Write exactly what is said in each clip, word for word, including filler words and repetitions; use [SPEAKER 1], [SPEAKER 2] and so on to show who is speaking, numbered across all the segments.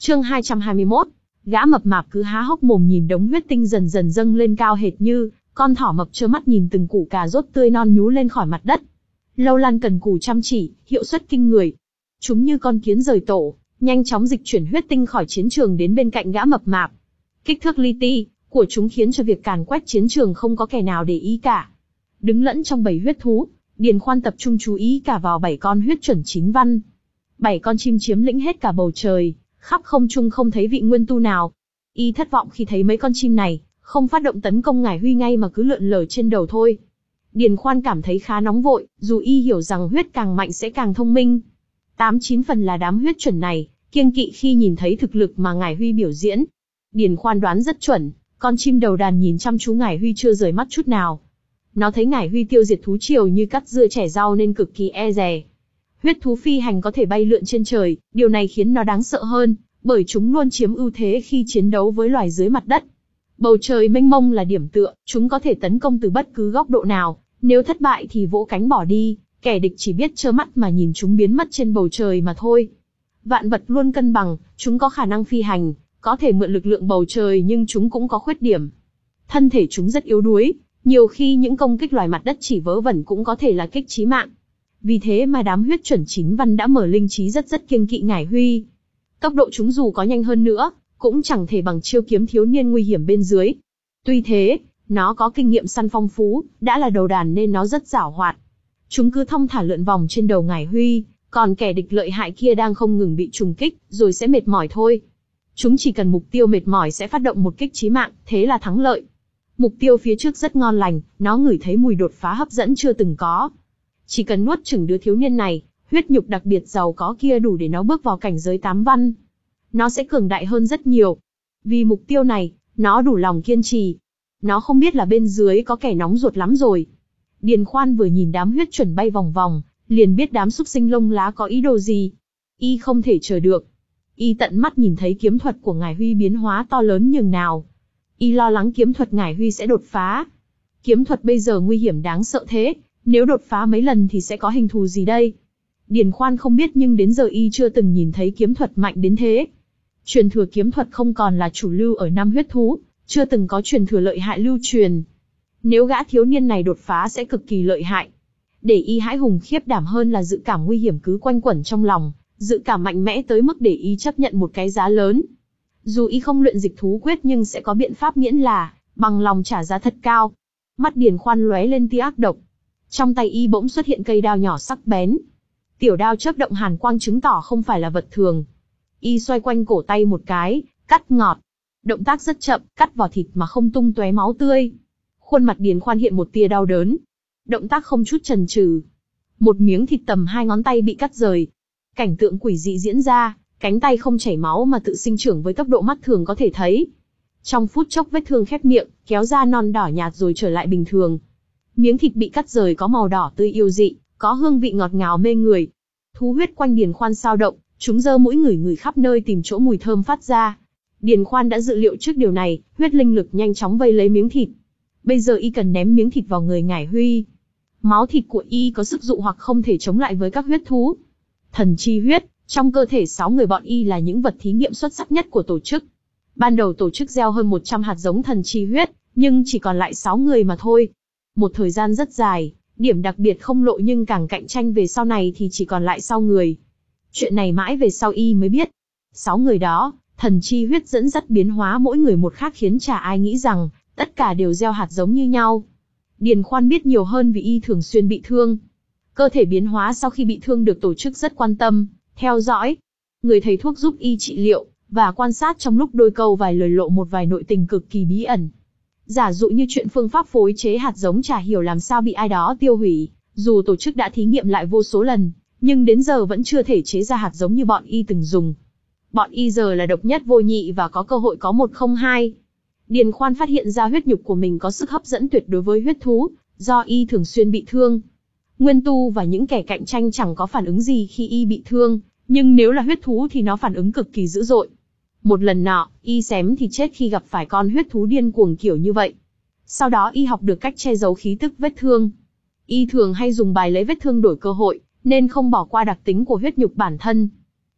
[SPEAKER 1] Chương hai trăm hai mươi mốt, gã mập mạp cứ há hốc mồm nhìn đống huyết tinh dần dần dâng lên cao hệt như con thỏ mập trơ mắt nhìn từng củ cà rốt tươi non nhú lên khỏi mặt đất. Lâu Lan cần cù chăm chỉ, hiệu suất kinh người. Chúng như con kiến rời tổ, nhanh chóng dịch chuyển huyết tinh khỏi chiến trường đến bên cạnh gã mập mạp. Kích thước li ti của chúng khiến cho việc càn quét chiến trường không có kẻ nào để ý cả. Đứng lẫn trong bầy huyết thú, Điền Khoan tập trung chú ý cả vào bảy con huyết chuẩn chính văn. Bảy con chim chiếm lĩnh hết cả bầu trời, khắp không trung không thấy vị nguyên tu nào. Y thất vọng khi thấy mấy con chim này không phát động tấn công Ngải Huy ngay mà cứ lượn lờ trên đầu thôi. Điền Khoan cảm thấy khá nóng vội, dù y hiểu rằng huyết càng mạnh sẽ càng thông minh. Tám chín phần là đám huyết chuẩn này kiêng kỵ khi nhìn thấy thực lực mà Ngải Huy biểu diễn. Điền Khoan đoán rất chuẩn, con chim đầu đàn nhìn chăm chú Ngải Huy chưa rời mắt chút nào. Nó thấy Ngải Huy tiêu diệt thú triều như cắt dưa chẻ rau nên cực kỳ e dè. Huyết thú phi hành có thể bay lượn trên trời, điều này khiến nó đáng sợ hơn, bởi chúng luôn chiếm ưu thế khi chiến đấu với loài dưới mặt đất. Bầu trời mênh mông là điểm tựa, chúng có thể tấn công từ bất cứ góc độ nào, nếu thất bại thì vỗ cánh bỏ đi, kẻ địch chỉ biết trơ mắt mà nhìn chúng biến mất trên bầu trời mà thôi. Vạn vật luôn cân bằng, chúng có khả năng phi hành, có thể mượn lực lượng bầu trời nhưng chúng cũng có khuyết điểm. Thân thể chúng rất yếu đuối, nhiều khi những công kích loài mặt đất chỉ vớ vẩn cũng có thể là kích chí mạng. Vì thế mà đám huyết chuẩn chính văn đã mở linh trí rất rất kiêng kỵ Ngải Huy. Tốc độ chúng dù có nhanh hơn nữa, cũng chẳng thể bằng chiêu kiếm thiếu niên nguy hiểm bên dưới. Tuy thế, nó có kinh nghiệm săn phong phú, đã là đầu đàn nên nó rất giảo hoạt. Chúng cứ thong thả lượn vòng trên đầu Ngải Huy, còn kẻ địch lợi hại kia đang không ngừng bị trùng kích, rồi sẽ mệt mỏi thôi. Chúng chỉ cần mục tiêu mệt mỏi sẽ phát động một kích chí mạng, thế là thắng lợi. Mục tiêu phía trước rất ngon lành, nó ngửi thấy mùi đột phá hấp dẫn chưa từng có. Chỉ cần nuốt chửng đứa thiếu niên này, huyết nhục đặc biệt giàu có kia đủ để nó bước vào cảnh giới tám văn. Nó sẽ cường đại hơn rất nhiều. Vì mục tiêu này, nó đủ lòng kiên trì. Nó không biết là bên dưới có kẻ nóng ruột lắm rồi. Điền Khoan vừa nhìn đám huyết chuẩn bay vòng vòng, liền biết đám súc sinh lông lá có ý đồ gì. Y không thể chờ được. Y tận mắt nhìn thấy kiếm thuật của Ngải Huy biến hóa to lớn nhường nào. Y lo lắng kiếm thuật Ngải Huy sẽ đột phá. Kiếm thuật bây giờ nguy hiểm đáng sợ thế, nếu đột phá mấy lần thì sẽ có hình thù gì đây? Điền Khoan không biết nhưng đến giờ y chưa từng nhìn thấy kiếm thuật mạnh đến thế. Truyền thừa kiếm thuật không còn là chủ lưu ở năm huyết thú, chưa từng có truyền thừa lợi hại lưu truyền. Nếu gã thiếu niên này đột phá sẽ cực kỳ lợi hại. Để y hãi hùng khiếp đảm hơn là dự cảm nguy hiểm cứ quanh quẩn trong lòng, dự cảm mạnh mẽ tới mức để y chấp nhận một cái giá lớn. Dù y không luyện dịch thú quyết nhưng sẽ có biện pháp miễn là bằng lòng trả giá thật cao. Mắt Điền Khoan lóe lên tia ác độc. Trong tay y bỗng xuất hiện cây đao nhỏ sắc bén. Tiểu đao chớp động hàn quang chứng tỏ không phải là vật thường. Y xoay quanh cổ tay một cái, cắt ngọt. Động tác rất chậm, cắt vào thịt mà không tung tóe máu tươi. Khuôn mặt Điền Khoan hiện một tia đau đớn. Động tác không chút chần chừ. Một miếng thịt tầm hai ngón tay bị cắt rời. Cảnh tượng quỷ dị diễn ra, cánh tay không chảy máu mà tự sinh trưởng với tốc độ mắt thường có thể thấy. Trong phút chốc vết thương khép miệng, kéo ra non đỏ nhạt rồi trở lại bình thường. Miếng thịt bị cắt rời có màu đỏ tươi yêu dị, có hương vị ngọt ngào mê người. Thú huyết quanh Điền Khoan sao động, chúng giơ mũi ngửi ngửi khắp nơi tìm chỗ mùi thơm phát ra. Điền Khoan đã dự liệu trước điều này, huyết linh lực nhanh chóng vây lấy miếng thịt. Bây giờ y cần ném miếng thịt vào người Ngải Huy. Máu thịt của y có sức dụ hoặc không thể chống lại với các huyết thú. Thần chi huyết, trong cơ thể sáu người bọn y là những vật thí nghiệm xuất sắc nhất của tổ chức. Ban đầu tổ chức gieo hơn một trăm hạt giống thần chi huyết, nhưng chỉ còn lại sáu người mà thôi. Một thời gian rất dài, điểm đặc biệt không lộ nhưng càng cạnh tranh về sau này thì chỉ còn lại sáu người. Chuyện này mãi về sau y mới biết. Sáu người đó, thần chi huyết dẫn dắt biến hóa mỗi người một khác khiến chả ai nghĩ rằng tất cả đều gieo hạt giống như nhau. Điền Khoan biết nhiều hơn vì y thường xuyên bị thương. Cơ thể biến hóa sau khi bị thương được tổ chức rất quan tâm, theo dõi. Người thầy thuốc giúp y trị liệu, và quan sát trong lúc đôi câu vài lời lộ một vài nội tình cực kỳ bí ẩn. Giả dụ như chuyện phương pháp phối chế hạt giống chả hiểu làm sao bị ai đó tiêu hủy, dù tổ chức đã thí nghiệm lại vô số lần, nhưng đến giờ vẫn chưa thể chế ra hạt giống như bọn y từng dùng. Bọn y giờ là độc nhất vô nhị và có cơ hội có một không hai. Điền Khoan phát hiện ra huyết nhục của mình có sức hấp dẫn tuyệt đối với huyết thú, do y thường xuyên bị thương. Nguyên tu và những kẻ cạnh tranh chẳng có phản ứng gì khi y bị thương, nhưng nếu là huyết thú thì nó phản ứng cực kỳ dữ dội. Một lần nọ, y xém thì chết khi gặp phải con huyết thú điên cuồng kiểu như vậy. Sau đó y học được cách che giấu khí tức vết thương. Y thường hay dùng bài lấy vết thương đổi cơ hội, nên không bỏ qua đặc tính của huyết nhục bản thân.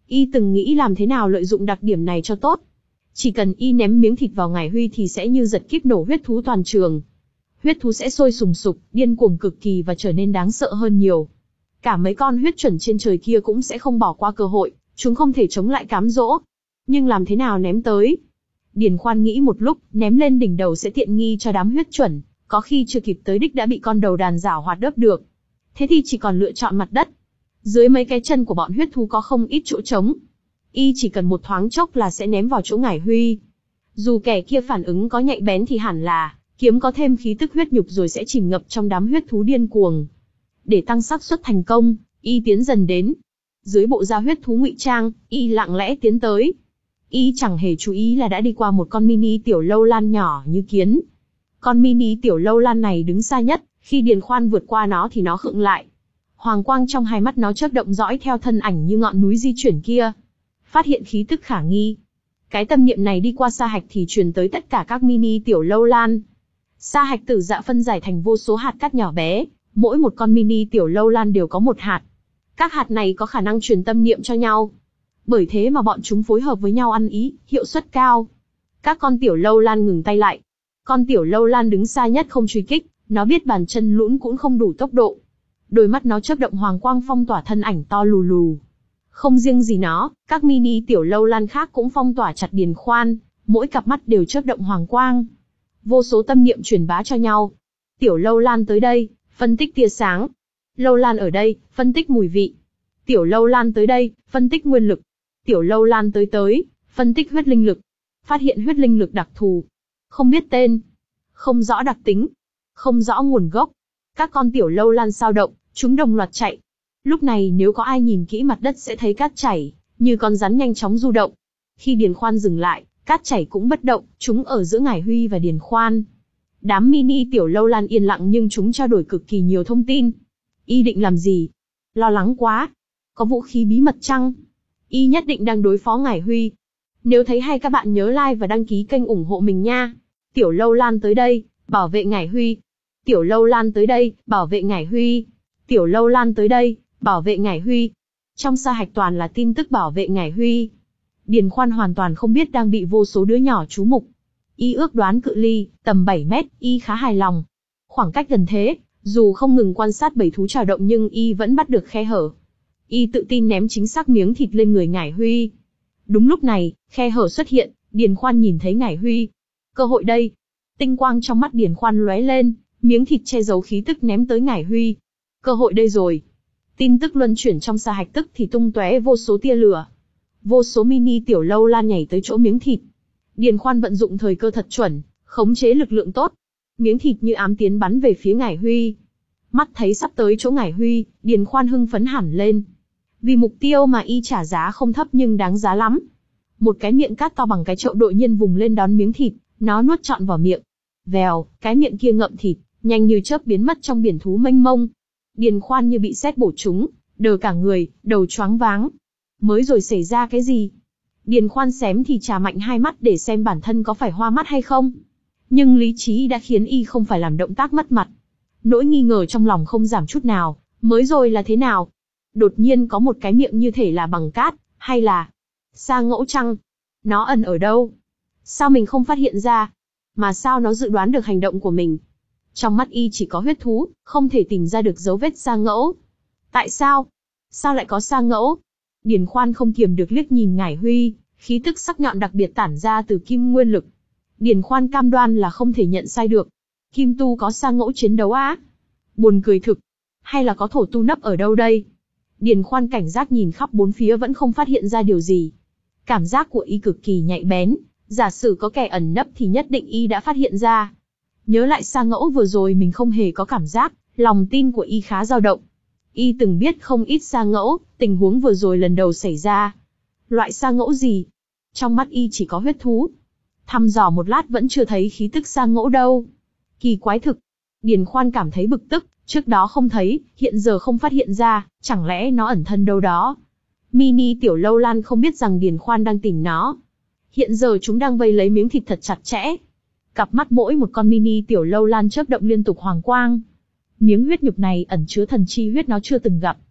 [SPEAKER 1] Y từng nghĩ làm thế nào lợi dụng đặc điểm này cho tốt. Chỉ cần Y ném miếng thịt vào Ngải Huy thì sẽ như giật kíp nổ huyết thú toàn trường. Huyết thú sẽ sôi sùng sục, điên cuồng cực kỳ và trở nên đáng sợ hơn nhiều. Cả mấy con huyết chuẩn trên trời kia cũng sẽ không bỏ qua cơ hội, chúng không thể chống lại cám dỗ. Nhưng làm thế nào ném tới? Điền Khoan nghĩ một lúc, ném lên đỉnh đầu sẽ tiện nghi cho đám huyết chuẩn, có khi chưa kịp tới đích đã bị con đầu đàn giảo hoạt đớp được. Thế thì chỉ còn lựa chọn mặt đất. Dưới mấy cái chân của bọn huyết thú có không ít chỗ trống. Y chỉ cần một thoáng chốc là sẽ ném vào chỗ Ngải Huy. Dù kẻ kia phản ứng có nhạy bén thì hẳn là kiếm có thêm khí tức huyết nhục rồi sẽ chìm ngập trong đám huyết thú điên cuồng. Để tăng xác suất thành công, Y tiến dần đến. Dưới bộ da huyết thú ngụy trang, Y lặng lẽ tiến tới. Y chẳng hề chú ý là đã đi qua một con mini tiểu lâu lan nhỏ như kiến. Con mini tiểu lâu lan này đứng xa nhất, khi Điền Khoan vượt qua nó thì nó khựng lại. Hoàng quang trong hai mắt nó chớp động dõi theo thân ảnh như ngọn núi di chuyển kia. Phát hiện khí tức khả nghi. Cái tâm niệm này đi qua sa hạch thì truyền tới tất cả các mini tiểu lâu lan. Sa hạch tử dạ phân giải thành vô số hạt cát nhỏ bé, mỗi một con mini tiểu lâu lan đều có một hạt. Các hạt này có khả năng truyền tâm niệm cho nhau. Bởi thế mà bọn chúng phối hợp với nhau ăn ý, hiệu suất cao. Các con tiểu lâu lan ngừng tay lại. Con tiểu lâu lan đứng xa nhất không truy kích, nó biết bàn chân lũn cũng không đủ tốc độ. Đôi mắt nó chớp động hoàng quang phong tỏa thân ảnh to lù lù. Không riêng gì nó, các mini tiểu lâu lan khác cũng phong tỏa chặt Điền Khoan, mỗi cặp mắt đều chớp động hoàng quang. Vô số tâm niệm truyền bá cho nhau. Tiểu lâu lan tới đây, phân tích tia sáng. Lâu lan ở đây, phân tích mùi vị. Tiểu lâu lan tới đây, phân tích nguyên lực. Tiểu lâu lan tới tới, phân tích huyết linh lực. Phát hiện huyết linh lực đặc thù. Không biết tên. Không rõ đặc tính. Không rõ nguồn gốc. Các con tiểu lâu lan sao động, chúng đồng loạt chạy. Lúc này nếu có ai nhìn kỹ mặt đất sẽ thấy cát chảy, như con rắn nhanh chóng du động. Khi Điền Khoan dừng lại, cát chảy cũng bất động, chúng ở giữa Ngải Huy và Điền Khoan. Đám mini tiểu lâu lan yên lặng nhưng chúng trao đổi cực kỳ nhiều thông tin. Y định làm gì? Lo lắng quá. Có vũ khí bí mật chăng? Y nhất định đang đối phó Ngải Huy. Nếu thấy hay các bạn nhớ like và đăng ký kênh ủng hộ mình nha. Tiểu lâu lan tới đây, bảo vệ Ngải Huy. Tiểu lâu lan tới đây, bảo vệ Ngải Huy. Tiểu lâu lan tới đây, bảo vệ Ngải Huy. Trong sa hạch toàn là tin tức bảo vệ Ngải Huy. Điền Khoan hoàn toàn không biết đang bị vô số đứa nhỏ chú mục. Y ước đoán cự ly, tầm bảy mét, Y khá hài lòng. Khoảng cách gần thế, dù không ngừng quan sát bầy thú trào động nhưng Y vẫn bắt được khe hở. Y tự tin ném chính xác miếng thịt lên người Ngải Huy. Đúng lúc này, khe hở xuất hiện, Điền Khoan nhìn thấy Ngải Huy. Cơ hội đây. Tinh quang trong mắt Điền Khoan lóe lên, miếng thịt che giấu khí tức ném tới Ngải Huy. Cơ hội đây rồi. Tin tức luân chuyển trong sa hạch tức thì tung tóe vô số tia lửa. Vô số mini tiểu lâu lan nhảy tới chỗ miếng thịt. Điền Khoan vận dụng thời cơ thật chuẩn, khống chế lực lượng tốt. Miếng thịt như ám tiến bắn về phía Ngải Huy. Mắt thấy sắp tới chỗ Ngải Huy, Điền Khoan hưng phấn hẳn lên. Vì mục tiêu mà Y trả giá không thấp nhưng đáng giá lắm. Một cái miệng cát to bằng cái chậu đột nhiên vùng lên đón miếng thịt, nó nuốt trọn vào miệng. Vèo, cái miệng kia ngậm thịt, nhanh như chớp biến mất trong biển thú mênh mông. Điền Khoan như bị sét bổ trúng, đờ cả người, đầu choáng váng. Mới rồi xảy ra cái gì? Điền Khoan xém thì trà mạnh hai mắt để xem bản thân có phải hoa mắt hay không. Nhưng lý trí đã khiến Y không phải làm động tác mất mặt. Nỗi nghi ngờ trong lòng không giảm chút nào, mới rồi là thế nào? Đột nhiên có một cái miệng như thể là bằng cát, hay là sa ngẫu chăng? Nó ẩn ở đâu? Sao mình không phát hiện ra? Mà sao nó dự đoán được hành động của mình? Trong mắt Y chỉ có huyết thú, không thể tìm ra được dấu vết sa ngẫu. Tại sao? Sao lại có sa ngẫu? Điền Khoan không kiềm được liếc nhìn Ngải Huy, khí tức sắc nhọn đặc biệt tản ra từ kim nguyên lực. Điền Khoan cam đoan là không thể nhận sai được. Kim tu có sa ngẫu chiến đấu á? Buồn cười thực. Hay là có thổ tu nấp ở đâu đây? Điền Khoan cảnh giác nhìn khắp bốn phía vẫn không phát hiện ra điều gì. Cảm giác của Y cực kỳ nhạy bén, giả sử có kẻ ẩn nấp thì nhất định Y đã phát hiện ra. Nhớ lại sa ngẫu vừa rồi mình không hề có cảm giác, lòng tin của Y khá dao động. Y từng biết không ít sa ngẫu, tình huống vừa rồi lần đầu xảy ra. Loại sa ngẫu gì? Trong mắt Y chỉ có huyết thú. Thăm dò một lát vẫn chưa thấy khí tức sa ngẫu đâu. Kỳ quái thực. Điền Khoan cảm thấy bực tức, trước đó không thấy, hiện giờ không phát hiện ra, chẳng lẽ nó ẩn thân đâu đó. Mini tiểu lâu lan không biết rằng Điền Khoan đang tìm nó. Hiện giờ chúng đang vây lấy miếng thịt thật chặt chẽ. Cặp mắt mỗi một con mini tiểu lâu lan chớp động liên tục hoàng quang. Miếng huyết nhục này ẩn chứa thần chi huyết nó chưa từng gặp.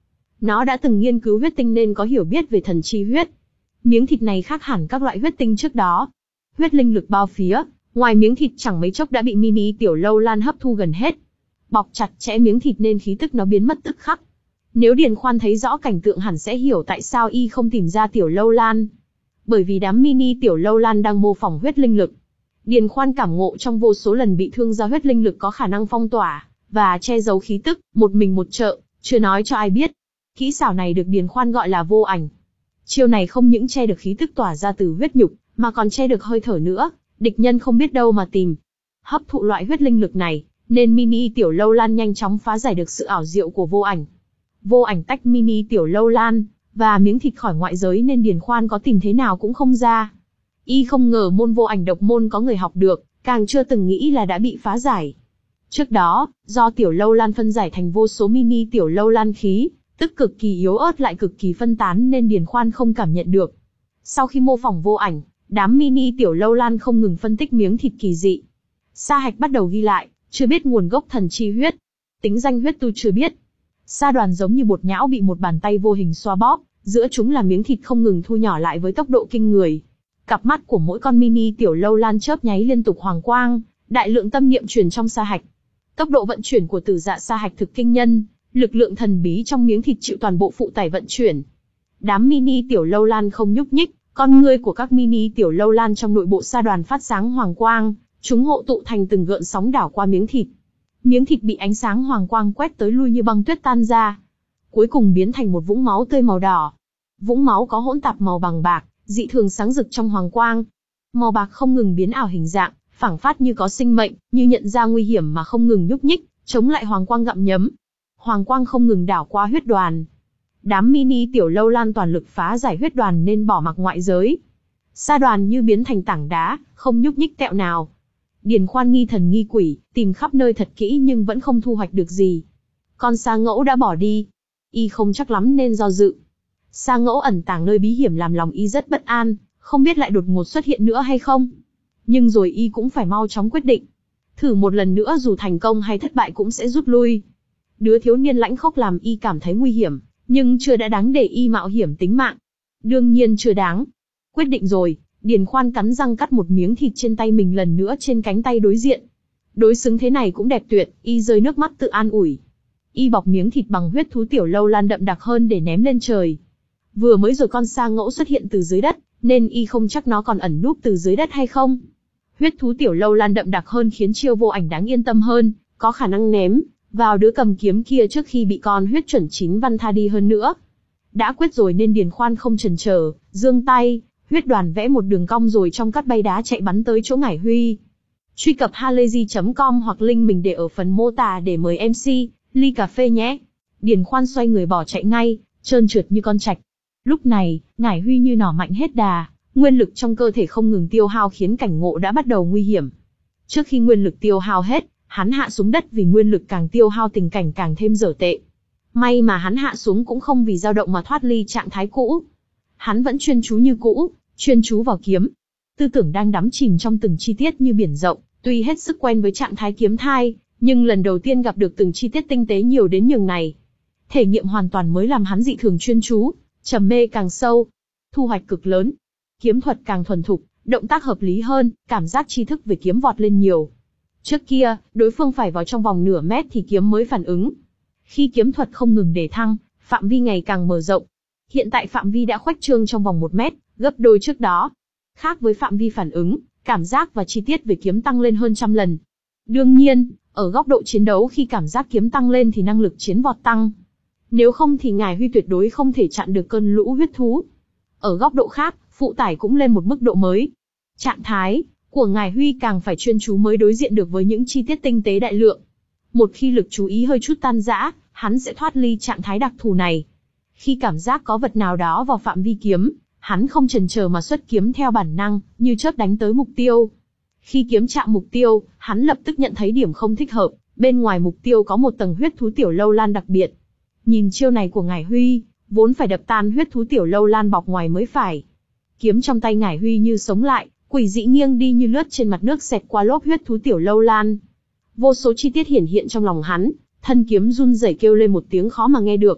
[SPEAKER 1] Nó đã từng nghiên cứu huyết tinh nên có hiểu biết về thần chi huyết. Miếng thịt này khác hẳn các loại huyết tinh trước đó. Huyết linh lực bao phía, ngoài miếng thịt chẳng mấy chốc đã bị mini tiểu lâu lan hấp thu gần hết. Bọc chặt chẽ miếng thịt nên khí tức nó biến mất tức khắc. Nếu Điền Khoan thấy rõ cảnh tượng hẳn sẽ hiểu tại sao y không tìm ra tiểu lâu lan. Bởi vì đám mini tiểu lâu lan đang mô phỏng huyết linh lực. Điền Khoan cảm ngộ trong vô số lần bị thương ra huyết linh lực có khả năng phong tỏa và che giấu khí tức, một mình một trợ, chưa nói cho ai biết. Kỹ xảo này được Điền Khoan gọi là vô ảnh. Chiêu này không những che được khí tức tỏa ra từ huyết nhục, mà còn che được hơi thở nữa, địch nhân không biết đâu mà tìm. Hấp thụ loại huyết linh lực này, nên mini tiểu lâu lan nhanh chóng phá giải được sự ảo diệu của vô ảnh. Vô ảnh tách mini tiểu lâu lan và miếng thịt khỏi ngoại giới nên Điền Khoan có tìm thế nào cũng không ra. Y không ngờ môn vô ảnh độc môn có người học được, càng chưa từng nghĩ là đã bị phá giải. Trước đó, do tiểu lâu lan phân giải thành vô số mini tiểu lâu lan khí, tức cực kỳ yếu ớt lại cực kỳ phân tán nên Điền Khoan không cảm nhận được. Sau khi mô phỏng vô ảnh, đám mini tiểu lâu lan không ngừng phân tích miếng thịt kỳ dị. Sa Hạch bắt đầu ghi lại, chưa biết nguồn gốc thần chi huyết. Tính danh huyết tu chưa biết. Sa đoàn giống như bột nhão bị một bàn tay vô hình xoa bóp, giữa chúng là miếng thịt không ngừng thu nhỏ lại với tốc độ kinh người. Cặp mắt của mỗi con mini tiểu lâu lan chớp nháy liên tục hoàng quang, đại lượng tâm niệm truyền trong Sa Hạch. Tốc độ vận chuyển của tử dạ Sa Hạch thực kinh nhân, lực lượng thần bí trong miếng thịt chịu toàn bộ phụ tải vận chuyển. Đám mini tiểu lâu lan không nhúc nhích, con ngươi của các mini tiểu lâu lan trong nội bộ Sa đoàn phát sáng hoàng quang, chúng hộ tụ thành từng gợn sóng đảo qua miếng thịt. Miếng thịt bị ánh sáng hoàng quang quét tới lui như băng tuyết tan ra, cuối cùng biến thành một vũng máu tươi màu đỏ. Vũng máu có hỗn tạp màu bằng bạc, dị thường sáng rực trong hoàng quang. Màu bạc không ngừng biến ảo hình dạng, phảng phất như có sinh mệnh, như nhận ra nguy hiểm mà không ngừng nhúc nhích, chống lại hoàng quang gặm nhấm. Hoàng quang không ngừng đảo qua huyết đoàn. Đám mini tiểu lâu lan toàn lực phá giải huyết đoàn nên bỏ mặc ngoại giới. Sa đoàn như biến thành tảng đá, không nhúc nhích tẹo nào. Điền Khoan nghi thần nghi quỷ, tìm khắp nơi thật kỹ nhưng vẫn không thu hoạch được gì. Con Sa Ngẫu đã bỏ đi. Y không chắc lắm nên do dự. Sa Ngẫu ẩn tàng nơi bí hiểm làm lòng y rất bất an, không biết lại đột ngột xuất hiện nữa hay không. Nhưng rồi y cũng phải mau chóng quyết định. Thử một lần nữa dù thành công hay thất bại cũng sẽ rút lui. Đứa thiếu niên lãnh khốc làm y cảm thấy nguy hiểm, nhưng chưa đã đáng để y mạo hiểm tính mạng. Đương nhiên chưa đáng. Quyết định rồi, Điền Khoan cắn răng cắt một miếng thịt trên tay mình lần nữa trên cánh tay đối diện. Đối xứng thế này cũng đẹp tuyệt, y rơi nước mắt tự an ủi. Y bọc miếng thịt bằng huyết thú tiểu lâu lan đậm đặc hơn để ném lên trời. Vừa mới rồi con Sa Ngẫu xuất hiện từ dưới đất, nên y không chắc nó còn ẩn núp từ dưới đất hay không. Huyết thú tiểu lâu lan đậm đặc hơn khiến chiêu vô ảnh đáng yên tâm hơn, có khả năng ném vào đứa cầm kiếm kia trước khi bị con huyết chuẩn chín văn tha đi hơn nữa. Đã quyết rồi nên Điền Khoan không chần chờ, giương tay, huyết đoàn vẽ một đường cong rồi trong cát bay đá chạy bắn tới chỗ Ngải Huy. Truy cập halayzi chấm com hoặc link mình để ở phần mô tả để mời em xê, ly cà phê nhé. Điền Khoan xoay người bỏ chạy ngay, trơn trượt như con trạch. Lúc này, Ngải Huy như nỏ mạnh hết đà, nguyên lực trong cơ thể không ngừng tiêu hao khiến cảnh ngộ đã bắt đầu nguy hiểm. Trước khi nguyên lực tiêu hao hết, hắn hạ xuống đất vì nguyên lực càng tiêu hao tình cảnh càng thêm dở tệ. May mà hắn hạ xuống cũng không vì dao động mà thoát ly trạng thái cũ. Hắn vẫn chuyên chú như cũ, chuyên chú vào kiếm. Tư tưởng đang đắm chìm trong từng chi tiết như biển rộng, tuy hết sức quen với trạng thái kiếm thai, nhưng lần đầu tiên gặp được từng chi tiết tinh tế nhiều đến nhường này. Thể nghiệm hoàn toàn mới làm hắn dị thường chuyên chú, trầm mê càng sâu. Thu hoạch cực lớn. Kiếm thuật càng thuần thục, động tác hợp lý hơn, cảm giác tri thức về kiếm vọt lên nhiều. Trước kia, đối phương phải vào trong vòng nửa mét thì kiếm mới phản ứng. Khi kiếm thuật không ngừng để thăng, phạm vi ngày càng mở rộng. Hiện tại phạm vi đã khuếch trương trong vòng một mét, gấp đôi trước đó. Khác với phạm vi phản ứng, cảm giác và chi tiết về kiếm tăng lên hơn trăm lần. Đương nhiên, ở góc độ chiến đấu khi cảm giác kiếm tăng lên thì năng lực chiến vọt tăng. Nếu không thì Ngải Huy tuyệt đối không thể chặn được cơn lũ huyết thú. Ở góc độ khác, phụ tải cũng lên một mức độ mới. Trạng thái của Ngải Huy càng phải chuyên chú mới đối diện được với những chi tiết tinh tế đại lượng. Một khi lực chú ý hơi chút tan rã, hắn sẽ thoát ly trạng thái đặc thù này. Khi cảm giác có vật nào đó vào phạm vi kiếm, hắn không chần chờ mà xuất kiếm theo bản năng, như chớp đánh tới mục tiêu. Khi kiếm chạm mục tiêu, hắn lập tức nhận thấy điểm không thích hợp, bên ngoài mục tiêu có một tầng huyết thú tiểu lâu lan đặc biệt. Nhìn chiêu này của Ngải Huy, vốn phải đập tan huyết thú tiểu lâu lan bọc ngoài mới phải. Kiếm trong tay Ngải Huy như sống lại, quỷ dị nghiêng đi như lướt trên mặt nước xẹt qua lốp huyết thú tiểu lâu lan. Vô số chi tiết hiển hiện trong lòng hắn, thân kiếm run rẩy kêu lên một tiếng khó mà nghe được.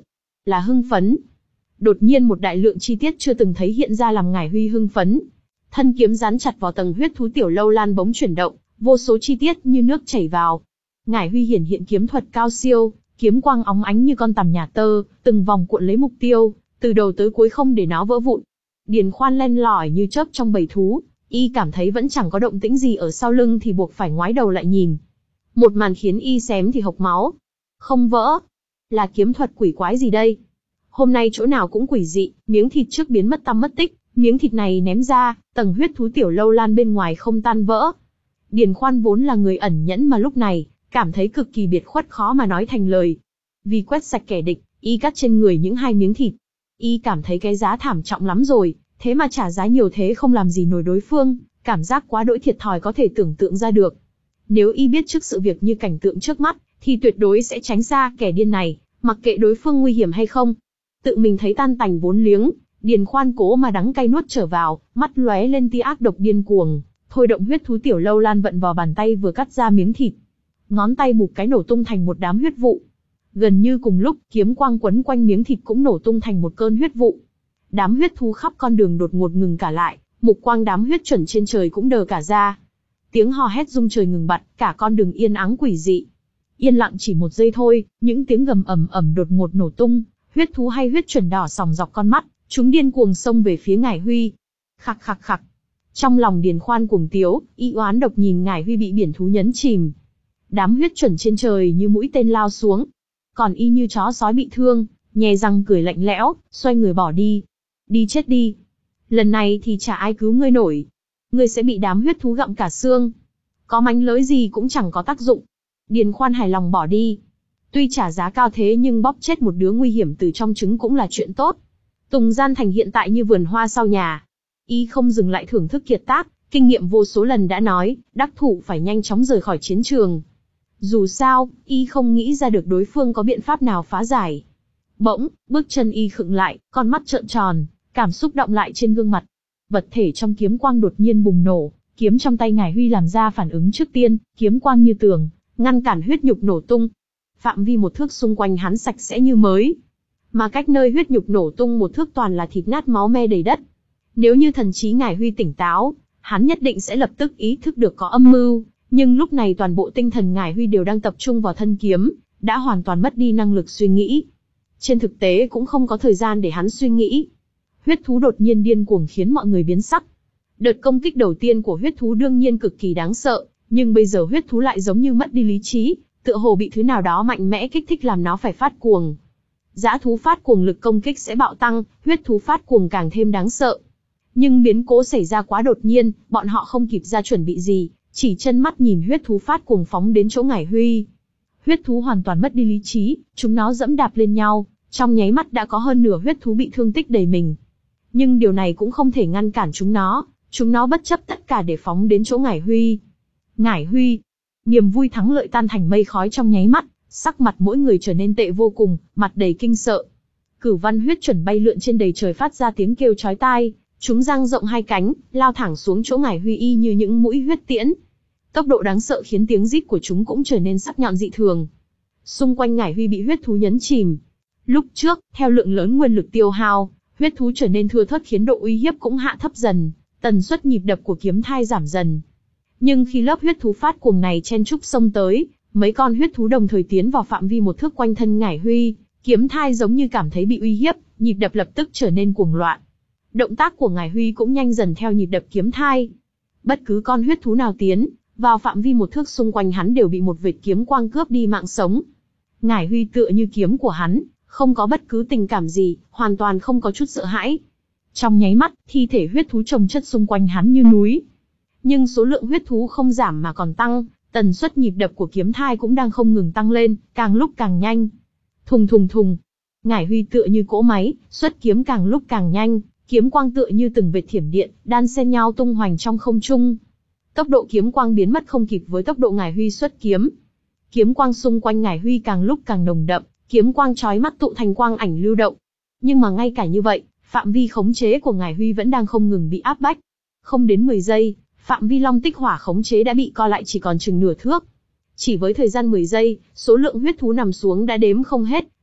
[SPEAKER 1] Là hưng phấn. Đột nhiên một đại lượng chi tiết chưa từng thấy hiện ra làm Ngải Huy hưng phấn. Thân kiếm dán chặt vào tầng huyết thú tiểu lâu lan bỗng chuyển động, vô số chi tiết như nước chảy vào. Ngải Huy hiển hiện kiếm thuật cao siêu, kiếm quang óng ánh như con tằm nhà tơ, từng vòng cuộn lấy mục tiêu, từ đầu tới cuối không để nó vỡ vụn. Điền Khoan len lỏi như chớp trong bầy thú, y cảm thấy vẫn chẳng có động tĩnh gì ở sau lưng thì buộc phải ngoái đầu lại nhìn. Một màn khiến y xém thì hộc máu. Không vỡ. Là kiếm thuật quỷ quái gì đây? Hôm nay chỗ nào cũng quỷ dị, miếng thịt trước biến mất tăm mất tích, miếng thịt này ném ra, tầng huyết thú tiểu lâu lan bên ngoài không tan vỡ. Điền Khoan vốn là người ẩn nhẫn mà lúc này, cảm thấy cực kỳ biệt khuất khó mà nói thành lời. Vì quét sạch kẻ địch, y cắt trên người những hai miếng thịt. Y cảm thấy cái giá thảm trọng lắm rồi, thế mà trả giá nhiều thế không làm gì nổi đối phương, cảm giác quá đỗi thiệt thòi có thể tưởng tượng ra được. Nếu y biết trước sự việc như cảnh tượng trước mắt, thì tuyệt đối sẽ tránh xa kẻ điên này, mặc kệ đối phương nguy hiểm hay không. Tự mình thấy tan tành vốn liếng, Điền Khoan cố mà đắng cay nuốt trở vào, mắt lóe lên tia ác độc điên cuồng, thôi động huyết thú tiểu lâu lan vận vào bàn tay vừa cắt ra miếng thịt. Ngón tay bụp cái nổ tung thành một đám huyết vụ. Gần như cùng lúc, kiếm quang quấn quanh miếng thịt cũng nổ tung thành một cơn huyết vụ. Đám huyết thú khắp con đường đột ngột ngừng cả lại, mục quang đám huyết chuẩn trên trời cũng đờ cả ra. Tiếng hò hét rung trời ngừng bặt, cả con đường yên ắng quỷ dị. Yên lặng chỉ một giây thôi, những tiếng gầm ầm ầm đột ngột nổ tung, huyết thú hay huyết chuẩn đỏ sòng dọc con mắt, chúng điên cuồng xông về phía Ngải Huy. Khặc khặc khặc. Trong lòng Điền Khoan cuồng tiếu, y oán độc nhìn Ngải Huy bị biển thú nhấn chìm. Đám huyết chuẩn trên trời như mũi tên lao xuống, còn y như chó sói bị thương, nhè răng cười lạnh lẽo, xoay người bỏ đi. Đi chết đi. Lần này thì chả ai cứu ngươi nổi. Ngươi sẽ bị đám huyết thú gặm cả xương. Có mánh lới gì cũng chẳng có tác dụng. Điền Khoan hài lòng bỏ đi. Tuy trả giá cao thế nhưng bóp chết một đứa nguy hiểm từ trong trứng cũng là chuyện tốt. Tùng Gian Thành hiện tại như vườn hoa sau nhà. Y không dừng lại thưởng thức kiệt tác, kinh nghiệm vô số lần đã nói, đắc thủ phải nhanh chóng rời khỏi chiến trường. Dù sao, y không nghĩ ra được đối phương có biện pháp nào phá giải. Bỗng, bước chân y khựng lại, con mắt trợn tròn, cảm xúc đọng lại trên gương mặt. Vật thể trong kiếm quang đột nhiên bùng nổ, kiếm trong tay Ngải Huy làm ra phản ứng trước tiên, kiếm quang như tường, ngăn cản huyết nhục nổ tung. Phạm vi một thước xung quanh hắn sạch sẽ như mới. Mà cách nơi huyết nhục nổ tung một thước toàn là thịt nát máu me đầy đất. Nếu như thần trí Ngải Huy tỉnh táo, hắn nhất định sẽ lập tức ý thức được có âm mưu. Nhưng lúc này toàn bộ tinh thần Ngải Huy đều đang tập trung vào thân kiếm, đã hoàn toàn mất đi năng lực suy nghĩ. Trên thực tế cũng không có thời gian để hắn suy nghĩ. Huyết thú đột nhiên điên cuồng khiến mọi người biến sắc. Đợt công kích đầu tiên của huyết thú đương nhiên cực kỳ đáng sợ, nhưng bây giờ huyết thú lại giống như mất đi lý trí, tựa hồ bị thứ nào đó mạnh mẽ kích thích làm nó phải phát cuồng. Dã thú phát cuồng lực công kích sẽ bạo tăng, huyết thú phát cuồng càng thêm đáng sợ. Nhưng biến cố xảy ra quá đột nhiên, bọn họ không kịp ra chuẩn bị gì, chỉ chân mắt nhìn huyết thú phát cuồng phóng đến chỗ Ngải Huy. Huyết thú hoàn toàn mất đi lý trí, chúng nó dẫm đạp lên nhau, trong nháy mắt đã có hơn nửa huyết thú bị thương tích đầy mình. Nhưng điều này cũng không thể ngăn cản chúng nó, chúng nó bất chấp tất cả để phóng đến chỗ Ngải Huy. Ngải Huy, niềm vui thắng lợi tan thành mây khói trong nháy mắt, sắc mặt mỗi người trở nên tệ vô cùng, mặt đầy kinh sợ. Cửu văn huyết chuẩn bay lượn trên đầy trời phát ra tiếng kêu chói tai, chúng dang rộng hai cánh, lao thẳng xuống chỗ Ngải Huy y như những mũi huyết tiễn. Tốc độ đáng sợ khiến tiếng rít của chúng cũng trở nên sắc nhọn dị thường. Xung quanh Ngải Huy bị huyết thú nhấn chìm. Lúc trước, theo lượng lớn nguyên lực tiêu hao, huyết thú trở nên thưa thớt khiến độ uy hiếp cũng hạ thấp dần, tần suất nhịp đập của kiếm thai giảm dần. Nhưng khi lớp huyết thú phát cuồng này chen chúc xông tới, mấy con huyết thú đồng thời tiến vào phạm vi một thước quanh thân Ngải Huy, kiếm thai giống như cảm thấy bị uy hiếp, nhịp đập lập tức trở nên cuồng loạn. Động tác của Ngải Huy cũng nhanh dần theo nhịp đập kiếm thai. Bất cứ con huyết thú nào tiến vào phạm vi một thước xung quanh hắn đều bị một vệt kiếm quang cướp đi mạng sống. Ngải Huy tựa như kiếm của hắn, không có bất cứ tình cảm gì, hoàn toàn không có chút sợ hãi. Trong nháy mắt, thi thể huyết thú chồng chất xung quanh hắn như núi. Nhưng số lượng huyết thú không giảm mà còn tăng, tần suất nhịp đập của kiếm thai cũng đang không ngừng tăng lên, càng lúc càng nhanh. Thùng thùng thùng. Ngải Huy tựa như cỗ máy, xuất kiếm càng lúc càng nhanh, kiếm quang tựa như từng vệt thiểm điện, đan xen nhau tung hoành trong không trung. Tốc độ kiếm quang biến mất không kịp với tốc độ Ngải Huy xuất kiếm. Kiếm quang xung quanh Ngải Huy càng lúc càng nồng đậm, kiếm quang chói mắt tụ thành quang ảnh lưu động. Nhưng mà ngay cả như vậy, phạm vi khống chế của Ngải Huy vẫn đang không ngừng bị áp bách. Không đến mười giây, phạm vi long tích hỏa khống chế đã bị co lại chỉ còn chừng nửa thước. Chỉ với thời gian mười giây, số lượng huyết thú nằm xuống đã đếm không hết,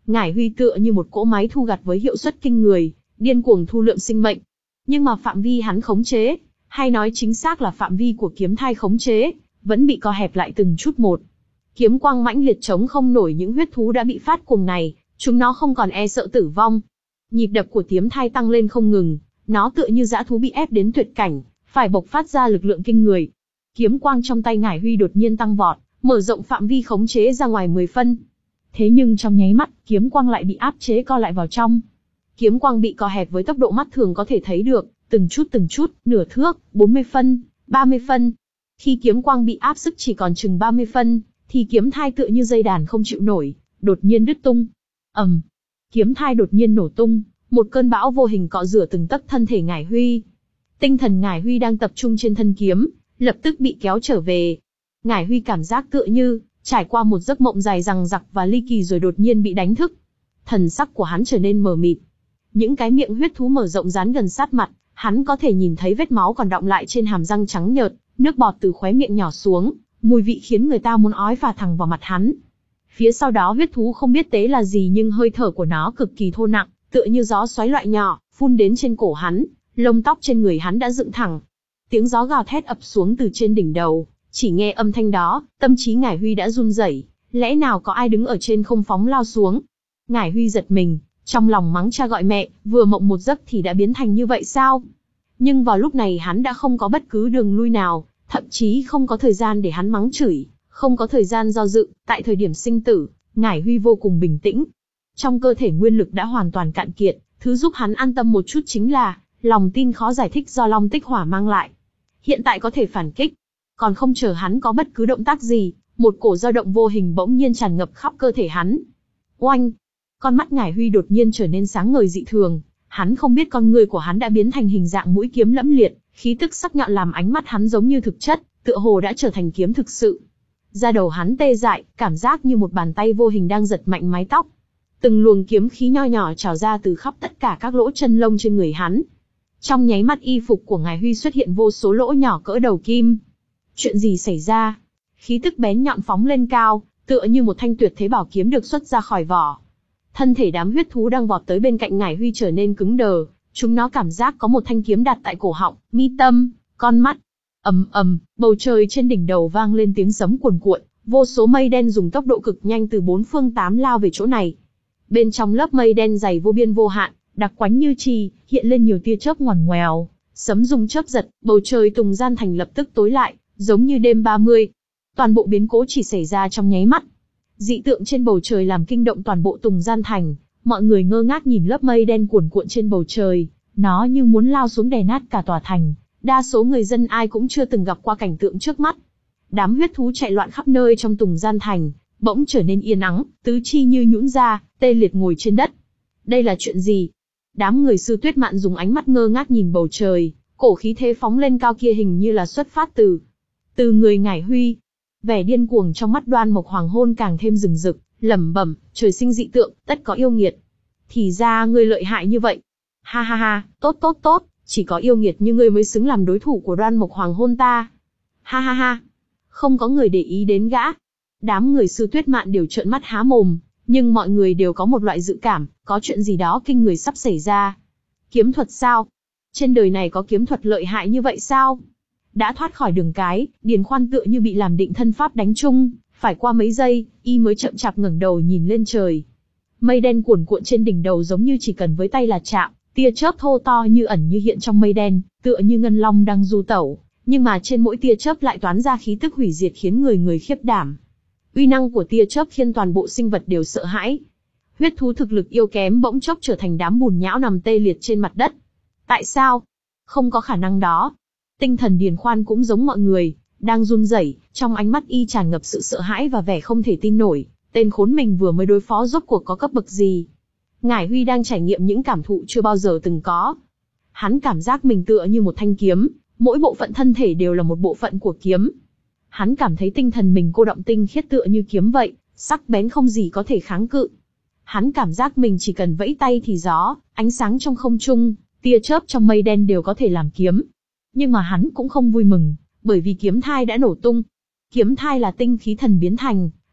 [SPEAKER 1] Ngải Huy tựa như một cỗ máy thu gặt với hiệu suất kinh người, điên cuồng thu lượm sinh mệnh. Nhưng mà phạm vi hắn khống chế, hay nói chính xác là phạm vi của kiếm thai khống chế, vẫn bị co hẹp lại từng chút một. Kiếm quang mãnh liệt chống không nổi những huyết thú đã bị phát cuồng này, chúng nó không còn e sợ tử vong. Nhịp đập của kiếm thai tăng lên không ngừng, nó tựa như dã thú bị ép đến tuyệt cảnh, phải bộc phát ra lực lượng kinh người. Kiếm quang trong tay Ngải Huy đột nhiên tăng vọt, mở rộng phạm vi khống chế ra ngoài mười phân. Thế nhưng trong nháy mắt, kiếm quang lại bị áp chế co lại vào trong. Kiếm quang bị co hẹp với tốc độ mắt thường có thể thấy được, từng chút từng chút, nửa thước, bốn mươi phân, ba mươi phân. Khi kiếm quang bị áp sức chỉ còn chừng ba mươi phân, thì kiếm thai tựa như dây đàn không chịu nổi, đột nhiên đứt tung. ầm, kiếm thai đột nhiên nổ tung, một cơn bão vô hình cọ rửa từng tấc thân thể Ngải Huy. Tinh thần Ngải Huy đang tập trung trên thân kiếm, lập tức bị kéo trở về. Ngải Huy cảm giác tựa như trải qua một giấc mộng dài dằng dặc và ly kỳ rồi đột nhiên bị đánh thức. Thần sắc của hắn trở nên mờ mịt. Những cái miệng huyết thú mở rộng dán gần sát mặt, hắn có thể nhìn thấy vết máu còn đọng lại trên hàm răng trắng nhợt, nước bọt từ khóe miệng nhỏ xuống, mùi vị khiến người ta muốn ói phả thẳng vào mặt hắn. Phía sau đó huyết thú không biết tế là gì nhưng hơi thở của nó cực kỳ thô nặng, tựa như gió xoáy loại nhỏ, phun đến trên cổ hắn, lông tóc trên người hắn đã dựng thẳng. Tiếng gió gào thét ập xuống từ trên đỉnh đầu, chỉ nghe âm thanh đó, tâm trí Ngải Huy đã run rẩy, lẽ nào có ai đứng ở trên không phóng lao xuống? Ngải Huy giật mình, trong lòng mắng cha gọi mẹ, vừa mộng một giấc thì đã biến thành như vậy sao? Nhưng vào lúc này hắn đã không có bất cứ đường lui nào, thậm chí không có thời gian để hắn mắng chửi, không có thời gian do dự, tại thời điểm sinh tử, Ngải Huy vô cùng bình tĩnh. Trong cơ thể nguyên lực đã hoàn toàn cạn kiệt, thứ giúp hắn an tâm một chút chính là lòng tin khó giải thích do Long Tích Hỏa mang lại. Hiện tại có thể phản kích. Còn không chờ hắn có bất cứ động tác gì, một cổ dao động vô hình bỗng nhiên tràn ngập khắp cơ thể hắn. Oanh! Con mắt Ngải Huy đột nhiên trở nên sáng ngời dị thường, hắn không biết con người của hắn đã biến thành hình dạng mũi kiếm lẫm liệt, khí tức sắc nhọn làm ánh mắt hắn giống như thực chất, tựa hồ đã trở thành kiếm thực sự. Da đầu hắn tê dại, cảm giác như một bàn tay vô hình đang giật mạnh mái tóc. Từng luồng kiếm khí nho nhỏ trào ra từ khắp tất cả các lỗ chân lông trên người hắn. Trong nháy mắt y phục của Ngải Huy xuất hiện vô số lỗ nhỏ cỡ đầu kim. Chuyện gì xảy ra? Khí tức bén nhọn phóng lên cao, tựa như một thanh tuyệt thế bảo kiếm được xuất ra khỏi vỏ. Thân thể đám huyết thú đang vọt tới bên cạnh Ngải Huy trở nên cứng đờ, chúng nó cảm giác có một thanh kiếm đặt tại cổ họng, mi tâm, con mắt. Ầm ầm, bầu trời trên đỉnh đầu vang lên tiếng sấm cuồn cuộn, vô số mây đen dùng tốc độ cực nhanh từ bốn phương tám lao về chỗ này. Bên trong lớp mây đen dày vô biên vô hạn, đặc quánh như trì, hiện lên nhiều tia chớp ngoằn ngoèo, sấm rung chớp giật, bầu trời Tùng Gian Thành lập tức tối lại, giống như đêm ba mươi. Toàn bộ biến cố chỉ xảy ra trong nháy mắt. Dị tượng trên bầu trời làm kinh động toàn bộ Tùng Gian Thành, mọi người ngơ ngác nhìn lớp mây đen cuồn cuộn trên bầu trời, nó như muốn lao xuống đè nát cả tòa thành. Đa số người dân ai cũng chưa từng gặp qua cảnh tượng trước mắt. Đám huyết thú chạy loạn khắp nơi trong Tùng Gian Thành, bỗng trở nên yên ắng, tứ chi như nhũn ra, tê liệt ngồi trên đất. Đây là chuyện gì? Đám người Sư Tuyết Mạn dùng ánh mắt ngơ ngác nhìn bầu trời, cổ khí thế phóng lên cao kia hình như là xuất phát từ từ người Ngải Huy. Vẻ điên cuồng trong mắt Đoan Mộc Hoàng Hôn càng thêm rừng rực, lẩm bẩm, trời sinh dị tượng, tất có yêu nghiệt. Thì ra ngươi lợi hại như vậy. Ha ha ha, tốt tốt tốt, chỉ có yêu nghiệt như ngươi mới xứng làm đối thủ của Đoan Mộc Hoàng Hôn ta. Ha ha ha. Không có người để ý đến gã. Đám người Sư Tuyết Mạn đều trợn mắt há mồm, nhưng mọi người đều có một loại dự cảm, có chuyện gì đó kinh người sắp xảy ra. Kiếm thuật sao? Trên đời này có kiếm thuật lợi hại như vậy sao? Đã thoát khỏi đường cái, Điền Khoan tựa như bị làm định thân pháp đánh chung, phải qua mấy giây, y mới chậm chạp ngẩng đầu nhìn lên trời. Mây đen cuồn cuộn trên đỉnh đầu giống như chỉ cần với tay là chạm, tia chớp thô to như ẩn như hiện trong mây đen, tựa như ngân long đang du tẩu, nhưng mà trên mỗi tia chớp lại toán ra khí tức hủy diệt khiến người người khiếp đảm. Uy năng của tia chớp khiến toàn bộ sinh vật đều sợ hãi. Huyết thú thực lực yếu kém bỗng chốc trở thành đám bùn nhão nằm tê liệt trên mặt đất. Tại sao? Không có khả năng đó. Tinh thần Điền Khoan cũng giống mọi người, đang run rẩy, trong ánh mắt y tràn ngập sự sợ hãi và vẻ không thể tin nổi, tên khốn mình vừa mới đối phó rốt cuộc có cấp bậc gì. Ngải Huy đang trải nghiệm những cảm thụ chưa bao giờ từng có. Hắn cảm giác mình tựa như một thanh kiếm, mỗi bộ phận thân thể đều là một bộ phận của kiếm. Hắn cảm thấy tinh thần mình cô động tinh khiết tựa như kiếm vậy, sắc bén không gì có thể kháng cự. Hắn cảm giác mình chỉ cần vẫy tay thì gió, ánh sáng trong không trung, tia chớp trong mây đen đều có thể làm kiếm. Nhưng mà hắn cũng không vui mừng, bởi vì kiếm thai đã nổ tung. Kiếm thai là tinh khí thần biến thành,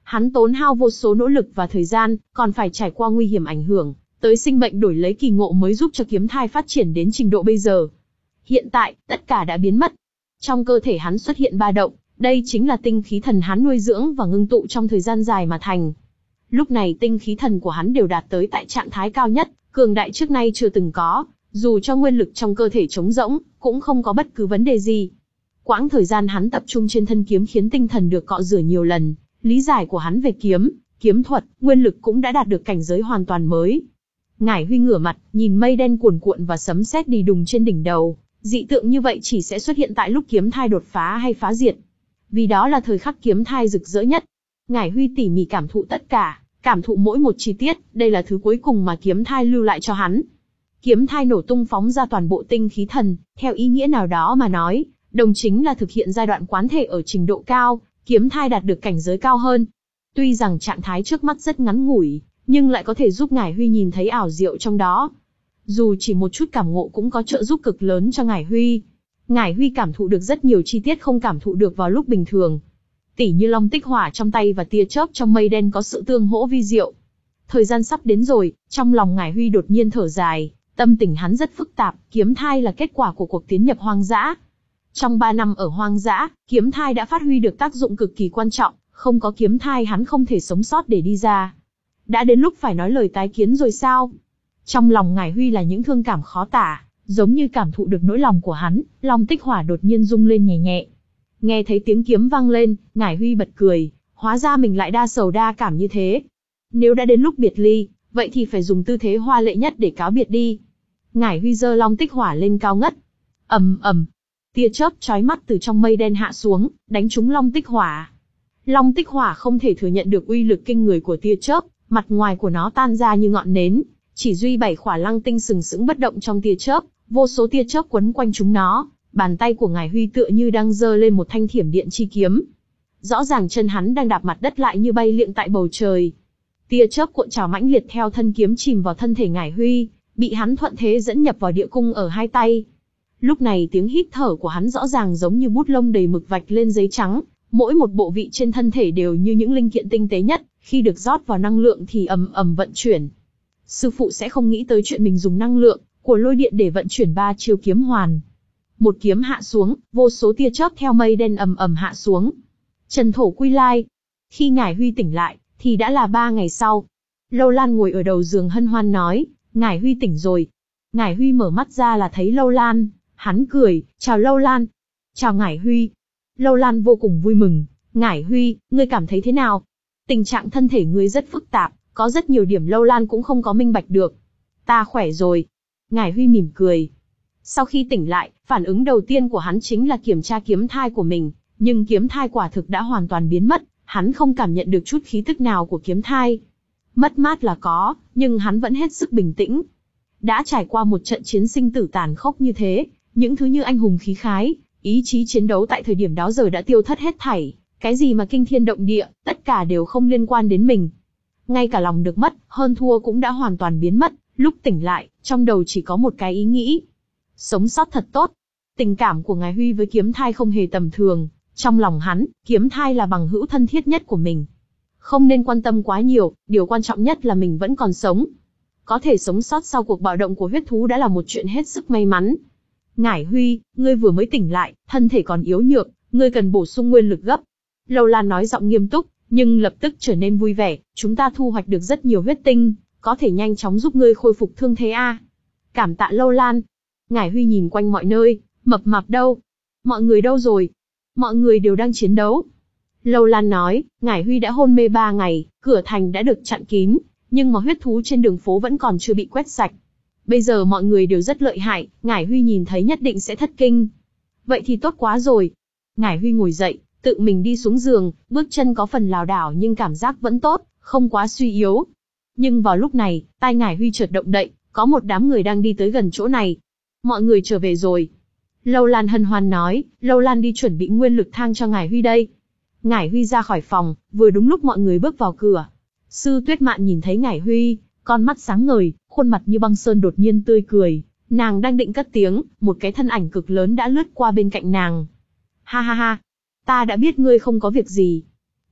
[SPEAKER 1] Hắn tốn hao vô số nỗ lực và thời gian, còn phải trải qua nguy hiểm ảnh hưởng tới sinh mệnh đổi lấy kỳ ngộ mới giúp cho kiếm thai phát triển đến trình độ bây giờ. Hiện tại, tất cả đã biến mất. Trong cơ thể hắn xuất hiện ba động, đây chính là tinh khí thần hắn nuôi dưỡng và ngưng tụ trong thời gian dài mà thành. Lúc này tinh khí thần của hắn đều đạt tới tại trạng thái cao nhất, cường đại trước nay chưa từng có, dù cho nguyên lực trong cơ thể trống rỗng, cũng không có bất cứ vấn đề gì. Quãng thời gian hắn tập trung trên thân kiếm khiến tinh thần được cọ rửa nhiều lần, lý giải của hắn về kiếm, kiếm thuật, nguyên lực cũng đã đạt được cảnh giới hoàn toàn mới. Ngải Huy ngửa mặt, nhìn mây đen cuồn cuộn và sấm sét đi đùng trên đỉnh đầu, dị tượng như vậy chỉ sẽ xuất hiện tại lúc kiếm thai đột phá hay phá diệt. Vì đó là thời khắc kiếm thai rực rỡ nhất. Ngải Huy tỉ mỉ cảm thụ tất cả, cảm thụ mỗi một chi tiết, đây là thứ cuối cùng mà kiếm thai lưu lại cho hắn. Kiếm thai nổ tung phóng ra toàn bộ tinh khí thần, theo ý nghĩa nào đó mà nói, đồng chính là thực hiện giai đoạn quán thể ở trình độ cao, kiếm thai đạt được cảnh giới cao hơn. Tuy rằng trạng thái trước mắt rất ngắn ngủi, nhưng lại có thể giúp Ngải Huy nhìn thấy ảo diệu trong đó. Dù chỉ một chút cảm ngộ cũng có trợ giúp cực lớn cho Ngải Huy. Ngải Huy cảm thụ được rất nhiều chi tiết không cảm thụ được vào lúc bình thường. Tỉ như long tích hỏa trong tay và tia chớp trong mây đen có sự tương hỗ vi diệu. Thời gian sắp đến rồi, trong lòng Ngải Huy đột nhiên thở dài, tâm tình hắn rất phức tạp, kiếm thai là kết quả của cuộc tiến nhập hoang dã. Trong ba năm ở hoang dã, kiếm thai đã phát huy được tác dụng cực kỳ quan trọng, không có kiếm thai hắn không thể sống sót để đi ra. Đã đến lúc phải nói lời tái kiến rồi sao? Trong lòng Ngải Huy là những thương cảm khó tả, giống như cảm thụ được nỗi lòng của hắn, long tích hỏa đột nhiên rung lên nhẹ nhẹ. Nghe thấy tiếng kiếm vang lên, Ngải Huy bật cười, hóa ra mình lại đa sầu đa cảm như thế. Nếu đã đến lúc biệt ly, vậy thì phải dùng tư thế hoa lệ nhất để cáo biệt đi. Ngải Huy giơ long tích hỏa lên cao ngất. Ầm ầm, tia chớp chói mắt từ trong mây đen hạ xuống, đánh trúng long tích hỏa. Long tích hỏa không thể thừa nhận được uy lực kinh người của tia chớp, mặt ngoài của nó tan ra như ngọn nến, chỉ duy bảy khỏa lăng tinh sừng sững bất động trong tia chớp, vô số tia chớp quấn quanh chúng nó. Bàn tay của Ngải Huy tựa như đang giơ lên một thanh thiểm điện chi kiếm. Rõ ràng chân hắn đang đạp mặt đất lại như bay liệng tại bầu trời. Tia chớp cuộn trào mãnh liệt theo thân kiếm chìm vào thân thể Ngải Huy, bị hắn thuận thế dẫn nhập vào địa cung ở hai tay. Lúc này tiếng hít thở của hắn rõ ràng giống như bút lông đầy mực vạch lên giấy trắng, mỗi một bộ vị trên thân thể đều như những linh kiện tinh tế nhất, khi được rót vào năng lượng thì ầm ầm vận chuyển. Sư phụ sẽ không nghĩ tới chuyện mình dùng năng lượng của lôi điện để vận chuyển ba chiêu kiếm hoàn. Một kiếm hạ xuống, vô số tia chớp theo mây đen ầm ầm hạ xuống. Trần thổ quy lai. Khi Ngải Huy tỉnh lại, thì đã là ba ngày sau. Lâu Lan ngồi ở đầu giường hân hoan nói, Ngải Huy tỉnh rồi. Ngải Huy mở mắt ra là thấy Lâu Lan, hắn cười, chào Lâu Lan. Chào Ngải Huy. Lâu Lan vô cùng vui mừng, Ngải Huy, ngươi cảm thấy thế nào? Tình trạng thân thể ngươi rất phức tạp, có rất nhiều điểm Lâu Lan cũng không có minh bạch được. Ta khỏe rồi. Ngải Huy mỉm cười. Sau khi tỉnh lại, phản ứng đầu tiên của hắn chính là kiểm tra kiếm thai của mình, nhưng kiếm thai quả thực đã hoàn toàn biến mất, hắn không cảm nhận được chút khí tức nào của kiếm thai. Mất mát là có, nhưng hắn vẫn hết sức bình tĩnh. Đã trải qua một trận chiến sinh tử tàn khốc như thế, những thứ như anh hùng khí khái, ý chí chiến đấu tại thời điểm đó giờ đã tiêu thất hết thảy, cái gì mà kinh thiên động địa, tất cả đều không liên quan đến mình. Ngay cả lòng được mất, hơn thua cũng đã hoàn toàn biến mất, lúc tỉnh lại, trong đầu chỉ có một cái ý nghĩ. Sống sót thật tốt. Tình cảm của Ngải Huy với kiếm thai không hề tầm thường, trong lòng hắn, kiếm thai là bằng hữu thân thiết nhất của mình. Không nên quan tâm quá nhiều, điều quan trọng nhất là mình vẫn còn sống. Có thể sống sót sau cuộc bạo động của huyết thú đã là một chuyện hết sức may mắn. Ngải Huy, ngươi vừa mới tỉnh lại, thân thể còn yếu nhược, ngươi cần bổ sung nguyên lực gấp. Lâu Lan nói giọng nghiêm túc, nhưng lập tức trở nên vui vẻ, chúng ta thu hoạch được rất nhiều huyết tinh, có thể nhanh chóng giúp ngươi khôi phục thương thế a. Cảm tạ Lâu Lan. Ngải Huy nhìn quanh mọi nơi, mập mạp đâu? Mọi người đâu rồi? Mọi người đều đang chiến đấu. Lâu Lan nói, Ngải Huy đã hôn mê ba ngày, cửa thành đã được chặn kín, nhưng mà huyết thú trên đường phố vẫn còn chưa bị quét sạch. Bây giờ mọi người đều rất lợi hại, Ngải Huy nhìn thấy nhất định sẽ thất kinh. Vậy thì tốt quá rồi. Ngải Huy ngồi dậy, tự mình đi xuống giường, bước chân có phần lảo đảo nhưng cảm giác vẫn tốt, không quá suy yếu. Nhưng vào lúc này, tai Ngải Huy chợt động đậy, có một đám người đang đi tới gần chỗ này. Mọi người trở về rồi. Lâu Lan hân hoan nói, Lâu Lan đi chuẩn bị nguyên lực thang cho Ngải Huy đây. Ngải Huy ra khỏi phòng, vừa đúng lúc mọi người bước vào cửa. Sư Tuyết Mạn nhìn thấy Ngải Huy, con mắt sáng ngời, khuôn mặt như băng sơn đột nhiên tươi cười. Nàng đang định cất tiếng, một cái thân ảnh cực lớn đã lướt qua bên cạnh nàng. Ha ha ha, ta đã biết ngươi không có việc gì.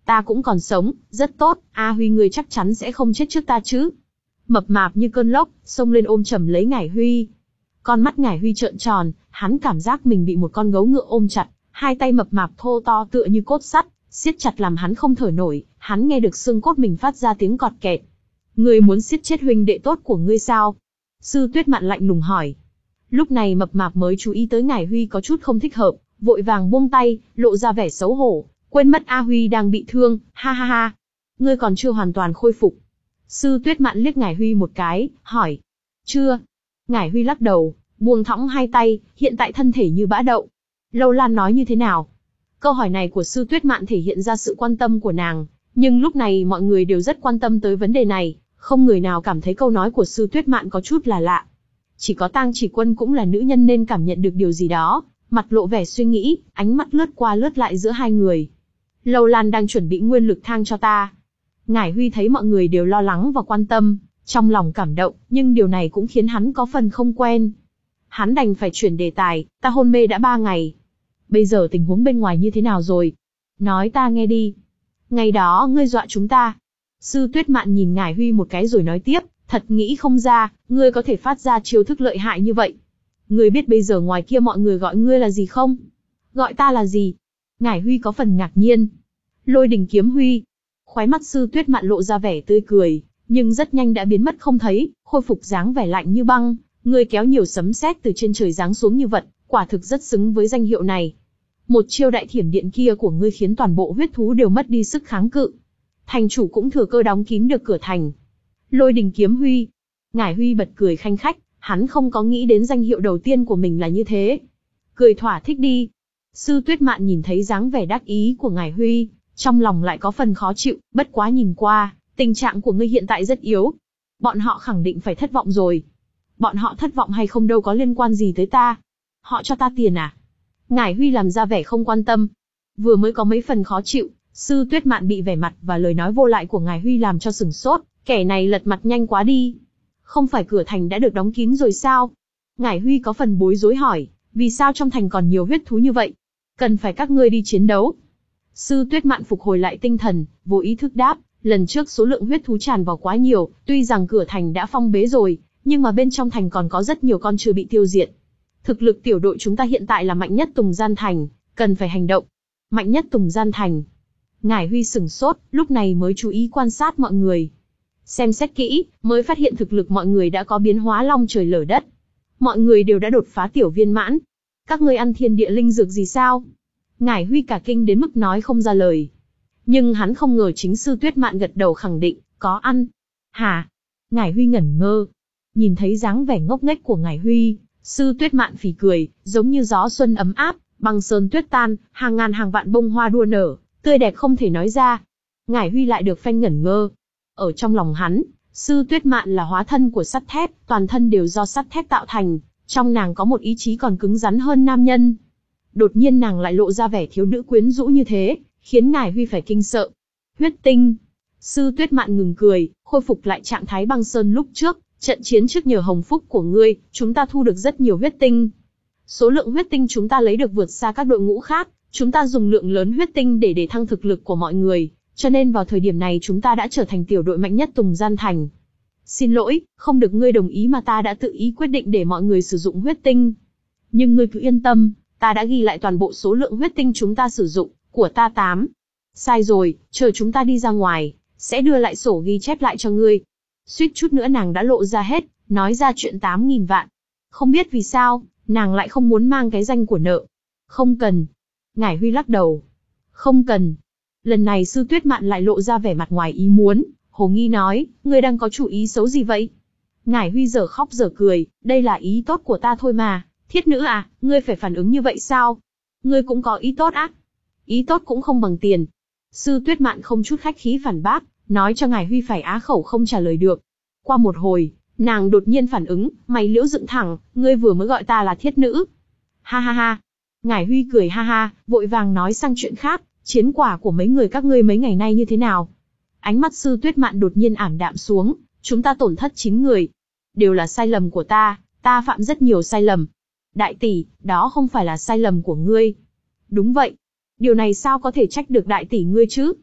[SPEAKER 1] Ta cũng còn sống, rất tốt, A Huy ngươi chắc chắn sẽ không chết trước ta chứ. Mập mạp như cơn lốc, xông lên ôm chầm lấy Ngải Huy. Con mắt Ngải Huy trợn tròn, hắn cảm giác mình bị một con gấu ngựa ôm chặt, hai tay mập mạp thô to tựa như cốt sắt, siết chặt làm hắn không thở nổi, hắn nghe được xương cốt mình phát ra tiếng cọt kẹt. Ngươi muốn siết chết huynh đệ tốt của ngươi sao? Sư Tuyết Mạn lạnh lùng hỏi. Lúc này mập mạp mới chú ý tới Ngải Huy có chút không thích hợp, vội vàng buông tay, lộ ra vẻ xấu hổ, quên mất A Huy đang bị thương, ha ha ha. Ngươi còn chưa hoàn toàn khôi phục. Sư Tuyết Mạn liếc Ngải Huy một cái, hỏi. Chưa. Ngải Huy lắc đầu, buông thõng hai tay, hiện tại thân thể như bã đậu. Lâu Lan nói như thế nào? Câu hỏi này của Sư Tuyết Mạn thể hiện ra sự quan tâm của nàng, nhưng lúc này mọi người đều rất quan tâm tới vấn đề này, không người nào cảm thấy câu nói của Sư Tuyết Mạn có chút là lạ. Chỉ có Tang Chỉ Quân cũng là nữ nhân nên cảm nhận được điều gì đó, mặt lộ vẻ suy nghĩ, ánh mắt lướt qua lướt lại giữa hai người. Lâu Lan đang chuẩn bị nguyên lực thang cho ta. Ngải Huy thấy mọi người đều lo lắng và quan tâm, trong lòng cảm động, nhưng điều này cũng khiến hắn có phần không quen. Hắn đành phải chuyển đề tài, ta hôn mê đã ba ngày. Bây giờ tình huống bên ngoài như thế nào rồi? Nói ta nghe đi. Ngày đó ngươi dọa chúng ta. Sư Tuyết Mạn nhìn Ngải Huy một cái rồi nói tiếp, thật nghĩ không ra, ngươi có thể phát ra chiêu thức lợi hại như vậy. Ngươi biết bây giờ ngoài kia mọi người gọi ngươi là gì không? Gọi ta là gì? Ngải Huy có phần ngạc nhiên. Lôi Đình Kiếm Huy. Khóe mắt Sư Tuyết Mạn lộ ra vẻ tươi cười, nhưng rất nhanh đã biến mất không thấy, khôi phục dáng vẻ lạnh như băng. Ngươi kéo nhiều sấm sét từ trên trời giáng xuống như vật, quả thực rất xứng với danh hiệu này. Một chiêu đại thiểm điện kia của ngươi khiến toàn bộ huyết thú đều mất đi sức kháng cự. Thành chủ cũng thừa cơ đóng kín được cửa thành. Lôi Đình Kiếm Huy. Ngải Huy bật cười khanh khách, hắn không có nghĩ đến danh hiệu đầu tiên của mình là như thế. Cười thỏa thích đi. Sư Tuyết Mạn nhìn thấy dáng vẻ đắc ý của Ngải Huy, trong lòng lại có phần khó chịu, bất quá nhìn qua, tình trạng của ngươi hiện tại rất yếu. Bọn họ khẳng định phải thất vọng rồi. Bọn họ thất vọng hay không đâu có liên quan gì tới ta. Họ cho ta tiền à? Ngải Huy làm ra vẻ không quan tâm. Vừa mới có mấy phần khó chịu, Sư Tuyết Mạn bị vẻ mặt và lời nói vô lại của Ngải Huy làm cho sửng sốt, kẻ này lật mặt nhanh quá đi. Không phải cửa thành đã được đóng kín rồi sao? Ngải Huy có phần bối rối hỏi, vì sao trong thành còn nhiều huyết thú như vậy? Cần phải các ngươi đi chiến đấu. Sư Tuyết Mạn phục hồi lại tinh thần, vô ý thức đáp, lần trước số lượng huyết thú tràn vào quá nhiều, tuy rằng cửa thành đã phong bế rồi, nhưng mà bên trong thành còn có rất nhiều con chưa bị tiêu diệt. Thực lực tiểu đội chúng ta hiện tại là mạnh nhất Tùng Gian Thành, cần phải hành động. Mạnh nhất Tùng Gian Thành. Ngải Huy sửng sốt, lúc này mới chú ý quan sát mọi người. Xem xét kỹ, mới phát hiện thực lực mọi người đã có biến hóa long trời lở đất. Mọi người đều đã đột phá tiểu viên mãn. Các ngươi ăn thiên địa linh dược gì sao? Ngải Huy cả kinh đến mức nói không ra lời. Nhưng hắn không ngờ chính Sư Tuyết Mạn gật đầu khẳng định, có ăn. Hả? Ngải Huy ngẩn ngơ. Nhìn thấy dáng vẻ ngốc nghếch của Ngải Huy, Sư Tuyết Mạn phì cười, giống như gió xuân ấm áp, băng sơn tuyết tan, hàng ngàn hàng vạn bông hoa đua nở, tươi đẹp không thể nói ra. Ngải Huy lại được phen ngẩn ngơ. Ở trong lòng hắn, Sư Tuyết Mạn là hóa thân của sắt thép, toàn thân đều do sắt thép tạo thành, trong nàng có một ý chí còn cứng rắn hơn nam nhân. Đột nhiên nàng lại lộ ra vẻ thiếu nữ quyến rũ như thế, khiến Ngải Huy phải kinh sợ. Huyết tinh. Sư Tuyết Mạn ngừng cười, khôi phục lại trạng thái băng sơn lúc trước. Trận chiến trước nhờ hồng phúc của ngươi, chúng ta thu được rất nhiều huyết tinh. Số lượng huyết tinh chúng ta lấy được vượt xa các đội ngũ khác, chúng ta dùng lượng lớn huyết tinh để để thăng thực lực của mọi người, cho nên vào thời điểm này chúng ta đã trở thành tiểu đội mạnh nhất Tùng Gian Thành. Xin lỗi, không được ngươi đồng ý mà ta đã tự ý quyết định để mọi người sử dụng huyết tinh. Nhưng ngươi cứ yên tâm, ta đã ghi lại toàn bộ số lượng huyết tinh chúng ta sử dụng, của ta tám. Sai rồi, chờ chúng ta đi ra ngoài, sẽ đưa lại sổ ghi chép lại cho ngươi. Suýt chút nữa nàng đã lộ ra hết, nói ra chuyện tám nghìn vạn. Không biết vì sao, nàng lại không muốn mang cái danh của nợ. Không cần. Ngải Huy lắc đầu. Không cần. Lần này Sư Tuyết Mạn lại lộ ra vẻ mặt ngoài ý muốn, hồ nghi nói, ngươi đang có chủ ý xấu gì vậy? Ngải Huy giờ khóc giờ cười, đây là ý tốt của ta thôi mà, thiết nữ à, ngươi phải phản ứng như vậy sao? Ngươi cũng có ý tốt á? Ý tốt cũng không bằng tiền. Sư Tuyết Mạn không chút khách khí phản bác, nói cho Ngải Huy phải á khẩu không trả lời được. Qua một hồi, nàng đột nhiên phản ứng, mày liễu dựng thẳng, ngươi vừa mới gọi ta là thiết nữ. Ha ha ha. Ngải Huy cười ha ha, vội vàng nói sang chuyện khác, chiến quả của mấy người các ngươi mấy ngày nay như thế nào? Ánh mắt Sư Tuyết Mạn đột nhiên ảm đạm xuống, chúng ta tổn thất chín người. Đều là sai lầm của ta, ta phạm rất nhiều sai lầm. Đại tỷ, đó không phải là sai lầm của ngươi. Đúng vậy. Điều này sao có thể trách được đại tỷ ngươi chứ?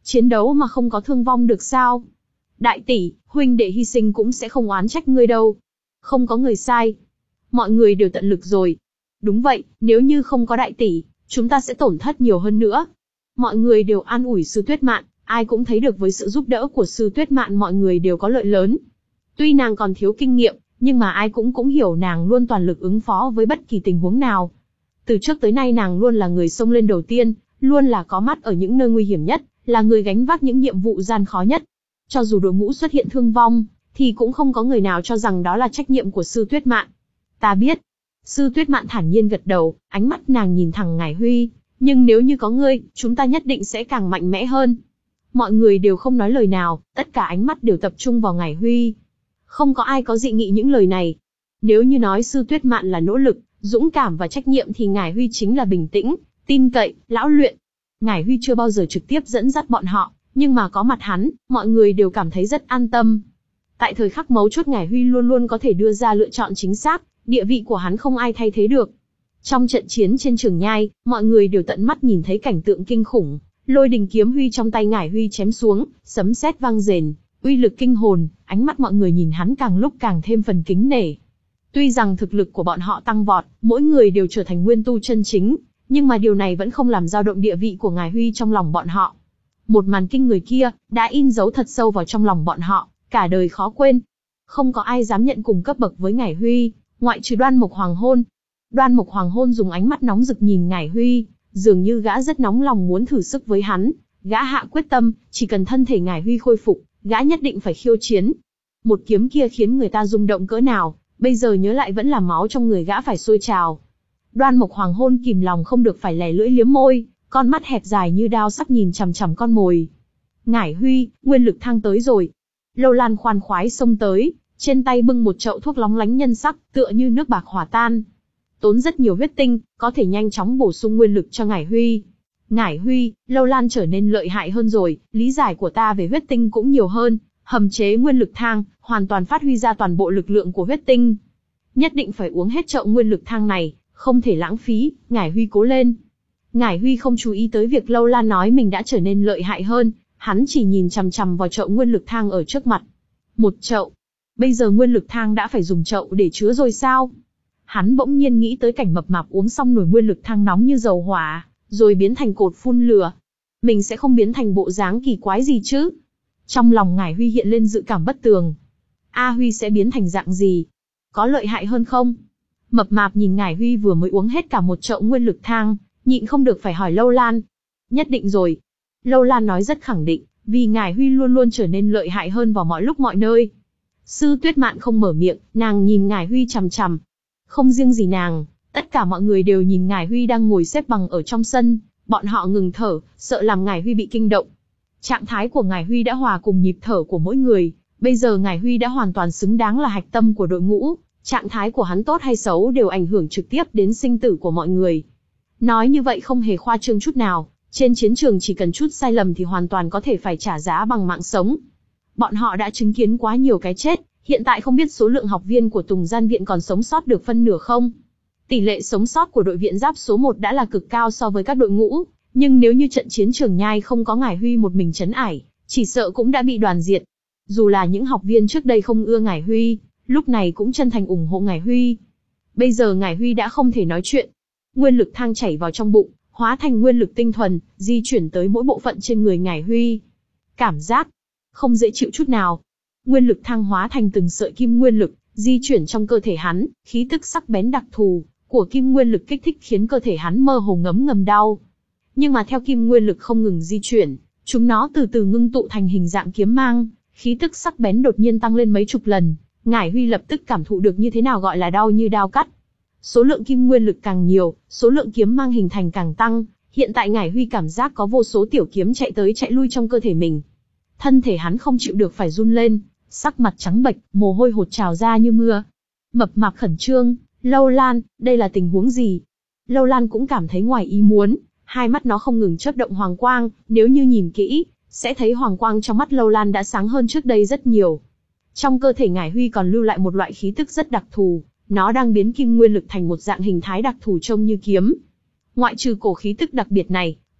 [SPEAKER 1] Chiến đấu mà không có thương vong được sao? Đại tỷ, huynh đệ hy sinh cũng sẽ không oán trách ngươi đâu. Không có người sai. Mọi người đều tận lực rồi. Đúng vậy, nếu như không có đại tỷ, chúng ta sẽ tổn thất nhiều hơn nữa. Mọi người đều an ủi Sư Tuyết Mạn, ai cũng thấy được với sự giúp đỡ của Sư Tuyết Mạn mọi người đều có lợi lớn. Tuy nàng còn thiếu kinh nghiệm, nhưng mà ai cũng cũng hiểu nàng luôn toàn lực ứng phó với bất kỳ tình huống nào. Từ trước tới nay nàng luôn là người xông lên đầu tiên, luôn là có mắt ở những nơi nguy hiểm nhất, là người gánh vác những nhiệm vụ gian khó nhất. Cho dù đội ngũ xuất hiện thương vong, thì cũng không có người nào cho rằng đó là trách nhiệm của Sư Tuyết Mạn. Ta biết. Sư Tuyết Mạn thản nhiên gật đầu, ánh mắt nàng nhìn thẳng Ngải Huy. Nhưng nếu như có ngươi, chúng ta nhất định sẽ càng mạnh mẽ hơn. Mọi người đều không nói lời nào, tất cả ánh mắt đều tập trung vào Ngải Huy. Không có ai có dị nghị những lời này. Nếu như nói Sư Tuyết Mạn là nỗ lực, dũng cảm và trách nhiệm thì Ngải Huy chính là bình tĩnh, tin cậy, lão luyện. Ngải Huy chưa bao giờ trực tiếp dẫn dắt bọn họ, nhưng mà có mặt hắn, mọi người đều cảm thấy rất an tâm. Tại thời khắc mấu chốt Ngải Huy luôn luôn có thể đưa ra lựa chọn chính xác, địa vị của hắn không ai thay thế được. Trong trận chiến trên Trường Nhai, mọi người đều tận mắt nhìn thấy cảnh tượng kinh khủng, lôi đình kiếm huy trong tay Ngải Huy chém xuống, sấm sét vang rền, uy lực kinh hồn, ánh mắt mọi người nhìn hắn càng lúc càng thêm phần kính nể. Tuy rằng thực lực của bọn họ tăng vọt, mỗi người đều trở thành nguyên tu chân chính, nhưng mà điều này vẫn không làm dao động địa vị của Ngải Huy trong lòng bọn họ. Một màn kinh người kia, đã in dấu thật sâu vào trong lòng bọn họ, cả đời khó quên. Không có ai dám nhận cùng cấp bậc với Ngải Huy, ngoại trừ Đoan Mộc Hoàng Hôn. Đoan Mộc Hoàng Hôn dùng ánh mắt nóng rực nhìn Ngải Huy, dường như gã rất nóng lòng muốn thử sức với hắn. Gã hạ quyết tâm, chỉ cần thân thể Ngải Huy khôi phục, gã nhất định phải khiêu chiến. Một kiếm kia khiến người ta rung động cỡ nào, bây giờ nhớ lại vẫn là máu trong người gã phải sôi trào. Đoan Mộc Hoàng Hôn kìm lòng không được phải lè lưỡi liếm môi, con mắt hẹp dài như đao sắc nhìn chằm chằm con mồi. Ngải Huy, nguyên lực thăng tới rồi. Lâu Lan khoan khoái xông tới, trên tay bưng một chậu thuốc lóng lánh nhân sắc, tựa như nước bạc hòa tan. Tốn rất nhiều huyết tinh, có thể nhanh chóng bổ sung nguyên lực cho Ngải Huy. Ngải Huy, Lâu Lan trở nên lợi hại hơn rồi, lý giải của ta về huyết tinh cũng nhiều hơn, hầm chế nguyên lực thang, hoàn toàn phát huy ra toàn bộ lực lượng của huyết tinh. Nhất định phải uống hết chậu nguyên lực thang này, không thể lãng phí, Ngải Huy cố lên. Ngải Huy không chú ý tới việc Lâu Lan nói mình đã trở nên lợi hại hơn, hắn chỉ nhìn chằm chằm vào chậu nguyên lực thang ở trước mặt. Một chậu. Bây giờ nguyên lực thang đã phải dùng chậu để chứa rồi sao? Hắn bỗng nhiên nghĩ tới cảnh mập mạp uống xong nồi nguyên lực thang nóng như dầu hỏa, rồi biến thành cột phun lửa. Mình sẽ không biến thành bộ dáng kỳ quái gì chứ? Trong lòng Ngải Huy hiện lên dự cảm bất tường. A Huy sẽ biến thành dạng gì? Có lợi hại hơn không? Mập mạp nhìn Ngải Huy vừa mới uống hết cả một chậu nguyên lực thang, nhịn không được phải hỏi Lâu Lan. Nhất định rồi. Lâu Lan nói rất khẳng định, vì Ngải Huy luôn luôn trở nên lợi hại hơn vào mọi lúc mọi nơi. Sư Tuyết Mạn không mở miệng, nàng nhìn Ngải Huy chằm chằm. Không riêng gì nàng, tất cả mọi người đều nhìn Ngải Huy đang ngồi xếp bằng ở trong sân, bọn họ ngừng thở, sợ làm Ngải Huy bị kinh động. Trạng thái của Ngải Huy đã hòa cùng nhịp thở của mỗi người, bây giờ Ngải Huy đã hoàn toàn xứng đáng là hạch tâm của đội ngũ, trạng thái của hắn tốt hay xấu đều ảnh hưởng trực tiếp đến sinh tử của mọi người. Nói như vậy không hề khoa trương chút nào, trên chiến trường chỉ cần chút sai lầm thì hoàn toàn có thể phải trả giá bằng mạng sống. Bọn họ đã chứng kiến quá nhiều cái chết, hiện tại không biết số lượng học viên của Tùng Gian Viện còn sống sót được phân nửa không? Tỷ lệ sống sót của đội viện giáp số một đã là cực cao so với các đội ngũ, nhưng nếu như trận chiến Trường Nhai không có Ngải Huy một mình trấn ải, chỉ sợ cũng đã bị đoàn diệt. Dù là những học viên trước đây không ưa Ngải Huy, lúc này cũng chân thành ủng hộ Ngải Huy. Bây giờ Ngải Huy đã không thể nói chuyện. Nguyên lực thang chảy vào trong bụng, hóa thành nguyên lực tinh thuần, di chuyển tới mỗi bộ phận trên người Ngải Huy. Cảm giác không dễ chịu chút nào. Nguyên lực thang hóa thành từng sợi kim nguyên lực, di chuyển trong cơ thể hắn, khí tức sắc bén đặc thù của kim nguyên lực kích thích khiến cơ thể hắn mơ hồ ngấm ngầm đau. Nhưng mà theo kim nguyên lực không ngừng di chuyển, chúng nó từ từ ngưng tụ thành hình dạng kiếm mang, khí tức sắc bén đột nhiên tăng lên mấy chục lần. Ngải Huy lập tức cảm thụ được như thế nào gọi là đau như đao cắt. Số lượng kim nguyên lực càng nhiều, số lượng kiếm mang hình thành càng tăng, hiện tại Ngải Huy cảm giác có vô số tiểu kiếm chạy tới chạy lui trong cơ thể mình. Thân thể hắn không chịu được phải run lên, sắc mặt trắng bệch, mồ hôi hột trào ra như mưa. Mập mạp khẩn trương, Lâu Lan, đây là tình huống gì? Lâu Lan cũng cảm thấy ngoài ý muốn, hai mắt nó không ngừng chớp động hoàng quang, nếu như nhìn kỹ, sẽ thấy hoàng quang trong mắt Lâu Lan đã sáng hơn trước đây rất nhiều. Trong cơ thể Ngải Huy còn lưu lại một loại khí tức rất đặc thù, nó đang biến kim nguyên lực thành một dạng hình thái đặc thù trông như kiếm. Ngoại trừ cổ khí tức đặc biệt này,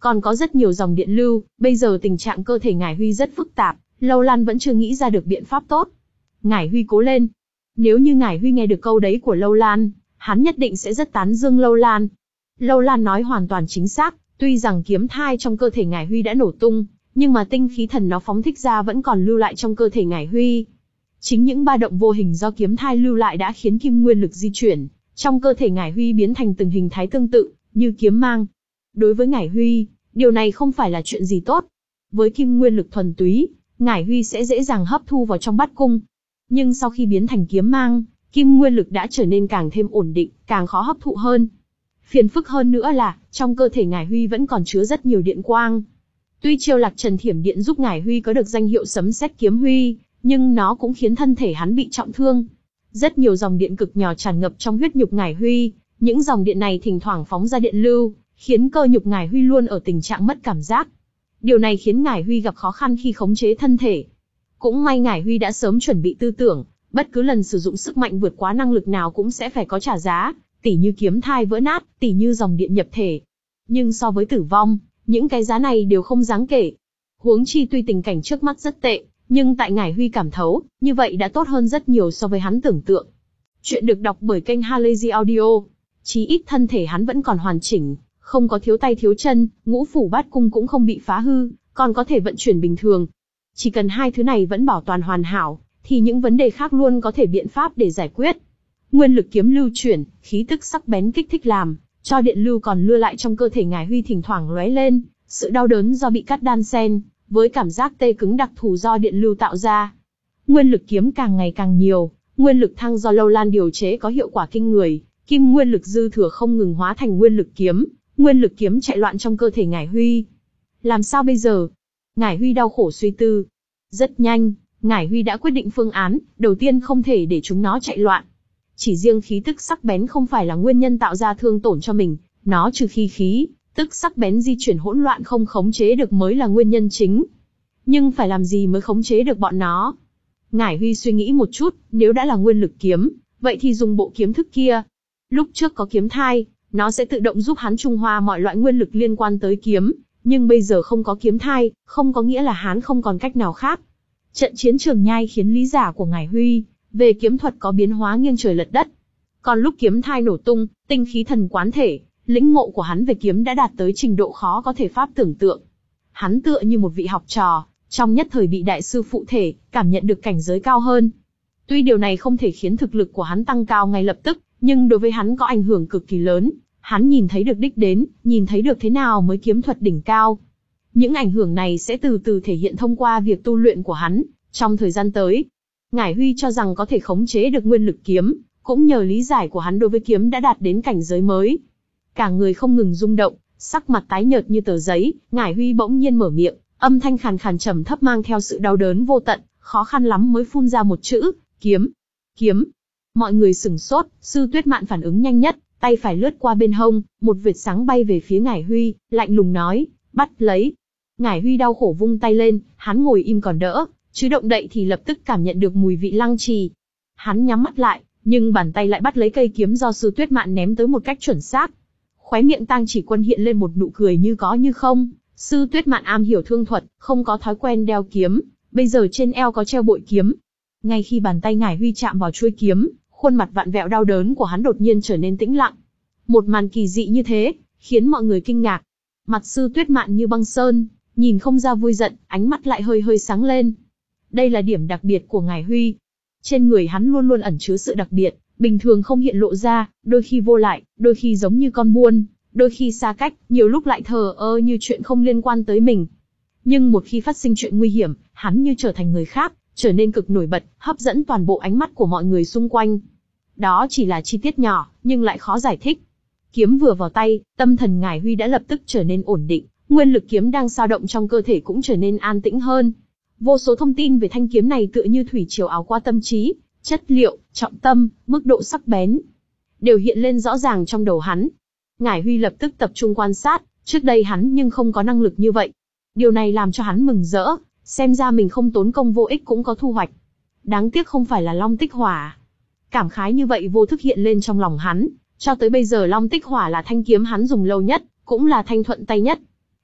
[SPEAKER 1] còn có rất nhiều dòng điện lưu, bây giờ tình trạng cơ thể Ngải Huy rất phức tạp, Lâu Lan vẫn chưa nghĩ ra được biện pháp tốt. Ngải Huy cố lên. Nếu như Ngải Huy nghe được câu đấy của Lâu Lan, hắn nhất định sẽ rất tán dương Lâu Lan. Lâu Lan nói hoàn toàn chính xác, tuy rằng kiếm thai trong cơ thể Ngải Huy đã nổ tung, nhưng mà tinh khí thần nó phóng thích ra vẫn còn lưu lại trong cơ thể Ngải Huy. Chính những ba động vô hình do kiếm thai lưu lại đã khiến kim nguyên lực di chuyển, trong cơ thể Ngải Huy biến thành từng hình thái tương tự, như kiếm mang. Đối với Ngải Huy, điều này không phải là chuyện gì tốt. Với kim nguyên lực thuần túy, Ngải Huy sẽ dễ dàng hấp thu vào trong bát cung. Nhưng sau khi biến thành kiếm mang, kim nguyên lực đã trở nên càng thêm ổn định, càng khó hấp thụ hơn. Phiền phức hơn nữa là, trong cơ thể Ngải Huy vẫn còn chứa rất nhiều điện quang. Tuy chiêu Lạc Trần Thiểm Điện giúp Ngải Huy có được danh hiệu Sấm Sét Kiếm Huy, nhưng nó cũng khiến thân thể hắn bị trọng thương. Rất nhiều dòng điện cực nhỏ tràn ngập trong huyết nhục Ngải Huy, những dòng điện này thỉnh thoảng phóng ra điện lưu, khiến cơ nhục Ngải Huy luôn ở tình trạng mất cảm giác. Điều này khiến Ngải Huy gặp khó khăn khi khống chế thân thể. Cũng may Ngải Huy đã sớm chuẩn bị tư tưởng, bất cứ lần sử dụng sức mạnh vượt quá năng lực nào cũng sẽ phải có trả giá, tỉ như kiếm thai vỡ nát, tỉ như dòng điện nhập thể. Nhưng so với tử vong, những cái giá này đều không đáng kể. Huống chi tuy tình cảnh trước mắt rất tệ, nhưng tại Ngải Huy cảm thấu, như vậy đã tốt hơn rất nhiều so với hắn tưởng tượng. Chuyện được đọc bởi kênh Halazy Audio. Chí ít thân thể hắn vẫn còn hoàn chỉnh, không có thiếu tay thiếu chân, ngũ phủ bát cung cũng không bị phá hư, còn có thể vận chuyển bình thường. Chỉ cần hai thứ này vẫn bảo toàn hoàn hảo, thì những vấn đề khác luôn có thể biện pháp để giải quyết. Nguyên lực kiếm lưu chuyển, khí tức sắc bén kích thích làm cho điện lưu còn lưu lại trong cơ thể Ngải Huy thỉnh thoảng lóe lên, sự đau đớn do bị cắt đan xen với cảm giác tê cứng đặc thù do điện lưu tạo ra. Nguyên lực kiếm càng ngày càng nhiều, nguyên lực thăng do Lâu Lan điều chế có hiệu quả kinh người, kim nguyên lực dư thừa không ngừng hóa thành nguyên lực kiếm, nguyên lực kiếm chạy loạn trong cơ thể Ngải Huy. Làm sao bây giờ? Ngải Huy đau khổ suy tư. Rất nhanh, Ngải Huy đã quyết định phương án, đầu tiên không thể để chúng nó chạy loạn. Chỉ riêng khí tức sắc bén không phải là nguyên nhân tạo ra thương tổn cho mình, nó trừ khi khí tức sắc bén di chuyển hỗn loạn không khống chế được mới là nguyên nhân chính. Nhưng phải làm gì mới khống chế được bọn nó? Ngải Huy suy nghĩ một chút, nếu đã là nguyên lực kiếm, vậy thì dùng bộ kiếm thức kia. Lúc trước có kiếm thai, nó sẽ tự động giúp hắn trung hòa mọi loại nguyên lực liên quan tới kiếm, nhưng bây giờ không có kiếm thai, không có nghĩa là hắn không còn cách nào khác. Trận chiến Trường Nhai khiến lý giả của Ngải Huy về kiếm thuật có biến hóa nghiêng trời lệch đất. Còn lúc kiếm thai nổ tung, tinh khí thần quán thể, lĩnh ngộ của hắn về kiếm đã đạt tới trình độ khó có thể pháp tưởng tượng. Hắn tựa như một vị học trò, trong nhất thời bị đại sư phụ thể, cảm nhận được cảnh giới cao hơn. Tuy điều này không thể khiến thực lực của hắn tăng cao ngay lập tức, nhưng đối với hắn có ảnh hưởng cực kỳ lớn. Hắn nhìn thấy được đích đến, nhìn thấy được thế nào mới kiếm thuật đỉnh cao. Những ảnh hưởng này sẽ từ từ thể hiện thông qua việc tu luyện của hắn, trong thời gian tới. Ngải Huy cho rằng có thể khống chế được nguyên lực kiếm, cũng nhờ lý giải của hắn đối với kiếm đã đạt đến cảnh giới mới. Cả người không ngừng rung động, sắc mặt tái nhợt như tờ giấy, Ngải Huy bỗng nhiên mở miệng, âm thanh khàn khàn trầm thấp mang theo sự đau đớn vô tận, khó khăn lắm mới phun ra một chữ, kiếm, kiếm. Mọi người sửng sốt, Sư Tuyết Mạn phản ứng nhanh nhất, tay phải lướt qua bên hông, một vệt sáng bay về phía Ngải Huy, lạnh lùng nói, bắt lấy. Ngải Huy đau khổ vung tay lên, hắn ngồi im còn đỡ, chứ động đậy thì lập tức cảm nhận được mùi vị lăng trì. Hắn nhắm mắt lại, nhưng bàn tay lại bắt lấy cây kiếm do Sư Tuyết Mạn ném tới một cách chuẩn xác. Khóe miệng Tang Chỉ Quân hiện lên một nụ cười như có như không. Sư Tuyết Mạn am hiểu thương thuật, không có thói quen đeo kiếm, bây giờ trên eo có treo bội kiếm. Ngay khi bàn tay Ngải Huy chạm vào chuôi kiếm, khuôn mặt vặn vẹo đau đớn của hắn đột nhiên trở nên tĩnh lặng. Một màn kỳ dị như thế, khiến mọi người kinh ngạc. Mặt Sư Tuyết Mạn như băng sơn, nhìn không ra vui giận, ánh mắt lại hơi hơi sáng lên. Đây là điểm đặc biệt của Ngải Huy. Trên người hắn luôn luôn ẩn chứa sự đặc biệt, bình thường không hiện lộ ra, đôi khi vô lại, đôi khi giống như con buôn, đôi khi xa cách, nhiều lúc lại thờ ơ như chuyện không liên quan tới mình. Nhưng một khi phát sinh chuyện nguy hiểm, hắn như trở thành người khác, trở nên cực nổi bật, hấp dẫn toàn bộ ánh mắt của mọi người xung quanh. Đó chỉ là chi tiết nhỏ, nhưng lại khó giải thích. Kiếm vừa vào tay, tâm thần Ngải Huy đã lập tức trở nên ổn định, nguyên lực kiếm đang dao động trong cơ thể cũng trở nên an tĩnh hơn. Vô số thông tin về thanh kiếm này tựa như thủy triều ảo qua tâm trí, chất liệu, trọng tâm, mức độ sắc bén, đều hiện lên rõ ràng trong đầu hắn. Ngải Huy lập tức tập trung quan sát, trước đây hắn nhưng không có năng lực như vậy. Điều này làm cho hắn mừng rỡ, xem ra mình không tốn công vô ích cũng có thu hoạch. Đáng tiếc không phải là Long Tích Hỏa. Cảm khái như vậy vô thức hiện lên trong lòng hắn, cho tới bây giờ Long Tích Hỏa là thanh kiếm hắn dùng lâu nhất, cũng là thanh thuận tay nhất.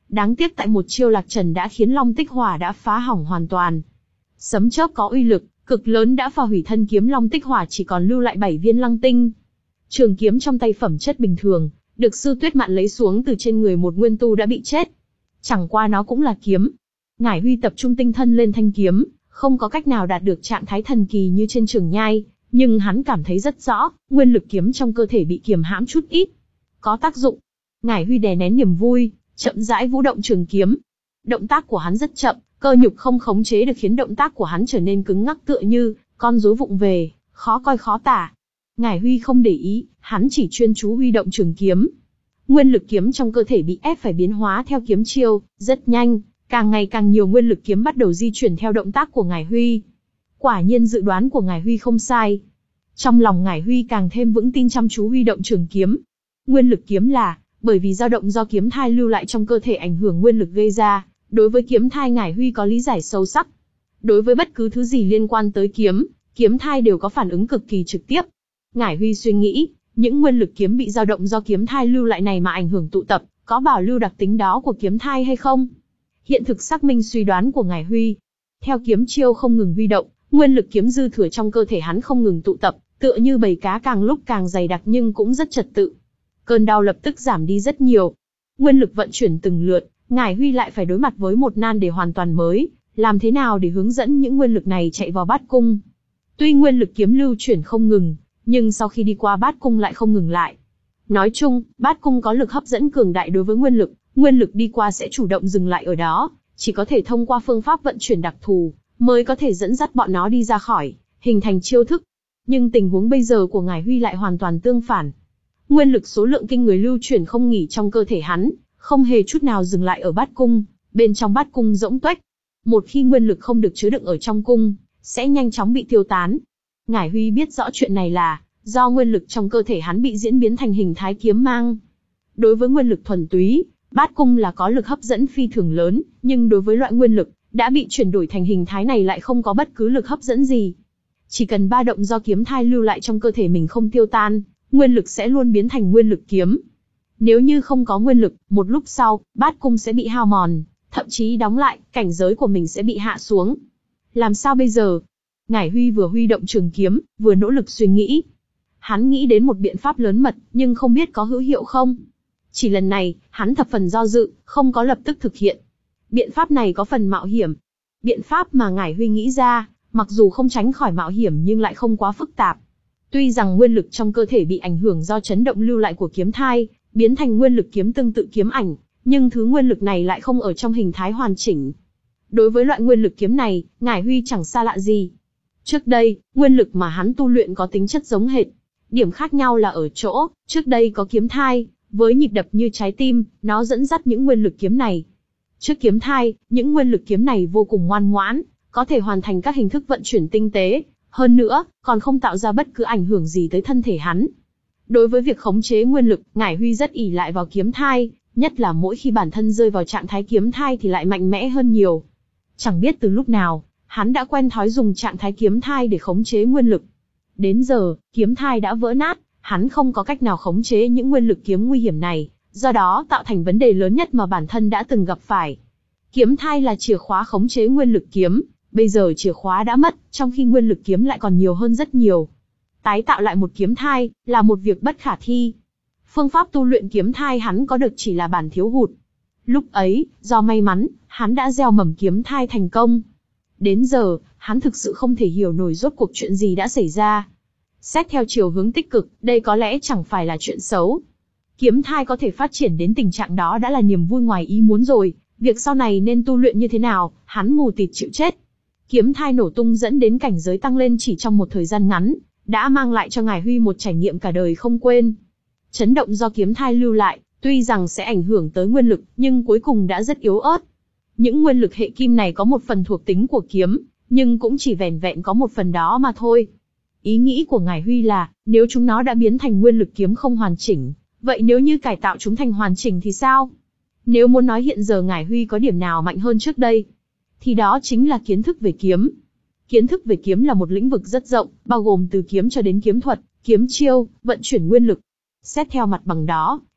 [SPEAKER 1] Đáng tiếc tại một chiêu lạc trần đã khiến Long Tích Hỏa đã phá hỏng hoàn toàn. Sấm chớp có uy lực cực lớn đã phá hủy thân kiếm Long Tích Hỏa, chỉ còn lưu lại bảy viên lăng tinh. Trường kiếm trong tay phẩm chất bình thường, được Sư Tuyết Mạn lấy xuống từ trên người một nguyên tu đã bị chết. Chẳng qua nó cũng là kiếm. Ngải Huy tập trung tinh thần lên thanh kiếm, không có cách nào đạt được trạng thái thần kỳ như trên Trường Nhai, nhưng hắn cảm thấy rất rõ, nguyên lực kiếm trong cơ thể bị kiềm hãm chút ít. Có tác dụng. Ngải Huy đè nén niềm vui, chậm rãi vũ động trường kiếm. Động tác của hắn rất chậm, cơ nhục không khống chế được khiến động tác của hắn trở nên cứng ngắc tựa như con rối vụng về, khó coi khó tả. Ngải Huy không để ý, hắn chỉ chuyên chú huy động trường kiếm. Nguyên lực kiếm trong cơ thể bị ép phải biến hóa theo kiếm chiêu, rất nhanh, càng ngày càng nhiều nguyên lực kiếm bắt đầu di chuyển theo động tác của Ngải Huy. Quả nhiên dự đoán của Ngải Huy không sai. Trong lòng Ngải Huy càng thêm vững tin, chăm chú huy động trường kiếm. Nguyên lực kiếm là bởi vì dao động do kiếm thai lưu lại trong cơ thể ảnh hưởng nguyên lực gây ra. Đối với kiếm thai, Ngải Huy có lý giải sâu sắc. Đối với bất cứ thứ gì liên quan tới kiếm, kiếm thai đều có phản ứng cực kỳ trực tiếp. Ngải Huy suy nghĩ, những nguyên lực kiếm bị dao động do kiếm thai lưu lại này mà ảnh hưởng tụ tập, có bảo lưu đặc tính đó của kiếm thai hay không? Hiện thực xác minh suy đoán của Ngải Huy. Theo kiếm chiêu không ngừng huy động, nguyên lực kiếm dư thừa trong cơ thể hắn không ngừng tụ tập, tựa như bầy cá càng lúc càng dày đặc nhưng cũng rất trật tự. Cơn đau lập tức giảm đi rất nhiều. Nguyên lực vận chuyển từng lượt, Ngải Huy lại phải đối mặt với một nan đề hoàn toàn mới, làm thế nào để hướng dẫn những nguyên lực này chạy vào bát cung? Tuy nguyên lực kiếm lưu chuyển không ngừng, nhưng sau khi đi qua bát cung lại không ngừng lại. Nói chung, bát cung có lực hấp dẫn cường đại đối với nguyên lực, nguyên lực đi qua sẽ chủ động dừng lại ở đó, chỉ có thể thông qua phương pháp vận chuyển đặc thù, mới có thể dẫn dắt bọn nó đi ra khỏi, hình thành chiêu thức. Nhưng tình huống bây giờ của Ngải Huy lại hoàn toàn tương phản. Nguyên lực số lượng kinh người lưu chuyển không nghỉ trong cơ thể hắn, không hề chút nào dừng lại ở bát cung, bên trong bát cung rỗng tuếch. Một khi nguyên lực không được chứa đựng ở trong cung, sẽ nhanh chóng bị tiêu tán. Ngải Huy biết rõ chuyện này là do nguyên lực trong cơ thể hắn bị diễn biến thành hình thái kiếm mang. Đối với nguyên lực thuần túy, bát cung là có lực hấp dẫn phi thường lớn, nhưng đối với loại nguyên lực đã bị chuyển đổi thành hình thái này lại không có bất cứ lực hấp dẫn gì. Chỉ cần ba động do kiếm thai lưu lại trong cơ thể mình không tiêu tan, nguyên lực sẽ luôn biến thành nguyên lực kiếm. Nếu như không có nguyên lực, một lúc sau, bát cung sẽ bị hao mòn, thậm chí đóng lại, cảnh giới của mình sẽ bị hạ xuống. Làm sao bây giờ? Ngải Huy vừa huy động trường kiếm, vừa nỗ lực suy nghĩ. Hắn nghĩ đến một biện pháp lớn mật, nhưng không biết có hữu hiệu không. Chỉ lần này, hắn thập phần do dự, không có lập tức thực hiện. Biện pháp này có phần mạo hiểm. Biện pháp mà Ngải Huy nghĩ ra, mặc dù không tránh khỏi mạo hiểm nhưng lại không quá phức tạp. Tuy rằng nguyên lực trong cơ thể bị ảnh hưởng do chấn động lưu lại của kiếm thai, biến thành nguyên lực kiếm tương tự kiếm ảnh, nhưng thứ nguyên lực này lại không ở trong hình thái hoàn chỉnh. Đối với loại nguyên lực kiếm này, Ngải Huy chẳng xa lạ gì. Trước đây, nguyên lực mà hắn tu luyện có tính chất giống hệt. Điểm khác nhau là ở chỗ, trước đây có kiếm thai, với nhịp đập như trái tim, nó dẫn dắt những nguyên lực kiếm này. Trước kiếm thai, những nguyên lực kiếm này vô cùng ngoan ngoãn, có thể hoàn thành các hình thức vận chuyển tinh tế, hơn nữa, còn không tạo ra bất cứ ảnh hưởng gì tới thân thể hắn. Đối với việc khống chế nguyên lực, Ngải Huy rất ỷ lại vào kiếm thai, nhất là mỗi khi bản thân rơi vào trạng thái kiếm thai thì lại mạnh mẽ hơn nhiều. Chẳng biết từ lúc nào, hắn đã quen thói dùng trạng thái kiếm thai để khống chế nguyên lực. Đến giờ, kiếm thai đã vỡ nát, hắn không có cách nào khống chế những nguyên lực kiếm nguy hiểm này, do đó tạo thành vấn đề lớn nhất mà bản thân đã từng gặp phải. Kiếm thai là chìa khóa khống chế nguyên lực kiếm, bây giờ chìa khóa đã mất, trong khi nguyên lực kiếm lại còn nhiều hơn rất nhiều. Tái tạo lại một kiếm thai, là một việc bất khả thi. Phương pháp tu luyện kiếm thai hắn có được chỉ là bản thiếu hụt. Lúc ấy, do may mắn, hắn đã gieo mầm kiếm thai thành công. Đến giờ, hắn thực sự không thể hiểu nổi rốt cuộc chuyện gì đã xảy ra. Xét theo chiều hướng tích cực, đây có lẽ chẳng phải là chuyện xấu. Kiếm thai có thể phát triển đến tình trạng đó đã là niềm vui ngoài ý muốn rồi, việc sau này nên tu luyện như thế nào, hắn mù tịt chịu chết. Kiếm thai nổ tung dẫn đến cảnh giới tăng lên chỉ trong một thời gian ngắn, đã mang lại cho Ngải Huy một trải nghiệm cả đời không quên. Chấn động do kiếm thai lưu lại, tuy rằng sẽ ảnh hưởng tới nguyên lực, nhưng cuối cùng đã rất yếu ớt. Những nguyên lực hệ kim này có một phần thuộc tính của kiếm, nhưng cũng chỉ vẻn vẹn có một phần đó mà thôi. Ý nghĩ của Ngải Huy là, nếu chúng nó đã biến thành nguyên lực kiếm không hoàn chỉnh, vậy nếu như cải tạo chúng thành hoàn chỉnh thì sao? Nếu muốn nói hiện giờ Ngải Huy có điểm nào mạnh hơn trước đây, thì đó chính là kiến thức về kiếm. Kiến thức về kiếm là một lĩnh vực rất rộng, bao gồm từ kiếm cho đến kiếm thuật, kiếm chiêu, vận chuyển nguyên lực. Xét theo mặt bằng đó,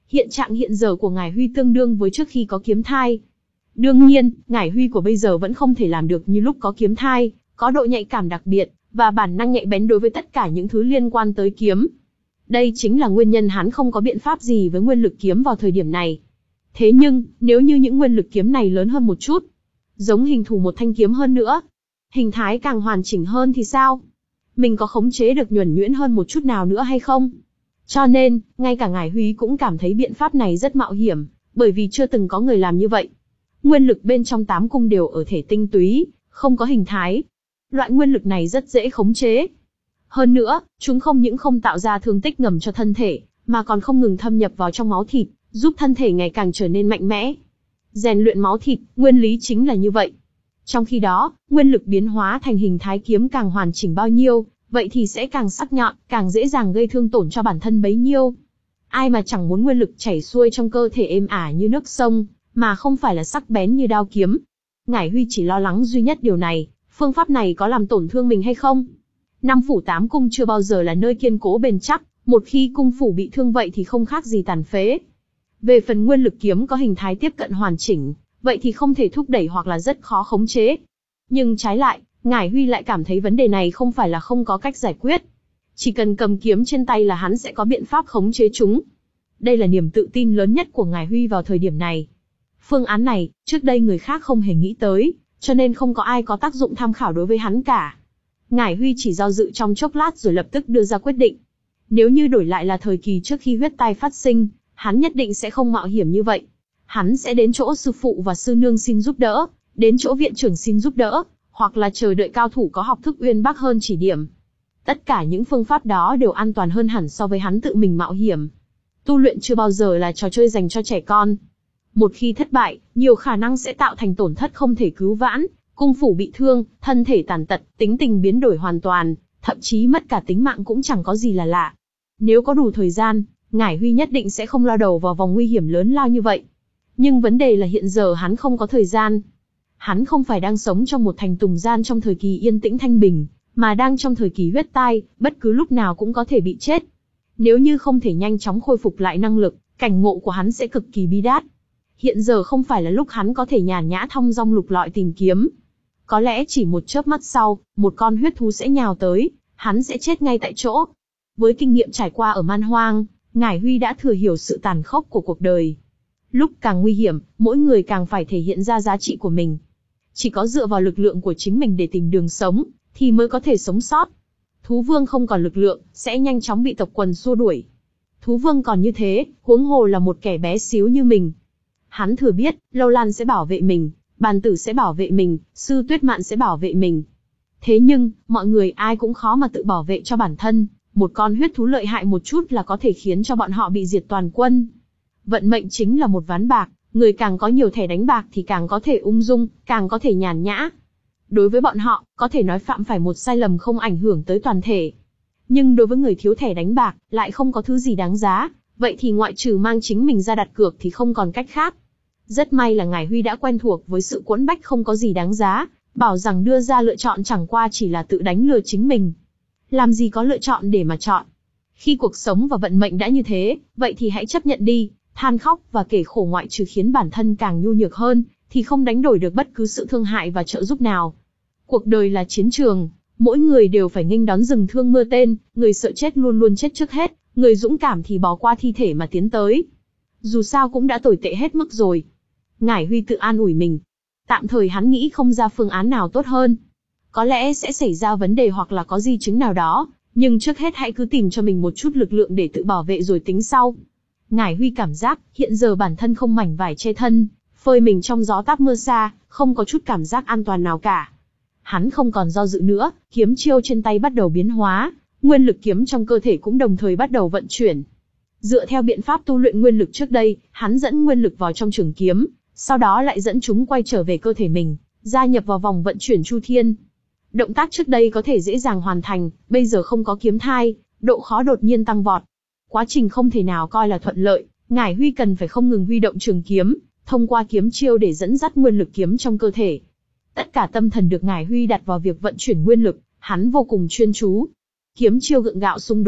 [SPEAKER 1] Hiện trạng hiện giờ của Ngải Huy tương đương với trước khi có kiếm thai. Đương nhiên, Ngải Huy của bây giờ vẫn không thể làm được như lúc có kiếm thai, có độ nhạy cảm đặc biệt, và bản năng nhạy bén đối với tất cả những thứ liên quan tới kiếm. Đây chính là nguyên nhân hắn không có biện pháp gì với nguyên lực kiếm vào thời điểm này. Thế nhưng, nếu như những nguyên lực kiếm này lớn hơn một chút, giống hình thù một thanh kiếm hơn nữa, hình thái càng hoàn chỉnh hơn thì sao? Mình có khống chế được nhuần nhuyễn hơn một chút nào nữa hay không? Cho nên, ngay cả Ngải Huy cũng cảm thấy biện pháp này rất mạo hiểm, bởi vì chưa từng có người làm như vậy. Nguyên lực bên trong tám cung đều ở thể tinh túy, không có hình thái. Loại nguyên lực này rất dễ khống chế. Hơn nữa, chúng không những không tạo ra thương tích ngầm cho thân thể, mà còn không ngừng thâm nhập vào trong máu thịt, giúp thân thể ngày càng trở nên mạnh mẽ. Rèn luyện máu thịt, nguyên lý chính là như vậy. Trong khi đó, nguyên lực biến hóa thành hình thái kiếm càng hoàn chỉnh bao nhiêu, vậy thì sẽ càng sắc nhọn, càng dễ dàng gây thương tổn cho bản thân bấy nhiêu. Ai mà chẳng muốn nguyên lực chảy xuôi trong cơ thể êm ả như nước sông, mà không phải là sắc bén như đao kiếm. Ngải Huy chỉ lo lắng duy nhất điều này, phương pháp này có làm tổn thương mình hay không? Năm phủ tám cung chưa bao giờ là nơi kiên cố bền chắc, một khi cung phủ bị thương vậy thì không khác gì tàn phế. Về phần nguyên lực kiếm có hình thái tiếp cận hoàn chỉnh, vậy thì không thể thúc đẩy hoặc là rất khó khống chế. Nhưng trái lại, Ngải Huy lại cảm thấy vấn đề này không phải là không có cách giải quyết. Chỉ cần cầm kiếm trên tay là hắn sẽ có biện pháp khống chế chúng. Đây là niềm tự tin lớn nhất của Ngải Huy vào thời điểm này. Phương án này, trước đây người khác không hề nghĩ tới, cho nên không có ai có tác dụng tham khảo đối với hắn cả. Ngải Huy chỉ do dự trong chốc lát rồi lập tức đưa ra quyết định. Nếu như đổi lại là thời kỳ trước khi huyết tai phát sinh, hắn nhất định sẽ không mạo hiểm như vậy. Hắn sẽ đến chỗ sư phụ và sư nương xin giúp đỡ, đến chỗ viện trưởng xin giúp đỡ, hoặc là chờ đợi cao thủ có học thức uyên bác hơn chỉ điểm. Tất cả những phương pháp đó đều an toàn hơn hẳn so với hắn tự mình mạo hiểm. Tu luyện chưa bao giờ là trò chơi dành cho trẻ con. Một khi thất bại, nhiều khả năng sẽ tạo thành tổn thất không thể cứu vãn, cung phủ bị thương, thân thể tàn tật, tính tình biến đổi hoàn toàn, thậm chí mất cả tính mạng cũng chẳng có gì là lạ. Nếu có đủ thời gian, Ngải Huy nhất định sẽ không lao đầu vào vòng nguy hiểm lớn lao như vậy. Nhưng vấn đề là hiện giờ hắn không có thời gian. Hắn không phải đang sống trong một thành tùng gian trong thời kỳ yên tĩnh thanh bình, mà đang trong thời kỳ huyết tai, bất cứ lúc nào cũng có thể bị chết. Nếu như không thể nhanh chóng khôi phục lại năng lực, cảnh ngộ của hắn sẽ cực kỳ bi đát. Hiện giờ không phải là lúc hắn có thể nhàn nhã thong dong lục lọi tìm kiếm. Có lẽ chỉ một chớp mắt sau, một con huyết thú sẽ nhào tới, hắn sẽ chết ngay tại chỗ. Với kinh nghiệm trải qua ở man hoang, Ngải Huy đã thừa hiểu sự tàn khốc của cuộc đời. Lúc càng nguy hiểm, mỗi người càng phải thể hiện ra giá trị của mình. Chỉ có dựa vào lực lượng của chính mình để tìm đường sống, thì mới có thể sống sót. Thú vương không còn lực lượng, sẽ nhanh chóng bị tộc quần xua đuổi. Thú vương còn như thế, huống hồ là một kẻ bé xíu như mình. Hắn thừa biết, Lâu Lan sẽ bảo vệ mình, Bàn Tử sẽ bảo vệ mình, Sư Tuyết Mạn sẽ bảo vệ mình. Thế nhưng, mọi người ai cũng khó mà tự bảo vệ cho bản thân. Một con huyết thú lợi hại một chút là có thể khiến cho bọn họ bị diệt toàn quân. Vận mệnh chính là một ván bạc, người càng có nhiều thẻ đánh bạc thì càng có thể ung dung, càng có thể nhàn nhã. Đối với bọn họ, có thể nói phạm phải một sai lầm không ảnh hưởng tới toàn thể. Nhưng đối với người thiếu thẻ đánh bạc, lại không có thứ gì đáng giá, vậy thì ngoại trừ mang chính mình ra đặt cược thì không còn cách khác. Rất may là Ngải Huy đã quen thuộc với sự quẫn bách không có gì đáng giá, bảo rằng đưa ra lựa chọn chẳng qua chỉ là tự đánh lừa chính mình. Làm gì có lựa chọn để mà chọn. Khi cuộc sống và vận mệnh đã như thế, vậy thì hãy chấp nhận đi, than khóc và kể khổ ngoại trừ khiến bản thân càng nhu nhược hơn, thì không đánh đổi được bất cứ sự thương hại và trợ giúp nào. Cuộc đời là chiến trường, mỗi người đều phải nghênh đón rừng thương mưa tên, người sợ chết luôn luôn chết trước hết, người dũng cảm thì bỏ qua thi thể mà tiến tới. Dù sao cũng đã tồi tệ hết mức rồi. Ngải Huy tự an ủi mình. Tạm thời hắn nghĩ không ra phương án nào tốt hơn. Có lẽ sẽ xảy ra vấn đề hoặc là có di chứng nào đó, nhưng trước hết hãy cứ tìm cho mình một chút lực lượng để tự bảo vệ rồi tính sau. Ngải Huy cảm giác, hiện giờ bản thân không mảnh vải che thân, phơi mình trong gió táp mưa xa, không có chút cảm giác an toàn nào cả. Hắn không còn do dự nữa, kiếm chiêu trên tay bắt đầu biến hóa, nguyên lực kiếm trong cơ thể cũng đồng thời bắt đầu vận chuyển. Dựa theo biện pháp tu luyện nguyên lực trước đây, hắn dẫn nguyên lực vào trong trường kiếm, sau đó lại dẫn chúng quay trở về cơ thể mình, gia nhập vào vòng vận chuyển chu thiên. Động tác trước đây có thể dễ dàng hoàn thành, bây giờ không có kiếm thai, độ khó đột nhiên tăng vọt. Quá trình không thể nào coi là thuận lợi, Ngải Huy cần phải không ngừng huy động trường kiếm, thông qua kiếm chiêu để dẫn dắt nguyên lực kiếm trong cơ thể. Tất cả tâm thần được Ngải Huy đặt vào việc vận chuyển nguyên lực, hắn vô cùng chuyên chú. Kiếm chiêu gượng gạo xung đột,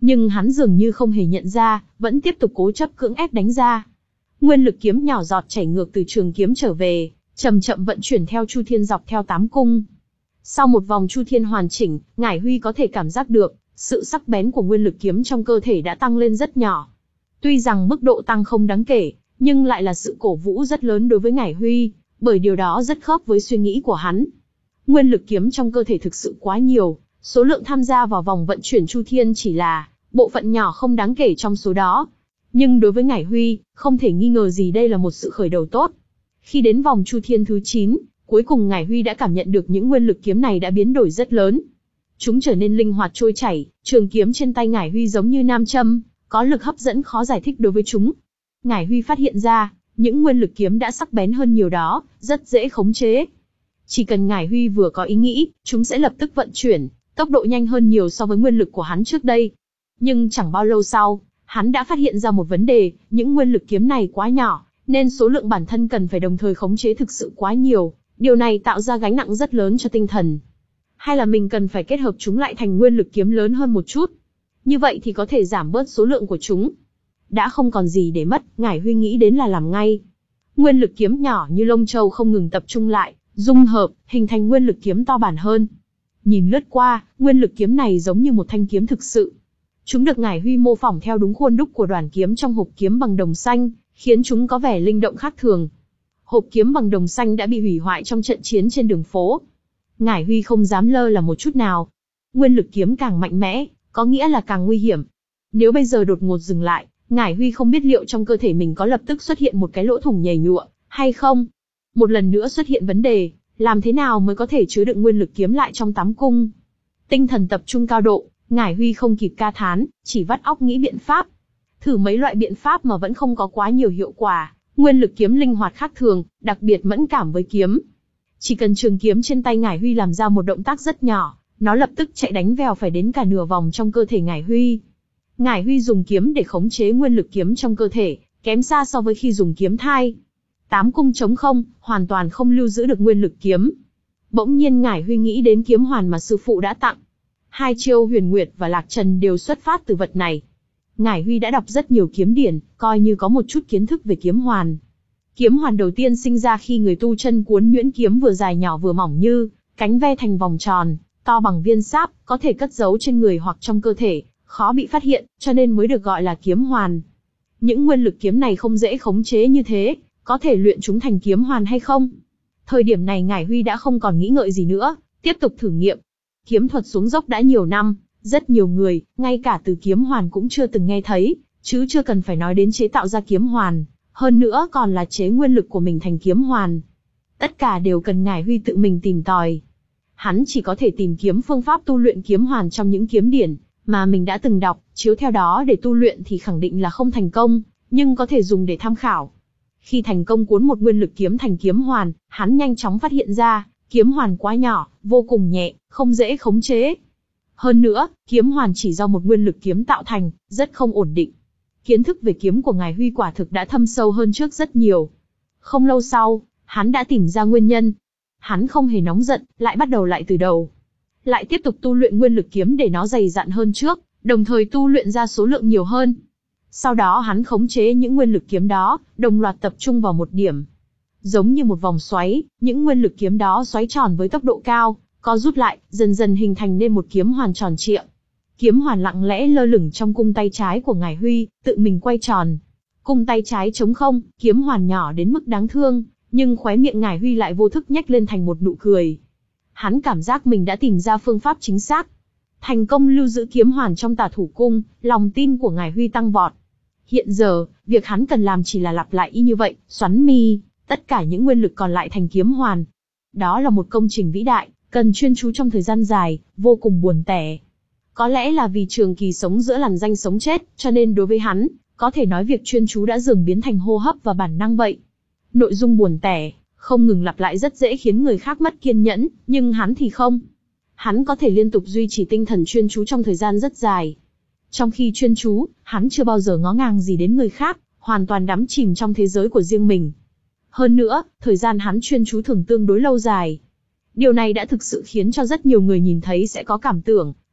[SPEAKER 1] Nhưng hắn dường như không hề nhận ra, vẫn tiếp tục cố chấp cưỡng ép đánh ra. Nguyên lực kiếm nhỏ giọt chảy ngược từ trường kiếm trở về, chậm chậm vận chuyển theo chu thiên dọc theo tám cung. Sau một vòng chu thiên hoàn chỉnh, Ngải Huy có thể cảm giác được, sự sắc bén của nguyên lực kiếm trong cơ thể đã tăng lên rất nhỏ. Tuy rằng mức độ tăng không đáng kể, nhưng lại là sự cổ vũ rất lớn đối với Ngải Huy, bởi điều đó rất khớp với suy nghĩ của hắn. Nguyên lực kiếm trong cơ thể thực sự quá nhiều, số lượng tham gia vào vòng vận chuyển chu thiên chỉ là bộ phận nhỏ không đáng kể trong số đó. Nhưng đối với Ngải Huy, không thể nghi ngờ gì đây là một sự khởi đầu tốt. Khi đến vòng chu thiên thứ chín, cuối cùng Ngải Huy đã cảm nhận được những nguyên lực kiếm này đã biến đổi rất lớn. Chúng trở nên linh hoạt trôi chảy, trường kiếm trên tay Ngải Huy giống như nam châm, có lực hấp dẫn khó giải thích đối với chúng. Ngải Huy phát hiện ra, những nguyên lực kiếm đã sắc bén hơn nhiều đó, rất dễ khống chế. Chỉ cần Ngải Huy vừa có ý nghĩ, chúng sẽ lập tức vận chuyển, tốc độ nhanh hơn nhiều so với nguyên lực của hắn trước đây. Nhưng chẳng bao lâu sau, hắn đã phát hiện ra một vấn đề, những nguyên lực kiếm này quá nhỏ, nên số lượng bản thân cần phải đồng thời khống chế thực sự quá nhiều, điều này tạo ra gánh nặng rất lớn cho tinh thần. Hay là mình cần phải kết hợp chúng lại thành nguyên lực kiếm lớn hơn một chút. Như vậy thì có thể giảm bớt số lượng của chúng. Đã không còn gì để mất, Ngải Huy nghĩ đến là làm ngay. Nguyên lực kiếm nhỏ như lông châu không ngừng tập trung lại, dung hợp, hình thành nguyên lực kiếm to bản hơn. Nhìn lướt qua, nguyên lực kiếm này giống như một thanh kiếm thực sự. Chúng được Ngải Huy mô phỏng theo đúng khuôn đúc của đoàn kiếm trong hộp kiếm bằng đồng xanh, khiến chúng có vẻ linh động khác thường. Hộp kiếm bằng đồng xanh đã bị hủy hoại trong trận chiến trên đường phố. Ngải Huy không dám lơ là một chút nào. Nguyên lực kiếm càng mạnh mẽ, có nghĩa là càng nguy hiểm. Nếu bây giờ đột ngột dừng lại, Ngải Huy không biết liệu trong cơ thể mình có lập tức xuất hiện một cái lỗ thủng nhầy nhụa, hay không. Một lần nữa xuất hiện vấn đề, làm thế nào mới có thể chứa đựng nguyên lực kiếm lại trong tám cung. Tinh thần tập trung cao độ, Ngải Huy không kịp ca thán, chỉ vắt óc nghĩ biện pháp. Thử mấy loại biện pháp mà vẫn không có quá nhiều hiệu quả, nguyên lực kiếm linh hoạt khác thường, đặc biệt mẫn cảm với kiếm. Chỉ cần trường kiếm trên tay Ngải Huy làm ra một động tác rất nhỏ, nó lập tức chạy đánh vèo phải đến cả nửa vòng trong cơ thể Ngải Huy. Ngải Huy dùng kiếm để khống chế nguyên lực kiếm trong cơ thể, kém xa so với khi dùng kiếm thai. Tám cung trống không, hoàn toàn không lưu giữ được nguyên lực kiếm. Bỗng nhiên Ngải Huy nghĩ đến kiếm hoàn mà sư phụ đã tặng. Hai chiêu Huyền Nguyệt và Lạc Trần đều xuất phát từ vật này. Ngải Huy đã đọc rất nhiều kiếm điển, coi như có một chút kiến thức về kiếm hoàn. Kiếm hoàn đầu tiên sinh ra khi người tu chân cuốn nhuyễn kiếm vừa dài nhỏ vừa mỏng như cánh ve thành vòng tròn, to bằng viên sáp, có thể cất giấu trên người hoặc trong cơ thể, khó bị phát hiện, cho nên mới được gọi là kiếm hoàn. Những nguyên lực kiếm này không dễ khống chế như thế, có thể luyện chúng thành kiếm hoàn hay không? Thời điểm này Ngải Huy đã không còn nghĩ ngợi gì nữa, tiếp tục thử nghiệm. Kiếm thuật xuống dốc đã nhiều năm, rất nhiều người, ngay cả từ kiếm hoàn cũng chưa từng nghe thấy, chứ chưa cần phải nói đến chế tạo ra kiếm hoàn, hơn nữa còn là chế nguyên lực của mình thành kiếm hoàn. Tất cả đều cần Ngải Huy tự mình tìm tòi. Hắn chỉ có thể tìm kiếm phương pháp tu luyện kiếm hoàn trong những kiếm điển mà mình đã từng đọc, chiếu theo đó để tu luyện thì khẳng định là không thành công, nhưng có thể dùng để tham khảo. Khi thành công cuốn một nguyên lực kiếm thành kiếm hoàn, hắn nhanh chóng phát hiện ra, kiếm hoàn quá nhỏ, vô cùng nhẹ, không dễ khống chế. Hơn nữa, kiếm hoàn chỉ do một nguyên lực kiếm tạo thành, rất không ổn định. Kiến thức về kiếm của Ngải Huy quả thực đã thâm sâu hơn trước rất nhiều. Không lâu sau, hắn đã tìm ra nguyên nhân. Hắn không hề nóng giận, lại bắt đầu lại từ đầu. Lại tiếp tục tu luyện nguyên lực kiếm để nó dày dặn hơn trước, đồng thời tu luyện ra số lượng nhiều hơn. Sau đó hắn khống chế những nguyên lực kiếm đó, đồng loạt tập trung vào một điểm. Giống như một vòng xoáy, những nguyên lực kiếm đó xoáy tròn với tốc độ cao, co rút lại, dần dần hình thành nên một kiếm hoàn tròn trịa. Kiếm hoàn lặng lẽ lơ lửng trong cung tay trái của Ngải Huy, tự mình quay tròn. Cung tay trái trống không, kiếm hoàn nhỏ đến mức đáng thương, nhưng khóe miệng Ngải Huy lại vô thức nhếch lên thành một nụ cười. Hắn cảm giác mình đã tìm ra phương pháp chính xác. Thành công lưu giữ kiếm hoàn trong Tả Thủ Cung, lòng tin của Ngải Huy tăng vọt. Hiện giờ, việc hắn cần làm chỉ là lặp lại y như vậy, xoắn mi, tất cả những nguyên lực còn lại thành kiếm hoàn. Đó là một công trình vĩ đại, cần chuyên chú trong thời gian dài, vô cùng buồn tẻ. Có lẽ là vì trường kỳ sống giữa lằn ranh sống chết, cho nên đối với hắn, có thể nói việc chuyên chú đã dường biến thành hô hấp và bản năng vậy. Nội dung buồn tẻ, không ngừng lặp lại rất dễ khiến người khác mất kiên nhẫn, nhưng hắn thì không. Hắn có thể liên tục duy trì tinh thần chuyên chú trong thời gian rất dài. Trong khi chuyên chú, hắn chưa bao giờ ngó ngàng gì đến người khác, hoàn toàn đắm chìm trong thế giới của riêng mình. Hơn nữa, thời gian hắn chuyên chú thường tương đối lâu dài. Điều này đã thực sự khiến cho rất nhiều người nhìn thấy sẽ có cảm tưởng,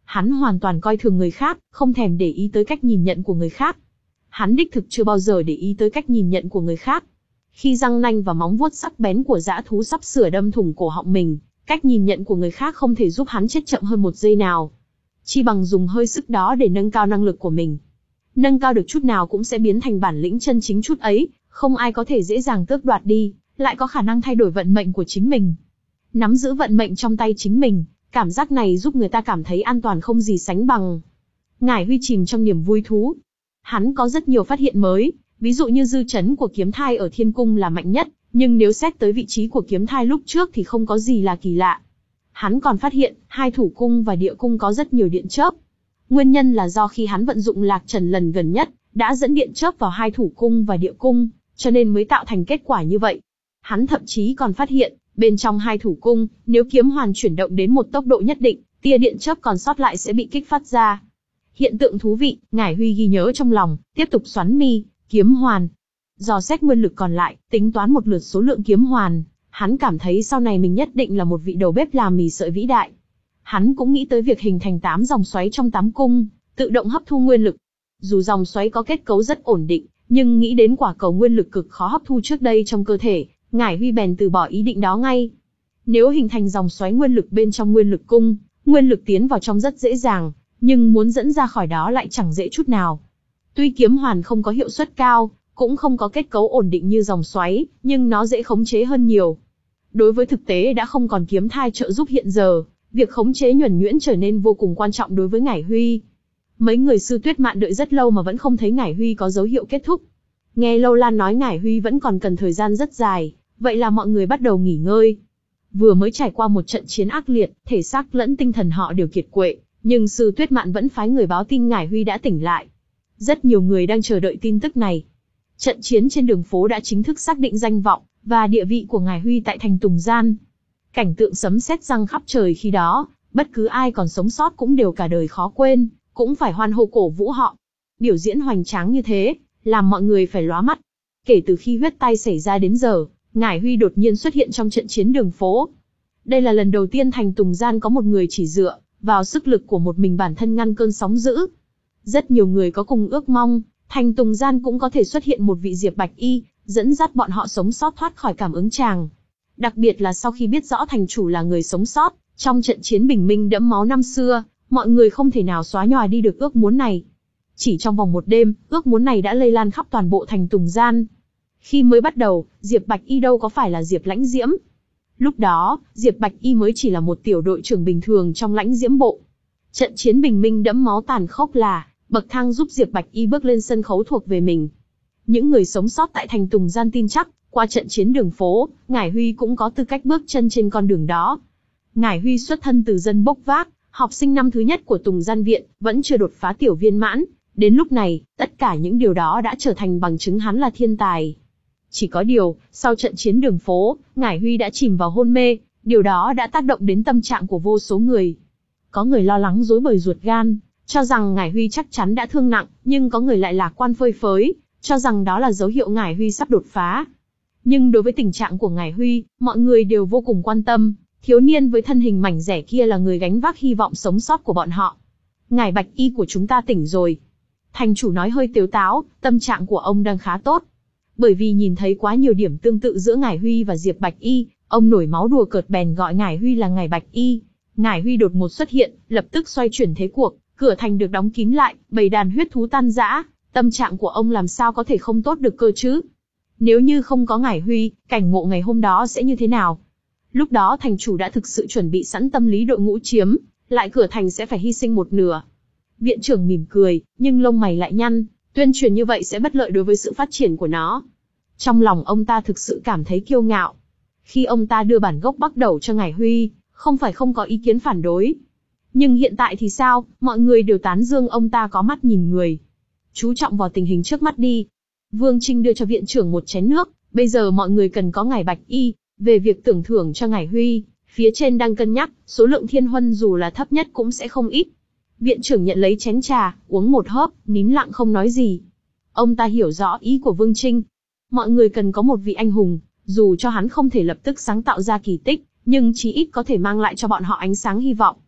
[SPEAKER 1] Hắn hoàn toàn coi thường người khác, không thèm để ý tới cách nhìn nhận của người khác. Hắn đích thực chưa bao giờ để ý tới cách nhìn nhận của người khác. Khi răng nanh và móng vuốt sắc bén của dã thú sắp sửa đâm thủng cổ họng mình, cách nhìn nhận của người khác không thể giúp hắn chết chậm hơn một giây nào. Chi bằng dùng hơi sức đó để nâng cao năng lực của mình. Nâng cao được chút nào cũng sẽ biến thành bản lĩnh chân chính chút ấy, không ai có thể dễ dàng tước đoạt đi, lại có khả năng thay đổi vận mệnh của chính mình. Nắm giữ vận mệnh trong tay chính mình, cảm giác này giúp người ta cảm thấy an toàn không gì sánh bằng. Ngải Huy chìm trong niềm vui thú. Hắn có rất nhiều phát hiện mới, ví dụ như dư chấn của kiếm thai ở thiên cung là mạnh nhất, nhưng nếu xét tới vị trí của kiếm thai lúc trước thì không có gì là kỳ lạ. Hắn còn phát hiện, hai thủ cung và địa cung có rất nhiều điện chớp. Nguyên nhân là do khi hắn vận dụng lạc trần lần gần nhất, đã dẫn điện chớp vào hai thủ cung và địa cung, cho nên mới tạo thành kết quả như vậy. Hắn thậm chí còn phát hiện, bên trong hai thủ cung, nếu kiếm hoàn chuyển động đến một tốc độ nhất định, tia điện chớp còn sót lại sẽ bị kích phát ra. Hiện tượng thú vị, Ngải Huy ghi nhớ trong lòng, tiếp tục xoắn mi, kiếm hoàn. Dò xét nguyên lực còn lại, tính toán một lượt số lượng kiếm hoàn, hắn cảm thấy sau này mình nhất định là một vị đầu bếp làm mì sợi vĩ đại. Hắn cũng nghĩ tới việc hình thành tám dòng xoáy trong tám cung, tự động hấp thu nguyên lực. Dù dòng xoáy có kết cấu rất ổn định, nhưng nghĩ đến quả cầu nguyên lực cực khó hấp thu trước đây trong cơ thể, Ngải Huy bèn từ bỏ ý định đó ngay. Nếu hình thành dòng xoáy nguyên lực bên trong nguyên lực cung, nguyên lực tiến vào trong rất dễ dàng, nhưng muốn dẫn ra khỏi đó lại chẳng dễ chút nào. Tuy kiếm hoàn không có hiệu suất cao, cũng không có kết cấu ổn định như dòng xoáy, nhưng nó dễ khống chế hơn nhiều. Đối với thực tế đã không còn kiếm thai trợ giúp hiện giờ, việc khống chế nhuần nhuyễn trở nên vô cùng quan trọng đối với Ngải Huy. Mấy người sư Tuyết Mạn đợi rất lâu mà vẫn không thấy Ngải Huy có dấu hiệu kết thúc. Nghe Lâu Lan nói Ngải Huy vẫn còn cần thời gian rất dài, vậy là mọi người bắt đầu nghỉ ngơi. Vừa mới trải qua một trận chiến ác liệt, thể xác lẫn tinh thần họ đều kiệt quệ, nhưng sư Tuyết Mạn vẫn phái người báo tin Ngải Huy đã tỉnh lại. Rất nhiều người đang chờ đợi tin tức này. Trận chiến trên đường phố đã chính thức xác định danh vọng và địa vị của Ngải Huy tại thành Tùng Gian. Cảnh tượng sấm sét giăng khắp trời khi đó, bất cứ ai còn sống sót cũng đều cả đời khó quên, cũng phải hoan hô cổ vũ họ. Biểu diễn hoành tráng như thế, làm mọi người phải lóa mắt. Kể từ khi huyết tai xảy ra đến giờ, Ngải Huy đột nhiên xuất hiện trong trận chiến đường phố. Đây là lần đầu tiên thành Tùng Gian có một người chỉ dựa vào sức lực của một mình bản thân ngăn cơn sóng dữ. Rất nhiều người có cùng ước mong, thành Tùng Gian cũng có thể xuất hiện một vị Diệp Bạch Y, dẫn dắt bọn họ sống sót thoát khỏi cảm ứng tràng. Đặc biệt là sau khi biết rõ thành chủ là người sống sót, trong trận chiến bình minh đẫm máu năm xưa, mọi người không thể nào xóa nhòa đi được ước muốn này. Chỉ trong vòng một đêm, ước muốn này đã lây lan khắp toàn bộ thành Tùng Gian. Khi mới bắt đầu, Diệp Bạch Y đâu có phải là Diệp Lãnh Diễm. Lúc đó, Diệp Bạch Y mới chỉ là một tiểu đội trưởng bình thường trong Lãnh Diễm bộ. Trận chiến bình minh đẫm máu tàn khốc là bậc thang giúp Diệp Bạch Y bước lên sân khấu thuộc về mình. Những người sống sót tại thành Tùng Gian tin chắc, qua trận chiến đường phố, Ngải Huy cũng có tư cách bước chân trên con đường đó. Ngải Huy xuất thân từ dân bốc vác, học sinh năm thứ nhất của Tùng Gian viện, vẫn chưa đột phá tiểu viên mãn. Đến lúc này, tất cả những điều đó đã trở thành bằng chứng hắn là thiên tài. Chỉ có điều, sau trận chiến đường phố, Ngải Huy đã chìm vào hôn mê, điều đó đã tác động đến tâm trạng của vô số người. Có người lo lắng rối bời ruột gan, cho rằng Ngải Huy chắc chắn đã thương nặng, nhưng có người lại lạc quan phơi phới, cho rằng đó là dấu hiệu Ngải Huy sắp đột phá. Nhưng đối với tình trạng của Ngải Huy, mọi người đều vô cùng quan tâm, thiếu niên với thân hình mảnh dẻ kia là người gánh vác hy vọng sống sót của bọn họ. Ngải Bạch Y của chúng ta tỉnh rồi. Thành chủ nói hơi tếu táo, tâm trạng của ông đang khá tốt. Bởi vì nhìn thấy quá nhiều điểm tương tự giữa Ngải Huy và Diệp Bạch Y, ông nổi máu đùa cợt bèn gọi Ngải Huy là Ngải Bạch Y. Ngải Huy đột ngột xuất hiện, lập tức xoay chuyển thế cuộc, cửa thành được đóng kín lại, bầy đàn huyết thú tan rã, tâm trạng của ông làm sao có thể không tốt được cơ chứ? Nếu như không có Ngải Huy, cảnh ngộ ngày hôm đó sẽ như thế nào? Lúc đó thành chủ đã thực sự chuẩn bị sẵn tâm lý đội ngũ chiếm, lại cửa thành sẽ phải hy sinh một nửa. Viện trưởng mỉm cười, nhưng lông mày lại nhăn, tuyên truyền như vậy sẽ bất lợi đối với sự phát triển của nó. Trong lòng ông ta thực sự cảm thấy kiêu ngạo. Khi ông ta đưa bản gốc bắt đầu cho Ngải Huy, không phải không có ý kiến phản đối. Nhưng hiện tại thì sao, mọi người đều tán dương ông ta có mắt nhìn người. Chú trọng vào tình hình trước mắt đi. Vương Trinh đưa cho viện trưởng một chén nước, bây giờ mọi người cần có Ngải Bạch Y. Về việc tưởng thưởng cho Ngải Huy, phía trên đang cân nhắc, số lượng thiên huân dù là thấp nhất cũng sẽ không ít. Viện trưởng nhận lấy chén trà, uống một hớp, nín lặng không nói gì. Ông ta hiểu rõ ý của Vương Trinh. Mọi người cần có một vị anh hùng, dù cho hắn không thể lập tức sáng tạo ra kỳ tích, nhưng chí ít có thể mang lại cho bọn họ ánh sáng hy vọng.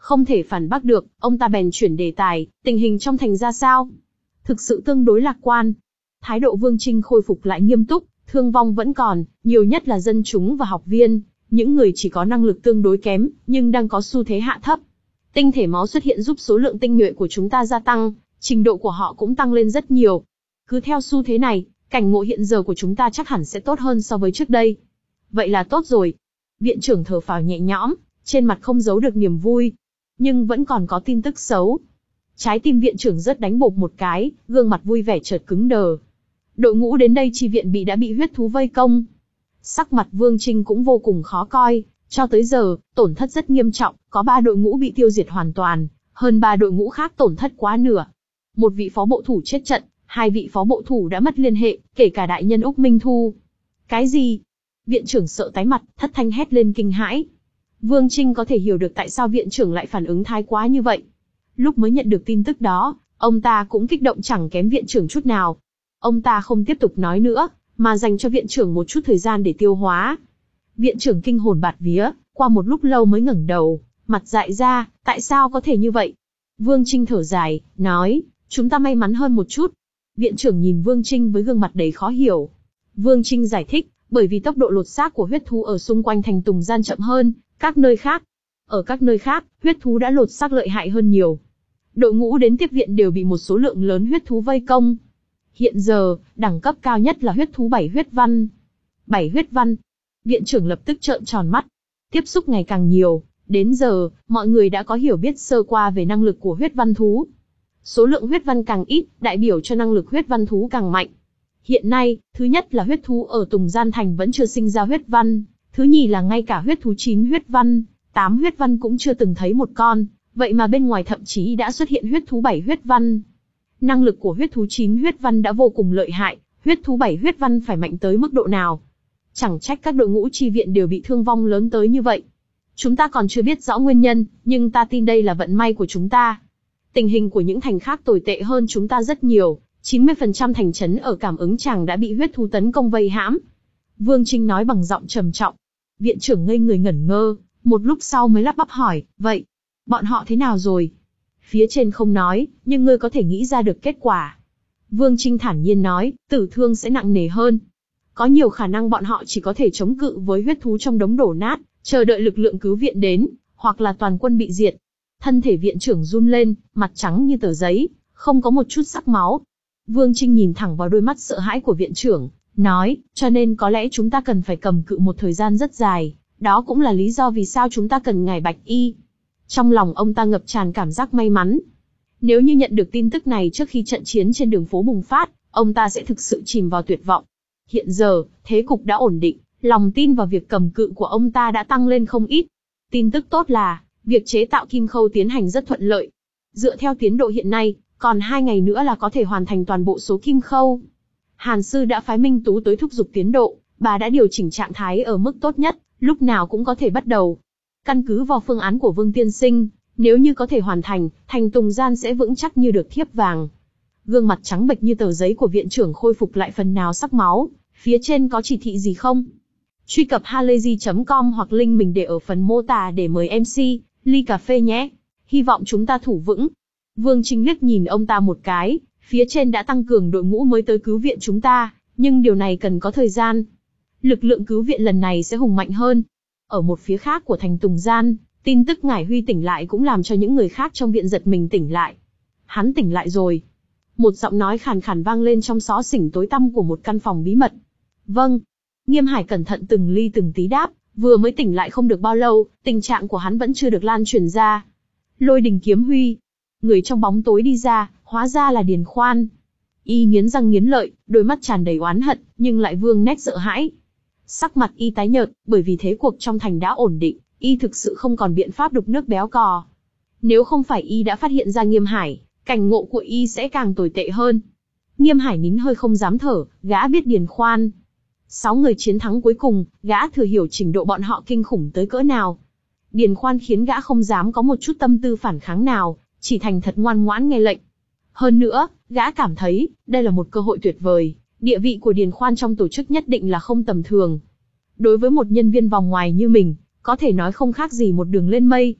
[SPEAKER 1] Không thể phản bác được, ông ta bèn chuyển đề tài, tình hình trong thành ra sao? Thực sự tương đối lạc quan. Thái độ Vương Trinh khôi phục lại nghiêm túc, thương vong vẫn còn, nhiều nhất là dân chúng và học viên, những người chỉ có năng lực tương đối kém, nhưng đang có xu thế hạ thấp. Tinh thể máu xuất hiện giúp số lượng tinh nhuệ của chúng ta gia tăng, trình độ của họ cũng tăng lên rất nhiều. Cứ theo xu thế này, cảnh ngộ hiện giờ của chúng ta chắc hẳn sẽ tốt hơn so với trước đây. Vậy là tốt rồi. Viện trưởng thở phào nhẹ nhõm, trên mặt không giấu được niềm vui. Nhưng vẫn còn có tin tức xấu. Trái tim viện trưởng rất đánh bộp một cái, gương mặt vui vẻ chợt cứng đờ. Đội ngũ đến đây chi viện bị đã bị huyết thú vây công. Sắc mặt Vương Trinh cũng vô cùng khó coi, cho tới giờ, tổn thất rất nghiêm trọng, có ba đội ngũ bị tiêu diệt hoàn toàn, hơn ba đội ngũ khác tổn thất quá nửa. Một vị phó bộ thủ chết trận, hai vị phó bộ thủ đã mất liên hệ, kể cả đại nhân Úc Minh Thu. Cái gì? Viện trưởng sợ tái mặt, thất thanh hét lên kinh hãi. Vương Trinh có thể hiểu được tại sao viện trưởng lại phản ứng thái quá như vậy. Lúc mới nhận được tin tức đó, ông ta cũng kích động chẳng kém viện trưởng chút nào. Ông ta không tiếp tục nói nữa, mà dành cho viện trưởng một chút thời gian để tiêu hóa. Viện trưởng kinh hồn bạt vía, qua một lúc lâu mới ngẩng đầu, mặt dại ra, tại sao có thể như vậy? Vương Trinh thở dài, nói, chúng ta may mắn hơn một chút. Viện trưởng nhìn Vương Trinh với gương mặt đầy khó hiểu. Vương Trinh giải thích, bởi vì tốc độ lột xác của huyết thú ở xung quanh thành Tùng Gian chậm hơn các nơi khác. Ở các nơi khác, huyết thú đã lột xác lợi hại hơn nhiều. Đội ngũ đến tiếp viện đều bị một số lượng lớn huyết thú vây công. Hiện giờ, đẳng cấp cao nhất là huyết thú bảy huyết văn. Bảy huyết văn. Viện trưởng lập tức trợn tròn mắt. Tiếp xúc ngày càng nhiều, đến giờ, mọi người đã có hiểu biết sơ qua về năng lực của huyết văn thú. Số lượng huyết văn càng ít, đại biểu cho năng lực huyết văn thú càng mạnh. Hiện nay, thứ nhất là huyết thú ở Tùng Gian Thành vẫn chưa sinh ra huyết văn, thứ nhì là ngay cả huyết thú chín huyết văn, tám huyết văn cũng chưa từng thấy một con, vậy mà bên ngoài thậm chí đã xuất hiện huyết thú bảy huyết văn. Năng lực của huyết thú chín huyết văn đã vô cùng lợi hại, huyết thú bảy huyết văn phải mạnh tới mức độ nào? Chẳng trách các đội ngũ chi viện đều bị thương vong lớn tới như vậy. Chúng ta còn chưa biết rõ nguyên nhân, nhưng ta tin đây là vận may của chúng ta. Tình hình của những thành khác tồi tệ hơn chúng ta rất nhiều, chín mươi phần trăm thành trấn ở Cảm Ứng Tràng đã bị huyết thú tấn công vây hãm. Vương Trinh nói bằng giọng trầm trọng. Viện trưởng ngây người ngẩn ngơ, một lúc sau mới lắp bắp hỏi, vậy, bọn họ thế nào rồi? Phía trên không nói, nhưng ngươi có thể nghĩ ra được kết quả. Vương Trinh thản nhiên nói, tử thương sẽ nặng nề hơn. Có nhiều khả năng bọn họ chỉ có thể chống cự với huyết thú trong đống đổ nát, chờ đợi lực lượng cứu viện đến, hoặc là toàn quân bị diệt. Thân thể viện trưởng run lên, mặt trắng như tờ giấy, không có một chút sắc máu. Vương Trinh nhìn thẳng vào đôi mắt sợ hãi của viện trưởng, nói, cho nên có lẽ chúng ta cần phải cầm cự một thời gian rất dài, đó cũng là lý do vì sao chúng ta cần ngài Bạch Y. Trong lòng ông ta ngập tràn cảm giác may mắn. Nếu như nhận được tin tức này trước khi trận chiến trên đường phố bùng phát, ông ta sẽ thực sự chìm vào tuyệt vọng. Hiện giờ, thế cục đã ổn định, lòng tin vào việc cầm cự của ông ta đã tăng lên không ít. Tin tức tốt là, việc chế tạo kim khâu tiến hành rất thuận lợi. Dựa theo tiến độ hiện nay, còn hai ngày nữa là có thể hoàn thành toàn bộ số kim khâu. Hàn sư đã phái Minh Tú tới thúc giục tiến độ, bà đã điều chỉnh trạng thái ở mức tốt nhất, lúc nào cũng có thể bắt đầu. Căn cứ vào phương án của Vương Tiên Sinh, nếu như có thể hoàn thành, thành Tùng Gian sẽ vững chắc như được thiếp vàng. Gương mặt trắng bệch như tờ giấy của viện trưởng khôi phục lại phần nào sắc máu, phía trên có chỉ thị gì không? Truy cập halayzi chấm com hoặc link mình để ở phần mô tả để mời em xê, ly cà phê nhé. Hy vọng chúng ta thủ vững. Vương Trinh liếc nhìn ông ta một cái, phía trên đã tăng cường đội ngũ mới tới cứu viện chúng ta, nhưng điều này cần có thời gian. Lực lượng cứu viện lần này sẽ hùng mạnh hơn. Ở một phía khác của thành Tùng Gian, tin tức Ngải Huy tỉnh lại cũng làm cho những người khác trong viện giật mình tỉnh lại. Hắn tỉnh lại rồi. Một giọng nói khàn khàn vang lên trong xó xỉnh tối tăm của một căn phòng bí mật. Vâng. Nghiêm Hải cẩn thận từng ly từng tí đáp, vừa mới tỉnh lại không được bao lâu, tình trạng của hắn vẫn chưa được lan truyền ra. Lôi Đình Kiếm Huy. Người trong bóng tối đi ra, hóa ra là Điền Khoan. Y nghiến răng nghiến lợi, đôi mắt tràn đầy oán hận, nhưng lại vương nét sợ hãi. Sắc mặt Y tái nhợt, bởi vì thế cuộc trong thành đã ổn định, Y thực sự không còn biện pháp đục nước béo cò. Nếu không phải Y đã phát hiện ra Nghiêm Hải, cảnh ngộ của Y sẽ càng tồi tệ hơn. Nghiêm Hải nín hơi không dám thở, gã biết Điền Khoan. Sáu người chiến thắng cuối cùng, gã thừa hiểu trình độ bọn họ kinh khủng tới cỡ nào. Điền Khoan khiến gã không dám có một chút tâm tư phản kháng nào, chỉ thành thật ngoan ngoãn nghe lệnh. Hơn nữa, gã cảm thấy, đây là một cơ hội tuyệt vời, địa vị của Điền Khoan trong tổ chức nhất định là không tầm thường. Đối với một nhân viên vòng ngoài như mình, có thể nói không khác gì một đường lên mây.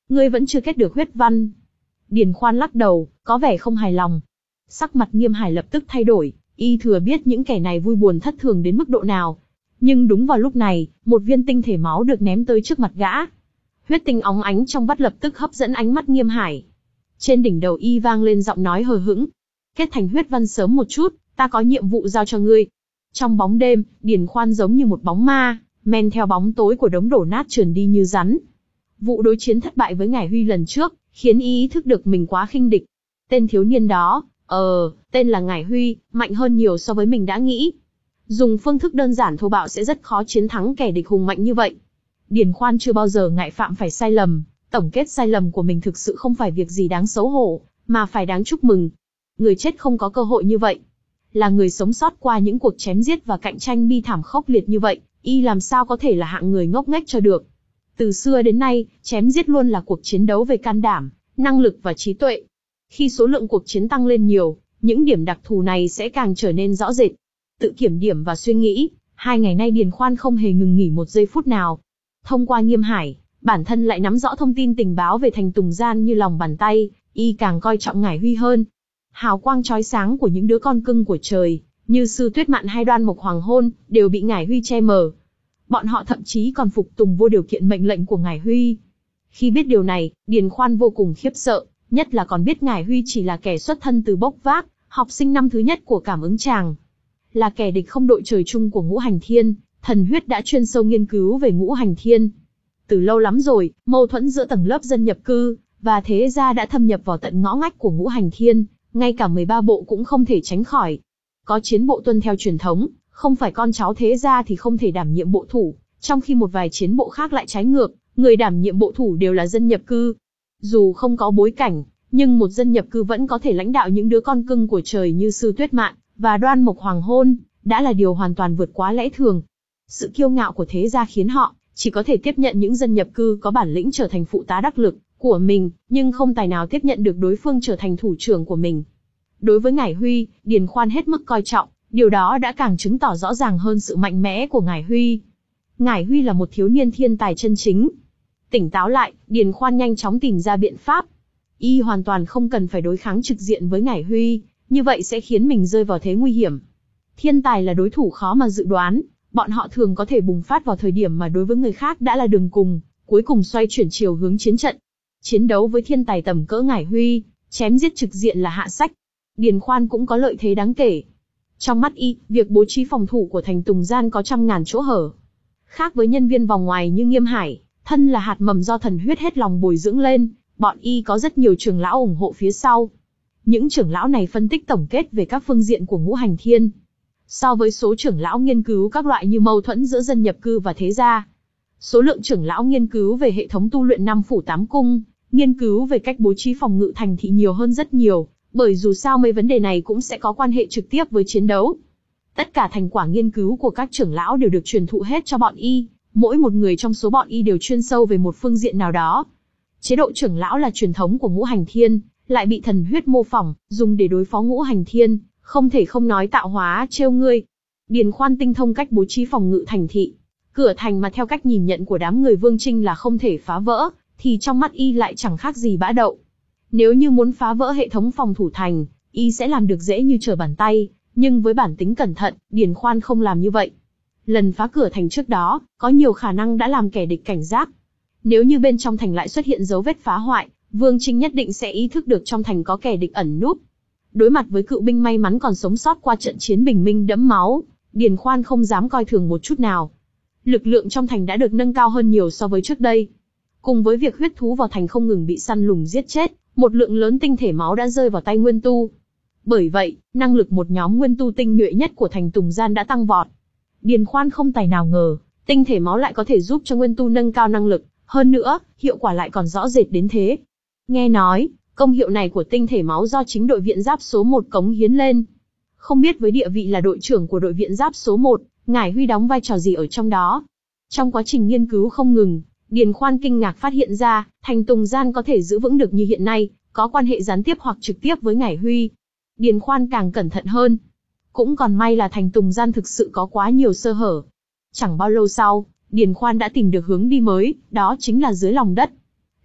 [SPEAKER 1] Ngươi vẫn chưa kết được huyết văn. Điền Khoan lắc đầu, có vẻ không hài lòng. Sắc mặt Nghiêm Hải lập tức thay đổi, y thừa biết những kẻ này vui buồn thất thường đến mức độ nào. Nhưng đúng vào lúc này, một viên tinh thể máu được ném tới trước mặt gã. Huyết tinh óng ánh trong vắt lập tức hấp dẫn ánh mắt Nghiêm Hải. Trên đỉnh đầu y vang lên giọng nói hờ hững. Kết thành huyết văn sớm một chút, ta có nhiệm vụ giao cho ngươi. Trong bóng đêm, Điền Khoan giống như một bóng ma, men theo bóng tối của đống đổ nát trườn đi như rắn. Vụ đối chiến thất bại với Ngải Huy lần trước, khiến y ý thức được mình quá khinh địch. Tên thiếu niên đó, ờ, tên là Ngải Huy, mạnh hơn nhiều so với mình đã nghĩ. Dùng phương thức đơn giản thô bạo sẽ rất khó chiến thắng kẻ địch hùng mạnh như vậy. Điền Khoan chưa bao giờ ngại phạm phải sai lầm, tổng kết sai lầm của mình thực sự không phải việc gì đáng xấu hổ, mà phải đáng chúc mừng. Người chết không có cơ hội như vậy. Là người sống sót qua những cuộc chém giết và cạnh tranh bi thảm khốc liệt như vậy, y làm sao có thể là hạng người ngốc nghếch cho được. Từ xưa đến nay, chém giết luôn là cuộc chiến đấu về can đảm, năng lực và trí tuệ. Khi số lượng cuộc chiến tăng lên nhiều, những điểm đặc thù này sẽ càng trở nên rõ rệt. Tự kiểm điểm và suy nghĩ, hai ngày nay Điền Khoan không hề ngừng nghỉ một giây phút nào. Thông qua Nghiêm Hải, bản thân lại nắm rõ thông tin tình báo về thành Tùng Gian như lòng bàn tay, y càng coi trọng Ngải Huy hơn. Hào quang chói sáng của những đứa con cưng của trời, như Sư Tuyết Mạn hay Đoan Mộc Hoàng Hôn, đều bị Ngải Huy che mờ. Bọn họ thậm chí còn phục tùng vô điều kiện mệnh lệnh của Ngải Huy. Khi biết điều này, Điền Khoan vô cùng khiếp sợ, nhất là còn biết Ngải Huy chỉ là kẻ xuất thân từ bốc vác, học sinh năm thứ nhất của cảm ứng tràng. Là kẻ địch không đội trời chung của Ngũ Hành Thiên, thần huyết đã chuyên sâu nghiên cứu về Ngũ Hành Thiên. Từ lâu lắm rồi, mâu thuẫn giữa tầng lớp dân nhập cư và thế gia đã thâm nhập vào tận ngõ ngách của Ngũ Hành Thiên, ngay cả mười ba bộ cũng không thể tránh khỏi. Có chiến bộ tuân theo truyền thống, không phải con cháu thế gia thì không thể đảm nhiệm bộ thủ, trong khi một vài chiến bộ khác lại trái ngược, người đảm nhiệm bộ thủ đều là dân nhập cư. Dù không có bối cảnh, nhưng một dân nhập cư vẫn có thể lãnh đạo những đứa con cưng của trời như Sư Tuyết Mạn và Đoan Mộc Hoàng Hôn, đã là điều hoàn toàn vượt quá lẽ thường. Sự kiêu ngạo của thế gia khiến họ chỉ có thể tiếp nhận những dân nhập cư có bản lĩnh trở thành phụ tá đắc lực của mình, nhưng không tài nào tiếp nhận được đối phương trở thành thủ trưởng của mình. Đối với Ngải Huy, Điền Khoan hết mức coi trọng, điều đó đã càng chứng tỏ rõ ràng hơn sự mạnh mẽ của Ngải Huy. Ngải Huy là một thiếu niên thiên tài chân chính. Tỉnh táo lại, Điền Khoan nhanh chóng tìm ra biện pháp. Y hoàn toàn không cần phải đối kháng trực diện với Ngải Huy, như vậy sẽ khiến mình rơi vào thế nguy hiểm. Thiên tài là đối thủ khó mà dự đoán, bọn họ thường có thể bùng phát vào thời điểm mà đối với người khác đã là đường cùng, cuối cùng xoay chuyển chiều hướng chiến trận. Chiến đấu với thiên tài tầm cỡ Ngải Huy, chém giết trực diện là hạ sách. Điền Khoan cũng có lợi thế đáng kể. Trong mắt y, việc bố trí phòng thủ của thành Tùng Gian có trăm ngàn chỗ hở. Khác với nhân viên vòng ngoài như Nghiêm Hải, thân là hạt mầm do thần huyết hết lòng bồi dưỡng lên, bọn y có rất nhiều trưởng lão ủng hộ phía sau. Những trưởng lão này phân tích tổng kết về các phương diện của Ngũ Hành Thiên. So với số trưởng lão nghiên cứu các loại như mâu thuẫn giữa dân nhập cư và thế gia, số lượng trưởng lão nghiên cứu về hệ thống tu luyện năm phủ tám cung, nghiên cứu về cách bố trí phòng ngự thành thị nhiều hơn rất nhiều, bởi dù sao mấy vấn đề này cũng sẽ có quan hệ trực tiếp với chiến đấu. Tất cả thành quả nghiên cứu của các trưởng lão đều được truyền thụ hết cho bọn y, mỗi một người trong số bọn y đều chuyên sâu về một phương diện nào đó. Chế độ trưởng lão là truyền thống của Ngũ Hành Thiên, lại bị thần huyết mô phỏng, dùng để đối phó Ngũ Hành Thiên, không thể không nói tạo hóa trêu ngươi. Điền Khoan tinh thông cách bố trí phòng ngự thành thị. Cửa thành mà theo cách nhìn nhận của đám người Vương Trinh là không thể phá vỡ, thì trong mắt y lại chẳng khác gì bã đậu. Nếu như muốn phá vỡ hệ thống phòng thủ thành, y sẽ làm được dễ như trở bàn tay, nhưng với bản tính cẩn thận, Điền Khoan không làm như vậy. Lần phá cửa thành trước đó, có nhiều khả năng đã làm kẻ địch cảnh giác. Nếu như bên trong thành lại xuất hiện dấu vết phá hoại, Vương Trinh nhất định sẽ ý thức được trong thành có kẻ địch ẩn núp. Đối mặt với cựu binh may mắn còn sống sót qua trận chiến bình minh đẫm máu, Điền Khoan không dám coi thường một chút nào. Lực lượng trong thành đã được nâng cao hơn nhiều so với trước đây. Cùng với việc huyết thú vào thành không ngừng bị săn lùng giết chết, một lượng lớn tinh thể máu đã rơi vào tay Nguyên Tu. Bởi vậy, năng lực một nhóm Nguyên Tu tinh nhuệ nhất của thành Tùng Gian đã tăng vọt. Điền Khoan không tài nào ngờ, tinh thể máu lại có thể giúp cho Nguyên Tu nâng cao năng lực, hơn nữa, hiệu quả lại còn rõ rệt đến thế. Nghe nói, công hiệu này của tinh thể máu do chính đội viện giáp số một cống hiến lên. Không biết với địa vị là đội trưởng của đội viện giáp số một, Ngải Huy đóng vai trò gì ở trong đó. Trong quá trình nghiên cứu không ngừng, Điền Khoan kinh ngạc phát hiện ra, thành Tùng Gian có thể giữ vững được như hiện nay, có quan hệ gián tiếp hoặc trực tiếp với Ngải Huy. Điền Khoan càng cẩn thận hơn. Cũng còn may là thành Tùng Gian thực sự có quá nhiều sơ hở. Chẳng bao lâu sau, Điền Khoan đã tìm được hướng đi mới, đó chính là dưới lòng đất.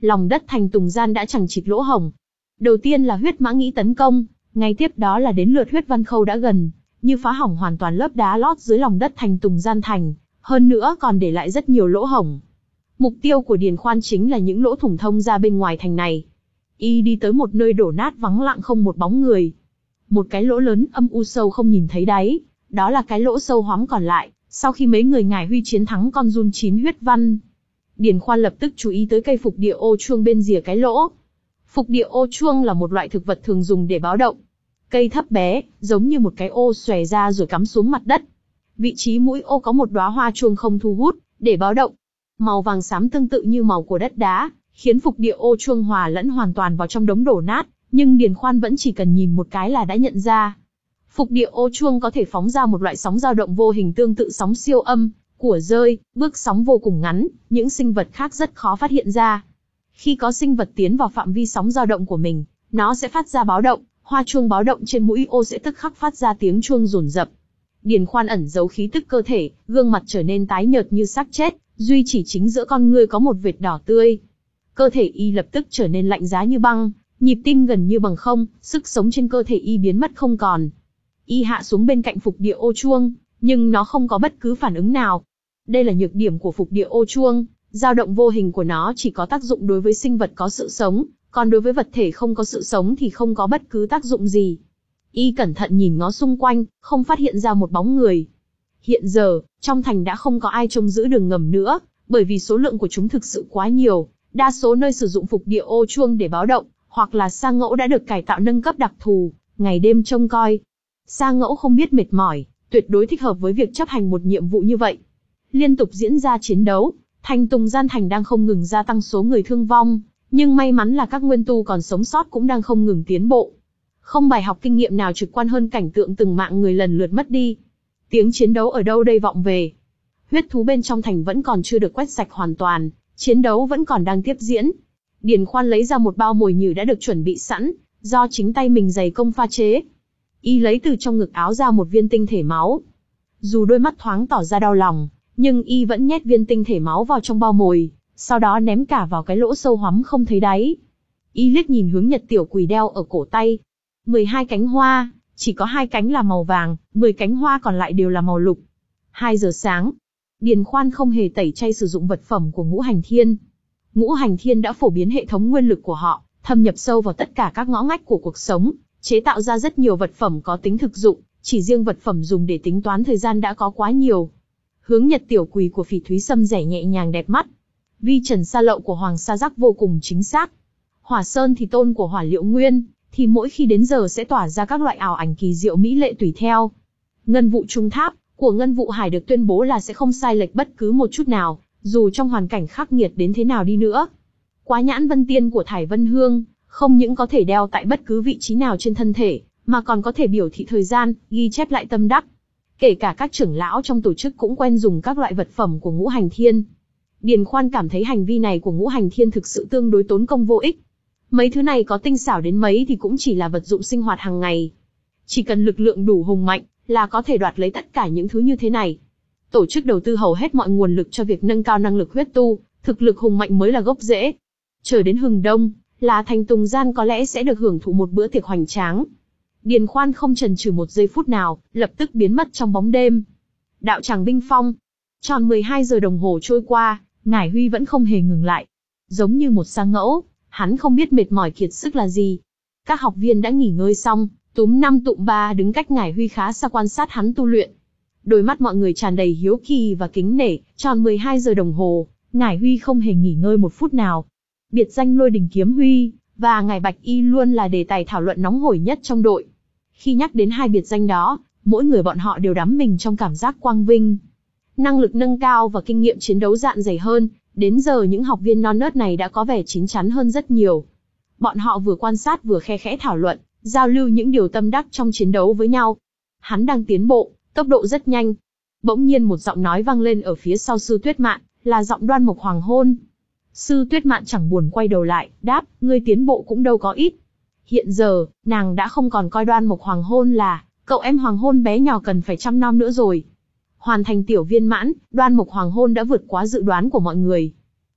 [SPEAKER 1] lòng đất thành Tùng Gian đã chằng chịt lỗ hổng. Đầu tiên là huyết mã nghĩ tấn công, ngay tiếp đó là đến lượt huyết văn khâu đã gần, như phá hỏng hoàn toàn lớp đá lót dưới lòng đất thành Tùng Gian thành, hơn nữa còn để lại rất nhiều lỗ hổng. Mục tiêu của Điền Khoan chính là những lỗ thủng thông ra bên ngoài thành này. Y đi tới một nơi đổ nát vắng lặng không một bóng người. Một cái lỗ lớn âm u sâu không nhìn thấy đáy, đó là cái lỗ sâu hoắm còn lại, sau khi mấy người Ngải Huy chiến thắng con giun chín huyết văn. Điền Khoan lập tức chú ý tới cây phục địa ô chuông bên rìa cái lỗ. Phục địa ô chuông là một loại thực vật thường dùng để báo động. Cây thấp bé, giống như một cái ô xòe ra rồi cắm xuống mặt đất. Vị trí mũi ô có một đóa hoa chuông không thu hút, để báo động. Màu vàng xám tương tự như màu của đất đá, khiến phục địa ô chuông hòa lẫn hoàn toàn vào trong đống đổ nát, nhưng Điền Khoan vẫn chỉ cần nhìn một cái là đã nhận ra. Phục địa ô chuông có thể phóng ra một loại sóng dao động vô hình tương tự sóng siêu âm, của rơi, bước sóng vô cùng ngắn, những sinh vật khác rất khó phát hiện ra. Khi có sinh vật tiến vào phạm vi sóng dao động của mình, nó sẽ phát ra báo động, hoa chuông báo động trên mũi ô sẽ tức khắc phát ra tiếng chuông rồn rập. Điền Khoan ẩn giấu khí tức cơ thể, gương mặt trở nên tái nhợt như xác chết, duy chỉ chính giữa con ngươi có một vệt đỏ tươi. Cơ thể y lập tức trở nên lạnh giá như băng, nhịp tim gần như bằng không, sức sống trên cơ thể y biến mất không còn. Y hạ xuống bên cạnh phục địa ô chuông, nhưng nó không có bất cứ phản ứng nào. Đây là nhược điểm của phục địa ô chuông, dao động vô hình của nó chỉ có tác dụng đối với sinh vật có sự sống, còn đối với vật thể không có sự sống thì không có bất cứ tác dụng gì. Y cẩn thận nhìn ngó xung quanh, không phát hiện ra một bóng người. Hiện giờ, trong thành đã không có ai trông giữ đường ngầm nữa, bởi vì số lượng của chúng thực sự quá nhiều, đa số nơi sử dụng phục địa ô chuông để báo động, hoặc là sa ngẫu đã được cải tạo nâng cấp đặc thù, ngày đêm trông coi. Sa ngẫu không biết mệt mỏi, tuyệt đối thích hợp với việc chấp hành một nhiệm vụ như vậy. Liên tục diễn ra chiến đấu, thành Tùng Gian thành đang không ngừng gia tăng số người thương vong, nhưng may mắn là các nguyên tu còn sống sót cũng đang không ngừng tiến bộ. Không bài học kinh nghiệm nào trực quan hơn cảnh tượng từng mạng người lần lượt mất đi. Tiếng chiến đấu ở đâu đây vọng về. Huyết thú bên trong thành vẫn còn chưa được quét sạch hoàn toàn, chiến đấu vẫn còn đang tiếp diễn. Điền Khoan lấy ra một bao mồi nhử đã được chuẩn bị sẵn, do chính tay mình dày công pha chế. Y lấy từ trong ngực áo ra một viên tinh thể máu. Dù đôi mắt thoáng tỏ ra đau lòng, nhưng y vẫn nhét viên tinh thể máu vào trong bao mồi, sau đó ném cả vào cái lỗ sâu hoắm không thấy đáy. Y liếc nhìn hướng nhật tiểu quỷ đeo ở cổ tay. mười hai cánh hoa, chỉ có hai cánh là màu vàng, mười cánh hoa còn lại đều là màu lục. hai giờ sáng, Điền Khoan không hề tẩy chay sử dụng vật phẩm của Ngũ Hành Thiên. Ngũ Hành Thiên đã phổ biến hệ thống nguyên lực của họ, thâm nhập sâu vào tất cả các ngõ ngách của cuộc sống, chế tạo ra rất nhiều vật phẩm có tính thực dụng, chỉ riêng vật phẩm dùng để tính toán thời gian đã có quá nhiều. Hướng nhật tiểu quỷ của Phỉ Thúy Sâm rẻ nhẹ nhàng đẹp mắt. Vi trần sa lậu của Hoàng Sa Giác vô cùng chính xác. Hỏa sơn thì tôn của Hỏa Liệu Nguyên, thì mỗi khi đến giờ sẽ tỏa ra các loại ảo ảnh kỳ diệu mỹ lệ tùy theo. Ngân vụ trung tháp của Ngân vụ Hải được tuyên bố là sẽ không sai lệch bất cứ một chút nào, dù trong hoàn cảnh khắc nghiệt đến thế nào đi nữa. Quá nhãn vân tiên của Thải Vân Hương, không những có thể đeo tại bất cứ vị trí nào trên thân thể, mà còn có thể biểu thị thời gian, ghi chép lại tâm đắc. Kể cả các trưởng lão trong tổ chức cũng quen dùng các loại vật phẩm của Ngũ Hành Thiên. Điền Khoan cảm thấy hành vi này của Ngũ Hành Thiên thực sự tương đối tốn công vô ích. Mấy thứ này có tinh xảo đến mấy thì cũng chỉ là vật dụng sinh hoạt hàng ngày. Chỉ cần lực lượng đủ hùng mạnh, là có thể đoạt lấy tất cả những thứ như thế này. Tổ chức đầu tư hầu hết mọi nguồn lực cho việc nâng cao năng lực huyết tu, thực lực hùng mạnh mới là gốc rễ. Chờ đến hừng đông, là thành Tùng Gian có lẽ sẽ được hưởng thụ một bữa tiệc hoành tráng. Điền Khoan không chần chừ một giây phút nào, lập tức biến mất trong bóng đêm. Đạo tràng binh phong. Tròn mười hai giờ đồng hồ trôi qua, Ngải Huy vẫn không hề ngừng lại. Giống như một sa ngẫu, hắn không biết mệt mỏi kiệt sức là gì. Các học viên đã nghỉ ngơi xong, túm năm tụm ba đứng cách Ngải Huy khá xa quan sát hắn tu luyện. Đôi mắt mọi người tràn đầy hiếu kỳ và kính nể, tròn mười hai giờ đồng hồ, Ngải Huy không hề nghỉ ngơi một phút nào. Biệt danh Lôi Đình Kiếm Huy và Ngải Bạch Y luôn là đề tài thảo luận nóng hổi nhất trong đội. Khi nhắc đến hai biệt danh đó, mỗi người bọn họ đều đắm mình trong cảm giác quang vinh. Năng lực nâng cao và kinh nghiệm chiến đấu dạn dày hơn, đến giờ những học viên non nớt này đã có vẻ chín chắn hơn rất nhiều. Bọn họ vừa quan sát vừa khe khẽ thảo luận, giao lưu những điều tâm đắc trong chiến đấu với nhau. Hắn đang tiến bộ, tốc độ rất nhanh. Bỗng nhiên một giọng nói vang lên ở phía sau Sư Tuyết Mạn, là giọng Đoan Mộc Hoàng Hôn. Sư Tuyết Mạn chẳng buồn quay đầu lại, đáp, ngươi tiến bộ cũng đâu có ít. Hiện giờ, nàng đã không còn coi Đoan Mộc Hoàng Hôn là cậu em Hoàng Hôn bé nhỏ cần phải chăm nom nữa rồi. Hoàn thành tiểu viên mãn, Đoan Mộc Hoàng Hôn đã vượt quá dự đoán của mọi người.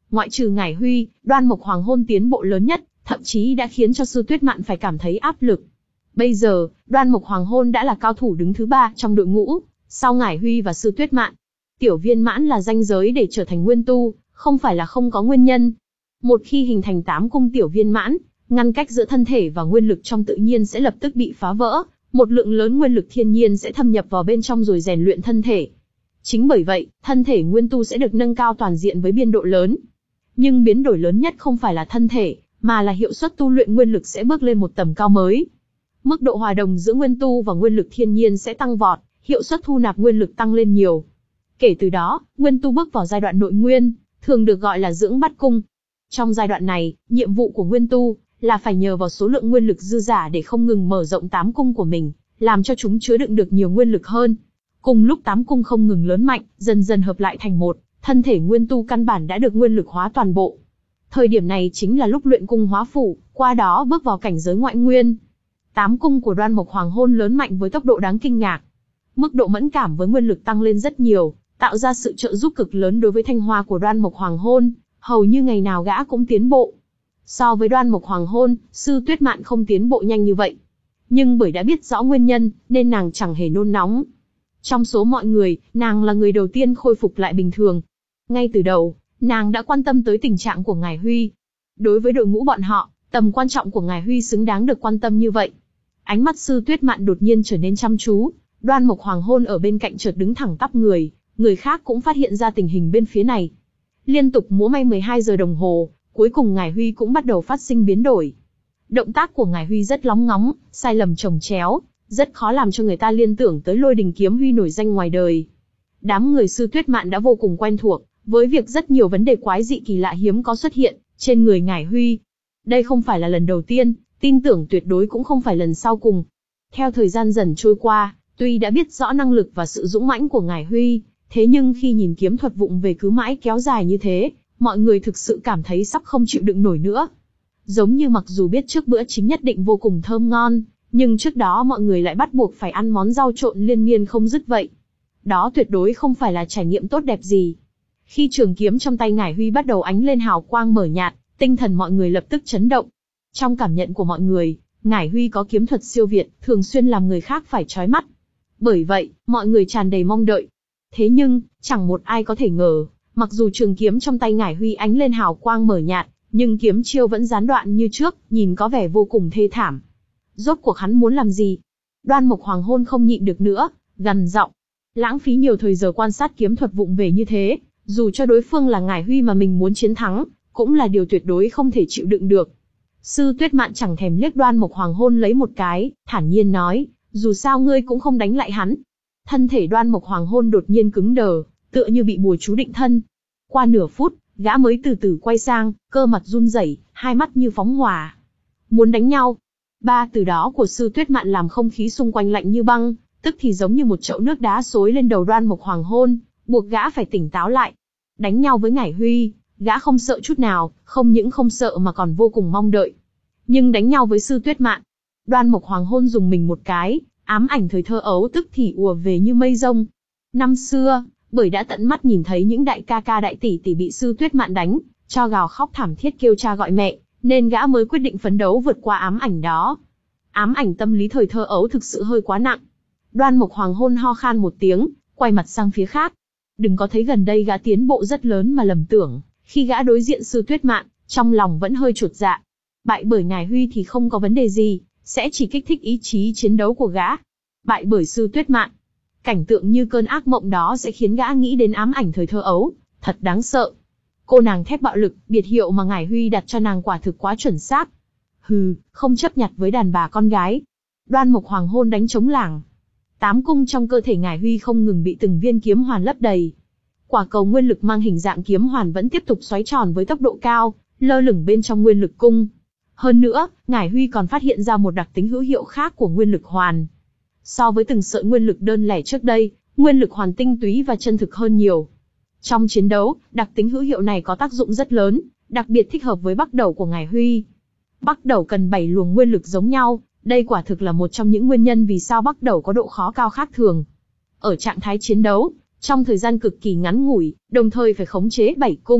[SPEAKER 1] Ngoại trừ Ngải Huy, Đoan Mộc Hoàng Hôn tiến bộ lớn nhất, thậm chí đã khiến cho Sư Tuyết Mạn phải cảm thấy áp lực. Bây giờ, Đoan Mộc Hoàng Hôn đã là cao thủ đứng thứ ba trong đội ngũ, sau Ngải Huy và Sư Tuyết Mạn. Tiểu viên mãn là ranh giới để trở thành nguyên tu, không phải là không có nguyên nhân. Một khi hình thành tám cung tiểu viên mãn, ngăn cách giữa thân thể và nguyên lực trong tự nhiên sẽ lập tức bị phá vỡ, một lượng lớn nguyên lực thiên nhiên sẽ thâm nhập vào bên trong rồi rèn luyện thân thể. Chính bởi vậy, thân thể nguyên tu sẽ được nâng cao toàn diện với biên độ lớn. Nhưng biến đổi lớn nhất không phải là thân thể, mà là hiệu suất tu luyện nguyên lực sẽ bước lên một tầm cao mới. Mức độ hòa đồng giữa nguyên tu và nguyên lực thiên nhiên sẽ tăng vọt, hiệu suất thu nạp nguyên lực tăng lên nhiều. Kể từ đó, nguyên tu bước vào giai đoạn nội nguyên, thường được gọi là dưỡng bát cung. Trong giai đoạn này, nhiệm vụ của nguyên tu là phải nhờ vào số lượng nguyên lực dư giả để không ngừng mở rộng tám cung của mình, làm cho chúng chứa đựng được nhiều nguyên lực hơn. Cùng lúc tám cung không ngừng lớn mạnh, dần dần hợp lại thành một, thân thể nguyên tu căn bản đã được nguyên lực hóa toàn bộ. Thời điểm này chính là lúc luyện cung hóa phủ, qua đó bước vào cảnh giới ngoại nguyên. Tám cung của Đoan Mộc Hoàng Hôn lớn mạnh với tốc độ đáng kinh ngạc. Mức độ mẫn cảm với nguyên lực tăng lên rất nhiều, tạo ra sự trợ giúp cực lớn đối với thanh hoa của Đoan Mộc Hoàng Hôn, hầu như ngày nào gã cũng tiến bộ. So với Đoan Mộc Hoàng Hôn, Sư Tuyết Mạn không tiến bộ nhanh như vậy. Nhưng bởi đã biết rõ nguyên nhân, nên nàng chẳng hề nôn nóng. Trong số mọi người, nàng là người đầu tiên khôi phục lại bình thường. Ngay từ đầu, nàng đã quan tâm tới tình trạng của Ngải Huy. Đối với đội ngũ bọn họ, tầm quan trọng của Ngải Huy xứng đáng được quan tâm như vậy. Ánh mắt Sư Tuyết Mạn đột nhiên trở nên chăm chú, Đoan Mộc Hoàng Hôn ở bên cạnh chợt đứng thẳng tắp người, người khác cũng phát hiện ra tình hình bên phía này. Liên tục múa may mười hai giờ đồng hồ, cuối cùng Ngải Huy cũng bắt đầu phát sinh biến đổi. Động tác của Ngải Huy rất lóng ngóng, sai lầm chồng chéo, rất khó làm cho người ta liên tưởng tới Lôi Đình Kiếm Huy nổi danh ngoài đời. Đám người Sư Tuyết Mạn đã vô cùng quen thuộc với việc rất nhiều vấn đề quái dị kỳ lạ hiếm có xuất hiện trên người Ngải Huy. Đây không phải là lần đầu tiên, tin tưởng tuyệt đối cũng không phải lần sau cùng. Theo thời gian dần trôi qua, tuy đã biết rõ năng lực và sự dũng mãnh của Ngải Huy, thế nhưng khi nhìn kiếm thuật vụng về cứ mãi kéo dài như thế, mọi người thực sự cảm thấy sắp không chịu đựng nổi nữa. Giống như mặc dù biết trước bữa chính nhất định vô cùng thơm ngon, nhưng trước đó mọi người lại bắt buộc phải ăn món rau trộn liên miên không dứt vậy. Đó tuyệt đối không phải là trải nghiệm tốt đẹp gì. Khi trường kiếm trong tay Ngải Huy bắt đầu ánh lên hào quang mờ nhạt, tinh thần mọi người lập tức chấn động. Trong cảm nhận của mọi người, Ngải Huy có kiếm thuật siêu việt, thường xuyên làm người khác phải chói mắt. Bởi vậy, mọi người tràn đầy mong đợi. Thế nhưng, chẳng một ai có thể ngờ, mặc dù trường kiếm trong tay Ngải Huy ánh lên hào quang mờ nhạt, nhưng kiếm chiêu vẫn gián đoạn như trước, nhìn có vẻ vô cùng thê thảm. Rốt cuộc hắn muốn làm gì? Đoan Mộc Hoàng Hôn không nhịn được nữa, gằn giọng. Lãng phí nhiều thời giờ quan sát kiếm thuật vụng về như thế, dù cho đối phương là Ngải Huy mà mình muốn chiến thắng, cũng là điều tuyệt đối không thể chịu đựng được. Sư Tuyết Mạn chẳng thèm liếc Đoan Mộc Hoàng Hôn lấy một cái, thản nhiên nói, dù sao ngươi cũng không đánh lại hắn. Thân thể Đoan Mộc Hoàng Hôn đột nhiên cứng đờ, tựa như bị bùa chú định thân. Qua nửa phút, gã mới từ từ quay sang, cơ mặt run rẩy, hai mắt như phóng hỏa. Muốn đánh nhau. Ba từ đó của Sư Tuyết Mạn làm không khí xung quanh lạnh như băng, tức thì giống như một chậu nước đá xối lên đầu Đoan Mộc Hoàng Hôn, buộc gã phải tỉnh táo lại. Đánh nhau với Ngải Huy, gã không sợ chút nào, không những không sợ mà còn vô cùng mong đợi. Nhưng đánh nhau với Sư Tuyết Mạn, Đoan Mộc Hoàng Hôn dùng mình một cái, ám ảnh thời thơ ấu tức thì ùa về như mây rông. Năm xưa, bởi đã tận mắt nhìn thấy những đại ca ca đại tỷ tỷ bị Sư Tuyết Mạn đánh, cho gào khóc thảm thiết kêu cha gọi mẹ, nên gã mới quyết định phấn đấu vượt qua ám ảnh đó. Ám ảnh tâm lý thời thơ ấu thực sự hơi quá nặng. Đoan Mộc Hoàng Hôn ho khan một tiếng, quay mặt sang phía khác. Đừng có thấy gần đây gã tiến bộ rất lớn mà lầm tưởng, khi gã đối diện Sư Tuyết Mạn, trong lòng vẫn hơi chột dạ. Bại bởi Ngải Huy thì không có vấn đề gì, sẽ chỉ kích thích ý chí chiến đấu của gã. Bại bởi Sư Tuyết Mạn, cảnh tượng như cơn ác mộng đó sẽ khiến gã nghĩ đến ám ảnh thời thơ ấu, thật đáng sợ. Cô nàng thép bạo lực, biệt hiệu mà Ngải Huy đặt cho nàng quả thực quá chuẩn xác. Hừ, không chấp nhặt với đàn bà con gái. Đoan Mộc Hoàng Hôn đánh trống lảng. Tám cung trong cơ thể Ngải Huy không ngừng bị từng viên kiếm hoàn lấp đầy. Quả cầu nguyên lực mang hình dạng kiếm hoàn vẫn tiếp tục xoáy tròn với tốc độ cao, lơ lửng bên trong nguyên lực cung. Hơn nữa, Ngải Huy còn phát hiện ra một đặc tính hữu hiệu khác của nguyên lực hoàn. So với từng sợi nguyên lực đơn lẻ trước đây, nguyên lực hoàn tinh túy và chân thực hơn nhiều. Trong chiến đấu, đặc tính hữu hiệu này có tác dụng rất lớn, đặc biệt thích hợp với bắc đầu của Ngải Huy. Bắc đầu cần bảy luồng nguyên lực giống nhau, đây quả thực là một trong những nguyên nhân vì sao bắc đầu có độ khó cao khác thường. Ở trạng thái chiến đấu, trong thời gian cực kỳ ngắn ngủi, đồng thời phải khống chế bảy cung,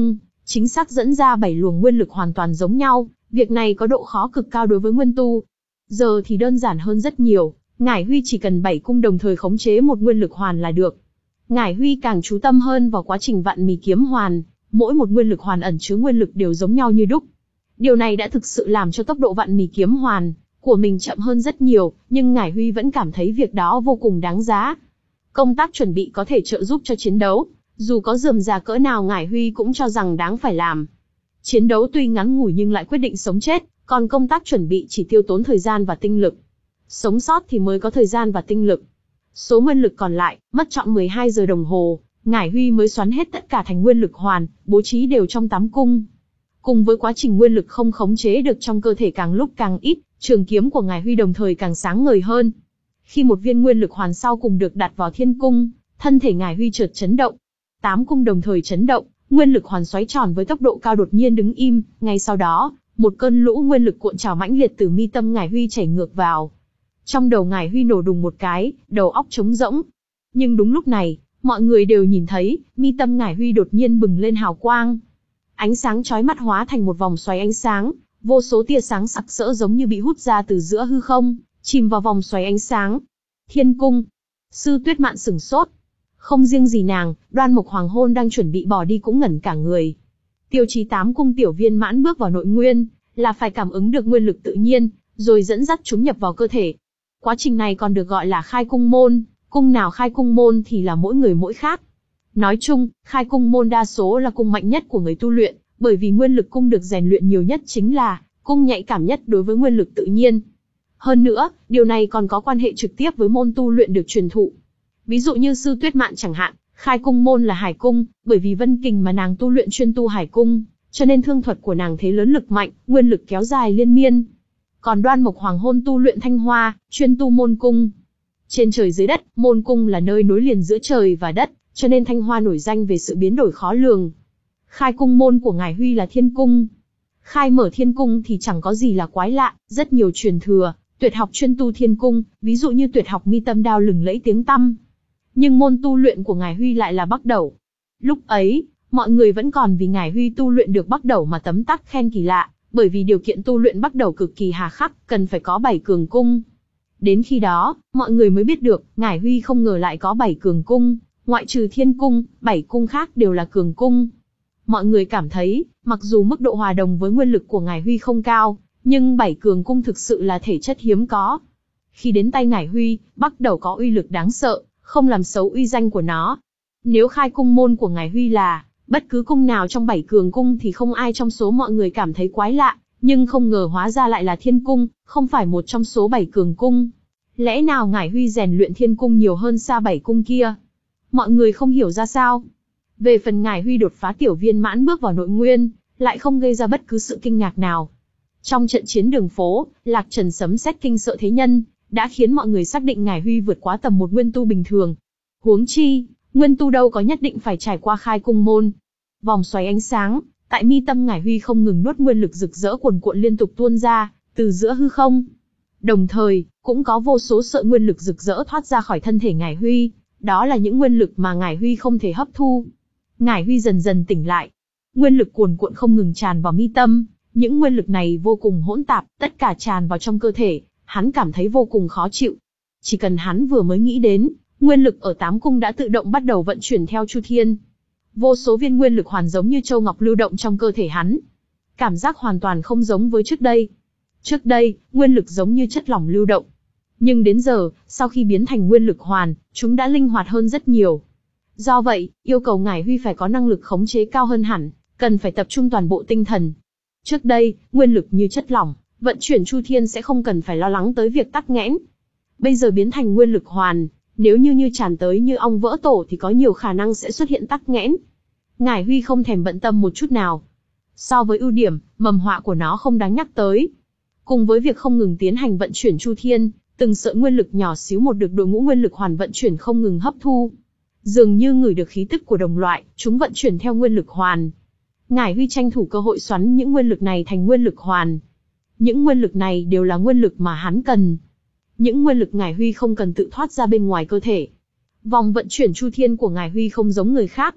[SPEAKER 1] chính xác dẫn ra bảy luồng nguyên lực hoàn toàn giống nhau, việc này có độ khó cực cao đối với nguyên tu. Giờ thì đơn giản hơn rất nhiều, Ngải Huy chỉ cần bảy cung đồng thời khống chế một nguyên lực hoàn là được. Ngải Huy càng chú tâm hơn vào quá trình vạn mì kiếm hoàn, mỗi một nguyên lực hoàn ẩn chứa nguyên lực đều giống nhau như đúc. Điều này đã thực sự làm cho tốc độ vạn mì kiếm hoàn của mình chậm hơn rất nhiều, nhưng Ngải Huy vẫn cảm thấy việc đó vô cùng đáng giá. Công tác chuẩn bị có thể trợ giúp cho chiến đấu, dù có rườm rà cỡ nào Ngải Huy cũng cho rằng đáng phải làm. Chiến đấu tuy ngắn ngủi nhưng lại quyết định sống chết, còn công tác chuẩn bị chỉ tiêu tốn thời gian và tinh lực. Sống sót thì mới có thời gian và tinh lực. Số nguyên lực còn lại, mất trọn mười hai giờ đồng hồ, Ngải Huy mới xoắn hết tất cả thành nguyên lực hoàn, bố trí đều trong tám cung. Cùng với quá trình nguyên lực không khống chế được trong cơ thể càng lúc càng ít, trường kiếm của Ngải Huy đồng thời càng sáng ngời hơn. Khi một viên nguyên lực hoàn sau cùng được đặt vào thiên cung, thân thể Ngải Huy chợt chấn động. Tám cung đồng thời chấn động, nguyên lực hoàn xoáy tròn với tốc độ cao đột nhiên đứng im, ngay sau đó, một cơn lũ nguyên lực cuộn trào mãnh liệt từ mi tâm Ngải Huy chảy ngược vào. Trong đầu Ngải Huy nổ đùng một cái, đầu óc trống rỗng. Nhưng đúng lúc này, mọi người đều nhìn thấy, mi tâm Ngải Huy đột nhiên bừng lên hào quang. Ánh sáng chói mắt hóa thành một vòng xoáy ánh sáng, vô số tia sáng sặc sỡ giống như bị hút ra từ giữa hư không, chìm vào vòng xoáy ánh sáng. Thiên cung. Sư Tuyết Mạn sửng sốt. Không riêng gì nàng, Đoan Mộc Hoàng Hôn đang chuẩn bị bỏ đi cũng ngẩn cả người. Tiêu chí tám cung tiểu viên mãn bước vào nội nguyên, là phải cảm ứng được nguyên lực tự nhiên, rồi dẫn dắt chúng nhập vào cơ thể. Quá trình này còn được gọi là khai cung môn, cung nào khai cung môn thì là mỗi người mỗi khác. Nói chung, khai cung môn đa số là cung mạnh nhất của người tu luyện, bởi vì nguyên lực cung được rèn luyện nhiều nhất chính là cung nhạy cảm nhất đối với nguyên lực tự nhiên. Hơn nữa, điều này còn có quan hệ trực tiếp với môn tu luyện được truyền thụ. Ví dụ như Sư Tuyết Mạn chẳng hạn, khai cung môn là hải cung, bởi vì vân kình mà nàng tu luyện chuyên tu hải cung, cho nên thương thuật của nàng thế lớn lực mạnh, nguyên lực kéo dài liên miên. Còn Đoan Mộc Hoàng Hôn tu luyện thanh hoa, chuyên tu môn cung. Trên trời dưới đất, môn cung là nơi nối liền giữa trời và đất, cho nên thanh hoa nổi danh về sự biến đổi khó lường. Khai cung môn của Ngải Huy là thiên cung. Khai mở thiên cung thì chẳng có gì là quái lạ, rất nhiều truyền thừa, tuyệt học chuyên tu thiên cung, ví dụ như tuyệt học mi tâm đao lừng lẫy tiếng tăm. Nhưng môn tu luyện của Ngải Huy lại là Bắc Đẩu. Lúc ấy, mọi người vẫn còn vì Ngải Huy tu luyện được Bắc Đẩu mà tấm tắc khen kỳ lạ, bởi vì điều kiện tu luyện Bắc Đẩu cực kỳ hà khắc, cần phải có bảy cường cung. Đến khi đó, mọi người mới biết được, Ngải Huy không ngờ lại có bảy cường cung, ngoại trừ thiên cung, bảy cung khác đều là cường cung. Mọi người cảm thấy, mặc dù mức độ hòa đồng với nguyên lực của Ngải Huy không cao, nhưng bảy cường cung thực sự là thể chất hiếm có. Khi đến tay Ngải Huy, Bắc Đẩu có uy lực đáng sợ, không làm xấu uy danh của nó. Nếu khai cung môn của Ngải Huy là bất cứ cung nào trong bảy cường cung thì không ai trong số mọi người cảm thấy quái lạ, nhưng không ngờ hóa ra lại là thiên cung, không phải một trong số bảy cường cung. Lẽ nào Ngải Huy rèn luyện thiên cung nhiều hơn xa bảy cung kia? Mọi người không hiểu ra sao. Về phần Ngải Huy đột phá tiểu viên mãn bước vào nội nguyên, lại không gây ra bất cứ sự kinh ngạc nào. Trong trận chiến đường phố, Lạc Trần sấm sét kinh sợ thế nhân, đã khiến mọi người xác định Ngải Huy vượt quá tầm một nguyên tu bình thường. Huống chi, nguyên tu đâu có nhất định phải trải qua khai cung môn. Vòng xoáy ánh sáng, tại mi tâm Ngải Huy không ngừng nuốt nguyên lực rực rỡ cuồn cuộn liên tục tuôn ra, từ giữa hư không. Đồng thời, cũng có vô số sợi nguyên lực rực rỡ thoát ra khỏi thân thể Ngải Huy, đó là những nguyên lực mà Ngải Huy không thể hấp thu. Ngải Huy dần dần tỉnh lại. Nguyên lực cuồn cuộn không ngừng tràn vào mi tâm, những nguyên lực này vô cùng hỗn tạp, tất cả tràn vào trong cơ thể, hắn cảm thấy vô cùng khó chịu. Chỉ cần hắn vừa mới nghĩ đến, nguyên lực ở tám cung đã tự động bắt đầu vận chuyển theo chu thiên. Vô số viên nguyên lực hoàn giống như châu ngọc lưu động trong cơ thể hắn. Cảm giác hoàn toàn không giống với trước đây. Trước đây, nguyên lực giống như chất lỏng lưu động. Nhưng đến giờ, sau khi biến thành nguyên lực hoàn, chúng đã linh hoạt hơn rất nhiều. Do vậy, yêu cầu Ngải Huy phải có năng lực khống chế cao hơn hẳn, cần phải tập trung toàn bộ tinh thần. Trước đây, nguyên lực như chất lỏng, vận chuyển chu thiên sẽ không cần phải lo lắng tới việc tắc nghẽn. Bây giờ biến thành nguyên lực hoàn, nếu như như tràn tới như ong vỡ tổ thì có nhiều khả năng sẽ xuất hiện tắc nghẽn. Ngải Huy không thèm bận tâm một chút nào. So với ưu điểm, mầm họa của nó không đáng nhắc tới. Cùng với việc không ngừng tiến hành vận chuyển chu thiên, từng sợi nguyên lực nhỏ xíu một được đội ngũ nguyên lực hoàn vận chuyển không ngừng hấp thu. Dường như ngửi được khí tức của đồng loại, chúng vận chuyển theo nguyên lực hoàn. Ngải Huy tranh thủ cơ hội xoắn những nguyên lực này thành nguyên lực hoàn. Những nguyên lực này đều là nguyên lực mà hắn cần. Những nguyên lực Ngải Huy không cần tự thoát ra bên ngoài cơ thể. Vòng vận chuyển chu thiên của Ngải Huy không giống người khác.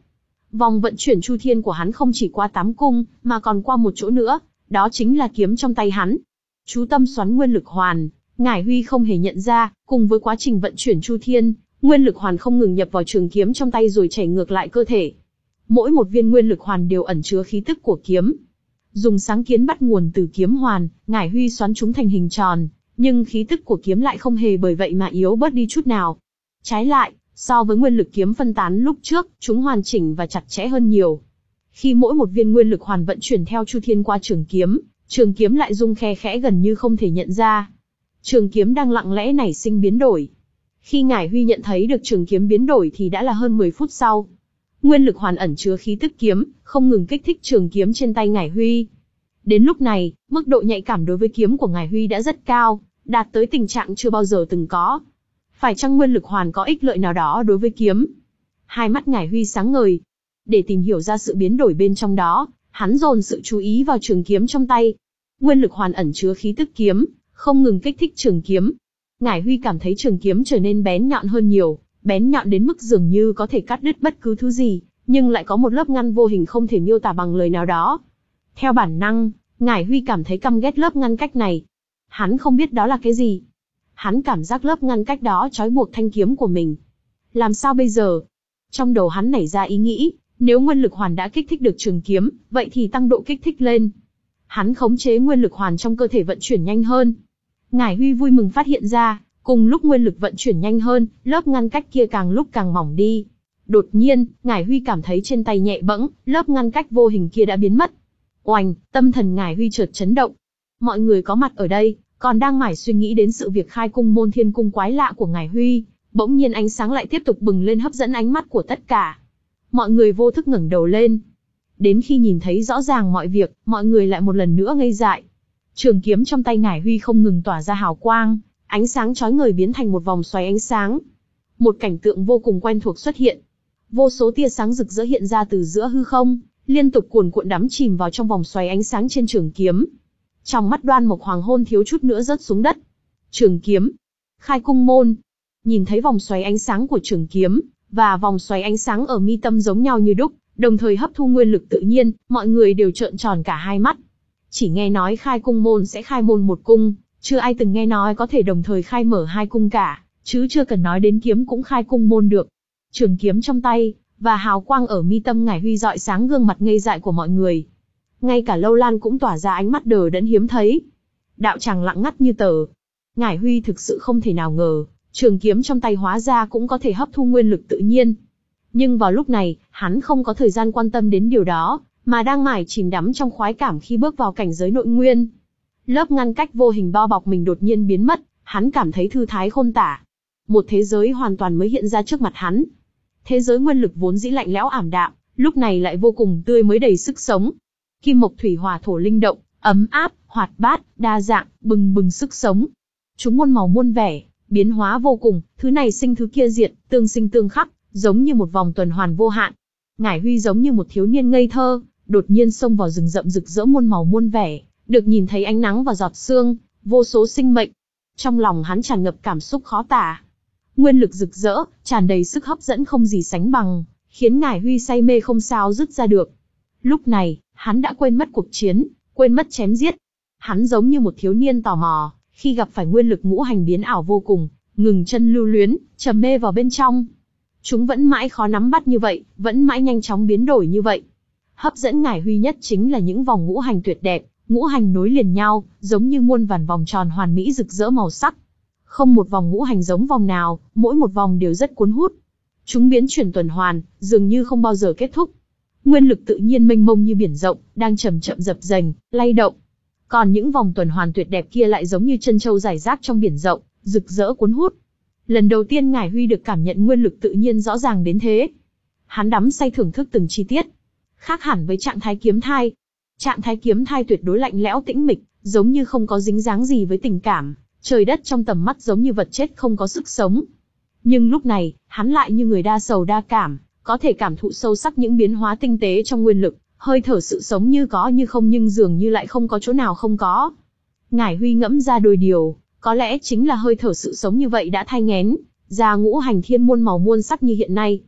[SPEAKER 1] Vòng vận chuyển chu thiên của hắn không chỉ qua tám cung, mà còn qua một chỗ nữa, đó chính là kiếm trong tay hắn. Chú tâm xoắn nguyên lực hoàn, Ngải Huy không hề nhận ra, cùng với quá trình vận chuyển chu thiên, nguyên lực hoàn không ngừng nhập vào trường kiếm trong tay rồi chảy ngược lại cơ thể. Mỗi một viên nguyên lực hoàn đều ẩn chứa khí tức của kiếm. Dùng sáng kiến bắt nguồn từ kiếm hoàn, Ngải Huy xoắn chúng thành hình tròn, nhưng khí tức của kiếm lại không hề bởi vậy mà yếu bớt đi chút nào. Trái lại, so với nguyên lực kiếm phân tán lúc trước, chúng hoàn chỉnh và chặt chẽ hơn nhiều. Khi mỗi một viên nguyên lực hoàn vận chuyển theo chu thiên qua trường kiếm, trường kiếm lại rung khe khẽ gần như không thể nhận ra. Trường kiếm đang lặng lẽ nảy sinh biến đổi. Khi Ngải Huy nhận thấy được trường kiếm biến đổi thì đã là hơn mười phút sau. Nguyên lực hoàn ẩn chứa khí tức kiếm, không ngừng kích thích trường kiếm trên tay Ngải Huy. Đến lúc này, mức độ nhạy cảm đối với kiếm của Ngải Huy đã rất cao, đạt tới tình trạng chưa bao giờ từng có. Phải chăng nguyên lực hoàn có ích lợi nào đó đối với kiếm? Hai mắt Ngải Huy sáng ngời. Để tìm hiểu ra sự biến đổi bên trong đó, hắn dồn sự chú ý vào trường kiếm trong tay. Nguyên lực hoàn ẩn chứa khí tức kiếm, không ngừng kích thích trường kiếm. Ngải Huy cảm thấy trường kiếm trở nên bén nhọn hơn nhiều, bén nhọn đến mức dường như có thể cắt đứt bất cứ thứ gì, nhưng lại có một lớp ngăn vô hình không thể miêu tả bằng lời nào đó. Theo bản năng, Ngải Huy cảm thấy căm ghét lớp ngăn cách này. Hắn không biết đó là cái gì. Hắn cảm giác lớp ngăn cách đó trói buộc thanh kiếm của mình. Làm sao bây giờ? Trong đầu hắn nảy ra ý nghĩ, nếu nguyên lực hoàn đã kích thích được trường kiếm, vậy thì tăng độ kích thích lên. Hắn khống chế nguyên lực hoàn trong cơ thể vận chuyển nhanh hơn. Ngải Huy vui mừng phát hiện ra, cùng lúc nguyên lực vận chuyển nhanh hơn, lớp ngăn cách kia càng lúc càng mỏng đi. Đột nhiên, Ngải Huy cảm thấy trên tay nhẹ bẫng, lớp ngăn cách vô hình kia đã biến mất. Oành, tâm thần Ngải Huy chợt chấn động. Mọi người có mặt ở đây, còn đang mải suy nghĩ đến sự việc khai cung môn thiên cung quái lạ của Ngải Huy, bỗng nhiên ánh sáng lại tiếp tục bừng lên hấp dẫn ánh mắt của tất cả. Mọi người vô thức ngẩng đầu lên. Đến khi nhìn thấy rõ ràng mọi việc, mọi người lại một lần nữa ngây dại. Trường kiếm trong tay Ngải Huy không ngừng tỏa ra hào quang, ánh sáng chói ngời biến thành một vòng xoáy ánh sáng. Một cảnh tượng vô cùng quen thuộc xuất hiện. Vô số tia sáng rực rỡ hiện ra từ giữa hư không, liên tục cuồn cuộn đắm chìm vào trong vòng xoáy ánh sáng trên trường kiếm. Trong mắt Đoan Mộc Hoàng Hôn thiếu chút nữa rớt xuống đất. Trường kiếm, khai cung môn. Nhìn thấy vòng xoáy ánh sáng của trường kiếm và vòng xoáy ánh sáng ở mi tâm giống nhau như đúc, đồng thời hấp thu nguyên lực tự nhiên, mọi người đều trợn tròn cả hai mắt. Chỉ nghe nói khai cung môn sẽ khai môn một cung, chưa ai từng nghe nói có thể đồng thời khai mở hai cung cả, chứ chưa cần nói đến kiếm cũng khai cung môn được. Trường kiếm trong tay và hào quang ở mi tâm Ngải Huy rọi sáng gương mặt ngây dại của mọi người. Ngay cả Lâu Lan cũng tỏa ra ánh mắt đờ đẫn hiếm thấy. Đạo tràng lặng ngắt như tờ. Ngải Huy thực sự không thể nào ngờ, trường kiếm trong tay hóa ra cũng có thể hấp thu nguyên lực tự nhiên. Nhưng vào lúc này, hắn không có thời gian quan tâm đến điều đó, mà đang mải chìm đắm trong khoái cảm khi bước vào cảnh giới nội nguyên. Lớp ngăn cách vô hình bao bọc mình đột nhiên biến mất, hắn cảm thấy thư thái khôn tả. Một thế giới hoàn toàn mới hiện ra trước mặt hắn. Thế giới nguyên lực vốn dĩ lạnh lẽo ảm đạm, lúc này lại vô cùng tươi mới đầy sức sống. Kim mộc thủy hỏa thổ linh động, ấm áp, hoạt bát, đa dạng, bừng bừng sức sống. Chúng muôn màu muôn vẻ, biến hóa vô cùng, thứ này sinh thứ kia diệt, tương sinh tương khắc, giống như một vòng tuần hoàn vô hạn. Ngải Huy giống như một thiếu niên ngây thơ, đột nhiên xông vào rừng rậm rực rỡ muôn màu muôn vẻ, được nhìn thấy ánh nắng và giọt sương, vô số sinh mệnh. Trong lòng hắn tràn ngập cảm xúc khó tả. Nguyên lực rực rỡ, tràn đầy sức hấp dẫn không gì sánh bằng, khiến Ngải Huy say mê không sao dứt ra được. Lúc này, hắn đã quên mất cuộc chiến, quên mất chém giết. Hắn giống như một thiếu niên tò mò, khi gặp phải nguyên lực ngũ hành biến ảo vô cùng, ngừng chân lưu luyến, trầm mê vào bên trong. Chúng vẫn mãi khó nắm bắt như vậy, vẫn mãi nhanh chóng biến đổi như vậy. Hấp dẫn Ngải Huy nhất chính là những vòng ngũ hành tuyệt đẹp, ngũ hành nối liền nhau, giống như muôn vàn vòng tròn hoàn mỹ rực rỡ màu sắc. Không một vòng ngũ hành giống vòng nào, mỗi một vòng đều rất cuốn hút. Chúng biến chuyển tuần hoàn, dường như không bao giờ kết thúc. Nguyên lực tự nhiên mênh mông như biển rộng, đang chậm chậm dập dềnh, lay động. Còn những vòng tuần hoàn tuyệt đẹp kia lại giống như chân châu rải rác trong biển rộng, rực rỡ cuốn hút. Lần đầu tiên Ngải Huy được cảm nhận nguyên lực tự nhiên rõ ràng đến thế. Hắn đắm say thưởng thức từng chi tiết. Khác hẳn với trạng thái kiếm thai. Trạng thái kiếm thai tuyệt đối lạnh lẽo tĩnh mịch, giống như không có dính dáng gì với tình cảm, trời đất trong tầm mắt giống như vật chết không có sức sống. Nhưng lúc này, hắn lại như người đa sầu đa cảm, có thể cảm thụ sâu sắc những biến hóa tinh tế trong nguyên lực, hơi thở sự sống như có như không nhưng dường như lại không có chỗ nào không có. Ngải Huy ngẫm ra đôi điều, có lẽ chính là hơi thở sự sống như vậy đã thai nghén ra ngũ hành thiên muôn màu muôn sắc như hiện nay.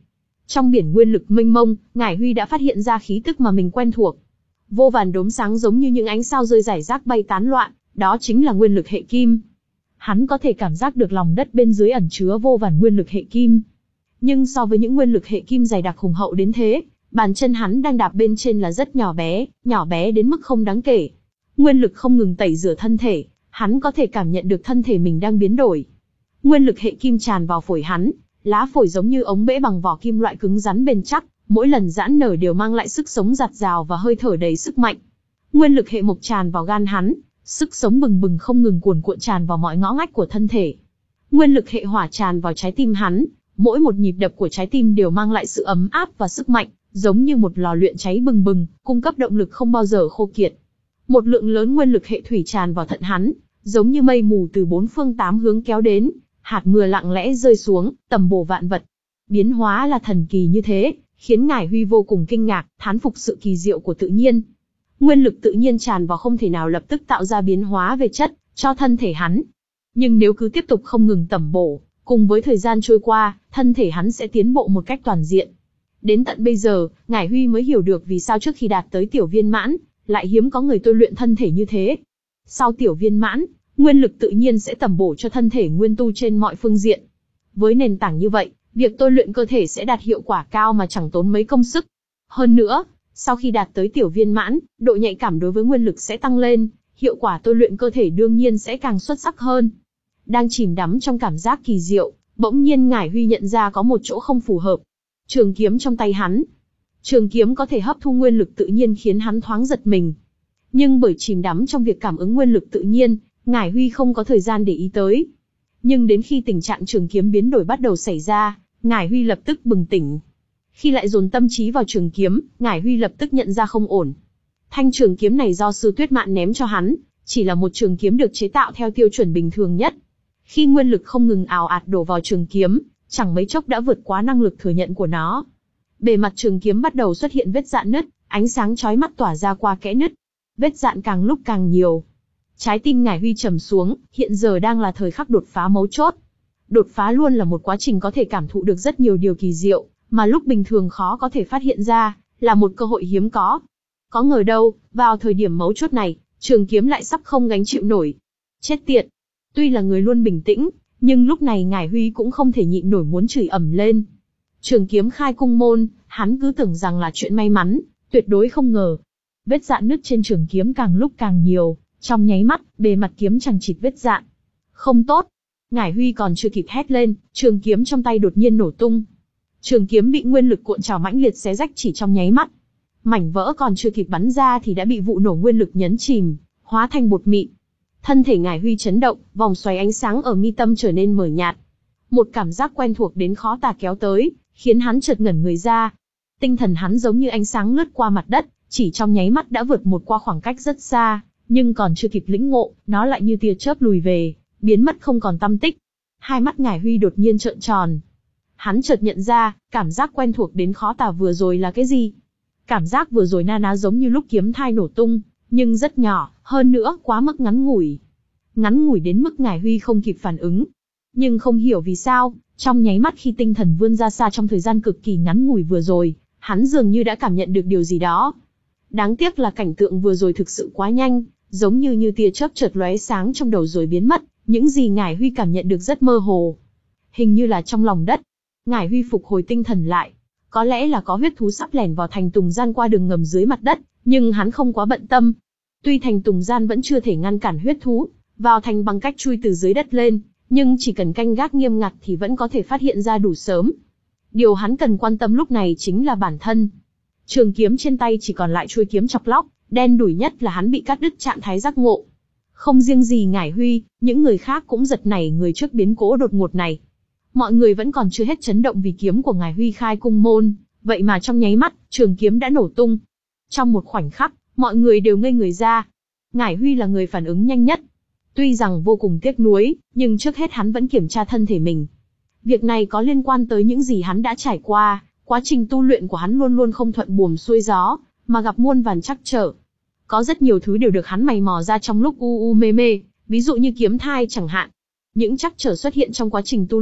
[SPEAKER 1] Trong biển nguyên lực mênh mông, Ngải Huy đã phát hiện ra khí tức mà mình quen thuộc. Vô vàn đốm sáng giống như những ánh sao rơi rải rác bay tán loạn, đó chính là nguyên lực hệ kim. Hắn có thể cảm giác được lòng đất bên dưới ẩn chứa vô vàn nguyên lực hệ kim. Nhưng so với những nguyên lực hệ kim dày đặc hùng hậu đến thế, bàn chân hắn đang đạp bên trên là rất nhỏ bé, nhỏ bé đến mức không đáng kể. Nguyên lực không ngừng tẩy rửa thân thể, hắn có thể cảm nhận được thân thể mình đang biến đổi. Nguyên lực hệ kim tràn vào phổi hắn, lá phổi giống như ống bể bằng vỏ kim loại cứng rắn bền chắc, mỗi lần giãn nở đều mang lại sức sống dạt dào và hơi thở đầy sức mạnh. Nguyên lực hệ mộc tràn vào gan hắn, sức sống bừng bừng không ngừng cuồn cuộn tràn vào mọi ngõ ngách của thân thể. Nguyên lực hệ hỏa tràn vào trái tim hắn, mỗi một nhịp đập của trái tim đều mang lại sự ấm áp và sức mạnh, giống như một lò luyện cháy bừng bừng, cung cấp động lực không bao giờ khô kiệt. Một lượng lớn nguyên lực hệ thủy tràn vào thận hắn, giống như mây mù từ bốn phương tám hướng kéo đến, hạt mưa lặng lẽ rơi xuống, tầm bổ vạn vật. Biến hóa là thần kỳ như thế, khiến Ngải Huy vô cùng kinh ngạc, thán phục sự kỳ diệu của tự nhiên. Nguyên lực tự nhiên tràn vào không thể nào lập tức tạo ra biến hóa về chất, cho thân thể hắn. Nhưng nếu cứ tiếp tục không ngừng tẩm bổ, cùng với thời gian trôi qua, thân thể hắn sẽ tiến bộ một cách toàn diện. Đến tận bây giờ, Ngải Huy mới hiểu được vì sao trước khi đạt tới tiểu viên mãn, lại hiếm có người tôi luyện thân thể như thế. Sau tiểu viên mãn, nguyên lực tự nhiên sẽ tẩm bổ cho thân thể nguyên tu trên mọi phương diện. Với nền tảng như vậy, việc tôi luyện cơ thể sẽ đạt hiệu quả cao mà chẳng tốn mấy công sức. Hơn nữa, sau khi đạt tới tiểu viên mãn, độ nhạy cảm đối với nguyên lực sẽ tăng lên, hiệu quả tôi luyện cơ thể đương nhiên sẽ càng xuất sắc hơn. Đang chìm đắm trong cảm giác kỳ diệu, bỗng nhiên Ngải Huy nhận ra có một chỗ không phù hợp. Trường kiếm trong tay hắn. Trường kiếm có thể hấp thu nguyên lực tự nhiên khiến hắn thoáng giật mình. Nhưng bởi chìm đắm trong việc cảm ứng nguyên lực tự nhiên, Ngải Huy không có thời gian để ý tới. Nhưng đến khi tình trạng trường kiếm biến đổi bắt đầu xảy ra, Ngải Huy lập tức bừng tỉnh. Khi lại dồn tâm trí vào trường kiếm, Ngải Huy lập tức nhận ra không ổn. Thanh trường kiếm này do Sư Tuyết Mạn ném cho hắn, chỉ là một trường kiếm được chế tạo theo tiêu chuẩn bình thường nhất. Khi nguyên lực không ngừng ào ạt đổ vào trường kiếm, chẳng mấy chốc đã vượt quá năng lực thừa nhận của nó. Bề mặt trường kiếm bắt đầu xuất hiện vết rạn nứt, ánh sáng chói mắt tỏa ra qua kẽ nứt. Vết rạn càng lúc càng nhiều. Trái tim Ngải Huy trầm xuống, hiện giờ đang là thời khắc đột phá mấu chốt. Đột phá luôn là một quá trình có thể cảm thụ được rất nhiều điều kỳ diệu, mà lúc bình thường khó có thể phát hiện ra, là một cơ hội hiếm có. Có ngờ đâu, vào thời điểm mấu chốt này, trường kiếm lại sắp không gánh chịu nổi. Chết tiệt! Tuy là người luôn bình tĩnh, nhưng lúc này Ngải Huy cũng không thể nhịn nổi muốn chửi ầm lên. Trường kiếm khai cung môn, hắn cứ tưởng rằng là chuyện may mắn, tuyệt đối không ngờ. Vết rạn nứt trên trường kiếm càng lúc càng nhiều, trong nháy mắt, bề mặt kiếm chằng chịt vết rạn. Không tốt! Ngải Huy còn chưa kịp hét lên, trường kiếm trong tay đột nhiên nổ tung. Trường kiếm bị nguyên lực cuộn trào mãnh liệt xé rách chỉ trong nháy mắt. Mảnh vỡ còn chưa kịp bắn ra thì đã bị vụ nổ nguyên lực nhấn chìm, hóa thành bột mịn. Thân thể Ngải Huy chấn động, vòng xoáy ánh sáng ở mi tâm trở nên mờ nhạt. Một cảm giác quen thuộc đến khó tả kéo tới, khiến hắn chợt ngẩn người ra. Tinh thần hắn giống như ánh sáng lướt qua mặt đất, chỉ trong nháy mắt đã vượt một qua khoảng cách rất xa, nhưng còn chưa kịp lĩnh ngộ, nó lại như tia chớp lùi về, biến mất không còn tăm tích. Hai mắt Ngải Huy đột nhiên trợn tròn. Hắn chợt nhận ra, cảm giác quen thuộc đến khó tả vừa rồi là cái gì. Cảm giác vừa rồi na ná giống như lúc kiếm thai nổ tung, nhưng rất nhỏ, hơn nữa quá mức ngắn ngủi. Ngắn ngủi đến mức Ngải Huy không kịp phản ứng. Nhưng không hiểu vì sao, trong nháy mắt khi tinh thần vươn ra xa trong thời gian cực kỳ ngắn ngủi vừa rồi, hắn dường như đã cảm nhận được điều gì đó. Đáng tiếc là cảnh tượng vừa rồi thực sự quá nhanh, giống như như tia chớp chợt lóe sáng trong đầu rồi biến mất, những gì Ngải Huy cảm nhận được rất mơ hồ. Hình như là trong lòng đất. Ngải Huy phục hồi tinh thần lại. Có lẽ là có huyết thú sắp lẻn vào thành Tùng Gian qua đường ngầm dưới mặt đất, nhưng hắn không quá bận tâm. Tuy thành Tùng Gian vẫn chưa thể ngăn cản huyết thú vào thành bằng cách chui từ dưới đất lên, nhưng chỉ cần canh gác nghiêm ngặt thì vẫn có thể phát hiện ra đủ sớm. Điều hắn cần quan tâm lúc này chính là bản thân. Trường kiếm trên tay chỉ còn lại chuôi kiếm chọc lóc, đen đủi nhất là hắn bị cắt đứt trạng thái giác ngộ. Không riêng gì Ngải Huy, những người khác cũng giật nảy người trước biến cố đột ngột này. Mọi người vẫn còn chưa hết chấn động vì kiếm của Ngải Huy khai cung môn, vậy mà trong nháy mắt, trường kiếm đã nổ tung. Trong một khoảnh khắc, mọi người đều ngây người ra. Ngải Huy là người phản ứng nhanh nhất. Tuy rằng vô cùng tiếc nuối, nhưng trước hết hắn vẫn kiểm tra thân thể mình. Việc này có liên quan tới những gì hắn đã trải qua, quá trình tu luyện của hắn luôn luôn không thuận buồm xuôi gió, mà gặp muôn vàn trắc trở. Có rất nhiều thứ đều được hắn mày mò ra trong lúc u u mê mê, ví dụ như kiếm thai chẳng hạn. Những trắc trở xuất hiện trong quá trình tu luyện,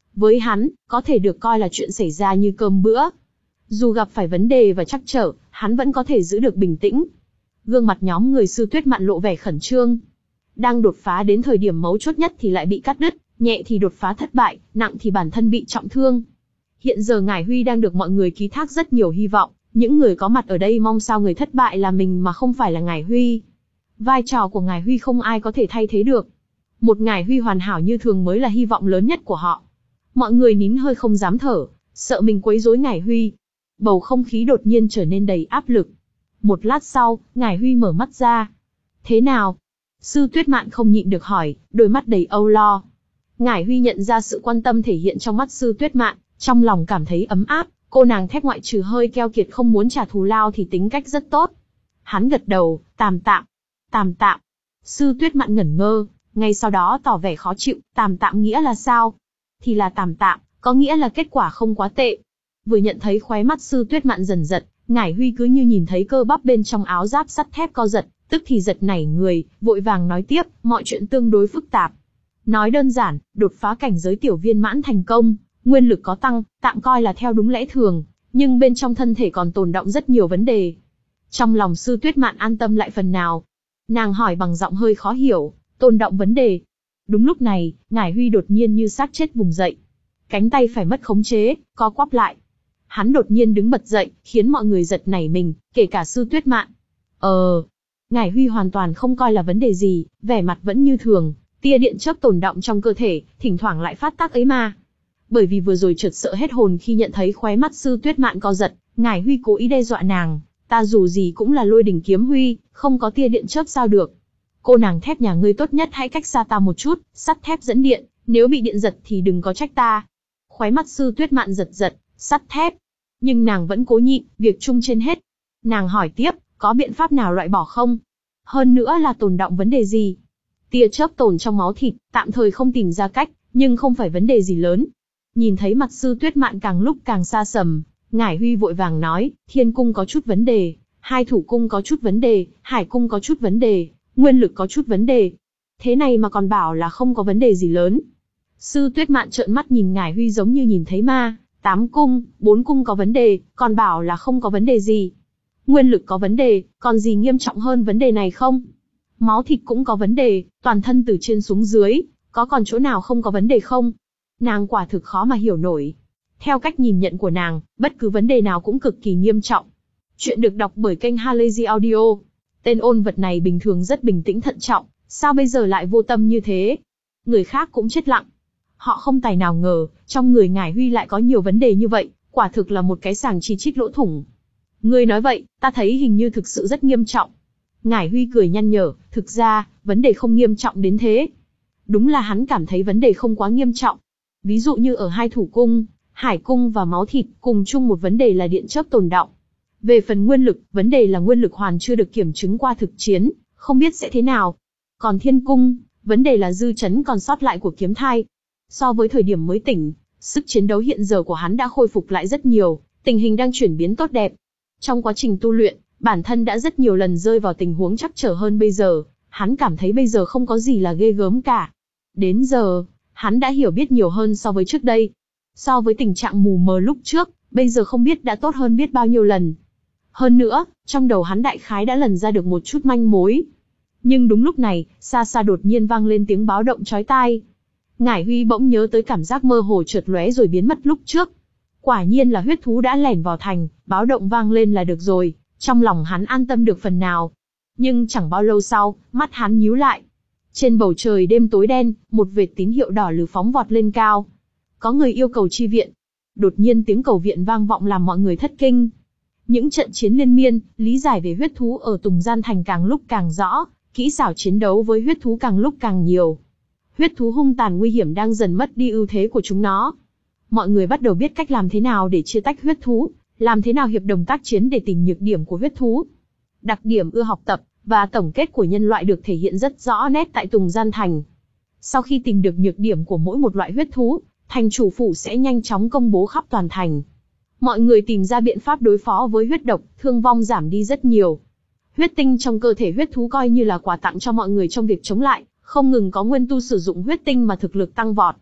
[SPEAKER 1] Với hắn, có thể được coi là chuyện xảy ra như cơm bữa. Dù gặp phải vấn đề và trắc trở, hắn vẫn có thể giữ được bình tĩnh. Gương mặt nhóm người Sư Tuyết Mạn lộ vẻ khẩn trương. Đang đột phá đến thời điểm mấu chốt nhất thì lại bị cắt đứt, nhẹ thì đột phá thất bại, nặng thì bản thân bị trọng thương. Hiện giờ Ngải Huy đang được mọi người ký thác rất nhiều hy vọng, những người có mặt ở đây mong sao người thất bại là mình mà không phải là Ngải Huy. Vai trò của Ngải Huy không ai có thể thay thế được. Một Ngải Huy hoàn hảo như thường mới là hy vọng lớn nhất của họ. Mọi người nín hơi không dám thở, sợ mình quấy rối Ngải Huy. Bầu không khí đột nhiên trở nên đầy áp lực. Một lát sau, Ngải Huy mở mắt ra. Thế nào? Sư Tuyết Mạn không nhịn được hỏi, đôi mắt đầy âu lo. Ngải Huy nhận ra sự quan tâm thể hiện trong mắt Sư Tuyết Mạn, trong lòng cảm thấy ấm áp, cô nàng thép ngoại trừ hơi keo kiệt không muốn trả thù lao thì tính cách rất tốt. Hắn gật đầu, tạm tạm, tạm tạm. Sư Tuyết Mạn ngẩn ngơ, ngay sau đó tỏ vẻ khó chịu, tạm tạm nghĩa là sao? Thì là tạm tạm, có nghĩa là kết quả không quá tệ. Vừa nhận thấy khóe mắt Sư Tuyết Mạn dần giật, Ngải Huy cứ như nhìn thấy cơ bắp bên trong áo giáp sắt thép co giật, tức thì giật nảy người, vội vàng nói tiếp, mọi chuyện tương đối phức tạp. Nói đơn giản, đột phá cảnh giới tiểu viên mãn thành công, nguyên lực có tăng, tạm coi là theo đúng lẽ thường, nhưng bên trong thân thể còn tồn đọng rất nhiều vấn đề. Trong lòng Sư Tuyết Mạn an tâm lại phần nào. Nàng hỏi bằng giọng hơi khó hiểu, tồn đọng vấn đề. Đúng lúc này, Ngải Huy đột nhiên như xác chết vùng dậy. Cánh tay phải mất khống chế, co quắp lại. Hắn đột nhiên đứng bật dậy, khiến mọi người giật nảy mình, kể cả Sư Tuyết Mạn. Ờ... Ngải Huy hoàn toàn không coi là vấn đề gì, vẻ mặt vẫn như thường, tia điện chớp tồn đọng trong cơ thể, thỉnh thoảng lại phát tác ấy mà. Bởi vì vừa rồi chợt sợ hết hồn khi nhận thấy khóe mắt Sư Tuyết Mạn co giật, Ngải Huy cố ý đe dọa nàng, ta dù gì cũng là Lôi Đỉnh Kiếm Huy, không có tia điện chớp sao được. Cô nàng thép nhà ngươi tốt nhất hãy cách xa ta một chút, sắt thép dẫn điện, nếu bị điện giật thì đừng có trách ta. Khóe mắt Sư Tuyết Mạn giật giật, sắt thép. Nhưng nàng vẫn cố nhịn, việc chung trên hết. Nàng hỏi tiếp, có biện pháp nào loại bỏ không? Hơn nữa là tồn đọng vấn đề gì? Tia chớp tồn trong máu thịt, tạm thời không tìm ra cách, nhưng không phải vấn đề gì lớn. Nhìn thấy mặt Sư Tuyết Mạn càng lúc càng xa sầm, Ngải Huy vội vàng nói, Thiên cung có chút vấn đề, Hai thủ cung có chút vấn đề, Hải cung có chút vấn đề, nguyên lực có chút vấn đề. Thế này mà còn bảo là không có vấn đề gì lớn. Sư Tuyết Mạn trợn mắt nhìn Ngải Huy giống như nhìn thấy ma, tám cung, bốn cung có vấn đề, còn bảo là không có vấn đề gì. Nguyên lực có vấn đề, còn gì nghiêm trọng hơn vấn đề này không? Máu thịt cũng có vấn đề, toàn thân từ trên xuống dưới, có còn chỗ nào không có vấn đề không? Nàng quả thực khó mà hiểu nổi. Theo cách nhìn nhận của nàng, bất cứ vấn đề nào cũng cực kỳ nghiêm trọng. Chuyện được đọc bởi kênh Halazy Audio. Tên ôn vật này bình thường rất bình tĩnh thận trọng, sao bây giờ lại vô tâm như thế? Người khác cũng chết lặng. Họ không tài nào ngờ, trong người Ngải Huy lại có nhiều vấn đề như vậy, quả thực là một cái sàng chi chít lỗ thủng. Ngươi nói vậy, ta thấy hình như thực sự rất nghiêm trọng. Ngải Huy cười nhăn nhở, thực ra, vấn đề không nghiêm trọng đến thế. Đúng là hắn cảm thấy vấn đề không quá nghiêm trọng. Ví dụ như ở Hai thủ cung, Hải cung và máu thịt, cùng chung một vấn đề là điện chớp tồn đọng. Về phần nguyên lực, vấn đề là nguyên lực hoàn chưa được kiểm chứng qua thực chiến, không biết sẽ thế nào. Còn Thiên cung, vấn đề là dư chấn còn sót lại của kiếm thai. So với thời điểm mới tỉnh, sức chiến đấu hiện giờ của hắn đã khôi phục lại rất nhiều, tình hình đang chuyển biến tốt đẹp. Trong quá trình tu luyện, bản thân đã rất nhiều lần rơi vào tình huống trắc trở hơn bây giờ, hắn cảm thấy bây giờ không có gì là ghê gớm cả. Đến giờ, hắn đã hiểu biết nhiều hơn so với trước đây. So với tình trạng mù mờ lúc trước, bây giờ không biết đã tốt hơn biết bao nhiêu lần. Hơn nữa, trong đầu hắn đại khái đã lần ra được một chút manh mối. Nhưng đúng lúc này, xa xa đột nhiên vang lên tiếng báo động chói tai. Ngải Huy bỗng nhớ tới cảm giác mơ hồ chợt lóe rồi biến mất lúc trước. Quả nhiên là huyết thú đã lẻn vào thành, báo động vang lên là được rồi, trong lòng hắn an tâm được phần nào. Nhưng chẳng bao lâu sau, mắt hắn nhíu lại. Trên bầu trời đêm tối đen, một vệt tín hiệu đỏ lừ phóng vọt lên cao. Có người yêu cầu chi viện. Đột nhiên tiếng cầu viện vang vọng làm mọi người thất kinh. Những trận chiến liên miên, lý giải về huyết thú ở Tùng Gian Thành càng lúc càng rõ, kỹ xảo chiến đấu với huyết thú càng lúc càng nhiều. Huyết thú hung tàn nguy hiểm đang dần mất đi ưu thế của chúng nó. Mọi người bắt đầu biết cách làm thế nào để chia tách huyết thú, làm thế nào hiệp đồng tác chiến để tìm nhược điểm của huyết thú. Đặc điểm ưa học tập và tổng kết của nhân loại được thể hiện rất rõ nét tại Tùng Gian Thành. Sau khi tìm được nhược điểm của mỗi một loại huyết thú, thành chủ phủ sẽ nhanh chóng công bố khắp toàn thành. Mọi người tìm ra biện pháp đối phó với huyết độc, thương vong giảm đi rất nhiều. Huyết tinh trong cơ thể huyết thú coi như là quà tặng cho mọi người trong việc chống lại, không ngừng có nguyên tu sử dụng huyết tinh mà thực lực tăng vọt.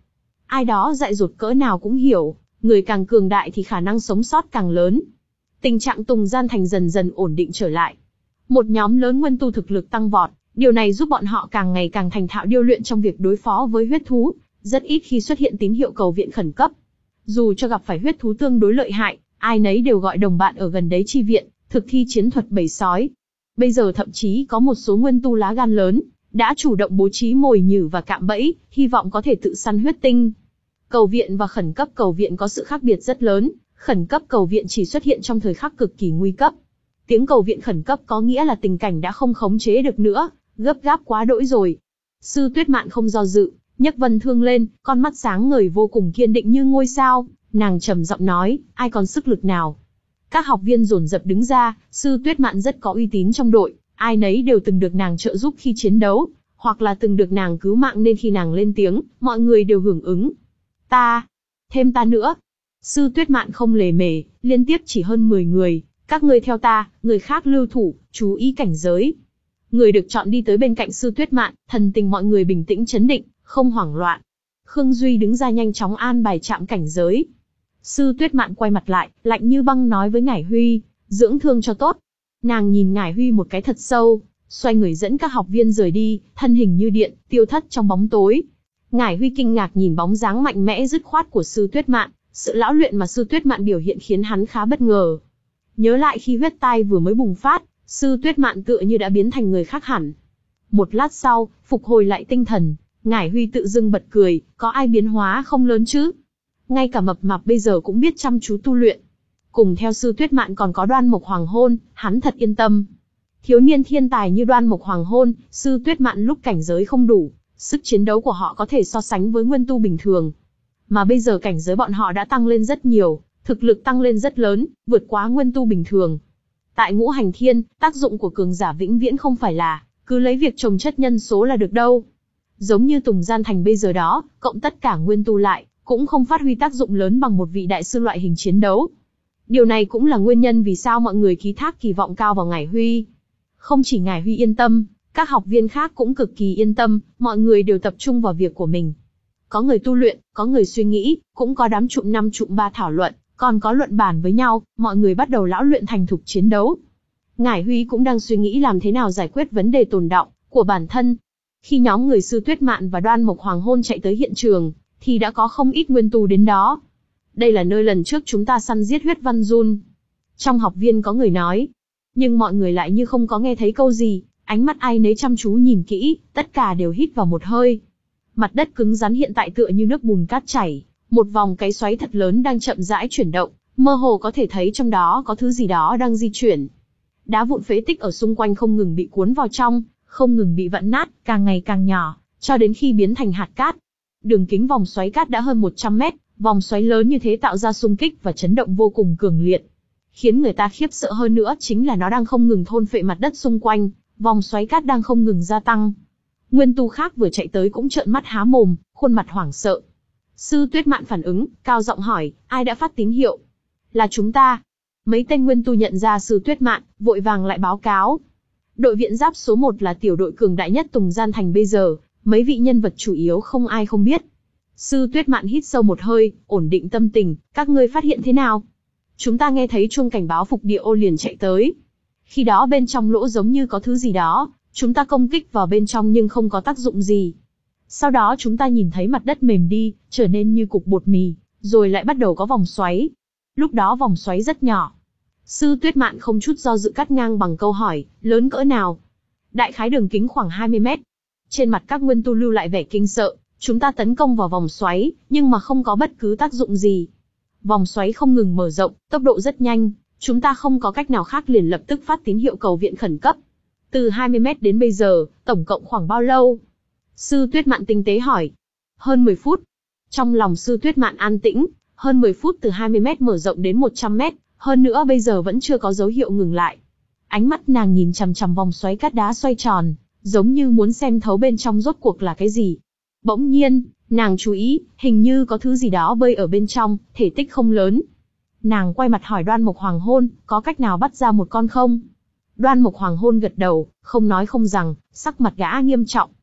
[SPEAKER 1] Ai đó dại dột cỡ nào cũng hiểu, người càng cường đại thì khả năng sống sót càng lớn. Tình trạng Tùng Gian Thành dần dần ổn định trở lại. Một nhóm lớn nguyên tu thực lực tăng vọt, điều này giúp bọn họ càng ngày càng thành thạo điêu luyện trong việc đối phó với huyết thú, rất ít khi xuất hiện tín hiệu cầu viện khẩn cấp. Dù cho gặp phải huyết thú tương đối lợi hại, ai nấy đều gọi đồng bạn ở gần đấy chi viện, thực thi chiến thuật bầy sói. Bây giờ thậm chí có một số nguyên tu lá gan lớn, đã chủ động bố trí mồi nhử và cạm bẫy, hy vọng có thể tự săn huyết tinh. Cầu viện và khẩn cấp cầu viện có sự khác biệt rất lớn, khẩn cấp cầu viện chỉ xuất hiện trong thời khắc cực kỳ nguy cấp. Tiếng cầu viện khẩn cấp có nghĩa là tình cảnh đã không khống chế được nữa, gấp gáp quá đỗi rồi. Sư Tuyết Mạn không do dự, nhấc vân thương lên, con mắt sáng ngời vô cùng kiên định như ngôi sao, nàng trầm giọng nói, ai còn sức lực nào. Các học viên dồn dập đứng ra, Sư Tuyết Mạn rất có uy tín trong đội, ai nấy đều từng được nàng trợ giúp khi chiến đấu, hoặc là từng được nàng cứu mạng nên khi nàng lên tiếng, mọi người đều hưởng ứng. Ta, thêm ta nữa. Sư Tuyết Mạn không lề mề, liên tiếp chỉ hơn mười người, các ngươi theo ta, người khác lưu thủ, chú ý cảnh giới. Người được chọn đi tới bên cạnh Sư Tuyết Mạn, thần tình mọi người bình tĩnh chấn định, không hoảng loạn. Khương Duy đứng ra nhanh chóng an bài chạm cảnh giới. Sư Tuyết Mạn quay mặt lại, lạnh như băng nói với Ngải Huy, dưỡng thương cho tốt. Nàng nhìn Ngải Huy một cái thật sâu, xoay người dẫn các học viên rời đi, thân hình như điện, tiêu thất trong bóng tối. Ngải Huy kinh ngạc nhìn bóng dáng mạnh mẽ dứt khoát của Sư Tuyết Mạn, sự lão luyện mà Sư Tuyết Mạn biểu hiện khiến hắn khá bất ngờ. Nhớ lại khi huyết tai vừa mới bùng phát, Sư Tuyết Mạn tựa như đã biến thành người khác hẳn. Một lát sau, phục hồi lại tinh thần, Ngải Huy tự dưng bật cười, có ai biến hóa không lớn chứ? Ngay cả mập mạp bây giờ cũng biết chăm chú tu luyện. Cùng theo Sư Tuyết Mạn còn có Đoan Mộc Hoàng Hôn, hắn thật yên tâm. Thiếu niên thiên tài như Đoan Mộc Hoàng Hôn, Sư Tuyết Mạn lúc cảnh giới không đủ, sức chiến đấu của họ có thể so sánh với nguyên tu bình thường. Mà bây giờ cảnh giới bọn họ đã tăng lên rất nhiều, thực lực tăng lên rất lớn, vượt quá nguyên tu bình thường. Tại Ngũ Hành Thiên, tác dụng của cường giả vĩnh viễn không phải là cứ lấy việc trồng chất nhân số là được đâu. Giống như Tùng Gian Thành bây giờ đó, cộng tất cả nguyên tu lại, cũng không phát huy tác dụng lớn bằng một vị đại sư loại hình chiến đấu. Điều này cũng là nguyên nhân vì sao mọi người ký thác kỳ vọng cao vào Ngải Huy. Không chỉ Ngải Huy yên tâm, các học viên khác cũng cực kỳ yên tâm, mọi người đều tập trung vào việc của mình. Có người tu luyện, có người suy nghĩ, cũng có đám trụm năm trụm ba thảo luận, còn có luận bàn với nhau, mọi người bắt đầu lão luyện thành thục chiến đấu. Ngải Huy cũng đang suy nghĩ làm thế nào giải quyết vấn đề tồn đọng của bản thân. Khi nhóm người Sư Tuyết Mạn và Đoan Mộc Hoàng Hôn chạy tới hiện trường, thì đã có không ít nguyên tu đến đó. Đây là nơi lần trước chúng ta săn giết huyết văn giun. Trong học viên có người nói, nhưng mọi người lại như không có nghe thấy câu gì, ánh mắt ai nấy chăm chú nhìn kỹ, tất cả đều hít vào một hơi. Mặt đất cứng rắn hiện tại tựa như nước bùn cát chảy, một vòng cái xoáy thật lớn đang chậm rãi chuyển động, mơ hồ có thể thấy trong đó có thứ gì đó đang di chuyển. Đá vụn phế tích ở xung quanh không ngừng bị cuốn vào trong, không ngừng bị vặn nát, càng ngày càng nhỏ, cho đến khi biến thành hạt cát. Đường kính vòng xoáy cát đã hơn một trăm mét, vòng xoáy lớn như thế tạo ra xung kích và chấn động vô cùng cường liệt. Khiến người ta khiếp sợ hơn nữa chính là nó đang không ngừng thôn phệ mặt đất xung quanh, vòng xoáy cát đang không ngừng gia tăng. Nguyên tu khác vừa chạy tới cũng trợn mắt há mồm, khuôn mặt hoảng sợ. Sư Tuyết Mạn phản ứng, cao giọng hỏi, ai đã phát tín hiệu? Là chúng ta. Mấy tên nguyên tu nhận ra Sư Tuyết Mạn, vội vàng lại báo cáo. Đội viện giáp số một là tiểu đội cường đại nhất Tùng Gian Thành bây giờ, mấy vị nhân vật chủ yếu không ai không biết. Sư Tuyết Mạn hít sâu một hơi, ổn định tâm tình, các ngươi phát hiện thế nào? Chúng ta nghe thấy chuông cảnh báo phục địa ô liền chạy tới. Khi đó bên trong lỗ giống như có thứ gì đó, chúng ta công kích vào bên trong nhưng không có tác dụng gì. Sau đó chúng ta nhìn thấy mặt đất mềm đi, trở nên như cục bột mì, rồi lại bắt đầu có vòng xoáy. Lúc đó vòng xoáy rất nhỏ. Sư Tuyết Mạn không chút do dự cắt ngang bằng câu hỏi, lớn cỡ nào? Đại khái đường kính khoảng hai mươi mét. Trên mặt các nguyên tu lưu lại vẻ kinh sợ, chúng ta tấn công vào vòng xoáy, nhưng mà không có bất cứ tác dụng gì. Vòng xoáy không ngừng mở rộng, tốc độ rất nhanh, chúng ta không có cách nào khác liền lập tức phát tín hiệu cầu viện khẩn cấp. Từ hai mươi mét đến bây giờ, tổng cộng khoảng bao lâu? Sư Tuyết Mạn tinh tế hỏi. Hơn mười phút. Trong lòng Sư Tuyết Mạn an tĩnh, hơn mười phút từ hai mươi mét mở rộng đến một trăm mét, hơn nữa bây giờ vẫn chưa có dấu hiệu ngừng lại. Ánh mắt nàng nhìn chằm chằm vòng xoáy cát đá xoay tròn, giống như muốn xem thấu bên trong rốt cuộc là cái gì. Bỗng nhiên, nàng chú ý, hình như có thứ gì đó bơi ở bên trong, thể tích không lớn. Nàng quay mặt hỏi Đoan Mộc Hoàng Hôn, có cách nào bắt ra một con không? Đoan Mộc Hoàng Hôn gật đầu, không nói không rằng, sắc mặt gã nghiêm trọng.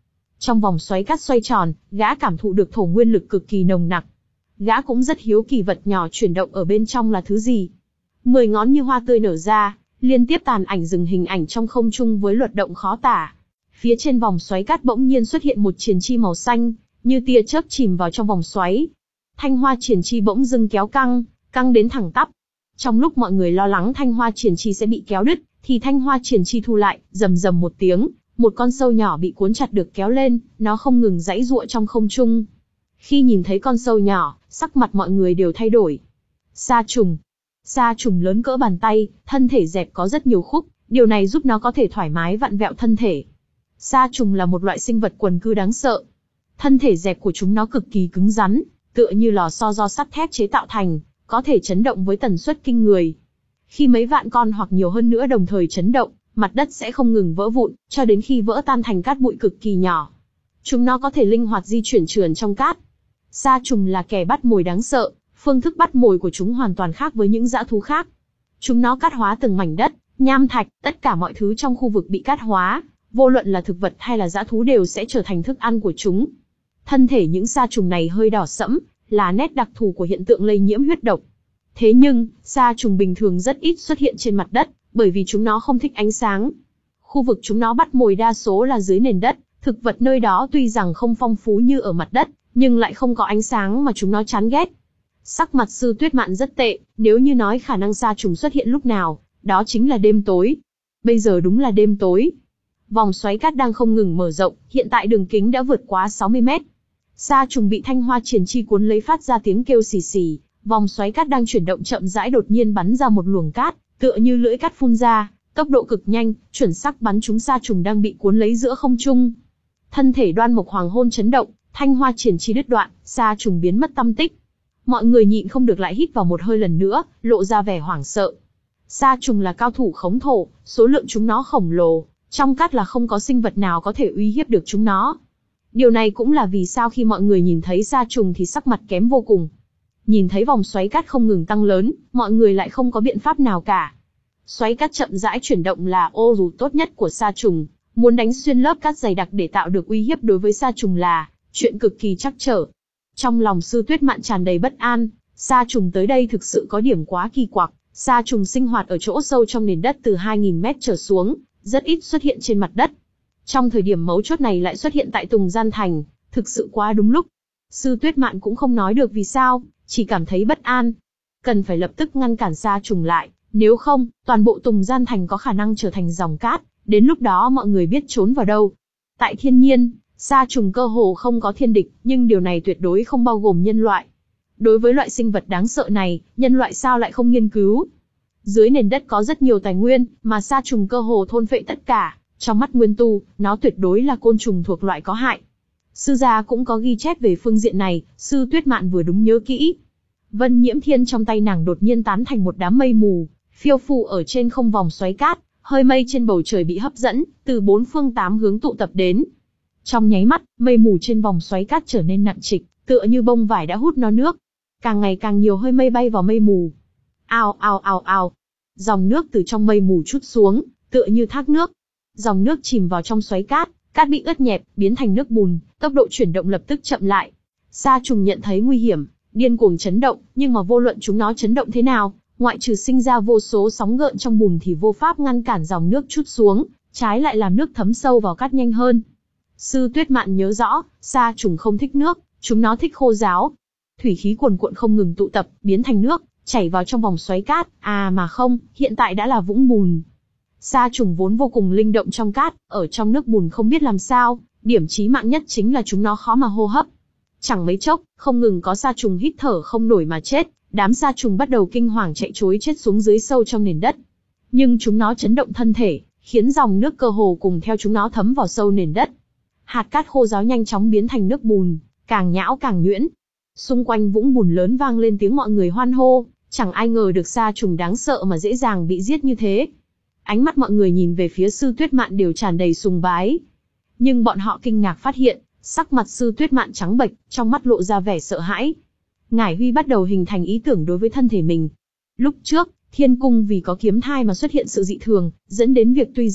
[SPEAKER 1] Trong vòng xoáy cát xoay tròn, gã cảm thụ được thổ nguyên lực cực kỳ nồng nặc. Gã cũng rất hiếu kỳ vật nhỏ chuyển động ở bên trong là thứ gì. Mười ngón như hoa tươi nở ra, liên tiếp tàn ảnh dừng hình ảnh trong không trung với luật động khó tả. Phía trên vòng xoáy cát bỗng nhiên xuất hiện một triền chi màu xanh, như tia chớp chìm vào trong vòng xoáy. Thanh hoa triền chi bỗng dưng kéo căng, căng đến thẳng tắp. Trong lúc mọi người lo lắng thanh hoa triền chi sẽ bị kéo đứt, thì thanh hoa triền chi thu lại, rầm rầm một tiếng, một con sâu nhỏ bị cuốn chặt được kéo lên, nó không ngừng giãy giụa trong không trung. Khi nhìn thấy con sâu nhỏ, sắc mặt mọi người đều thay đổi. Sa trùng. Sa trùng lớn cỡ bàn tay, thân thể dẹp có rất nhiều khúc, điều này giúp nó có thể thoải mái vặn vẹo thân thể. Sa trùng là một loại sinh vật quần cư đáng sợ. Thân thể dẹp của chúng nó cực kỳ cứng rắn, tựa như lò xo do sắt thép chế tạo thành, có thể chấn động với tần suất kinh người. Khi mấy vạn con hoặc nhiều hơn nữa đồng thời chấn động, mặt đất sẽ không ngừng vỡ vụn, cho đến khi vỡ tan thành cát bụi cực kỳ nhỏ. Chúng nó có thể linh hoạt di chuyển trườn trong cát. Sa trùng là kẻ bắt mồi đáng sợ, phương thức bắt mồi của chúng hoàn toàn khác với những dã thú khác. Chúng nó cát hóa từng mảnh đất, nham thạch, tất cả mọi thứ trong khu vực bị cát hóa, vô luận là thực vật hay là dã thú đều sẽ trở thành thức ăn của chúng. Thân thể những sa trùng này hơi đỏ sẫm, là nét đặc thù của hiện tượng lây nhiễm huyết độc. Thế nhưng, sa trùng bình thường rất ít xuất hiện trên mặt đất, bởi vì chúng nó không thích ánh sáng. Khu vực chúng nó bắt mồi đa số là dưới nền đất, thực vật nơi đó tuy rằng không phong phú như ở mặt đất, nhưng lại không có ánh sáng mà chúng nó chán ghét. Sắc mặt Sư Tuyết Mạn rất tệ, nếu như nói khả năng sa trùng xuất hiện lúc nào, đó chính là đêm tối. Bây giờ đúng là đêm tối. Vòng xoáy cát đang không ngừng mở rộng, hiện tại đường kính đã vượt quá sáu mươi mét. Sa trùng bị thanh hoa triền chi cuốn lấy phát ra tiếng kêu xì xì, vòng xoáy cát đang chuyển động chậm rãi đột nhiên bắn ra một luồng cát, tựa như lưỡi cát phun ra, tốc độ cực nhanh, chuẩn xác bắn trúng sa trùng đang bị cuốn lấy giữa không trung. Thân thể Đoan Mộc Hoàng Hôn chấn động, thanh hoa triền chi đứt đoạn, sa trùng biến mất tăm tích. Mọi người nhịn không được lại hít vào một hơi lần nữa, lộ ra vẻ hoảng sợ. Sa trùng là cao thủ khống thổ, số lượng chúng nó khổng lồ, trong cát là không có sinh vật nào có thể uy hiếp được chúng nó. Điều này cũng là vì sao khi mọi người nhìn thấy sa trùng thì sắc mặt kém vô cùng. Nhìn thấy vòng xoáy cát không ngừng tăng lớn, mọi người lại không có biện pháp nào cả. Xoáy cát chậm rãi chuyển động là ô dù tốt nhất của sa trùng, muốn đánh xuyên lớp cát dày đặc để tạo được uy hiếp đối với sa trùng là chuyện cực kỳ trắc trở. Trong lòng Sư Tuyết Mạn tràn đầy bất an, sa trùng tới đây thực sự có điểm quá kỳ quặc. Sa trùng sinh hoạt ở chỗ sâu trong nền đất từ hai nghìn mét trở xuống, rất ít xuất hiện trên mặt đất. Trong thời điểm mấu chốt này lại xuất hiện tại Tùng Gian Thành, thực sự quá đúng lúc. Sư Tuyết Mạn cũng không nói được vì sao, chỉ cảm thấy bất an. Cần phải lập tức ngăn cản sa trùng lại, nếu không, toàn bộ Tùng Gian Thành có khả năng trở thành dòng cát, đến lúc đó mọi người biết trốn vào đâu. Tại thiên nhiên, sa trùng cơ hồ không có thiên địch, nhưng điều này tuyệt đối không bao gồm nhân loại. Đối với loại sinh vật đáng sợ này, nhân loại sao lại không nghiên cứu? Dưới nền đất có rất nhiều tài nguyên, mà sa trùng cơ hồ thôn phệ tất cả. Trong mắt Nguyên Tu, nó tuyệt đối là côn trùng thuộc loại có hại. Sư gia cũng có ghi chép về phương diện này, Sư Tuyết Mạn vừa đúng nhớ kỹ. Vân Nhiễm Thiên trong tay nàng đột nhiên tán thành một đám mây mù, phiêu phù ở trên không vòng xoáy cát, hơi mây trên bầu trời bị hấp dẫn, từ bốn phương tám hướng tụ tập đến. Trong nháy mắt, mây mù trên vòng xoáy cát trở nên nặng trịch, tựa như bông vải đã hút no nước. Càng ngày càng nhiều hơi mây bay vào mây mù. Ao ao ao ao. Dòng nước từ trong mây mù trút xuống, tựa như thác nước. Dòng nước chìm vào trong xoáy cát, cát bị ướt nhẹp, biến thành nước bùn, tốc độ chuyển động lập tức chậm lại. Sa trùng nhận thấy nguy hiểm, điên cuồng chấn động, nhưng mà vô luận chúng nó chấn động thế nào, ngoại trừ sinh ra vô số sóng gợn trong bùn thì vô pháp ngăn cản dòng nước trút xuống, trái lại làm nước thấm sâu vào cát nhanh hơn. Sư Tuyết Mạn nhớ rõ, sa trùng không thích nước, chúng nó thích khô ráo. Thủy khí cuồn cuộn không ngừng tụ tập, biến thành nước, chảy vào trong vòng xoáy cát, à mà không, hiện tại đã là vũng bùn. Sa trùng vốn vô cùng linh động trong cát, ở trong nước bùn không biết làm sao, điểm chí mạng nhất chính là chúng nó khó mà hô hấp. Chẳng mấy chốc, không ngừng có sa trùng hít thở không nổi mà chết, đám sa trùng bắt đầu kinh hoàng chạy trối chết xuống dưới sâu trong nền đất. Nhưng chúng nó chấn động thân thể, khiến dòng nước cơ hồ cùng theo chúng nó thấm vào sâu nền đất. Hạt cát khô ráo nhanh chóng biến thành nước bùn, càng nhão càng nhuyễn. Xung quanh vũng bùn lớn vang lên tiếng mọi người hoan hô, chẳng ai ngờ được sa trùng đáng sợ mà dễ dàng bị giết như thế. Ánh mắt mọi người nhìn về phía Sư Tuyết Mạn đều tràn đầy sùng bái. Nhưng bọn họ kinh ngạc phát hiện, sắc mặt Sư Tuyết Mạn trắng bệch, trong mắt lộ ra vẻ sợ hãi. Ngải Huy bắt đầu hình thành ý tưởng đối với thân thể mình. Lúc trước, Thiên Cung vì có kiếm thai mà xuất hiện sự dị thường, dẫn đến việc tuy rằng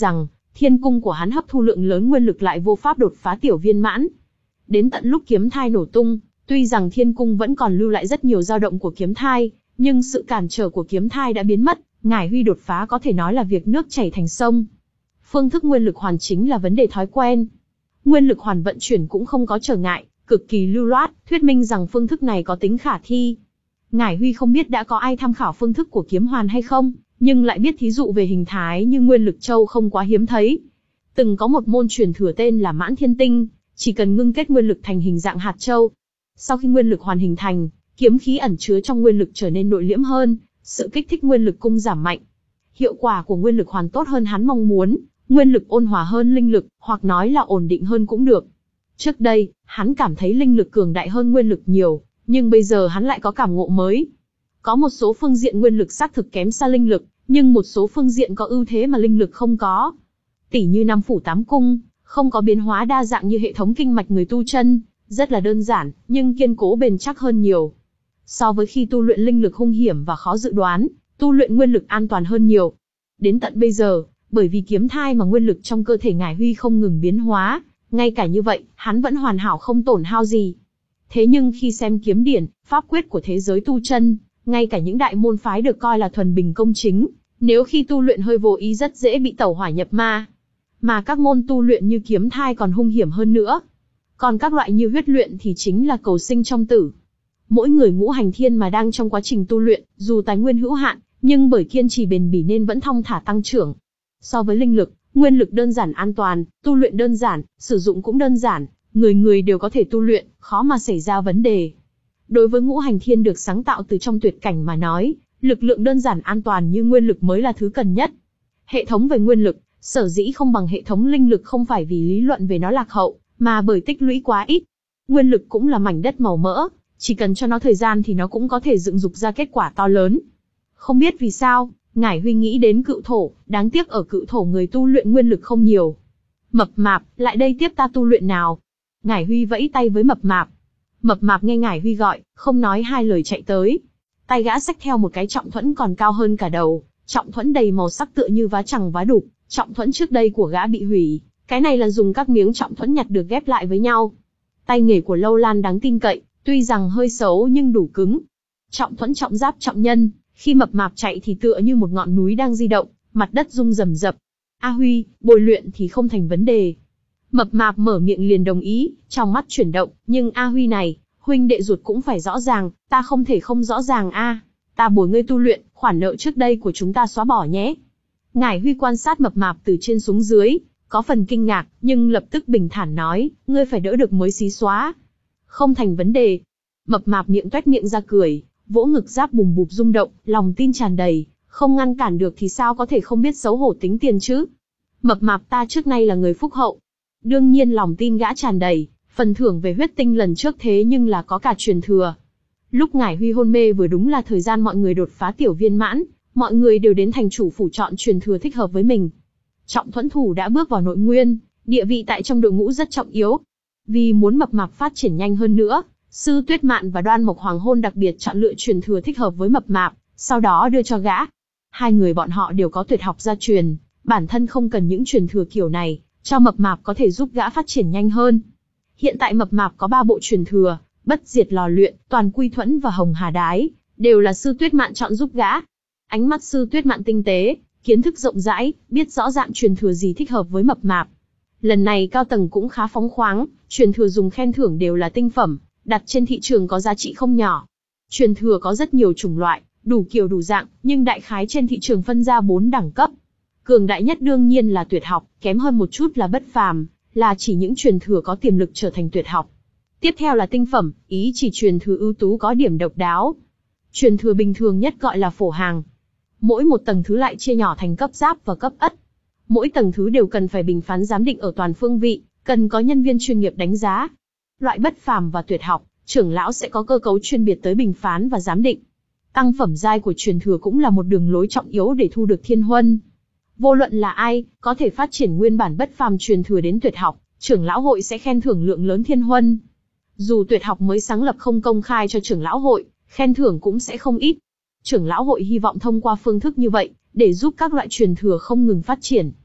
[SPEAKER 1] Thiên cung của hắn hấp thu lượng lớn nguyên lực lại vô pháp đột phá tiểu viên mãn. Đến tận lúc kiếm thai nổ tung, tuy rằng thiên cung vẫn còn lưu lại rất nhiều dao động của kiếm thai, nhưng sự cản trở của kiếm thai đã biến mất, Ngải Huy đột phá có thể nói là việc nước chảy thành sông. Phương thức nguyên lực hoàn chính là vấn đề thói quen. Nguyên lực hoàn vận chuyển cũng không có trở ngại, cực kỳ lưu loát, thuyết minh rằng phương thức này có tính khả thi. Ngải Huy không biết đã có ai tham khảo phương thức của kiếm hoàn hay không, nhưng lại biết thí dụ về hình thái như nguyên lực châu không quá hiếm thấy. Từng có một môn truyền thừa tên là Mãn Thiên Tinh, chỉ cần ngưng kết nguyên lực thành hình dạng hạt châu. Sau khi nguyên lực hoàn hình thành, kiếm khí ẩn chứa trong nguyên lực trở nên nội liễm hơn, sự kích thích nguyên lực cung giảm mạnh. Hiệu quả của nguyên lực hoàn tốt hơn hắn mong muốn, nguyên lực ôn hòa hơn linh lực, hoặc nói là ổn định hơn cũng được. Trước đây, hắn cảm thấy linh lực cường đại hơn nguyên lực nhiều, nhưng bây giờ hắn lại có cảm ngộ mới. Có một số phương diện nguyên lực xác thực kém xa linh lực, nhưng một số phương diện có ưu thế mà linh lực không có. Tỉ như năm phủ tám cung, không có biến hóa đa dạng như hệ thống kinh mạch người tu chân, rất là đơn giản, nhưng kiên cố bền chắc hơn nhiều. So với khi tu luyện linh lực hung hiểm và khó dự đoán, tu luyện nguyên lực an toàn hơn nhiều. Đến tận bây giờ, bởi vì kiếm thai mà nguyên lực trong cơ thể Ngải Huy không ngừng biến hóa, ngay cả như vậy, hắn vẫn hoàn hảo không tổn hao gì. Thế nhưng khi xem kiếm điển, pháp quyết của thế giới tu chân, ngay cả những đại môn phái được coi là thuần bình công chính, nếu khi tu luyện hơi vô ý rất dễ bị tẩu hỏa nhập ma. Mà các môn tu luyện như kiếm thai còn hung hiểm hơn nữa. Còn các loại như huyết luyện thì chính là cầu sinh trong tử. Mỗi người ngũ hành thiên mà đang trong quá trình tu luyện, dù tài nguyên hữu hạn, nhưng bởi kiên trì bền bỉ nên vẫn thong thả tăng trưởng. So với linh lực, nguyên lực đơn giản an toàn, tu luyện đơn giản, sử dụng cũng đơn giản, người người đều có thể tu luyện, khó mà xảy ra vấn đề. Đối với ngũ hành thiên được sáng tạo từ trong tuyệt cảnh mà nói, lực lượng đơn giản an toàn như nguyên lực mới là thứ cần nhất. Hệ thống về nguyên lực, sở dĩ không bằng hệ thống linh lực không phải vì lý luận về nó lạc hậu, mà bởi tích lũy quá ít. Nguyên lực cũng là mảnh đất màu mỡ, chỉ cần cho nó thời gian thì nó cũng có thể dựng dục ra kết quả to lớn. Không biết vì sao, Ngải Huy nghĩ đến cự thổ, đáng tiếc ở cự thổ người tu luyện nguyên lực không nhiều. Mập mạp, lại đây tiếp ta tu luyện nào. Ngải Huy vẫy tay với mập mạp. Mập mạp nghe Ngải Huy gọi, không nói hai lời chạy tới. Tay gã xách theo một cái trọng thuẫn còn cao hơn cả đầu, trọng thuẫn đầy màu sắc tựa như vá chằng vá đục. Trọng thuẫn trước đây của gã bị hủy, cái này là dùng các miếng trọng thuẫn nhặt được ghép lại với nhau. Tay nghề của Lâu Lan đáng tin cậy, tuy rằng hơi xấu nhưng đủ cứng. Trọng thuẫn trọng giáp trọng nhân, khi mập mạp chạy thì tựa như một ngọn núi đang di động, mặt đất rung rầm rập. A Huy, bồi luyện thì không thành vấn đề. Mập mạp mở miệng liền đồng ý, trong mắt chuyển động, nhưng A Huy này, huynh đệ ruột cũng phải rõ ràng, ta không thể không rõ ràng a. Ta bồi ngươi tu luyện, khoản nợ trước đây của chúng ta xóa bỏ nhé. Ngải Huy quan sát mập mạp từ trên xuống dưới, có phần kinh ngạc, nhưng lập tức bình thản nói, ngươi phải đỡ được mới xí xóa. Không thành vấn đề. Mập mạp miệng toét miệng ra cười, vỗ ngực giáp bùm bụp rung động, lòng tin tràn đầy, không ngăn cản được thì sao có thể không biết xấu hổ tính tiền chứ. Mập mạp ta trước nay là người phúc hậu. Đương nhiên lòng tin gã tràn đầy, phần thưởng về huyết tinh lần trước thế nhưng là có cả truyền thừa. Lúc Ngải Huy hôn mê vừa đúng là thời gian mọi người đột phá tiểu viên mãn, mọi người đều đến thành chủ phủ chọn truyền thừa thích hợp với mình. Trọng thuẫn thủ đã bước vào nội nguyên, địa vị tại trong đội ngũ rất trọng yếu. Vì muốn mập mạp phát triển nhanh hơn nữa, Sư Tuyết Mạn và Đoan Mộc Hoàng Hôn đặc biệt chọn lựa truyền thừa thích hợp với mập mạp, sau đó đưa cho gã. Hai người bọn họ đều có tuyệt học gia truyền, bản thân không cần những truyền thừa kiểu này, cho mập mạp có thể giúp gã phát triển nhanh hơn. Hiện tại mập mạp có ba bộ truyền thừa, Bất Diệt Lò Luyện, Toàn Quy Thuẫn và Hồng Hà Đái, đều là Sư Tuyết Mạn chọn giúp gã. Ánh mắt Sư Tuyết Mạn tinh tế, kiến thức rộng rãi, biết rõ dạng truyền thừa gì thích hợp với mập mạp. Lần này cao tầng cũng khá phóng khoáng, truyền thừa dùng khen thưởng đều là tinh phẩm, đặt trên thị trường có giá trị không nhỏ. Truyền thừa có rất nhiều chủng loại, đủ kiểu đủ dạng, nhưng đại khái trên thị trường phân ra bốn đẳng cấp. Cường đại nhất đương nhiên là tuyệt học, kém hơn một chút là bất phàm, là chỉ những truyền thừa có tiềm lực trở thành tuyệt học. Tiếp theo là tinh phẩm, ý chỉ truyền thừa ưu tú có điểm độc đáo. Truyền thừa bình thường nhất gọi là phổ hàng. Mỗi một tầng thứ lại chia nhỏ thành cấp giáp và cấp ất. Mỗi tầng thứ đều cần phải bình phán giám định ở toàn phương vị, cần có nhân viên chuyên nghiệp đánh giá. Loại bất phàm và tuyệt học, trưởng lão sẽ có cơ cấu chuyên biệt tới bình phán và giám định. Tăng phẩm giai của truyền thừa cũng là một đường lối trọng yếu để thu được thiên huân. Vô luận là ai, có thể phát triển nguyên bản bất phàm truyền thừa đến tuyệt học, trưởng lão hội sẽ khen thưởng lượng lớn thiên huân. Dù tuyệt học mới sáng lập không công khai cho trưởng lão hội, khen thưởng cũng sẽ không ít. Trưởng lão hội hy vọng thông qua phương thức như vậy, để giúp các loại truyền thừa không ngừng phát triển.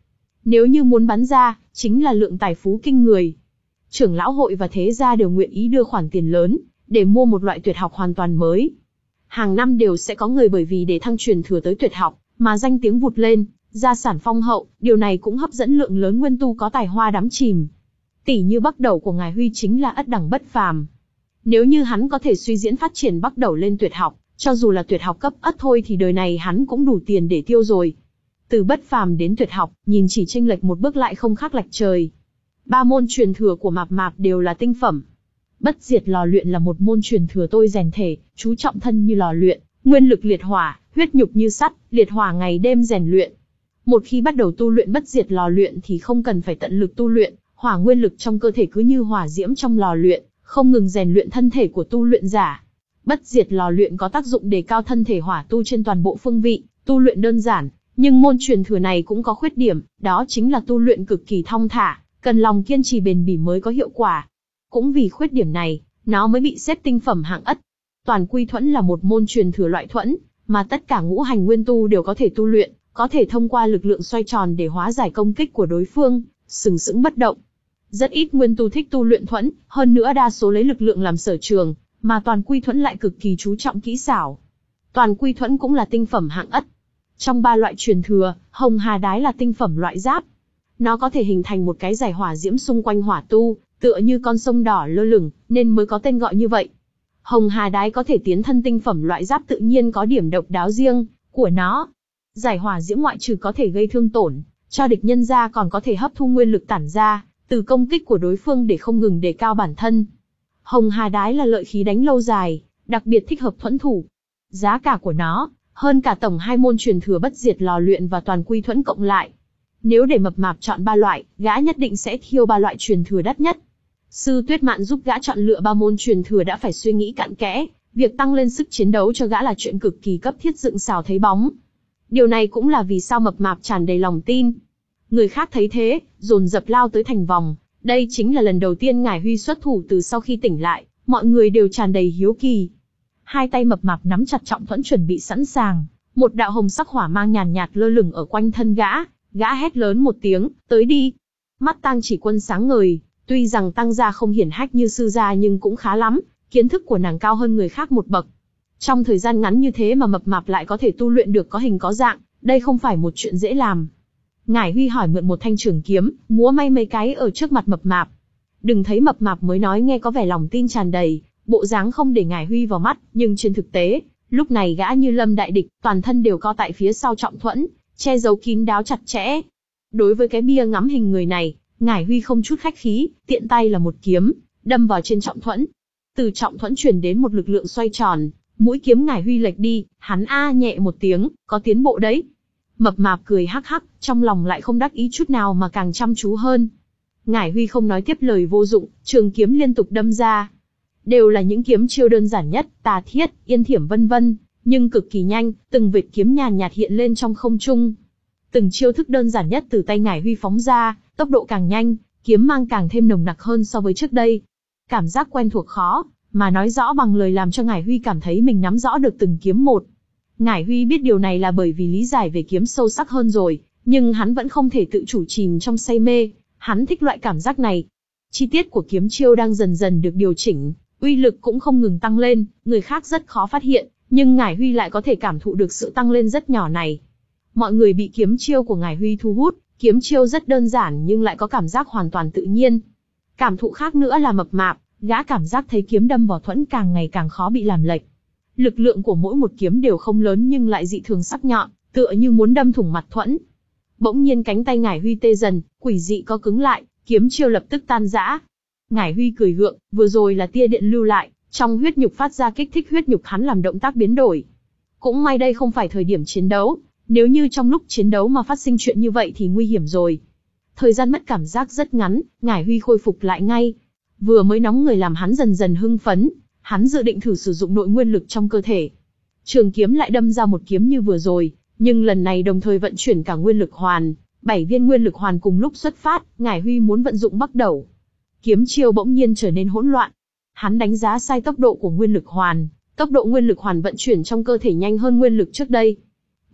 [SPEAKER 1] Nếu như muốn bắn ra, chính là lượng tài phú kinh người. Trưởng lão hội và thế gia đều nguyện ý đưa khoản tiền lớn, để mua một loại tuyệt học hoàn toàn mới. Hàng năm đều sẽ có người bởi vì để thăng truyền thừa tới tuyệt học, mà danh tiếng vụt lên, gia sản phong hậu, điều này cũng hấp dẫn lượng lớn nguyên tu có tài hoa đắm chìm. Tỷ như Bắc Đẩu của ngài Huy chính là ất đẳng bất phàm. Nếu như hắn có thể suy diễn phát triển Bắc Đẩu lên tuyệt học, cho dù là tuyệt học cấp ất thôi thì đời này hắn cũng đủ tiền để tiêu rồi. Từ bất phàm đến tuyệt học, nhìn chỉ chênh lệch một bước lại không khác lệch trời. Ba môn truyền thừa của Mạp Mạp đều là tinh phẩm. Bất diệt lò luyện là một môn truyền thừa tôi rèn thể, chú trọng thân như lò luyện, nguyên lực liệt hỏa, huyết nhục như sắt, liệt hỏa ngày đêm rèn luyện. Một khi bắt đầu tu luyện bất diệt lò luyện thì không cần phải tận lực tu luyện, hỏa nguyên lực trong cơ thể cứ như hỏa diễm trong lò luyện, không ngừng rèn luyện thân thể của tu luyện giả. Bất diệt lò luyện có tác dụng đề cao thân thể hỏa tu trên toàn bộ phương vị, tu luyện đơn giản, nhưng môn truyền thừa này cũng có khuyết điểm, đó chính là tu luyện cực kỳ thong thả, cần lòng kiên trì bền bỉ mới có hiệu quả. Cũng vì khuyết điểm này, nó mới bị xếp tinh phẩm hạng ất. Toàn quy thuẫn là một môn truyền thừa loại thuẫn, mà tất cả ngũ hành nguyên tu đều có thể tu luyện, có thể thông qua lực lượng xoay tròn để hóa giải công kích của đối phương, sừng sững bất động. Rất ít nguyên tu thích tu luyện thuẫn, hơn nữa đa số lấy lực lượng làm sở trường, mà toàn quy thuẫn lại cực kỳ chú trọng kỹ xảo. Toàn quy thuẫn cũng là tinh phẩm hạng ất. Trong ba loại truyền thừa, hồng hà đái là tinh phẩm loại giáp. Nó có thể hình thành một cái giải hỏa diễm xung quanh hỏa tu, tựa như con sông đỏ lơ lửng, nên mới có tên gọi như vậy. Hồng hà đái có thể tiến thân tinh phẩm loại giáp tự nhiên có điểm độc đáo riêng của nó. Giải hỏa diễm ngoại trừ có thể gây thương tổn cho địch nhân ra còn có thể hấp thu nguyên lực tản ra từ công kích của đối phương để không ngừng đề cao bản thân. Hồng hà đái là lợi khí đánh lâu dài, đặc biệt thích hợp thuẫn thủ. Giá cả của nó hơn cả tổng hai môn truyền thừa bất diệt lò luyện và toàn quy thuẫn cộng lại. Nếu để Mập Mạp chọn ba loại, gã nhất định sẽ thiêu ba loại truyền thừa đắt nhất. Sư Tuyết Mạn giúp gã chọn lựa ba môn truyền thừa đã phải suy nghĩ cặn kẽ, việc tăng lên sức chiến đấu cho gã là chuyện cực kỳ cấp thiết dựng xào thấy bóng. Điều này cũng là vì sao Mập Mạp tràn đầy lòng tin. Người khác thấy thế, dồn dập lao tới thành vòng. Đây chính là lần đầu tiên ngài Huy xuất thủ từ sau khi tỉnh lại, mọi người đều tràn đầy hiếu kỳ. Hai tay Mập Mạp nắm chặt trọng thuẫn chuẩn bị sẵn sàng, một đạo hồng sắc hỏa mang nhàn nhạt, nhạt lơ lửng ở quanh thân gã, gã hét lớn một tiếng, tới đi. Mắt Tang Chỉ Quân sáng ngời, tuy rằng Tăng gia không hiển hách như sư gia nhưng cũng khá lắm, kiến thức của nàng cao hơn người khác một bậc. Trong thời gian ngắn như thế mà Mập Mạp lại có thể tu luyện được có hình có dạng, đây không phải một chuyện dễ làm. Ngải Huy hỏi mượn một thanh trường kiếm, múa may mấy cái ở trước mặt Mập Mạp. Đừng thấy Mập Mạp mới nói nghe có vẻ lòng tin tràn đầy, bộ dáng không để Ngải Huy vào mắt, nhưng trên thực tế, lúc này gã như lâm đại địch, toàn thân đều co tại phía sau trọng thuẫn, che giấu kín đáo chặt chẽ. Đối với cái bia ngắm hình người này, Ngải Huy không chút khách khí, tiện tay là một kiếm, đâm vào trên trọng thuẫn. Từ trọng thuẫn truyền đến một lực lượng xoay tròn, mũi kiếm Ngải Huy lệch đi, hắn a nhẹ một tiếng, có tiến bộ đấy. Mập Mạp cười hắc hắc, trong lòng lại không đắc ý chút nào mà càng chăm chú hơn. Ngải Huy không nói tiếp lời vô dụng, trường kiếm liên tục đâm ra. Đều là những kiếm chiêu đơn giản nhất, tà thiết, yên thiểm vân vân, nhưng cực kỳ nhanh, từng vệt kiếm nhàn nhạt hiện lên trong không trung. Từng chiêu thức đơn giản nhất từ tay Ngải Huy phóng ra, tốc độ càng nhanh, kiếm mang càng thêm nồng nặc hơn so với trước đây. Cảm giác quen thuộc khó, mà nói rõ bằng lời làm cho Ngải Huy cảm thấy mình nắm rõ được từng kiếm một. Ngải Huy biết điều này là bởi vì lý giải về kiếm sâu sắc hơn rồi, nhưng hắn vẫn không thể tự chủ chìm trong say mê, hắn thích loại cảm giác này. Chi tiết của kiếm chiêu đang dần dần được điều chỉnh, uy lực cũng không ngừng tăng lên, người khác rất khó phát hiện, nhưng Ngải Huy lại có thể cảm thụ được sự tăng lên rất nhỏ này. Mọi người bị kiếm chiêu của Ngải Huy thu hút, kiếm chiêu rất đơn giản nhưng lại có cảm giác hoàn toàn tự nhiên. Cảm thụ khác nữa là Mập Mạp, gã cảm giác thấy kiếm đâm vào thuẫn càng ngày càng khó bị làm lệch. Lực lượng của mỗi một kiếm đều không lớn nhưng lại dị thường sắc nhọn, tựa như muốn đâm thủng mặt thuẫn. Bỗng nhiên cánh tay Ngải Huy tê dần, quỷ dị co cứng lại, kiếm chiêu lập tức tan rã. Ngải Huy cười gượng, vừa rồi là tia điện lưu lại, trong huyết nhục phát ra kích thích huyết nhục hắn làm động tác biến đổi. Cũng may đây không phải thời điểm chiến đấu, nếu như trong lúc chiến đấu mà phát sinh chuyện như vậy thì nguy hiểm rồi. Thời gian mất cảm giác rất ngắn, Ngải Huy khôi phục lại ngay. Vừa mới nóng người làm hắn dần dần hưng phấn, hắn dự định thử sử dụng nội nguyên lực trong cơ thể. Trường kiếm lại đâm ra một kiếm như vừa rồi, nhưng lần này đồng thời vận chuyển cả nguyên lực hoàn, bảy viên nguyên lực hoàn cùng lúc xuất phát, Ngải Huy muốn vận dụng Bắc Đẩu. Kiếm chiêu bỗng nhiên trở nên hỗn loạn. Hắn đánh giá sai tốc độ của nguyên lực hoàn, tốc độ nguyên lực hoàn vận chuyển trong cơ thể nhanh hơn nguyên lực trước đây.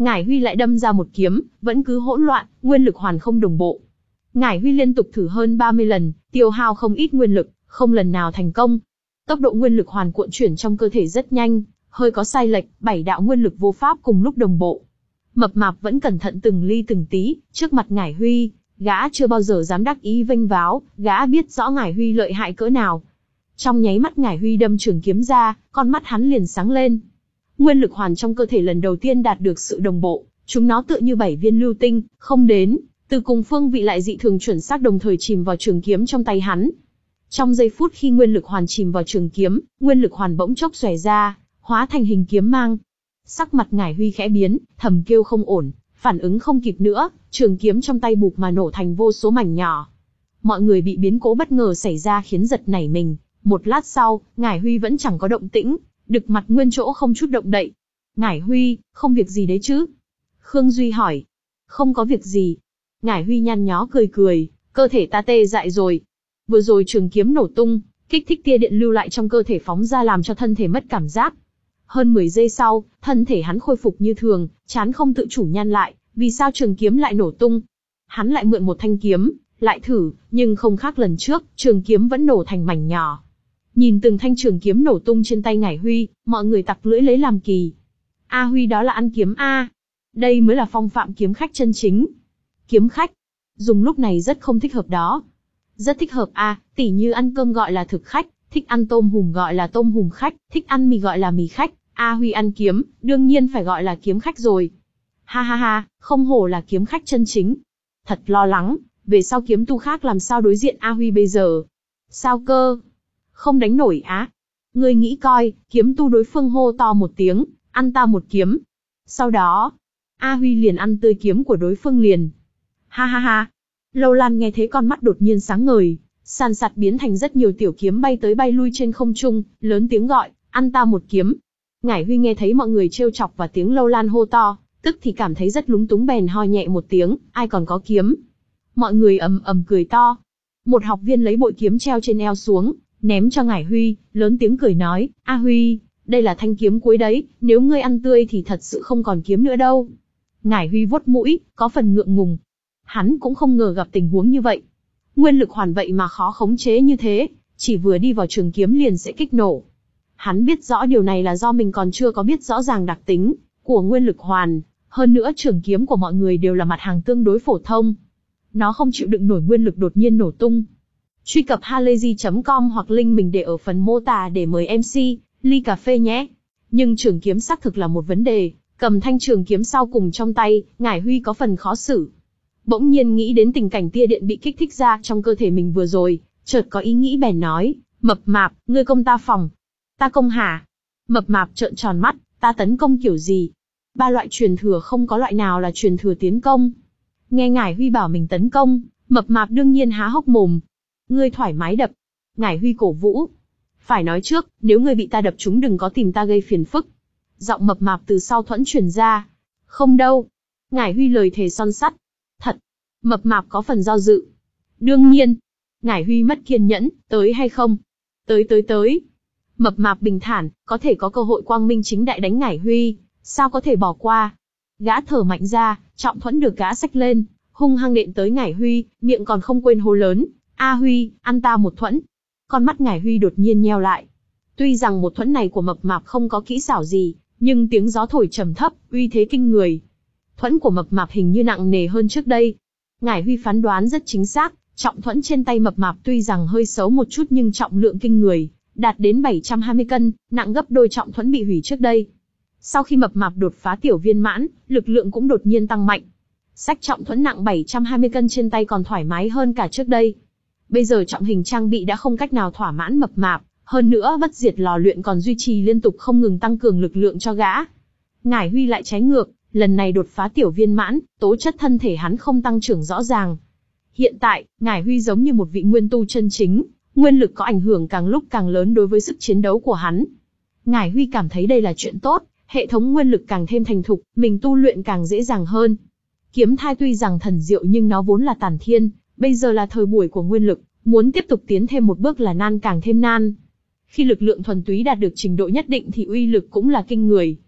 [SPEAKER 1] Ngải Huy lại đâm ra một kiếm, vẫn cứ hỗn loạn, nguyên lực hoàn không đồng bộ. Ngải Huy liên tục thử hơn ba mươi lần, tiêu hao không ít nguyên lực, không lần nào thành công. Tốc độ nguyên lực hoàn cuộn chuyển trong cơ thể rất nhanh, hơi có sai lệch, bảy đạo nguyên lực vô pháp cùng lúc đồng bộ. Mập mạp vẫn cẩn thận từng ly từng tí, trước mặt Ngải Huy, gã chưa bao giờ dám đắc ý vênh váo, gã biết rõ Ngải Huy lợi hại cỡ nào. Trong nháy mắt Ngải Huy đâm trường kiếm ra, con mắt hắn liền sáng lên. Nguyên lực hoàn trong cơ thể lần đầu tiên đạt được sự đồng bộ, chúng nó tựa như bảy viên lưu tinh, không đến, từ cùng phương vị lại dị thường chuẩn xác đồng thời chìm vào trường kiếm trong tay hắn. Trong giây phút khi nguyên lực hoàn chìm vào trường kiếm, nguyên lực hoàn bỗng chốc xòe ra, hóa thành hình kiếm mang. Sắc mặt Ngải Huy khẽ biến, thầm kêu không ổn, phản ứng không kịp nữa, trường kiếm trong tay bụp mà nổ thành vô số mảnh nhỏ. Mọi người bị biến cố bất ngờ xảy ra khiến giật nảy mình. Một lát sau, Ngải Huy vẫn chẳng có động tĩnh, đực mặt nguyên chỗ không chút động đậy. Ngải Huy, không việc gì đấy chứ? Khương Duy hỏi. Không có việc gì. Ngải Huy nhăn nhó cười cười, cơ thể ta tê dại rồi. Vừa rồi trường kiếm nổ tung, kích thích tia điện lưu lại trong cơ thể phóng ra làm cho thân thể mất cảm giác. Hơn mười giây sau, thân thể hắn khôi phục như thường, trán không tự chủ nhăn lại, vì sao trường kiếm lại nổ tung? Hắn lại mượn một thanh kiếm, lại thử, nhưng không khác lần trước, trường kiếm vẫn nổ thành mảnh nhỏ. Nhìn từng thanh trường kiếm nổ tung trên tay Ngải Huy, mọi người tặc lưỡi lấy làm kỳ. A Huy đó là ăn kiếm A. Đây mới là phong phạm kiếm khách chân chính. Kiếm khách. Dùng lúc này rất không thích hợp đó. Rất thích hợp A, tỉ như ăn cơm gọi là thực khách, thích ăn tôm hùm gọi là tôm hùm khách, thích ăn mì gọi là mì khách. A Huy ăn kiếm, đương nhiên phải gọi là kiếm khách rồi. Ha ha ha, không hổ là kiếm khách chân chính. Thật lo lắng, về sau kiếm tu khác làm sao đối diện A Huy bây giờ. Sao cơ? Không đánh nổi á. Ngươi nghĩ coi, kiếm tu đối phương hô to một tiếng, ăn ta một kiếm. Sau đó, A Huy liền ăn tươi kiếm của đối phương liền. Ha ha ha. Lâu Lan nghe thấy con mắt đột nhiên sáng ngời, sàn sạt biến thành rất nhiều tiểu kiếm bay tới bay lui trên không trung, lớn tiếng gọi, ăn ta một kiếm. Ngải Huy nghe thấy mọi người trêu chọc và tiếng Lâu Lan hô to, tức thì cảm thấy rất lúng túng bèn ho nhẹ một tiếng, ai còn có kiếm. Mọi người ầm ầm cười to. Một học viên lấy bội kiếm treo trên eo xuống, ném cho Ngải Huy, lớn tiếng cười nói, A Huy, đây là thanh kiếm cuối đấy, nếu ngươi ăn tươi thì thật sự không còn kiếm nữa đâu. Ngải Huy vuốt mũi, có phần ngượng ngùng. Hắn cũng không ngờ gặp tình huống như vậy. Nguyên lực hoàn vậy mà khó khống chế như thế, chỉ vừa đi vào trường kiếm liền sẽ kích nổ. Hắn biết rõ điều này là do mình còn chưa có biết rõ ràng đặc tính của nguyên lực hoàn, hơn nữa trường kiếm của mọi người đều là mặt hàng tương đối phổ thông. Nó không chịu đựng nổi nguyên lực đột nhiên nổ tung. Truy cập halayzi chấm com hoặc link mình để ở phần mô tả để mời em xê, ly cà phê nhé. Nhưng trường kiếm xác thực là một vấn đề, cầm thanh trường kiếm sau cùng trong tay, Ngải Huy có phần khó xử. Bỗng nhiên nghĩ đến tình cảnh tia điện bị kích thích ra trong cơ thể mình vừa rồi, chợt có ý nghĩ bèn nói, mập mạp, ngươi công ta phòng. Ta công hả? Mập mạp trợn tròn mắt, ta tấn công kiểu gì? Ba loại truyền thừa không có loại nào là truyền thừa tiến công. Nghe Ngải Huy bảo mình tấn công, mập mạp đương nhiên há hốc mồm. Ngươi thoải mái đập. Ngải Huy cổ vũ. Phải nói trước, nếu ngươi bị ta đập trúng đừng có tìm ta gây phiền phức. Giọng mập mạp từ sau thuẫn truyền ra. Không đâu. Ngải Huy lời thề son sắt. Thật. Mập mạp có phần do dự. Đương nhiên. Ngải Huy mất kiên nhẫn, tới hay không? Tới tới tới. Mập mạp bình thản, có thể có cơ hội quang minh chính đại đánh Ngải Huy, sao có thể bỏ qua? Gã thở mạnh ra, trọng thuẫn được gã xách lên, hung hăng nện tới Ngải Huy, miệng còn không quên hô lớn, A Huy, ăn ta một thuẫn. Con mắt Ngải Huy đột nhiên nheo lại. Tuy rằng một thuẫn này của mập mạp không có kỹ xảo gì, nhưng tiếng gió thổi trầm thấp, uy thế kinh người. Thuẫn của mập mạp hình như nặng nề hơn trước đây. Ngải Huy phán đoán rất chính xác, trọng thuẫn trên tay mập mạp tuy rằng hơi xấu một chút nhưng trọng lượng kinh người, đạt đến bảy trăm hai mươi cân, nặng gấp đôi trọng thuẫn bị hủy trước đây. Sau khi mập mạp đột phá tiểu viên mãn, lực lượng cũng đột nhiên tăng mạnh. Xách trọng thuẫn nặng bảy trăm hai mươi cân trên tay còn thoải mái hơn cả trước đây. Bây giờ trọng hình trang bị đã không cách nào thỏa mãn mập mạp, hơn nữa bất diệt lò luyện còn duy trì liên tục không ngừng tăng cường lực lượng cho gã. Ngải Huy lại trái ngược, lần này đột phá tiểu viên mãn, tố chất thân thể hắn không tăng trưởng rõ ràng. Hiện tại, Ngải Huy giống như một vị nguyên tu chân chính, nguyên lực có ảnh hưởng càng lúc càng lớn đối với sức chiến đấu của hắn. Ngải Huy cảm thấy đây là chuyện tốt, hệ thống nguyên lực càng thêm thành thục, mình tu luyện càng dễ dàng hơn. Kiếm thai tuy rằng thần diệu nhưng nó vốn là tàn thiên, bây giờ là thời buổi của nguyên lực, muốn tiếp tục tiến thêm một bước là nan càng thêm nan. Khi lực lượng thuần túy đạt được trình độ nhất định thì uy lực cũng là kinh người.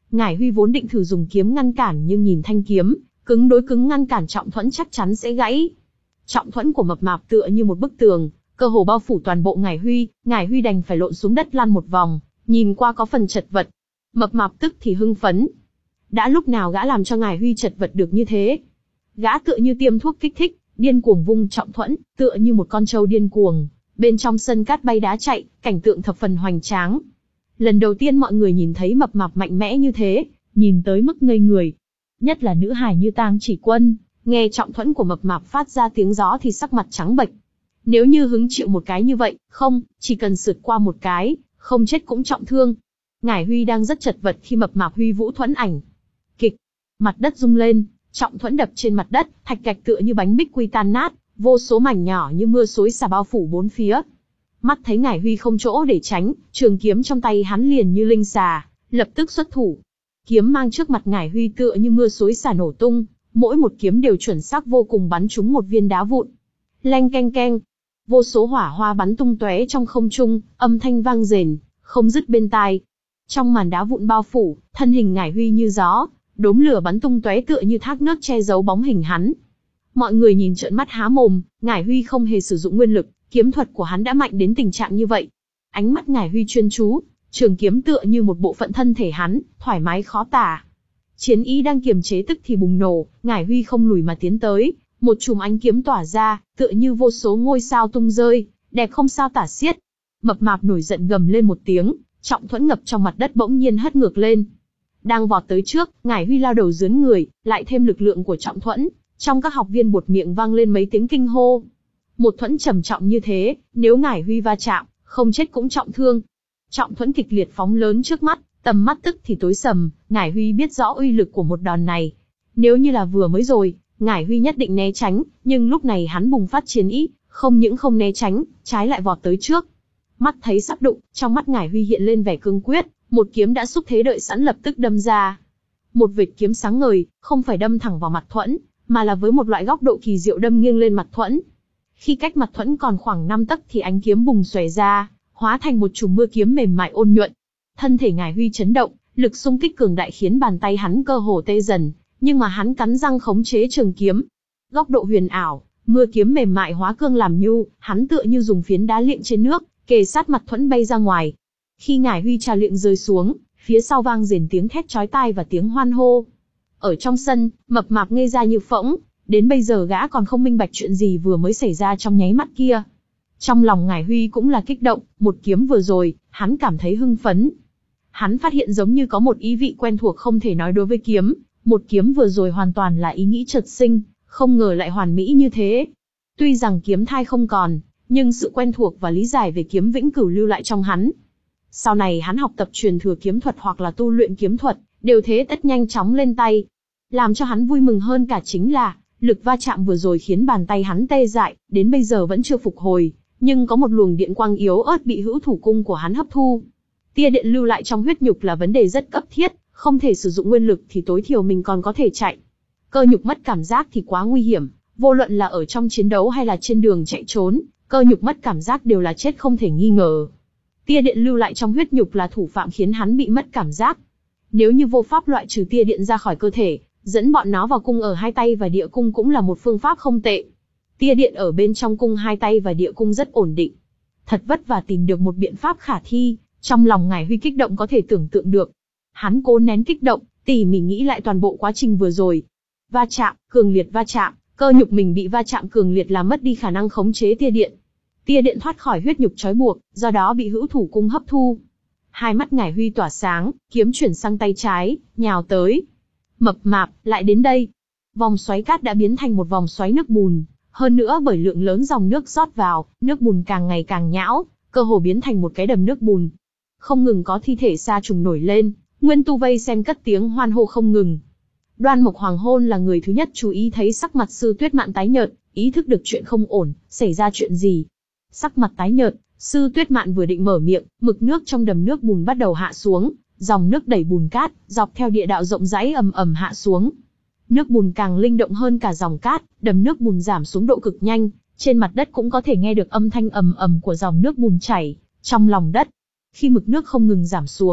[SPEAKER 1] Ngải Huy vốn định thử dùng kiếm ngăn cản nhưng nhìn thanh kiếm, cứng đối cứng ngăn cản Trọng Thuẫn chắc chắn sẽ gãy. Trọng Thuẫn của Mập Mạp tựa như một bức tường, cơ hồ bao phủ toàn bộ Ngải Huy, Ngải Huy đành phải lộn xuống đất lăn một vòng, nhìn qua có phần chật vật. Mập Mạp tức thì hưng phấn. Đã lúc nào gã làm cho Ngải Huy chật vật được như thế? Gã tựa như tiêm thuốc kích thích, điên cuồng vung Trọng Thuẫn, tựa như một con trâu điên cuồng. Bên trong sân cát bay đá chạy, cảnh tượng thập phần hoành tráng. Lần đầu tiên mọi người nhìn thấy Mập Mạp mạnh mẽ như thế, nhìn tới mức ngây người. Nhất là nữ hài như Tang Chỉ Quân, nghe Trọng Thuẫn của Mập Mạp phát ra tiếng gió thì sắc mặt trắng bệch. Nếu như hứng chịu một cái như vậy, không, chỉ cần sượt qua một cái, không chết cũng trọng thương. Ngải Huy đang rất chật vật khi Mập Mạp huy vũ thuẫn ảnh. Kịch, mặt đất rung lên, Trọng Thuẫn đập trên mặt đất, thạch gạch tựa như bánh bích quy tan nát, vô số mảnh nhỏ như mưa xối xả bao phủ bốn phía. Mắt thấy Ngải Huy không chỗ để tránh, trường kiếm trong tay hắn liền như linh xà, lập tức xuất thủ. Kiếm mang trước mặt Ngải Huy tựa như mưa xối xả nổ tung, mỗi một kiếm đều chuẩn xác vô cùng bắn trúng một viên đá vụn. Leng keng keng, vô số hỏa hoa bắn tung tóe trong không trung, âm thanh vang rền, không dứt bên tai. Trong màn đá vụn bao phủ, thân hình Ngải Huy như gió, đốm lửa bắn tung tóe tựa như thác nước che giấu bóng hình hắn. Mọi người nhìn trợn mắt há mồm, Ngải Huy không hề sử dụng nguyên lực, kiếm thuật của hắn đã mạnh đến tình trạng như vậy. Ánh mắt Ngải Huy chuyên chú, trường kiếm tựa như một bộ phận thân thể hắn, thoải mái khó tả. Chiến ý đang kiềm chế tức thì bùng nổ, Ngải Huy không lùi mà tiến tới, một chùm ánh kiếm tỏa ra, tựa như vô số ngôi sao tung rơi, đẹp không sao tả xiết. Mập Mạp nổi giận gầm lên một tiếng, Trọng Thuẫn ngập trong mặt đất bỗng nhiên hất ngược lên. Đang vọt tới trước, Ngải Huy lao đầu dướn người, lại thêm lực lượng của Trọng Thuẫn, trong các học viên buột miệng vang lên mấy tiếng kinh hô. Một thuẫn trầm trọng như thế, nếu Ngải Huy va chạm, không chết cũng trọng thương. Trọng Thuẫn kịch liệt phóng lớn trước mắt, tầm mắt tức thì tối sầm, Ngải Huy biết rõ uy lực của một đòn này. Nếu như là vừa mới rồi, Ngải Huy nhất định né tránh, nhưng lúc này hắn bùng phát chiến ý, không những không né tránh, trái lại vọt tới trước. Mắt thấy sắp đụng, trong mắt Ngải Huy hiện lên vẻ cương quyết, một kiếm đã xúc thế đợi sẵn lập tức đâm ra. Một vệt kiếm sáng ngời, không phải đâm thẳng vào mặt Thuẫn, mà là với một loại góc độ kỳ diệu đâm nghiêng lên mặt Thuẫn. Khi cách mặt Thuẫn còn khoảng năm tấc thì ánh kiếm bùng xòe ra, hóa thành một chùm mưa kiếm mềm mại ôn nhuận. Thân thể Ngải Huy chấn động, lực xung kích cường đại khiến bàn tay hắn cơ hồ tê dần, nhưng mà hắn cắn răng khống chế trường kiếm. Góc độ huyền ảo, mưa kiếm mềm mại hóa cương làm nhu, hắn tựa như dùng phiến đá liệng trên nước, kề sát mặt Thuẫn bay ra ngoài. Khi Ngải Huy trà liệng rơi xuống, phía sau vang rền tiếng thét chói tai và tiếng hoan hô. Ở trong sân, Mập Mạp ngây ra như phỗng, đến bây giờ gã còn không minh bạch chuyện gì vừa mới xảy ra trong nháy mắt kia. Trong lòng Ngải Huy cũng là kích động, một kiếm vừa rồi, hắn cảm thấy hưng phấn. Hắn phát hiện giống như có một ý vị quen thuộc không thể nói đối với kiếm, một kiếm vừa rồi hoàn toàn là ý nghĩ chợt sinh, không ngờ lại hoàn mỹ như thế. Tuy rằng kiếm thai không còn, nhưng sự quen thuộc và lý giải về kiếm vĩnh cửu lưu lại trong hắn. Sau này hắn học tập truyền thừa kiếm thuật hoặc là tu luyện kiếm thuật, đều thế tất nhanh chóng lên tay. Làm cho hắn vui mừng hơn cả chính là, lực va chạm vừa rồi khiến bàn tay hắn tê dại, đến bây giờ vẫn chưa phục hồi, nhưng có một luồng điện quang yếu ớt bị hữu thủ cung của hắn hấp thu. Tia điện lưu lại trong huyết nhục là vấn đề rất cấp thiết, không thể sử dụng nguyên lực thì tối thiểu mình còn có thể chạy. Cơ nhục mất cảm giác thì quá nguy hiểm, vô luận là ở trong chiến đấu hay là trên đường chạy trốn, cơ nhục mất cảm giác đều là chết không thể nghi ngờ. Tia điện lưu lại trong huyết nhục là thủ phạm khiến hắn bị mất cảm giác. Nếu như vô pháp loại trừ tia điện ra khỏi cơ thể, dẫn bọn nó vào cung ở hai tay và địa cung cũng là một phương pháp không tệ. Tia điện ở bên trong cung hai tay và địa cung rất ổn định. Thật vất vả tìm được một biện pháp khả thi, trong lòng Ngải Huy kích động có thể tưởng tượng được. Hắn cố nén kích động, tỉ mỉ nghĩ lại toàn bộ quá trình vừa rồi. Va chạm, cường liệt va chạm, cơ nhục mình bị va chạm cường liệt làm mất đi khả năng khống chế tia điện. Tia điện thoát khỏi huyết nhục trói buộc, do đó bị hữu thủ cung hấp thu. Hai mắt Ngải Huy tỏa sáng, kiếm chuyển sang tay trái, nhào tới. Mập Mạp, lại đến đây. Vòng xoáy cát đã biến thành một vòng xoáy nước bùn, hơn nữa bởi lượng lớn dòng nước rót vào, nước bùn càng ngày càng nhão, cơ hồ biến thành một cái đầm nước bùn. Không ngừng có thi thể sa trùng nổi lên, nguyên tu vây xem cất tiếng hoan hô không ngừng. Đoan Mộc Hoàng Hôn là người thứ nhất chú ý thấy sắc mặt Sư Tuyết Mạn tái nhợt, ý thức được chuyện không ổn, xảy ra chuyện gì. Sắc mặt tái nhợt, Sư Tuyết Mạn vừa định mở miệng, mực nước trong đầm nước bùn bắt đầu hạ xuống, dòng nước đẩy bùn cát, dọc theo địa đạo rộng rãi ầm ầm hạ xuống. Nước bùn càng linh động hơn cả dòng cát, đầm nước bùn giảm xuống độ cực nhanh, trên mặt đất cũng có thể nghe được âm thanh ầm ầm của dòng nước bùn chảy trong lòng đất. Khi mực nước không ngừng giảm xuống,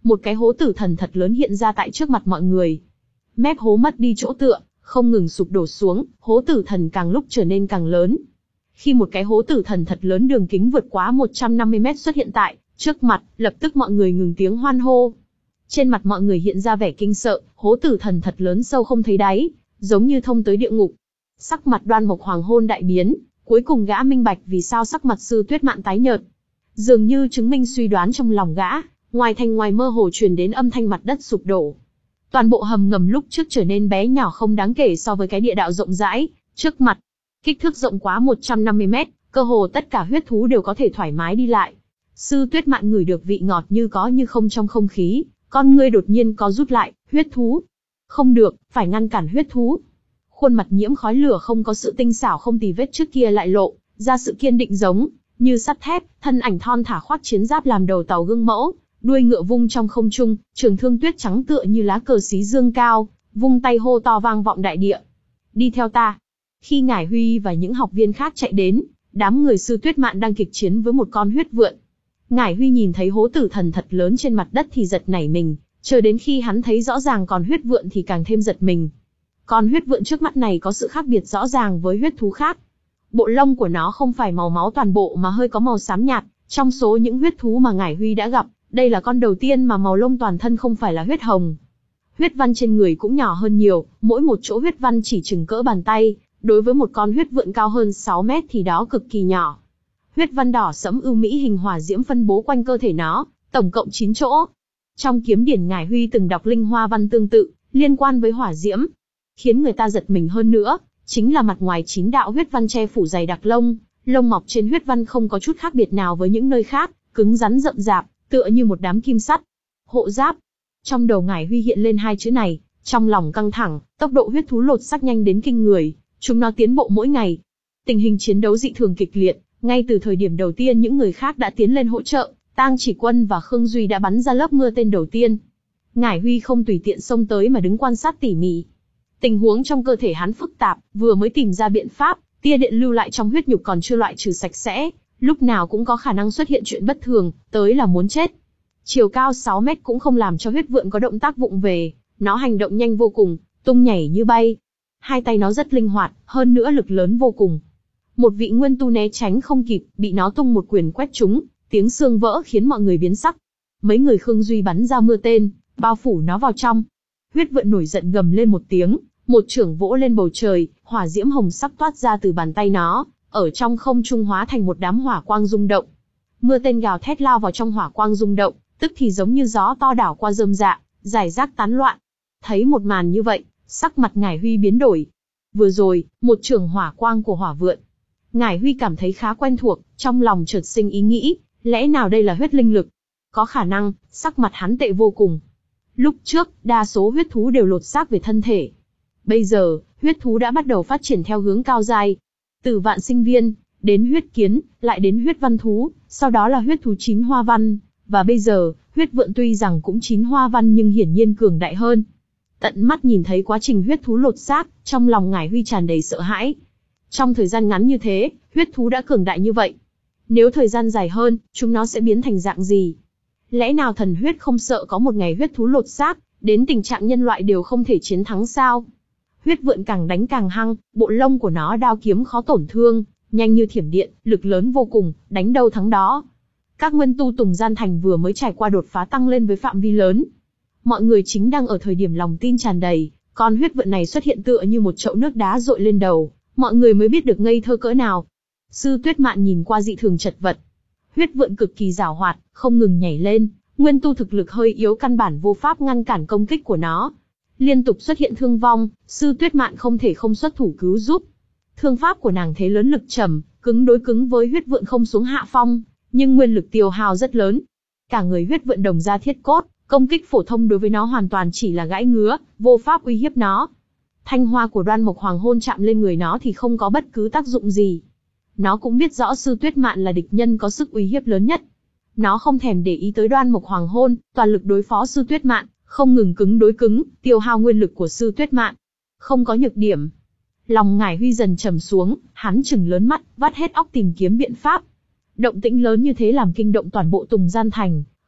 [SPEAKER 1] một cái hố tử thần thật lớn hiện ra tại trước mặt mọi người. Mép hố mất đi chỗ tựa, không ngừng sụp đổ xuống, hố tử thần càng lúc trở nên càng lớn. Khi một cái hố tử thần thật lớn đường kính vượt quá một trăm năm mươi mét xuất hiện tại trước mặt, lập tức mọi người ngừng tiếng hoan hô. Trên mặt mọi người hiện ra vẻ kinh sợ, hố tử thần thật lớn sâu không thấy đáy, giống như thông tới địa ngục. Sắc mặt Đoan Mộc Hoàng Hôn đại biến, cuối cùng gã minh bạch vì sao sắc mặt Sư Tuyết Mạn tái nhợt. Dường như chứng minh suy đoán trong lòng gã, ngoài thành ngoài mơ hồ truyền đến âm thanh mặt đất sụp đổ. Toàn bộ hầm ngầm lúc trước trở nên bé nhỏ không đáng kể so với cái địa đạo rộng rãi trước mặt. Kích thước rộng quá một trăm năm mươi mét, cơ hồ tất cả huyết thú đều có thể thoải mái đi lại. Sư Tuyết Mạn ngửi được vị ngọt như có như không trong không khí, con ngươi đột nhiên co rút lại, huyết thú. Không được, phải ngăn cản huyết thú. Khuôn mặt nhiễm khói lửa không có sự tinh xảo không tì vết trước kia lại lộ ra sự kiên định giống như sắt thép, thân ảnh thon thả khoác chiến giáp làm đầu tàu gương mẫu, đuôi ngựa vung trong không trung, trường thương tuyết trắng tựa như lá cờ xí dương cao, vung tay hô to vang vọng đại địa. Đi theo ta. Khi Ngải Huy và những học viên khác chạy đến, đám người Sư Tuyết Mạn đang kịch chiến với một con huyết vượn. Ngải Huy nhìn thấy hố tử thần thật lớn trên mặt đất thì giật nảy mình, chờ đến khi hắn thấy rõ ràng con huyết vượn thì càng thêm giật mình. Con huyết vượn trước mắt này có sự khác biệt rõ ràng với huyết thú khác. Bộ lông của nó không phải màu máu toàn bộ mà hơi có màu xám nhạt, trong số những huyết thú mà Ngải Huy đã gặp, đây là con đầu tiên mà màu lông toàn thân không phải là huyết hồng. Huyết văn trên người cũng nhỏ hơn nhiều, mỗi một chỗ huyết văn chỉ chừng cỡ bàn tay, đối với một con huyết vượn cao hơn sáu mét thì đó cực kỳ nhỏ. Huyết văn đỏ sẫm ưu mỹ hình hỏa diễm phân bố quanh cơ thể nó, tổng cộng chín chỗ. Trong kiếm điển Ngải Huy từng đọc linh hoa văn tương tự, liên quan với hỏa diễm. Khiến người ta giật mình hơn nữa, chính là mặt ngoài chín đạo huyết văn che phủ dày đặc lông, lông mọc trên huyết văn không có chút khác biệt nào với những nơi khác, cứng rắn rậm rạp, tựa như một đám kim sắt. Hộ giáp. Trong đầu Ngải Huy hiện lên hai chữ này, trong lòng căng thẳng, tốc độ huyết thú lột xác nhanh đến kinh người, chúng nó tiến bộ mỗi ngày. Tình hình chiến đấu dị thường kịch liệt, ngay từ thời điểm đầu tiên những người khác đã tiến lên hỗ trợ, Tang Chỉ Quân và Khương Duy đã bắn ra lớp mưa tên đầu tiên. Ngải Huy không tùy tiện xông tới mà đứng quan sát tỉ mỉ. Tình huống trong cơ thể hắn phức tạp, vừa mới tìm ra biện pháp, tia điện lưu lại trong huyết nhục còn chưa loại trừ sạch sẽ, lúc nào cũng có khả năng xuất hiện chuyện bất thường, tới là muốn chết. Chiều cao sáu mét cũng không làm cho huyết vượn có động tác vụng về, nó hành động nhanh vô cùng, tung nhảy như bay. Hai tay nó rất linh hoạt, hơn nữa lực lớn vô cùng. Một vị nguyên tu né tránh không kịp, bị nó tung một quyền quét trúng, tiếng xương vỡ khiến mọi người biến sắc. Mấy người Khương Duy bắn ra mưa tên, bao phủ nó vào trong. Huyết vượn nổi giận gầm lên một tiếng, một chưởng vỗ lên bầu trời, hỏa diễm hồng sắc toát ra từ bàn tay nó, ở trong không trung hóa thành một đám hỏa quang rung động. Mưa tên gào thét lao vào trong hỏa quang rung động, tức thì giống như gió to đảo qua rơm rạ, rải rác tán loạn. Thấy một màn như vậy, sắc mặt Ngải Huy biến đổi. Vừa rồi, một chưởng hỏa quang của hỏa vượn. Ngải Huy cảm thấy khá quen thuộc, trong lòng chợt sinh ý nghĩ, lẽ nào đây là huyết linh lực? Có khả năng, sắc mặt hắn tệ vô cùng. Lúc trước, đa số huyết thú đều lột xác về thân thể. Bây giờ, huyết thú đã bắt đầu phát triển theo hướng cao giai. Từ vạn sinh viên, đến huyết kiến, lại đến huyết văn thú, sau đó là huyết thú chín hoa văn. Và bây giờ, huyết vượn tuy rằng cũng chín hoa văn nhưng hiển nhiên cường đại hơn. Tận mắt nhìn thấy quá trình huyết thú lột xác, trong lòng Ngải Huy tràn đầy sợ hãi. Trong thời gian ngắn như thế, huyết thú đã cường đại như vậy. Nếu thời gian dài hơn, chúng nó sẽ biến thành dạng gì? Lẽ nào thần huyết không sợ có một ngày huyết thú lột xác, đến tình trạng nhân loại đều không thể chiến thắng sao? Huyết vượn càng đánh càng hăng, bộ lông của nó đao kiếm khó tổn thương, nhanh như thiểm điện, lực lớn vô cùng, đánh đâu thắng đó. Các nguyên tu Tùng Gian Thành vừa mới trải qua đột phá tăng lên với phạm vi lớn. Mọi người chính đang ở thời điểm lòng tin tràn đầy, con huyết vượn này xuất hiện tựa như một chậu nước đá dội lên đầu, mọi người mới biết được ngây thơ cỡ nào. Sư Tuyết Mạn nhìn qua dị thường chật vật. Huyết vượn cực kỳ giàu hoạt, không ngừng nhảy lên, nguyên tu thực lực hơi yếu căn bản vô pháp ngăn cản công kích của nó. Liên tục xuất hiện thương vong, Sư Tuyết Mạn không thể không xuất thủ cứu giúp. Thương pháp của nàng thế lớn lực trầm, cứng đối cứng với huyết vượn không xuống hạ phong, nhưng nguyên lực tiêu hao rất lớn. Cả người huyết vượn đồng da thiết cốt, công kích phổ thông đối với nó hoàn toàn chỉ là gãi ngứa, vô pháp uy hiếp nó. Thanh hoa của Đoan Mộc Hoàng Hôn chạm lên người nó thì không có bất cứ tác dụng gì. Nó cũng biết rõ Sư Tuyết Mạn là địch nhân có sức uy hiếp lớn nhất. Nó không thèm để ý tới Đoan Mộc Hoàng Hôn, toàn lực đối phó Sư Tuyết Mạn, không ngừng cứng đối cứng, tiêu hao nguyên lực của Sư Tuyết Mạn. Không có nhược điểm. Lòng Ngải Huy dần trầm xuống, hắn trừng lớn mắt, vắt hết óc tìm kiếm biện pháp. Động tĩnh lớn như thế làm kinh động toàn bộ Tùng Gian Thành,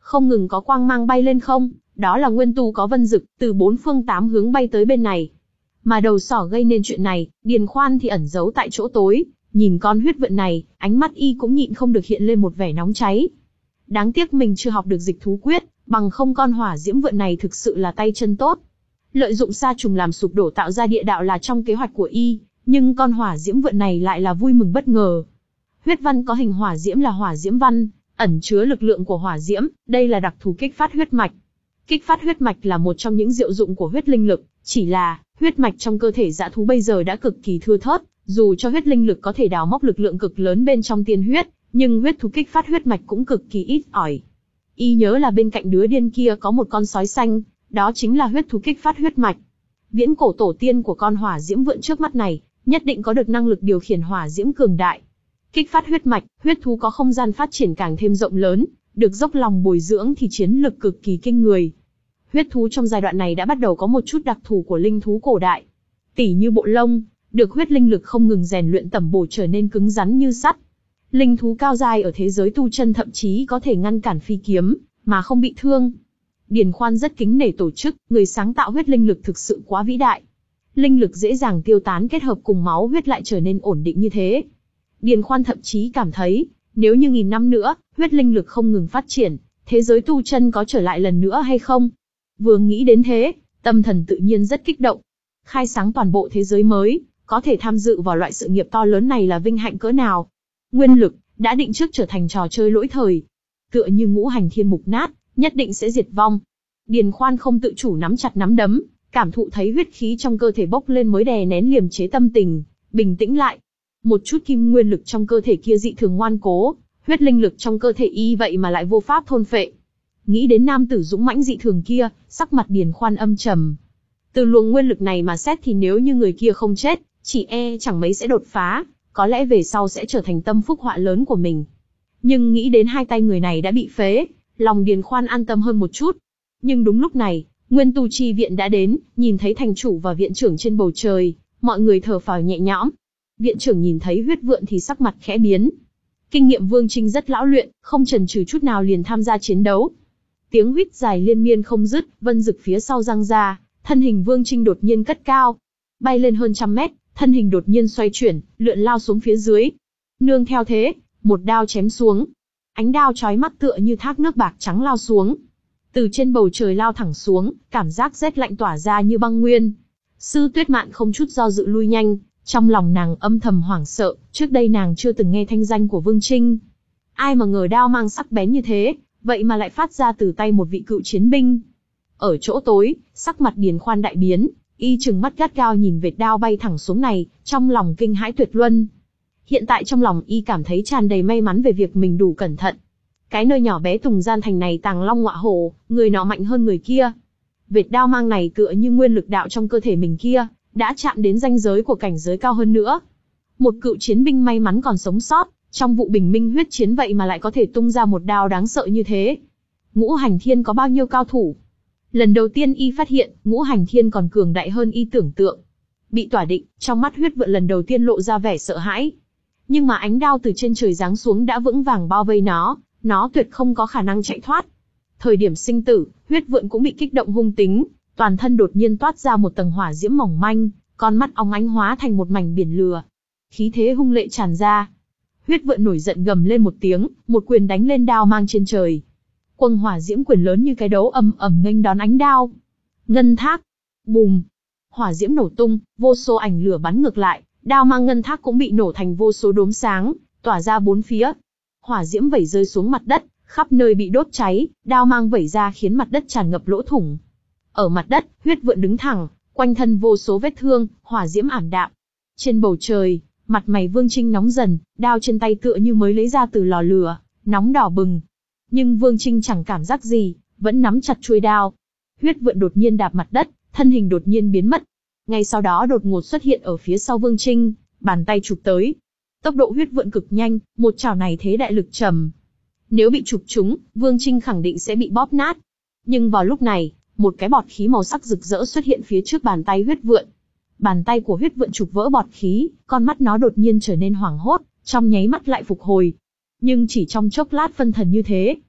[SPEAKER 1] không ngừng có quang mang bay lên không, đó là nguyên tu có vân dực, từ bốn phương tám hướng bay tới bên này. Mà đầu sỏ gây nên chuyện này, Điền Khoan thì ẩn giấu tại chỗ tối, nhìn con huyết vượn này, ánh mắt y cũng nhịn không được hiện lên một vẻ nóng cháy. Đáng tiếc mình chưa học được dịch thú quyết, bằng không con hỏa diễm vượn này thực sự là tay chân tốt. Lợi dụng sa trùng làm sụp đổ tạo ra địa đạo là trong kế hoạch của y, nhưng con hỏa diễm vượn này lại là vui mừng bất ngờ. Huyết văn có hình hỏa diễm là hỏa diễm văn, ẩn chứa lực lượng của hỏa diễm, đây là đặc thù kích phát huyết mạch. Kích phát huyết mạch là một trong những diệu dụng của huyết linh lực, chỉ là huyết mạch trong cơ thể dã thú bây giờ đã cực kỳ thưa thớt, dù cho huyết linh lực có thể đào móc lực lượng cực lớn bên trong tiên huyết, nhưng huyết thú kích phát huyết mạch cũng cực kỳ ít ỏi. Y nhớ là bên cạnh đứa điên kia có một con sói xanh, đó chính là huyết thú kích phát huyết mạch. Viễn cổ tổ tiên của con hỏa diễm vượn trước mắt này, nhất định có được năng lực điều khiển hỏa diễm cường đại. Kích phát huyết mạch, huyết thú có không gian phát triển càng thêm rộng lớn, được dốc lòng bồi dưỡng thì chiến lực cực kỳ kinh người. Huyết thú trong giai đoạn này đã bắt đầu có một chút đặc thù của linh thú cổ đại. Tỉ như bộ lông, được huyết linh lực không ngừng rèn luyện tẩm bổ trở nên cứng rắn như sắt. Linh thú cao giai ở thế giới tu chân thậm chí có thể ngăn cản phi kiếm, mà không bị thương. Điền Khoan rất kính nể tổ chức, người sáng tạo huyết linh lực thực sự quá vĩ đại. Linh lực dễ dàng tiêu tán kết hợp cùng máu huyết lại trở nên ổn định như thế. Điền Khoan thậm chí cảm thấy, nếu như nghìn năm nữa, huyết linh lực không ngừng phát triển, thế giới tu chân có trở lại lần nữa hay không? Vừa nghĩ đến thế, tâm thần tự nhiên rất kích động. Khai sáng toàn bộ thế giới mới, có thể tham dự vào loại sự nghiệp to lớn này là vinh hạnh cỡ nào. Nguyên lực, đã định trước trở thành trò chơi lỗi thời. Tựa như ngũ hành thiên mục nát, nhất định sẽ diệt vong. Điền Khoan không tự chủ nắm chặt nắm đấm, cảm thụ thấy huyết khí trong cơ thể bốc lên mới đè nén liềm chế tâm tình, bình tĩnh lại. Một chút kim nguyên lực trong cơ thể kia dị thường ngoan cố, huyết linh lực trong cơ thể y vậy mà lại vô pháp thôn phệ. Nghĩ đến nam tử dũng mãnh dị thường kia, sắc mặt Điền Khoan âm trầm. Từ luồng nguyên lực này mà xét thì nếu như người kia không chết, chỉ e chẳng mấy sẽ đột phá, có lẽ về sau sẽ trở thành tâm phúc họa lớn của mình. Nhưng nghĩ đến hai tay người này đã bị phế, lòng Điền Khoan an tâm hơn một chút. Nhưng đúng lúc này, Nguyên Tu Chi viện đã đến, nhìn thấy thành chủ và viện trưởng trên bầu trời, mọi người thở phào nhẹ nhõm. Viện trưởng nhìn thấy huyết vượn thì sắc mặt khẽ biến. Kinh nghiệm Vương Trinh rất lão luyện, không chần chừ chút nào liền tham gia chiến đấu. Tiếng huýt dài liên miên không dứt, vân dực phía sau giăng ra, thân hình Vương Trinh đột nhiên cất cao, bay lên hơn trăm mét, thân hình đột nhiên xoay chuyển, lượn lao xuống phía dưới. Nương theo thế, một đao chém xuống. Ánh đao chói mắt tựa như thác nước bạc trắng lao xuống. Từ trên bầu trời lao thẳng xuống, cảm giác rét lạnh tỏa ra như băng nguyên. Sư Tuyết Mạn không chút do dự lui nhanh, trong lòng nàng âm thầm hoảng sợ, trước đây nàng chưa từng nghe thanh danh của Vương Trinh. Ai mà ngờ đao mang sắc bén như thế, vậy mà lại phát ra từ tay một vị cựu chiến binh. Ở chỗ tối, sắc mặt Điền Khoan đại biến, y trừng mắt gắt gao nhìn vệt đao bay thẳng xuống này, trong lòng kinh hãi tuyệt luân. Hiện tại trong lòng y cảm thấy tràn đầy may mắn về việc mình đủ cẩn thận. Cái nơi nhỏ bé Tùng Gian Thành này tàng long ngọa hổ, người nọ mạnh hơn người kia. Vệt đao mang này tựa như nguyên lực đạo trong cơ thể mình kia, đã chạm đến ranh giới của cảnh giới cao hơn nữa. Một cựu chiến binh may mắn còn sống sót, trong vụ bình minh huyết chiến vậy mà lại có thể tung ra một đao đáng sợ như thế. Ngũ Hành Thiên có bao nhiêu cao thủ? Lần đầu tiên y phát hiện, Ngũ Hành Thiên còn cường đại hơn y tưởng tượng. Bị tỏa định, trong mắt huyết vượn lần đầu tiên lộ ra vẻ sợ hãi. Nhưng mà ánh đao từ trên trời giáng xuống đã vững vàng bao vây nó, nó tuyệt không có khả năng chạy thoát. Thời điểm sinh tử, huyết vượn cũng bị kích động hung tính, toàn thân đột nhiên toát ra một tầng hỏa diễm mỏng manh, con mắt óng ánh hóa thành một mảnh biển lửa. Khí thế hung lệ tràn ra. Huyết vượn nổi giận gầm lên một tiếng, một quyền đánh lên đao mang trên trời. Quầng hỏa diễm quyền lớn như cái đấu ầm ầm nghênh đón ánh đao. Ngân thác. Bùm. Hỏa diễm nổ tung, vô số ảnh lửa bắn ngược lại, đao mang ngân thác cũng bị nổ thành vô số đốm sáng, tỏa ra bốn phía. Hỏa diễm vẩy rơi xuống mặt đất, khắp nơi bị đốt cháy, đao mang vẩy ra khiến mặt đất tràn ngập lỗ thủng. Ở mặt đất, huyết vượn đứng thẳng, quanh thân vô số vết thương, hỏa diễm ảm đạm. Trên bầu trời, mặt mày Vương Trinh nóng dần, đao trên tay tựa như mới lấy ra từ lò lửa, nóng đỏ bừng. Nhưng Vương Trinh chẳng cảm giác gì, vẫn nắm chặt chuôi đao. Huyết vượn đột nhiên đạp mặt đất, thân hình đột nhiên biến mất. Ngay sau đó đột ngột xuất hiện ở phía sau Vương Trinh, bàn tay chụp tới. Tốc độ huyết vượn cực nhanh, một chảo này thế đại lực trầm. Nếu bị chụp trúng, Vương Trinh khẳng định sẽ bị bóp nát. Nhưng vào lúc này, một cái bọt khí màu sắc rực rỡ xuất hiện phía trước bàn tay huyết vượn. Bàn tay của huyết vượn chụp vỡ bọt khí, con mắt nó đột nhiên trở nên hoảng hốt, trong nháy mắt lại phục hồi. Nhưng chỉ trong chốc lát phân thần như thế,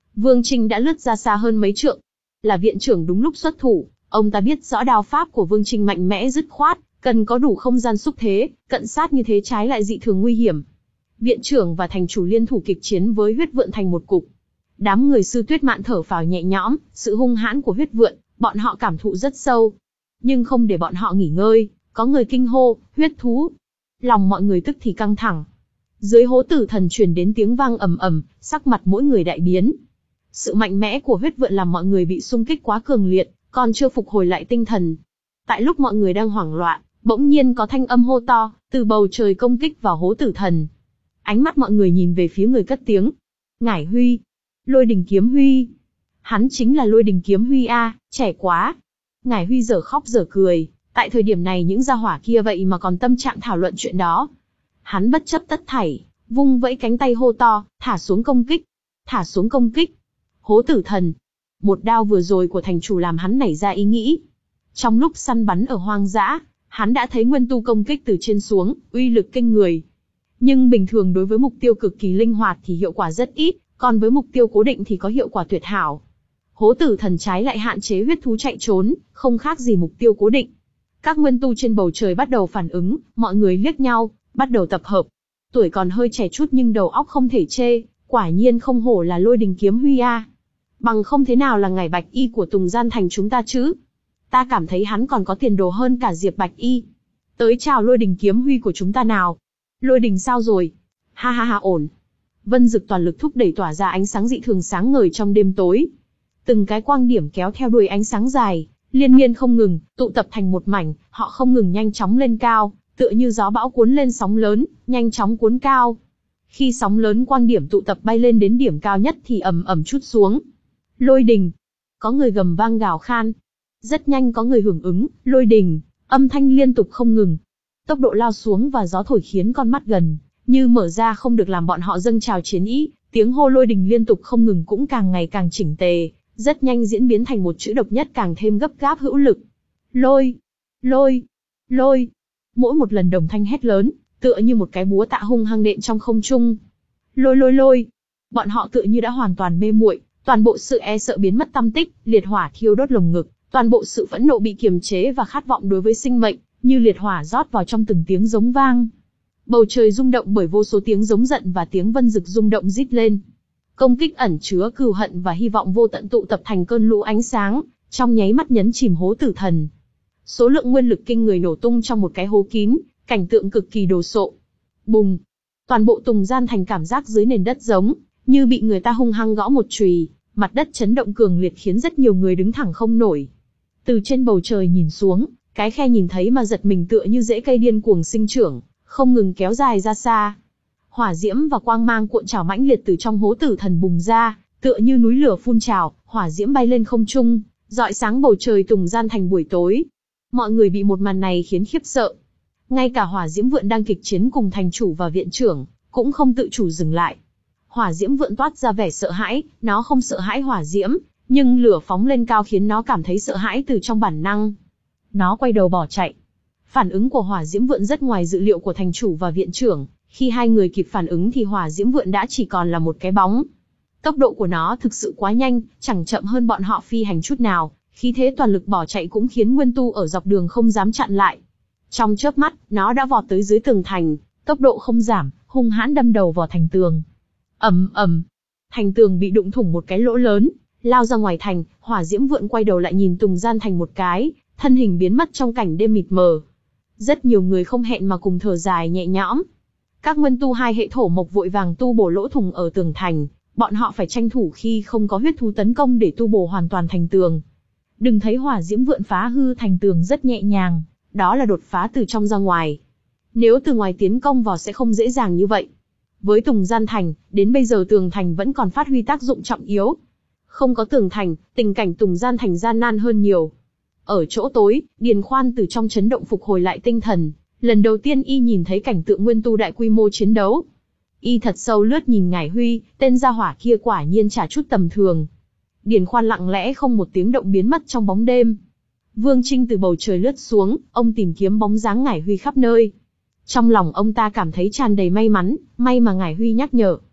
[SPEAKER 1] Vương Trinh đã lướt ra xa hơn mấy trượng. Là viện trưởng đúng lúc xuất thủ, ông ta biết rõ đao pháp của Vương Trinh mạnh mẽ dứt khoát, cần có đủ không gian xúc thế, cận sát như thế trái lại dị thường nguy hiểm. Viện trưởng và thành chủ liên thủ kịch chiến với huyết vượn thành một cục. Đám người Sư Tuyết Mạn thở phào nhẹ nhõm, sự hung hãn của huyết vượn, bọn họ cảm thụ rất sâu. Nhưng không để bọn họ nghỉ ngơi, có người kinh hô, huyết thú. Lòng mọi người tức thì căng thẳng. Dưới hố tử thần truyền đến tiếng vang ầm ầm, sắc mặt mỗi người đại biến. Sự mạnh mẽ của huyết vượn làm mọi người bị xung kích quá cường liệt, còn chưa phục hồi lại tinh thần. Tại lúc mọi người đang hoảng loạn, bỗng nhiên có thanh âm hô to, từ bầu trời công kích vào hố tử thần. Ánh mắt mọi người nhìn về phía người cất tiếng. Ngải Huy. Lôi Đình Kiếm Huy. Hắn chính là Lôi Đình Kiếm Huy a, trẻ quá. Ngải Huy dở khóc dở cười, tại thời điểm này những gia hỏa kia vậy mà còn tâm trạng thảo luận chuyện đó. Hắn bất chấp tất thảy, vung vẫy cánh tay hô to, thả xuống công kích. Thả xuống công kích. Hố tử thần. Một đao vừa rồi của thành chủ làm hắn nảy ra ý nghĩ. Trong lúc săn bắn ở hoang dã, hắn đã thấy nguyên tu công kích từ trên xuống, uy lực kinh người. Nhưng bình thường đối với mục tiêu cực kỳ linh hoạt thì hiệu quả rất ít, còn với mục tiêu cố định thì có hiệu quả tuyệt hảo. Hố tử thần trái lại hạn chế huyết thú chạy trốn, không khác gì mục tiêu cố định. Các nguyên tu trên bầu trời bắt đầu phản ứng, mọi người liếc nhau, bắt đầu tập hợp. Tuổi còn hơi trẻ chút nhưng đầu óc không thể chê, quả nhiên không hổ là Lôi Đình Kiếm Huy a. Bằng không thế nào là Ngải Bạch Y của Tùng Gian Thành chúng ta chứ. Ta cảm thấy hắn còn có tiền đồ hơn cả Diệp Bạch Y. Tới chào Lôi Đình Kiếm Huy của chúng ta nào. Lôi Đình sao rồi? Ha ha ha ổn. Vân Dực toàn lực thúc đẩy tỏa ra ánh sáng dị thường sáng ngời trong đêm tối. Từng cái quang điểm kéo theo đuôi ánh sáng dài, liên miên không ngừng, tụ tập thành một mảnh, họ không ngừng nhanh chóng lên cao, tựa như gió bão cuốn lên sóng lớn, nhanh chóng cuốn cao. Khi sóng lớn quang điểm tụ tập bay lên đến điểm cao nhất thì ầm ầm trút xuống. Lôi đình. Có người gầm vang gào khan. Rất nhanh có người hưởng ứng, lôi đình, âm thanh liên tục không ngừng. Tốc độ lao xuống và gió thổi khiến con mắt gần như mở ra không được làm bọn họ dâng trào chiến ý, tiếng hô lôi đình liên tục không ngừng cũng càng ngày càng chỉnh tề, rất nhanh diễn biến thành một chữ độc nhất càng thêm gấp gáp hữu lực. Lôi, lôi, lôi. Mỗi một lần đồng thanh hét lớn, tựa như một cái búa tạ hung hăng nện trong không trung. Lôi lôi lôi. Bọn họ tựa như đã hoàn toàn mê muội, toàn bộ sự e sợ biến mất tăm tích, liệt hỏa thiêu đốt lồng ngực, toàn bộ sự phẫn nộ bị kiềm chế và khát vọng đối với sinh mệnh, như liệt hỏa rót vào trong từng tiếng giống vang. Bầu trời rung động bởi vô số tiếng giống giận và tiếng Vân Dực rung động rít lên. Công kích ẩn chứa cừu hận và hy vọng vô tận tụ tập thành cơn lũ ánh sáng, trong nháy mắt nhấn chìm hố tử thần. Số lượng nguyên lực kinh người nổ tung trong một cái hố kín, cảnh tượng cực kỳ đồ sộ. Bùng! Toàn bộ Tùng Gian Thành cảm giác dưới nền đất giống như bị người ta hung hăng gõ một chùy, mặt đất chấn động cường liệt khiến rất nhiều người đứng thẳng không nổi. Từ trên bầu trời nhìn xuống, cái khe nhìn thấy mà giật mình tựa như rễ cây điên cuồng sinh trưởng, không ngừng kéo dài ra xa. Hỏa diễm và quang mang cuộn trào mãnh liệt từ trong hố tử thần bùng ra, tựa như núi lửa phun trào, hỏa diễm bay lên không trung, rọi sáng bầu trời Tùng Gian Thành buổi tối. Mọi người bị một màn này khiến khiếp sợ. Ngay cả hỏa diễm vượn đang kịch chiến cùng thành chủ và viện trưởng, cũng không tự chủ dừng lại. Hỏa diễm vượn toát ra vẻ sợ hãi, nó không sợ hãi hỏa diễm, nhưng lửa phóng lên cao khiến nó cảm thấy sợ hãi từ trong bản năng. Nó quay đầu bỏ chạy. Phản ứng của hỏa diễm vượn rất ngoài dự liệu của thành chủ và viện trưởng, khi hai người kịp phản ứng thì hỏa diễm vượn đã chỉ còn là một cái bóng. Tốc độ của nó thực sự quá nhanh, chẳng chậm hơn bọn họ phi hành chút nào, khí thế toàn lực bỏ chạy cũng khiến nguyên tu ở dọc đường không dám chặn lại. Trong chớp mắt, nó đã vọt tới dưới tường thành, tốc độ không giảm, hung hãn đâm đầu vào thành tường. Ầm ầm, thành tường bị đụng thủng một cái lỗ lớn, lao ra ngoài thành, hỏa diễm vượn quay đầu lại nhìn Tùng Gian Thành một cái, thân hình biến mất trong cảnh đêm mịt mờ. Rất nhiều người không hẹn mà cùng thở dài nhẹ nhõm. Các nguyên tu hai hệ thổ mộc vội vàng tu bổ lỗ thủng ở tường thành, bọn họ phải tranh thủ khi không có huyết thú tấn công để tu bổ hoàn toàn thành tường. Đừng thấy hỏa diễm vượn phá hư thành tường rất nhẹ nhàng, đó là đột phá từ trong ra ngoài. Nếu từ ngoài tiến công vào sẽ không dễ dàng như vậy. Với Tùng Gian Thành, đến bây giờ tường thành vẫn còn phát huy tác dụng trọng yếu. Không có tường thành, tình cảnh Tùng Gian Thành gian nan hơn nhiều. Ở chỗ tối, Điền Khoan từ trong chấn động phục hồi lại tinh thần. Lần đầu tiên y nhìn thấy cảnh tượng nguyên tu đại quy mô chiến đấu. Y thật sâu lướt nhìn Ngải Huy, tên gia hỏa kia quả nhiên chả chút tầm thường. Điền Khoan lặng lẽ không một tiếng động biến mất trong bóng đêm. Vương Trinh từ bầu trời lướt xuống, ông tìm kiếm bóng dáng Ngải Huy khắp nơi. Trong lòng ông ta cảm thấy tràn đầy may mắn, may mà Ngải Huy nhắc nhở.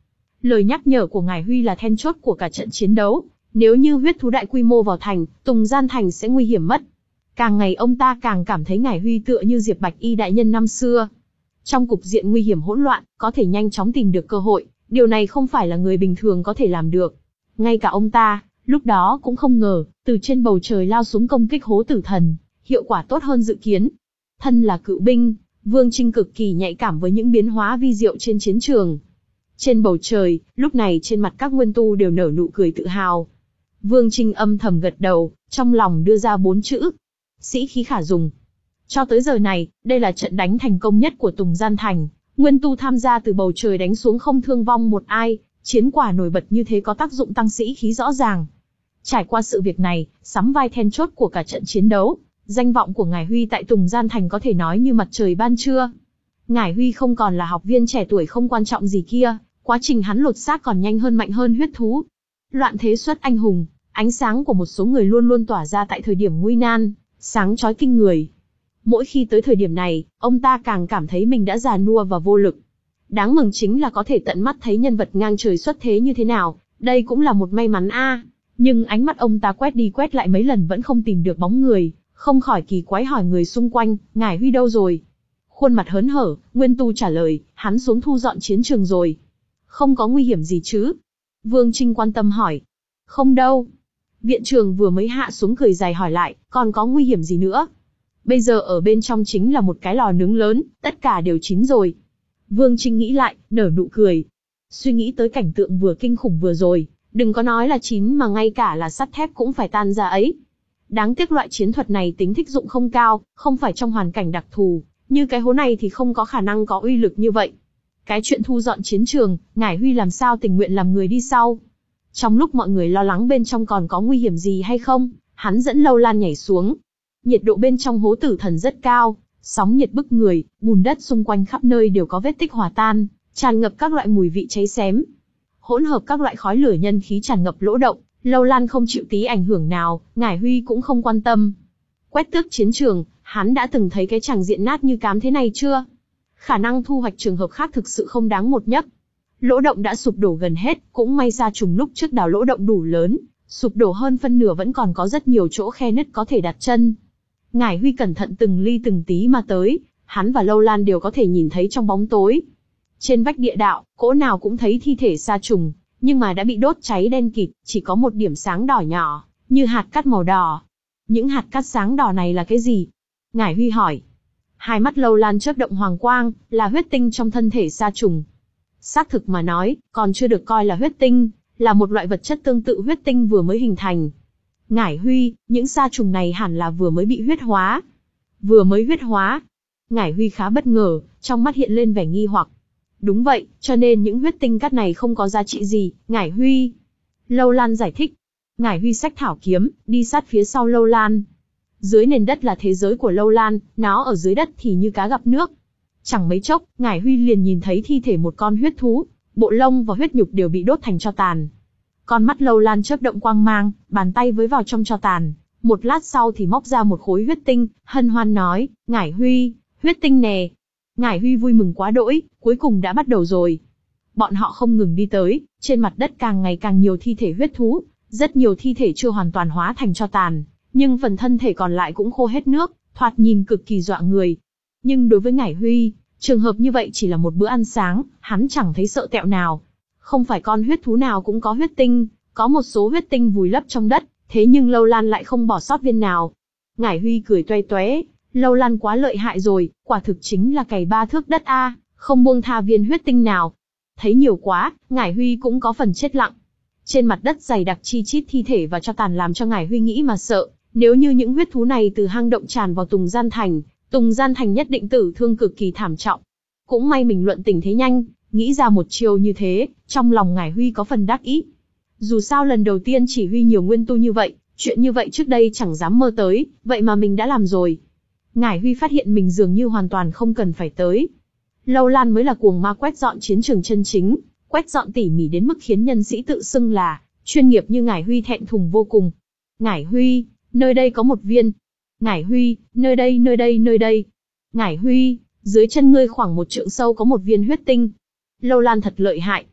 [SPEAKER 1] Lời nhắc nhở của Ngải Huy là then chốt của cả trận chiến đấu. Nếu như huyết thú đại quy mô vào thành, Tùng Gian Thành sẽ nguy hiểm mất. Càng ngày ông ta càng cảm thấy Ngải Huy tựa như Diệp Bạch Y đại nhân năm xưa. Trong cục diện nguy hiểm hỗn loạn, có thể nhanh chóng tìm được cơ hội, điều này không phải là người bình thường có thể làm được. Ngay cả ông ta, lúc đó cũng không ngờ, từ trên bầu trời lao xuống công kích hố tử thần, hiệu quả tốt hơn dự kiến. Thân là cựu binh, Vương Trinh cực kỳ nhạy cảm với những biến hóa vi diệu trên chiến trường. Trên bầu trời, lúc này trên mặt các nguyên tu đều nở nụ cười tự hào. Vương Trinh âm thầm gật đầu, trong lòng đưa ra bốn chữ. Sĩ khí khả dùng. Cho tới giờ này, đây là trận đánh thành công nhất của Tùng Gian Thành. Nguyên tu tham gia từ bầu trời đánh xuống không thương vong một ai, chiến quả nổi bật như thế có tác dụng tăng sĩ khí rõ ràng. Trải qua sự việc này, sắm vai then chốt của cả trận chiến đấu, danh vọng của Ngải Huy tại Tùng Gian Thành có thể nói như mặt trời ban trưa. Ngải Huy không còn là học viên trẻ tuổi không quan trọng gì kia, quá trình hắn lột xác còn nhanh hơn mạnh hơn huyết thú. Loạn thế xuất anh hùng, ánh sáng của một số người luôn luôn tỏa ra tại thời điểm nguy nan, sáng chói kinh người. Mỗi khi tới thời điểm này, ông ta càng cảm thấy mình đã già nua và vô lực. Đáng mừng chính là có thể tận mắt thấy nhân vật ngang trời xuất thế như thế nào, đây cũng là một may mắn a. Nhưng ánh mắt ông ta quét đi quét lại mấy lần vẫn không tìm được bóng người, không khỏi kỳ quái hỏi người xung quanh, Ngải Huy đâu rồi? Khuôn mặt hớn hở, Nguyên Tu trả lời, hắn xuống thu dọn chiến trường rồi. Không có nguy hiểm gì chứ? Vương Trinh quan tâm hỏi. Không đâu. Viện trưởng vừa mới hạ xuống cười dài hỏi lại, còn có nguy hiểm gì nữa? Bây giờ ở bên trong chính là một cái lò nướng lớn, tất cả đều chín rồi. Vương Trinh nghĩ lại, nở nụ cười. Suy nghĩ tới cảnh tượng vừa kinh khủng vừa rồi, đừng có nói là chín mà ngay cả là sắt thép cũng phải tan ra ấy. Đáng tiếc loại chiến thuật này tính thích dụng không cao, không phải trong hoàn cảnh đặc thù, như cái hố này thì không có khả năng có uy lực như vậy. Cái chuyện thu dọn chiến trường, Ngải Huy làm sao tình nguyện làm người đi sau. Trong lúc mọi người lo lắng bên trong còn có nguy hiểm gì hay không, hắn dẫn Lâu Lan nhảy xuống. Nhiệt độ bên trong hố tử thần rất cao, sóng nhiệt bức người, bùn đất xung quanh khắp nơi đều có vết tích hòa tan, tràn ngập các loại mùi vị cháy xém. Hỗn hợp các loại khói lửa nhân khí tràn ngập lỗ động, Lâu Lan không chịu tí ảnh hưởng nào, Ngải Huy cũng không quan tâm. Quét tước chiến trường, hắn đã từng thấy cái tràng diện nát như cám thế này chưa? Khả năng thu hoạch trường hợp khác thực sự không đáng một nhắc. Lỗ động đã sụp đổ gần hết, cũng may Sa Trùng lúc trước đào lỗ động đủ lớn, sụp đổ hơn phân nửa vẫn còn có rất nhiều chỗ khe nứt có thể đặt chân. Ngải Huy cẩn thận từng ly từng tí mà tới, hắn và Lâu Lan đều có thể nhìn thấy trong bóng tối. Trên vách địa đạo, cỗ nào cũng thấy thi thể Sa Trùng, nhưng mà đã bị đốt cháy đen kịt, chỉ có một điểm sáng đỏ nhỏ, như hạt cát màu đỏ. Những hạt cát sáng đỏ này là cái gì? Ngải Huy hỏi. Hai mắt Lâu Lan chớp động hoàng quang, là huyết tinh trong thân thể Sa Trùng. Xác thực mà nói, còn chưa được coi là huyết tinh, là một loại vật chất tương tự huyết tinh vừa mới hình thành. Ngải Huy, những Sa Trùng này hẳn là vừa mới bị huyết hóa. Vừa mới huyết hóa. Ngải Huy khá bất ngờ, trong mắt hiện lên vẻ nghi hoặc. Đúng vậy, cho nên những huyết tinh cát này không có giá trị gì, Ngải Huy. Lâu Lan giải thích. Ngải Huy xách thảo kiếm, đi sát phía sau Lâu Lan. Dưới nền đất là thế giới của Lâu Lan, nó ở dưới đất thì như cá gặp nước. Chẳng mấy chốc, Ngải Huy liền nhìn thấy thi thể một con huyết thú, bộ lông và huyết nhục đều bị đốt thành tro tàn. Con mắt Lâu Lan chớp động quang mang, bàn tay với vào trong tro tàn. Một lát sau thì móc ra một khối huyết tinh, hân hoan nói, Ngải Huy, huyết tinh nè. Ngải Huy vui mừng quá đỗi, cuối cùng đã bắt đầu rồi. Bọn họ không ngừng đi tới, trên mặt đất càng ngày càng nhiều thi thể huyết thú, rất nhiều thi thể chưa hoàn toàn hóa thành tro tàn, nhưng phần thân thể còn lại cũng khô hết nước, thoạt nhìn cực kỳ dọa người. Nhưng đối với Ngải Huy, trường hợp như vậy chỉ là một bữa ăn sáng, hắn chẳng thấy sợ tẹo nào. Không phải con huyết thú nào cũng có huyết tinh, có một số huyết tinh vùi lấp trong đất, thế nhưng Lâu Lan lại không bỏ sót viên nào. Ngải Huy cười toe toé, Lâu Lan quá lợi hại rồi, quả thực chính là cày ba thước đất a, không buông tha viên huyết tinh nào. Thấy nhiều quá, Ngải Huy cũng có phần chết lặng. Trên mặt đất dày đặc chi chít thi thể và tro tàn làm cho Ngải Huy nghĩ mà sợ, nếu như những huyết thú này từ hang động tràn vào Tùng Gian Thành, Tùng Gian Thành nhất định tử thương cực kỳ thảm trọng. Cũng may mình luận tình thế nhanh, nghĩ ra một chiều như thế, trong lòng Ngải Huy có phần đắc ý. Dù sao lần đầu tiên chỉ huy nhiều nguyên tu như vậy, chuyện như vậy trước đây chẳng dám mơ tới, vậy mà mình đã làm rồi. Ngải Huy phát hiện mình dường như hoàn toàn không cần phải tới. Lâu Lan mới là cuồng ma quét dọn chiến trường chân chính, quét dọn tỉ mỉ đến mức khiến nhân sĩ tự xưng là chuyên nghiệp như Ngải Huy thẹn thùng vô cùng. Ngải Huy, nơi đây có một viên. Ngải Huy, nơi đây nơi đây nơi đây. Ngải Huy, dưới chân ngươi khoảng một trượng sâu có một viên huyết tinh. Lâu Lan thật lợi hại.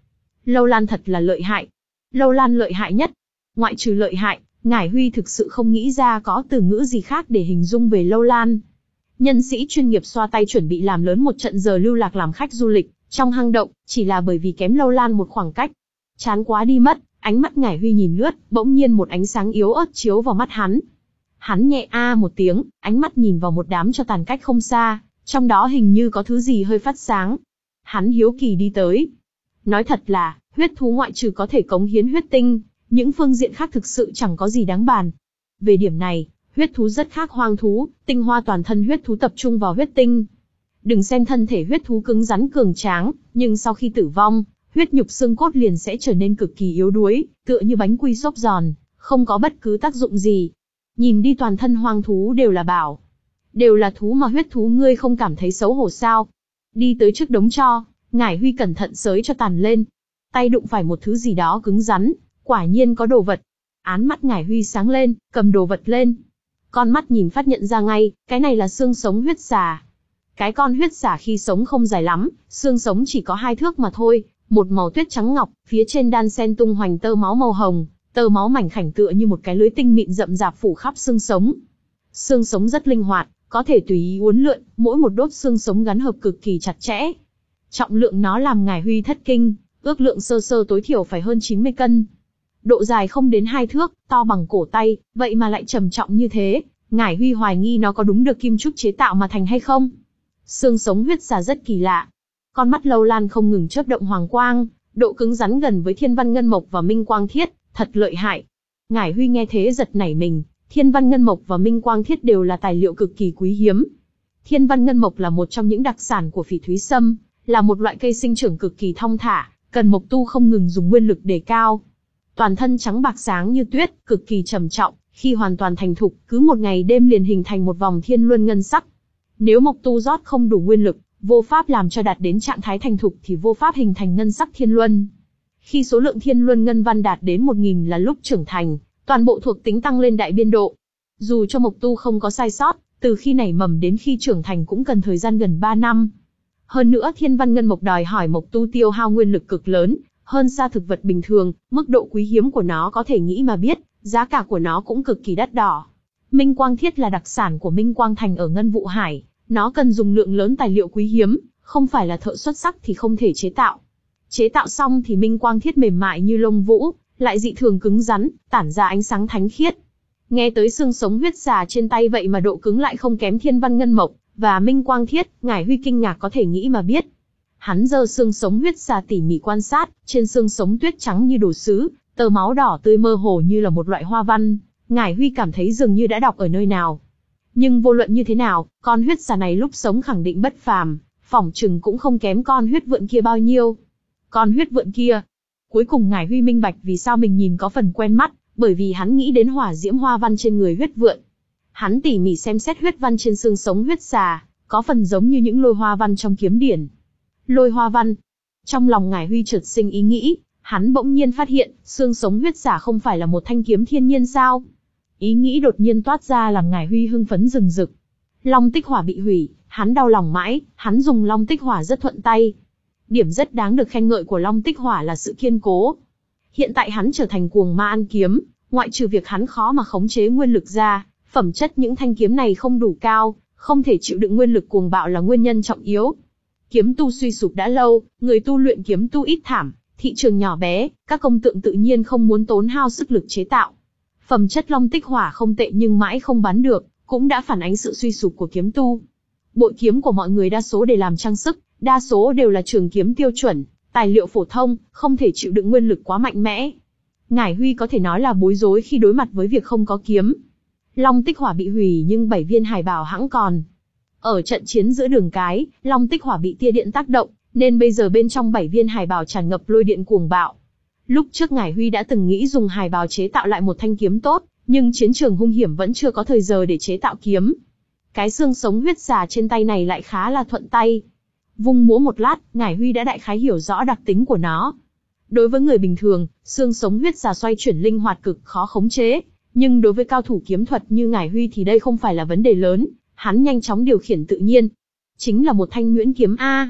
[SPEAKER 1] Lâu Lan thật là lợi hại. Lâu Lan lợi hại nhất. Ngoại trừ lợi hại, Ngải Huy thực sự không nghĩ ra có từ ngữ gì khác để hình dung về Lâu Lan. Nhân sĩ chuyên nghiệp xoa tay chuẩn bị làm lớn một trận giờ lưu lạc làm khách du lịch, trong hang động, chỉ là bởi vì kém Lâu Lan một khoảng cách. Chán quá đi mất, ánh mắt Ngải Huy nhìn lướt, bỗng nhiên một ánh sáng yếu ớt chiếu vào mắt hắn. Hắn nhẹ a một tiếng, ánh mắt nhìn vào một đám cho tàn cách không xa, trong đó hình như có thứ gì hơi phát sáng. Hắn hiếu kỳ đi tới. Nói thật là, huyết thú ngoại trừ có thể cống hiến huyết tinh, những phương diện khác thực sự chẳng có gì đáng bàn. Về điểm này, huyết thú rất khác hoang thú, tinh hoa toàn thân huyết thú tập trung vào huyết tinh. Đừng xem thân thể huyết thú cứng rắn cường tráng, nhưng sau khi tử vong, huyết nhục xương cốt liền sẽ trở nên cực kỳ yếu đuối, tựa như bánh quy xốp giòn, không có bất cứ tác dụng gì. Nhìn đi toàn thân hoang thú đều là bảo. Đều là thú mà huyết thú ngươi không cảm thấy xấu hổ sao? Đi tới trước đống tro, Ngải Huy cẩn thận xới cho tàn lên. Tay đụng phải một thứ gì đó cứng rắn, quả nhiên có đồ vật. Án mắt Ngải Huy sáng lên, cầm đồ vật lên. Con mắt nhìn phát nhận ra ngay, cái này là xương sống huyết xà. Cái con huyết xà khi sống không dài lắm, xương sống chỉ có hai thước mà thôi, một màu tuyết trắng ngọc, phía trên đan sen tung hoành tơ máu màu hồng, tơ máu mảnh khảnh tựa như một cái lưới tinh mịn rậm rạp phủ khắp xương sống. Xương sống rất linh hoạt, có thể tùy ý uốn lượn, mỗi một đốt xương sống gắn hợp cực kỳ chặt chẽ. Trọng lượng nó làm Ngải Huy thất kinh, ước lượng sơ sơ tối thiểu phải hơn chín mươi cân. Độ dài không đến hai thước, to bằng cổ tay, vậy mà lại trầm trọng như thế, Ngải Huy hoài nghi nó có đúng được kim trúc chế tạo mà thành hay không. Xương sống huyết xà rất kỳ lạ. Con mắt Lâu Lan không ngừng chớp động hoàng quang, độ cứng rắn gần với Thiên Văn Ngân Mộc và Minh Quang Thiết, thật lợi hại. Ngải Huy nghe thế giật nảy mình, Thiên Văn Ngân Mộc và Minh Quang Thiết đều là tài liệu cực kỳ quý hiếm. Thiên Văn Ngân Mộc là một trong những đặc sản của phỉ thúy sâm, là một loại cây sinh trưởng cực kỳ thong thả, cần mộc tu không ngừng dùng nguyên lực để cao. Toàn thân trắng bạc sáng như tuyết, cực kỳ trầm trọng, khi hoàn toàn thành thục, cứ một ngày đêm liền hình thành một vòng thiên luân ngân sắc. Nếu mộc tu rót không đủ nguyên lực, vô pháp làm cho đạt đến trạng thái thành thục thì vô pháp hình thành ngân sắc thiên luân. Khi số lượng thiên luân ngân văn đạt đến một nghìn là lúc trưởng thành, toàn bộ thuộc tính tăng lên đại biên độ. Dù cho mộc tu không có sai sót, từ khi nảy mầm đến khi trưởng thành cũng cần thời gian gần ba năm. Hơn nữa Thiên Văn Ngân Mộc đòi hỏi mộc tu tiêu hao nguyên lực cực lớn, hơn xa thực vật bình thường, mức độ quý hiếm của nó có thể nghĩ mà biết, giá cả của nó cũng cực kỳ đắt đỏ. Minh Quang Thiết là đặc sản của Minh Quang Thành ở Ngân Vụ Hải, nó cần dùng lượng lớn tài liệu quý hiếm, không phải là thợ xuất sắc thì không thể chế tạo. Chế tạo xong thì Minh Quang Thiết mềm mại như lông vũ, lại dị thường cứng rắn, tản ra ánh sáng thánh khiết. Nghe tới xương sống huyết xà trên tay vậy mà độ cứng lại không kém Thiên Văn Ngân Mộc và Minh Quang Thiết, Ngải Huy kinh ngạc có thể nghĩ mà biết. Hắn giơ xương sống huyết xà tỉ mỉ quan sát, trên xương sống tuyết trắng như đồ sứ, tơ máu đỏ tươi mơ hồ như là một loại hoa văn, Ngải Huy cảm thấy dường như đã đọc ở nơi nào. Nhưng vô luận như thế nào, con huyết xà này lúc sống khẳng định bất phàm, phỏng chừng cũng không kém con huyết vượn kia bao nhiêu. Con huyết vượn kia. Cuối cùng Ngải Huy minh bạch vì sao mình nhìn có phần quen mắt, bởi vì hắn nghĩ đến hỏa diễm hoa văn trên người huyết vượn. Hắn tỉ mỉ xem xét huyết văn trên xương sống huyết xà, có phần giống như những lôi hoa văn trong kiếm điển. Lôi hoa văn. Trong lòng Ngải Huy chợt sinh ý nghĩ, hắn bỗng nhiên phát hiện, xương sống huyết xà không phải là một thanh kiếm thiên nhiên sao? Ý nghĩ đột nhiên toát ra làm Ngải Huy hưng phấn rừng rực. Long tích hỏa bị hủy, hắn đau lòng mãi, hắn dùng long tích hỏa rất thuận tay. Điểm rất đáng được khen ngợi của long tích hỏa là sự kiên cố. Hiện tại hắn trở thành cuồng ma ăn kiếm, ngoại trừ việc hắn khó mà khống chế nguyên lực ra, phẩm chất những thanh kiếm này không đủ cao, không thể chịu đựng nguyên lực cuồng bạo là nguyên nhân trọng yếu. Kiếm tu suy sụp đã lâu, người tu luyện kiếm tu ít thảm, thị trường nhỏ bé, các công tượng tự nhiên không muốn tốn hao sức lực chế tạo. Phẩm chất long tích hỏa không tệ nhưng mãi không bán được, cũng đã phản ánh sự suy sụp của kiếm tu. Bội kiếm của mọi người đa số để làm trang sức, đa số đều là trường kiếm tiêu chuẩn, tài liệu phổ thông, không thể chịu đựng nguyên lực quá mạnh mẽ. Ngải Huy có thể nói là bối rối khi đối mặt với việc không có kiếm. Long tích hỏa bị hủy nhưng bảy viên hải bảo hẵng còn. Ở trận chiến giữa đường cái, long tích hỏa bị tia điện tác động, nên bây giờ bên trong bảy viên hải bảo tràn ngập lôi điện cuồng bạo. Lúc trước Ngải Huy đã từng nghĩ dùng hải bào chế tạo lại một thanh kiếm tốt, nhưng chiến trường hung hiểm vẫn chưa có thời giờ để chế tạo kiếm. Cái xương sống huyết xà trên tay này lại khá là thuận tay. Vung múa một lát, Ngải Huy đã đại khái hiểu rõ đặc tính của nó. Đối với người bình thường, xương sống huyết xà xoay chuyển linh hoạt cực khó khống chế, nhưng đối với cao thủ kiếm thuật như Ngải Huy thì đây không phải là vấn đề lớn, hắn nhanh chóng điều khiển tự nhiên. Chính là một thanh nhuyễn kiếm A.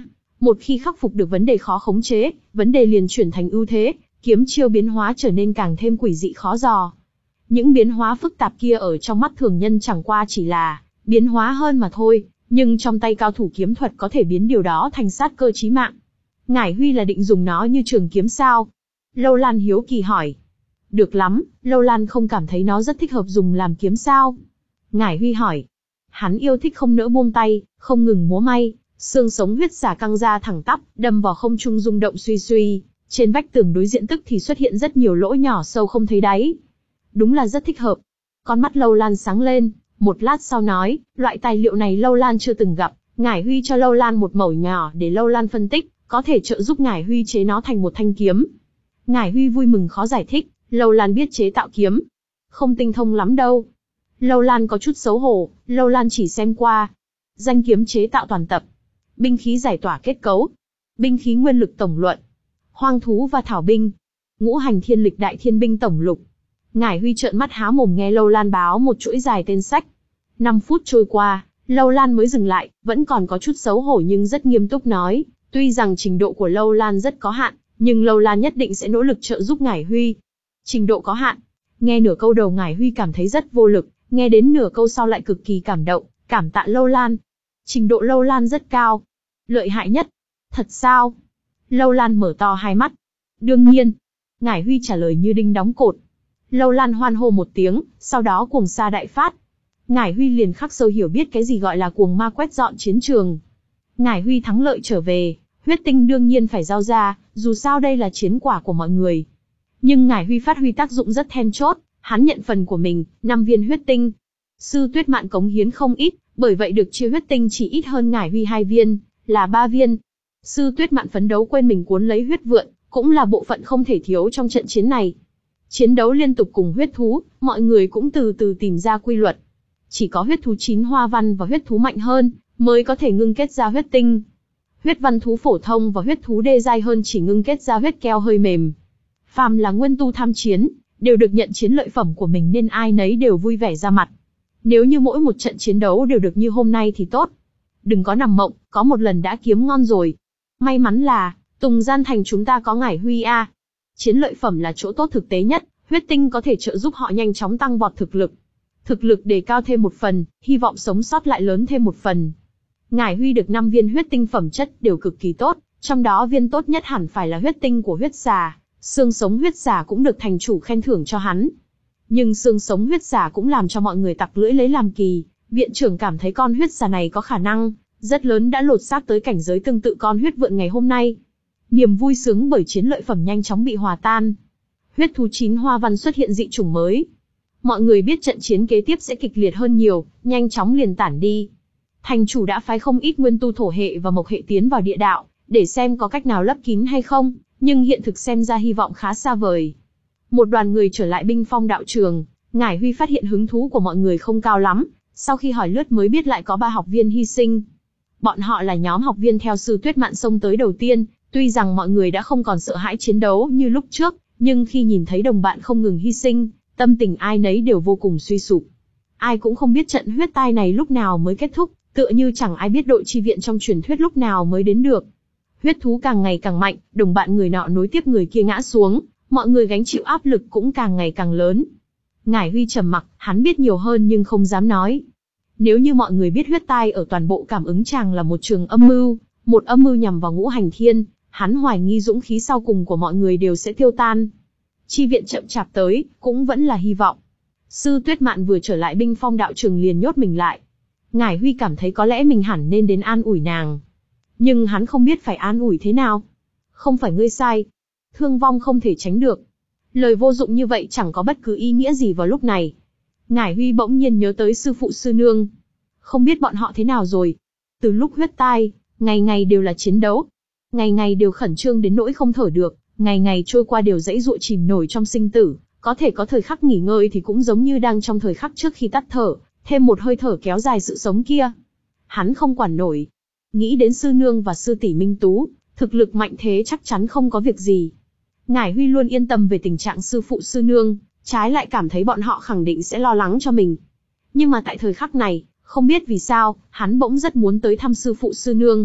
[SPEAKER 1] Một khi khắc phục được vấn đề khó khống chế, vấn đề liền chuyển thành ưu thế, kiếm chiêu biến hóa trở nên càng thêm quỷ dị khó dò. Những biến hóa phức tạp kia ở trong mắt thường nhân chẳng qua chỉ là biến hóa hơn mà thôi, nhưng trong tay cao thủ kiếm thuật có thể biến điều đó thành sát cơ chí mạng. Ngải Huy là định dùng nó như trường kiếm sao? Lâu Lan hiếu kỳ hỏi. Được lắm, Lâu Lan không cảm thấy nó rất thích hợp dùng làm kiếm sao? Ngải Huy hỏi. Hắn yêu thích không nỡ buông tay, không ngừng múa may, xương sống huyết xà căng ra thẳng tắp, đâm vào không trung rung động suy suy. Trên vách tường đối diện tức thì xuất hiện rất nhiều lỗ nhỏ sâu không thấy đáy. Đúng là rất thích hợp. Con mắt Lâu Lan sáng lên, một lát sau nói, loại tài liệu này Lâu Lan chưa từng gặp. Ngải Huy cho Lâu Lan một mẩu nhỏ để Lâu Lan phân tích, có thể trợ giúp Ngải Huy chế nó thành một thanh kiếm. Ngải Huy vui mừng khó giải thích, Lâu Lan biết chế tạo kiếm. Không tinh thông lắm đâu. Lâu Lan có chút xấu hổ, Lâu Lan chỉ xem qua. Danh kiếm chế tạo toàn tập. Binh khí giải tỏa kết cấu. Binh khí nguyên lực tổng luận. Hoang thú và thảo binh. Ngũ hành thiên lịch đại thiên binh tổng lục. Ngải Huy trợn mắt há mồm nghe Lâu Lan báo một chuỗi dài tên sách. Năm phút trôi qua, Lâu Lan mới dừng lại, vẫn còn có chút xấu hổ nhưng rất nghiêm túc nói, tuy rằng trình độ của Lâu Lan rất có hạn, nhưng Lâu Lan nhất định sẽ nỗ lực trợ giúp Ngải Huy. Trình độ có hạn. Nghe nửa câu đầu Ngải Huy cảm thấy rất vô lực, nghe đến nửa câu sau lại cực kỳ cảm động, cảm tạ Lâu Lan. Trình độ Lâu Lan rất cao. Lợi hại nhất. Thật sao? Lâu Lan mở to hai mắt. Đương nhiên. Ngải Huy trả lời như đinh đóng cột. Lâu Lan hoan hô một tiếng, sau đó cuồng sa đại phát. Ngải Huy liền khắc sâu hiểu biết cái gì gọi là cuồng ma quét dọn chiến trường. Ngải Huy thắng lợi trở về, huyết tinh đương nhiên phải giao ra, dù sao đây là chiến quả của mọi người. Nhưng Ngải Huy phát huy tác dụng rất then chốt, hắn nhận phần của mình, năm viên huyết tinh. Sư Tuyết Mạn cống hiến không ít, bởi vậy được chia huyết tinh chỉ ít hơn Ngải Huy hai viên, là ba viên. Sư Tuyết Mạn phấn đấu quên mình cuốn lấy huyết vượn, cũng là bộ phận không thể thiếu trong trận chiến này. Chiến đấu liên tục cùng huyết thú, mọi người cũng từ từ tìm ra quy luật. Chỉ có huyết thú chín hoa văn và huyết thú mạnh hơn, mới có thể ngưng kết ra huyết tinh. Huyết văn thú phổ thông và huyết thú đê giai hơn chỉ ngưng kết ra huyết keo hơi mềm. Phàm là nguyên tu tham chiến, đều được nhận chiến lợi phẩm của mình nên ai nấy đều vui vẻ ra mặt. Nếu như mỗi một trận chiến đấu đều được như hôm nay thì tốt. Đừng có nằm mộng, có một lần đã kiếm ngon rồi. May mắn là, Tùng Gian Thành chúng ta có Ngải Huy a. Chiến lợi phẩm là chỗ tốt thực tế nhất, huyết tinh có thể trợ giúp họ nhanh chóng tăng vọt thực lực. Thực lực đề cao thêm một phần, hy vọng sống sót lại lớn thêm một phần. Ngải Huy được năm viên huyết tinh phẩm chất đều cực kỳ tốt, trong đó viên tốt nhất hẳn phải là huyết tinh của huyết xà, xương sống huyết xà cũng được thành chủ khen thưởng cho hắn. Nhưng xương sống huyết xà cũng làm cho mọi người tặc lưỡi lấy làm kỳ, viện trưởng cảm thấy con huyết xà này có khả năng rất lớn đã lột xác tới cảnh giới tương tự con huyết vượn ngày hôm nay. Niềm vui sướng bởi chiến lợi phẩm nhanh chóng bị hòa tan. Huyết thú chín hoa văn xuất hiện dị chủng mới. Mọi người biết trận chiến kế tiếp sẽ kịch liệt hơn nhiều, nhanh chóng liền tản đi. Thành chủ đã phái không ít nguyên tu thổ hệ và mộc hệ tiến vào địa đạo, để xem có cách nào lấp kín hay không, nhưng hiện thực xem ra hy vọng khá xa vời. Một đoàn người trở lại binh phong đạo trường, Ngải Huy phát hiện hứng thú của mọi người không cao lắm, sau khi hỏi lướt mới biết lại có ba học viên hy sinh. Bọn họ là nhóm học viên theo sư Tuyết Mạn xông tới đầu tiên, tuy rằng mọi người đã không còn sợ hãi chiến đấu như lúc trước, nhưng khi nhìn thấy đồng bạn không ngừng hy sinh, tâm tình ai nấy đều vô cùng suy sụp. Ai cũng không biết trận huyết tai này lúc nào mới kết thúc, tựa như chẳng ai biết đội chi viện trong truyền thuyết lúc nào mới đến được. Huyết thú càng ngày càng mạnh, đồng bạn người nọ nối tiếp người kia ngã xuống, mọi người gánh chịu áp lực cũng càng ngày càng lớn. Ngải Huy trầm mặc, hắn biết nhiều hơn nhưng không dám nói. Nếu như mọi người biết huyết tai ở toàn bộ cảm ứng tràng là một trường âm mưu, một âm mưu nhằm vào ngũ hành thiên, hắn hoài nghi dũng khí sau cùng của mọi người đều sẽ tiêu tan. Chi viện chậm chạp tới, cũng vẫn là hy vọng. Sư Tuyết Mạn vừa trở lại binh phong đạo trường liền nhốt mình lại. Ngải Huy cảm thấy có lẽ mình hẳn nên đến an ủi nàng. Nhưng hắn không biết phải an ủi thế nào. Không phải ngươi sai. Thương vong không thể tránh được. Lời vô dụng như vậy chẳng có bất cứ ý nghĩa gì vào lúc này. Ngải Huy bỗng nhiên nhớ tới sư phụ sư nương. Không biết bọn họ thế nào rồi. Từ lúc huyết tai, ngày ngày đều là chiến đấu. Ngày ngày đều khẩn trương đến nỗi không thở được. Ngày ngày trôi qua đều dãy dụa chìm nổi trong sinh tử. Có thể có thời khắc nghỉ ngơi thì cũng giống như đang trong thời khắc trước khi tắt thở. Thêm một hơi thở kéo dài sự sống kia. Hắn không quản nổi. Nghĩ đến sư nương và sư tỷ Minh Tú, thực lực mạnh thế chắc chắn không có việc gì. Ngải Huy luôn yên tâm về tình trạng sư phụ sư nương, trái lại cảm thấy bọn họ khẳng định sẽ lo lắng cho mình. Nhưng mà tại thời khắc này, không biết vì sao, hắn bỗng rất muốn tới thăm sư phụ sư nương.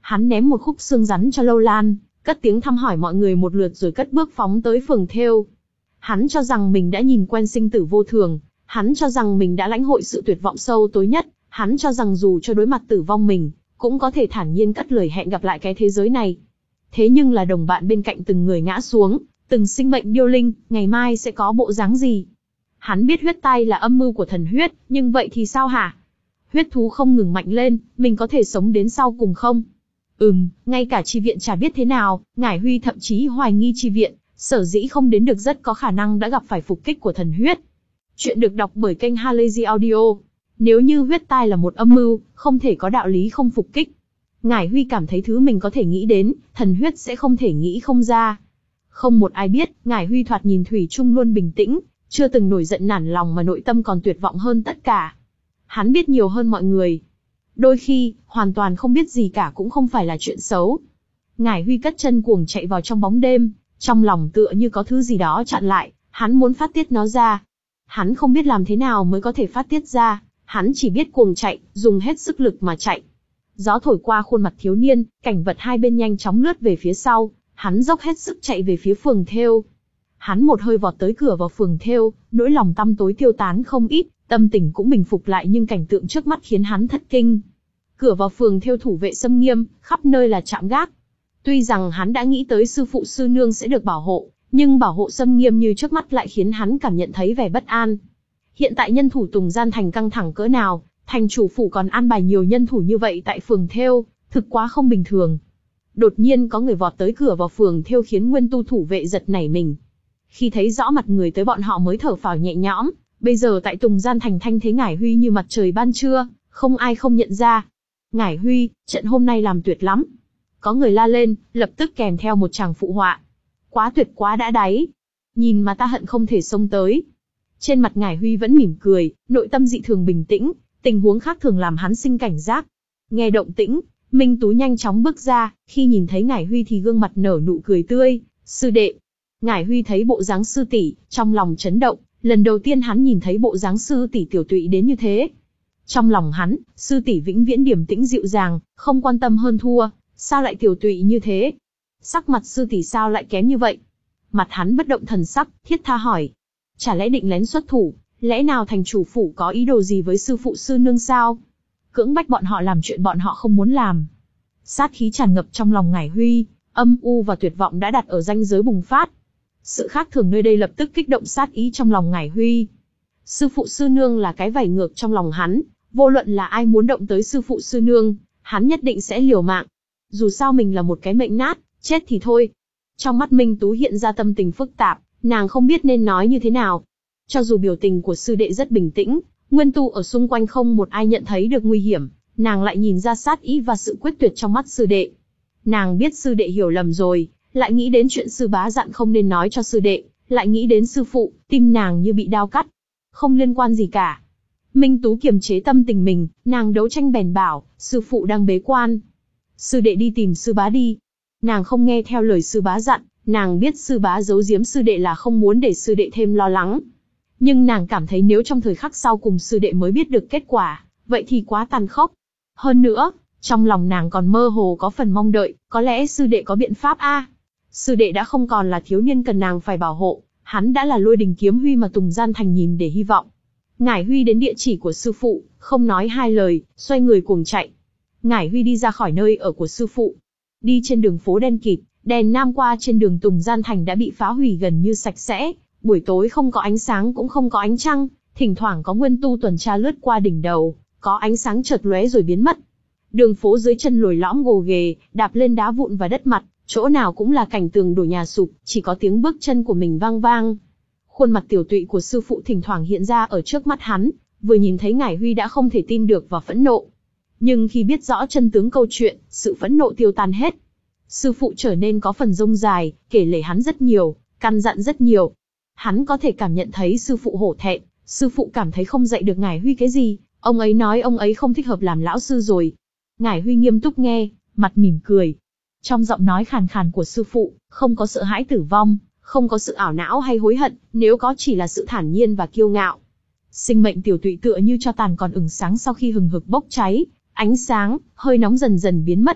[SPEAKER 1] Hắn ném một khúc xương rắn cho Lâu Lan, cất tiếng thăm hỏi mọi người một lượt rồi cất bước phóng tới phường thêu. Hắn cho rằng mình đã nhìn quen sinh tử vô thường, hắn cho rằng mình đã lãnh hội sự tuyệt vọng sâu tối nhất, hắn cho rằng dù cho đối mặt tử vong mình, cũng có thể thản nhiên cất lời hẹn gặp lại cái thế giới này. Thế nhưng là đồng bạn bên cạnh từng người ngã xuống, từng sinh mệnh điêu linh, ngày mai sẽ có bộ dáng gì? Hắn biết huyết tai là âm mưu của thần huyết, nhưng vậy thì sao hả? Huyết thú không ngừng mạnh lên, mình có thể sống đến sau cùng không? Ừm, ngay cả chi viện chả biết thế nào, Ngải Huy thậm chí hoài nghi chi viện, sở dĩ không đến được rất có khả năng đã gặp phải phục kích của thần huyết. Chuyện được đọc bởi kênh Halazy Audio. Nếu như huyết tai là một âm mưu, không thể có đạo lý không phục kích. Ngải Huy cảm thấy thứ mình có thể nghĩ đến, thần huyết sẽ không thể nghĩ không ra. Không một ai biết, Ngải Huy thoạt nhìn thủy chung luôn bình tĩnh, chưa từng nổi giận nản lòng mà nội tâm còn tuyệt vọng hơn tất cả. Hắn biết nhiều hơn mọi người. Đôi khi, hoàn toàn không biết gì cả cũng không phải là chuyện xấu. Ngải Huy cất chân cuồng chạy vào trong bóng đêm, trong lòng tựa như có thứ gì đó chặn lại, hắn muốn phát tiết nó ra. Hắn không biết làm thế nào mới có thể phát tiết ra, hắn chỉ biết cuồng chạy, dùng hết sức lực mà chạy. Gió thổi qua khuôn mặt thiếu niên, cảnh vật hai bên nhanh chóng lướt về phía sau, hắn dốc hết sức chạy về phía phường thêu. Hắn một hơi vọt tới cửa vào phường thêu, nỗi lòng tăm tối tiêu tán không ít, tâm tình cũng bình phục lại nhưng cảnh tượng trước mắt khiến hắn thất kinh. Cửa vào phường thêu thủ vệ xâm nghiêm, khắp nơi là trạm gác. Tuy rằng hắn đã nghĩ tới sư phụ sư nương sẽ được bảo hộ, nhưng bảo hộ xâm nghiêm như trước mắt lại khiến hắn cảm nhận thấy vẻ bất an. Hiện tại nhân thủ Tùng Gian Thành căng thẳng cỡ nào, thành chủ phủ còn an bài nhiều nhân thủ như vậy tại phường thêu, thực quá không bình thường. Đột nhiên có người vọt tới cửa vào phường thêu khiến Nguyên Tu thủ vệ giật nảy mình. Khi thấy rõ mặt người tới bọn họ mới thở phào nhẹ nhõm, bây giờ tại Tùng Gian Thành thanh thế Ngải Huy như mặt trời ban trưa, không ai không nhận ra. Ngải Huy, trận hôm nay làm tuyệt lắm. Có người la lên, lập tức kèm theo một tràng phụ họa. Quá tuyệt quá đã đáy. Nhìn mà ta hận không thể xông tới. Trên mặt Ngải Huy vẫn mỉm cười, nội tâm dị thường bình tĩnh, tình huống khác thường làm hắn sinh cảnh giác. Nghe động tĩnh, Minh Tú nhanh chóng bước ra, khi nhìn thấy Ngải Huy thì gương mặt nở nụ cười tươi. Sư đệ. Ngải Huy thấy bộ dáng sư tỷ, trong lòng chấn động, lần đầu tiên hắn nhìn thấy bộ dáng sư tỷ tiểu tụy đến như thế. Trong lòng hắn, sư tỷ vĩnh viễn điềm tĩnh dịu dàng, không quan tâm hơn thua, sao lại tiểu tụy như thế? Sắc mặt sư tỷ sao lại kém như vậy? Mặt hắn bất động thần sắc, thiết tha hỏi. Chả lẽ định lén xuất thủ, lẽ nào thành chủ phủ có ý đồ gì với sư phụ sư nương sao? Cưỡng bách bọn họ làm chuyện bọn họ không muốn làm. Sát khí tràn ngập trong lòng Ngải Huy, âm u và tuyệt vọng đã đặt ở ranh giới bùng phát. Sự khác thường nơi đây lập tức kích động sát ý trong lòng Ngải Huy. Sư phụ sư nương là cái vảy ngược trong lòng hắn, vô luận là ai muốn động tới sư phụ sư nương, hắn nhất định sẽ liều mạng. Dù sao mình là một cái mệnh nát, chết thì thôi. Trong mắt Minh Tú hiện ra tâm tình phức tạp, nàng không biết nên nói như thế nào. Cho dù biểu tình của sư đệ rất bình tĩnh, Nguyên Tu ở xung quanh không một ai nhận thấy được nguy hiểm, nàng lại nhìn ra sát ý và sự quyết tuyệt trong mắt sư đệ. Nàng biết sư đệ hiểu lầm rồi, lại nghĩ đến chuyện sư bá dặn không nên nói cho sư đệ, lại nghĩ đến sư phụ, tim nàng như bị đao cắt. Không liên quan gì cả. Minh Tú kiềm chế tâm tình mình, nàng đấu tranh bèn bảo, sư phụ đang bế quan. Sư đệ đi tìm sư bá đi. Nàng không nghe theo lời sư bá dặn, nàng biết sư bá giấu giếm sư đệ là không muốn để sư đệ thêm lo lắng. Nhưng nàng cảm thấy nếu trong thời khắc sau cùng sư đệ mới biết được kết quả, vậy thì quá tàn khốc. Hơn nữa, trong lòng nàng còn mơ hồ có phần mong đợi, có lẽ sư đệ có biện pháp a. Sư đệ đã không còn là thiếu niên cần nàng phải bảo hộ, hắn đã là Lôi Đình Kiếm Huy mà Tùng Gian Thành nhìn để hy vọng. Ngải Huy đến địa chỉ của sư phụ, không nói hai lời, xoay người cuồng chạy. Ngải Huy đi ra khỏi nơi ở của sư phụ. Đi trên đường phố đen kịt, đèn nam qua trên đường Tùng Gian Thành đã bị phá hủy gần như sạch sẽ. Buổi tối không có ánh sáng cũng không có ánh trăng, thỉnh thoảng có Nguyên Tu tuần tra lướt qua đỉnh đầu, có ánh sáng chợt lóe rồi biến mất. Đường phố dưới chân lồi lõm gồ ghề, đạp lên đá vụn và đất mặt, chỗ nào cũng là cảnh tường đổ nhà sụp, chỉ có tiếng bước chân của mình vang vang. Khuôn mặt tiểu tụy của sư phụ thỉnh thoảng hiện ra ở trước mắt hắn, vừa nhìn thấy Ngải Huy đã không thể tin được và phẫn nộ. Nhưng khi biết rõ chân tướng câu chuyện, sự phẫn nộ tiêu tan hết. Sư phụ trở nên có phần rông dài, kể lể hắn rất nhiều, căn dặn rất nhiều. Hắn có thể cảm nhận thấy sư phụ hổ thẹn, sư phụ cảm thấy không dạy được Ngải Huy cái gì, ông ấy nói ông ấy không thích hợp làm lão sư rồi. Ngải Huy nghiêm túc nghe, mặt mỉm cười. Trong giọng nói khàn khàn của sư phụ, không có sợ hãi tử vong, không có sự ảo não hay hối hận, nếu có chỉ là sự thản nhiên và kiêu ngạo. Sinh mệnh tiểu tụy tựa như tro tàn còn ửng sáng sau khi hừng hực bốc cháy, ánh sáng, hơi nóng dần dần biến mất.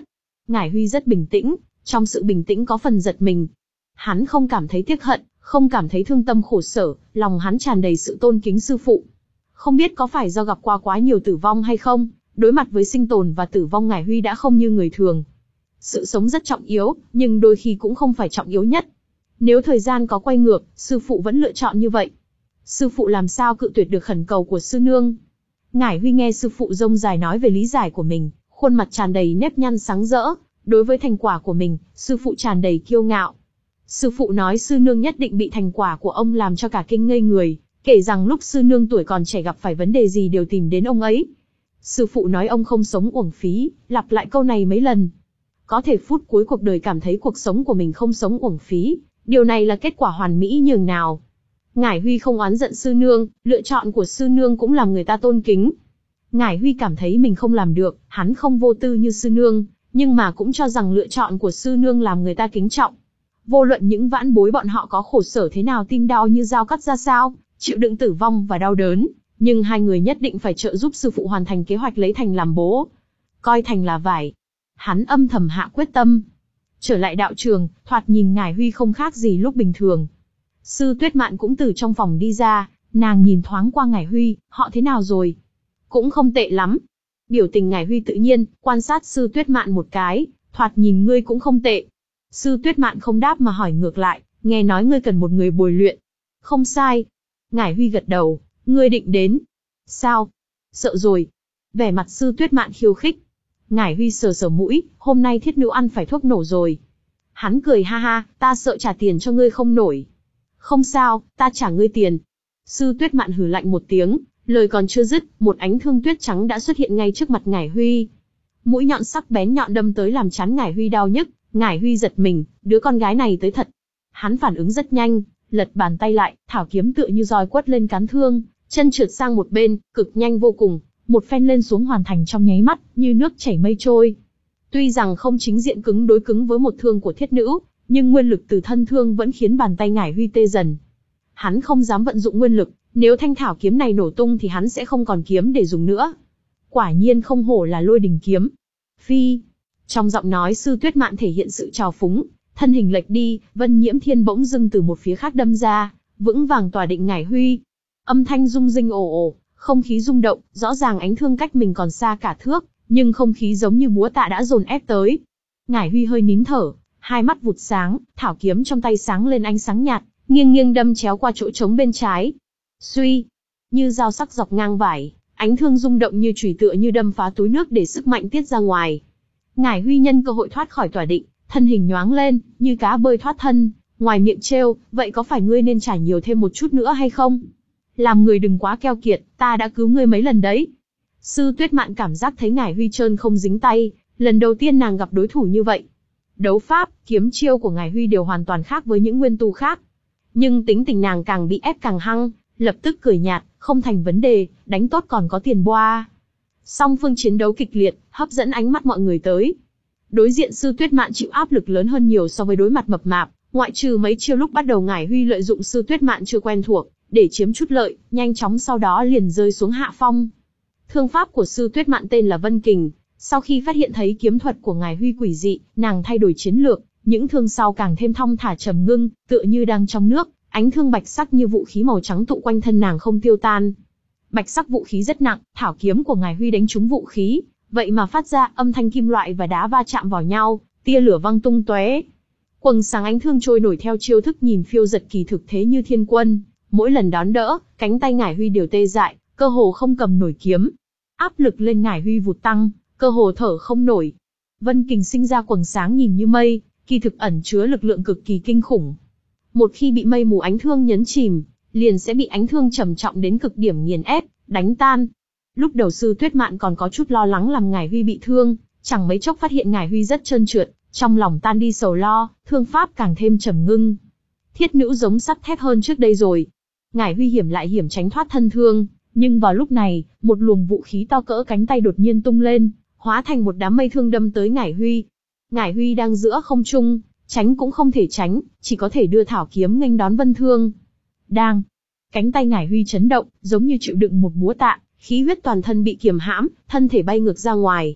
[SPEAKER 1] Ngải Huy rất bình tĩnh, trong sự bình tĩnh có phần giật mình. Hắn không cảm thấy tiếc hận, không cảm thấy thương tâm khổ sở, lòng hắn tràn đầy sự tôn kính sư phụ. Không biết có phải do gặp qua quá nhiều tử vong hay không, đối mặt với sinh tồn và tử vong Ngải Huy đã không như người thường. Sự sống rất trọng yếu, nhưng đôi khi cũng không phải trọng yếu nhất. Nếu thời gian có quay ngược, sư phụ vẫn lựa chọn như vậy. Sư phụ làm sao cự tuyệt được khẩn cầu của sư nương? Ngải Huy nghe sư phụ rông dài nói về lý giải của mình, khuôn mặt tràn đầy nếp nhăn sáng rỡ. Đối với thành quả của mình, sư phụ tràn đầy kiêu ngạo. Sư phụ nói sư nương nhất định bị thành quả của ông làm cho cả kinh ngây người, kể rằng lúc sư nương tuổi còn trẻ gặp phải vấn đề gì đều tìm đến ông ấy. Sư phụ nói ông không sống uổng phí, lặp lại câu này mấy lần. Có thể phút cuối cuộc đời cảm thấy cuộc sống của mình không sống uổng phí, điều này là kết quả hoàn mỹ nhường nào. Ngải Huy không oán giận sư nương, lựa chọn của sư nương cũng làm người ta tôn kính. Ngải Huy cảm thấy mình không làm được, hắn không vô tư như sư nương, nhưng mà cũng cho rằng lựa chọn của sư nương làm người ta kính trọng. Vô luận những vãn bối bọn họ có khổ sở thế nào, tim đau như dao cắt ra sao, chịu đựng tử vong và đau đớn, nhưng hai người nhất định phải trợ giúp sư phụ hoàn thành kế hoạch lấy Thành làm bố. Coi Thành là vải. Hắn âm thầm hạ quyết tâm. Trở lại đạo trường, thoạt nhìn Ngải Huy không khác gì lúc bình thường. Sư Tuyết Mạn cũng từ trong phòng đi ra, nàng nhìn thoáng qua Ngải Huy, họ thế nào rồi? Cũng không tệ lắm. Biểu tình Ngải Huy tự nhiên, quan sát Sư Tuyết Mạn một cái, thoạt nhìn ngươi cũng không tệ. Sư Tuyết Mạn không đáp mà hỏi ngược lại, nghe nói ngươi cần một người bồi luyện. Không sai. Ngải Huy gật đầu, ngươi định đến. Sao? Sợ rồi. Vẻ mặt Sư Tuyết Mạn khiêu khích. Ngải Huy sờ sờ mũi, hôm nay thiết nữ ăn phải thuốc nổ rồi. Hắn cười ha ha, ta sợ trả tiền cho ngươi không nổi. Không sao, ta trả ngươi tiền. Sư Tuyết Mạn hừ lạnh một tiếng, lời còn chưa dứt, một ánh thương tuyết trắng đã xuất hiện ngay trước mặt Ngải Huy. Mũi nhọn sắc bén nhọn đâm tới làm chán Ngải Huy đau nhức, Ngải Huy giật mình, đứa con gái này tới thật. Hắn phản ứng rất nhanh, lật bàn tay lại, thảo kiếm tựa như roi quất lên cán thương, chân trượt sang một bên, cực nhanh vô cùng, một phen lên xuống hoàn thành trong nháy mắt, như nước chảy mây trôi. Tuy rằng không chính diện cứng đối cứng với một thương của thiết nữ, nhưng nguyên lực từ thân thương vẫn khiến bàn tay Ngải Huy tê dần. Hắn không dám vận dụng nguyên lực, nếu thanh thảo kiếm này nổ tung thì hắn sẽ không còn kiếm để dùng nữa. Quả nhiên không hổ là Lôi Đình kiếm. Phi. Trong giọng nói Sư Tuyết Mạn thể hiện sự trào phúng, thân hình lệch đi, Vân Nhiễm Thiên bỗng dưng từ một phía khác đâm ra, vững vàng tỏa định Ngải Huy. Âm thanh rung rinh ồ ồ, không khí rung động, rõ ràng ánh thương cách mình còn xa cả thước, nhưng không khí giống như búa tạ đã dồn ép tới. Ngải Huy hơi nín thở, hai mắt vụt sáng, thảo kiếm trong tay sáng lên ánh sáng nhạt, nghiêng nghiêng đâm chéo qua chỗ trống bên trái. Suy, như dao sắc dọc ngang vải, ánh thương rung động như chùy tựa như đâm phá túi nước để sức mạnh tiết ra ngoài. Ngải Huy nhân cơ hội thoát khỏi tỏa định, thân hình nhoáng lên, như cá bơi thoát thân, ngoài miệng trêu, vậy có phải ngươi nên trả nhiều thêm một chút nữa hay không? Làm người đừng quá keo kiệt, ta đã cứu ngươi mấy lần đấy. Sư Tuyết Mạn cảm giác thấy Ngải Huy trơn không dính tay, lần đầu tiên nàng gặp đối thủ như vậy. Đấu pháp, kiếm chiêu của Ngải Huy đều hoàn toàn khác với những nguyên tu khác. Nhưng tính tình nàng càng bị ép càng hăng, lập tức cười nhạt, không thành vấn đề, đánh tốt còn có tiền boa. Song phương chiến đấu kịch liệt, hấp dẫn ánh mắt mọi người tới. Đối diện Sư Tuyết Mạn chịu áp lực lớn hơn nhiều so với đối mặt mập mạp, ngoại trừ mấy chiêu lúc bắt đầu Ngải Huy lợi dụng Sư Tuyết Mạn chưa quen thuộc, để chiếm chút lợi, nhanh chóng sau đó liền rơi xuống hạ phong. Thương pháp của Sư Tuyết Mạn tên là Vân Kình, sau khi phát hiện thấy kiếm thuật của Ngải Huy quỷ dị, nàng thay đổi chiến lược, những thương sau càng thêm thong thả trầm ngưng, tựa như đang trong nước, ánh thương bạch sắc như vũ khí màu trắng tụ quanh thân nàng không tiêu tan. Bạch sắc vũ khí rất nặng, thảo kiếm của Ngải Huy đánh trúng vũ khí, vậy mà phát ra âm thanh kim loại và đá va chạm vào nhau, tia lửa văng tung tóe. Quầng sáng ánh thương trôi nổi theo chiêu thức nhìn phiêu giật kỳ thực thế như thiên quân, mỗi lần đón đỡ, cánh tay Ngải Huy đều tê dại, cơ hồ không cầm nổi kiếm. Áp lực lên Ngải Huy vụt tăng, cơ hồ thở không nổi. Vân Kình sinh ra quầng sáng nhìn như mây, kỳ thực ẩn chứa lực lượng cực kỳ kinh khủng. Một khi bị mây mù ánh thương nhấn chìm, liền sẽ bị ánh thương trầm trọng đến cực điểm nghiền ép, đánh tan. Lúc đầu Sư Tuyết Mạn còn có chút lo lắng làm Ngải Huy bị thương, chẳng mấy chốc phát hiện Ngải Huy rất trơn trượt, trong lòng tan đi sầu lo, thương pháp càng thêm trầm ngưng. Thiết nữ giống sắt thép hơn trước đây rồi. Ngải Huy hiểm lại hiểm tránh thoát thân thương, nhưng vào lúc này, một luồng vũ khí to cỡ cánh tay đột nhiên tung lên, hóa thành một đám mây thương đâm tới Ngải Huy. Ngải Huy đang giữa không trung, tránh cũng không thể tránh, chỉ có thể đưa thảo kiếm nghênh đón vân thương. Đang, cánh tay Ngải Huy chấn động, giống như chịu đựng một búa tạ, khí huyết toàn thân bị kiềm hãm, thân thể bay ngược ra ngoài.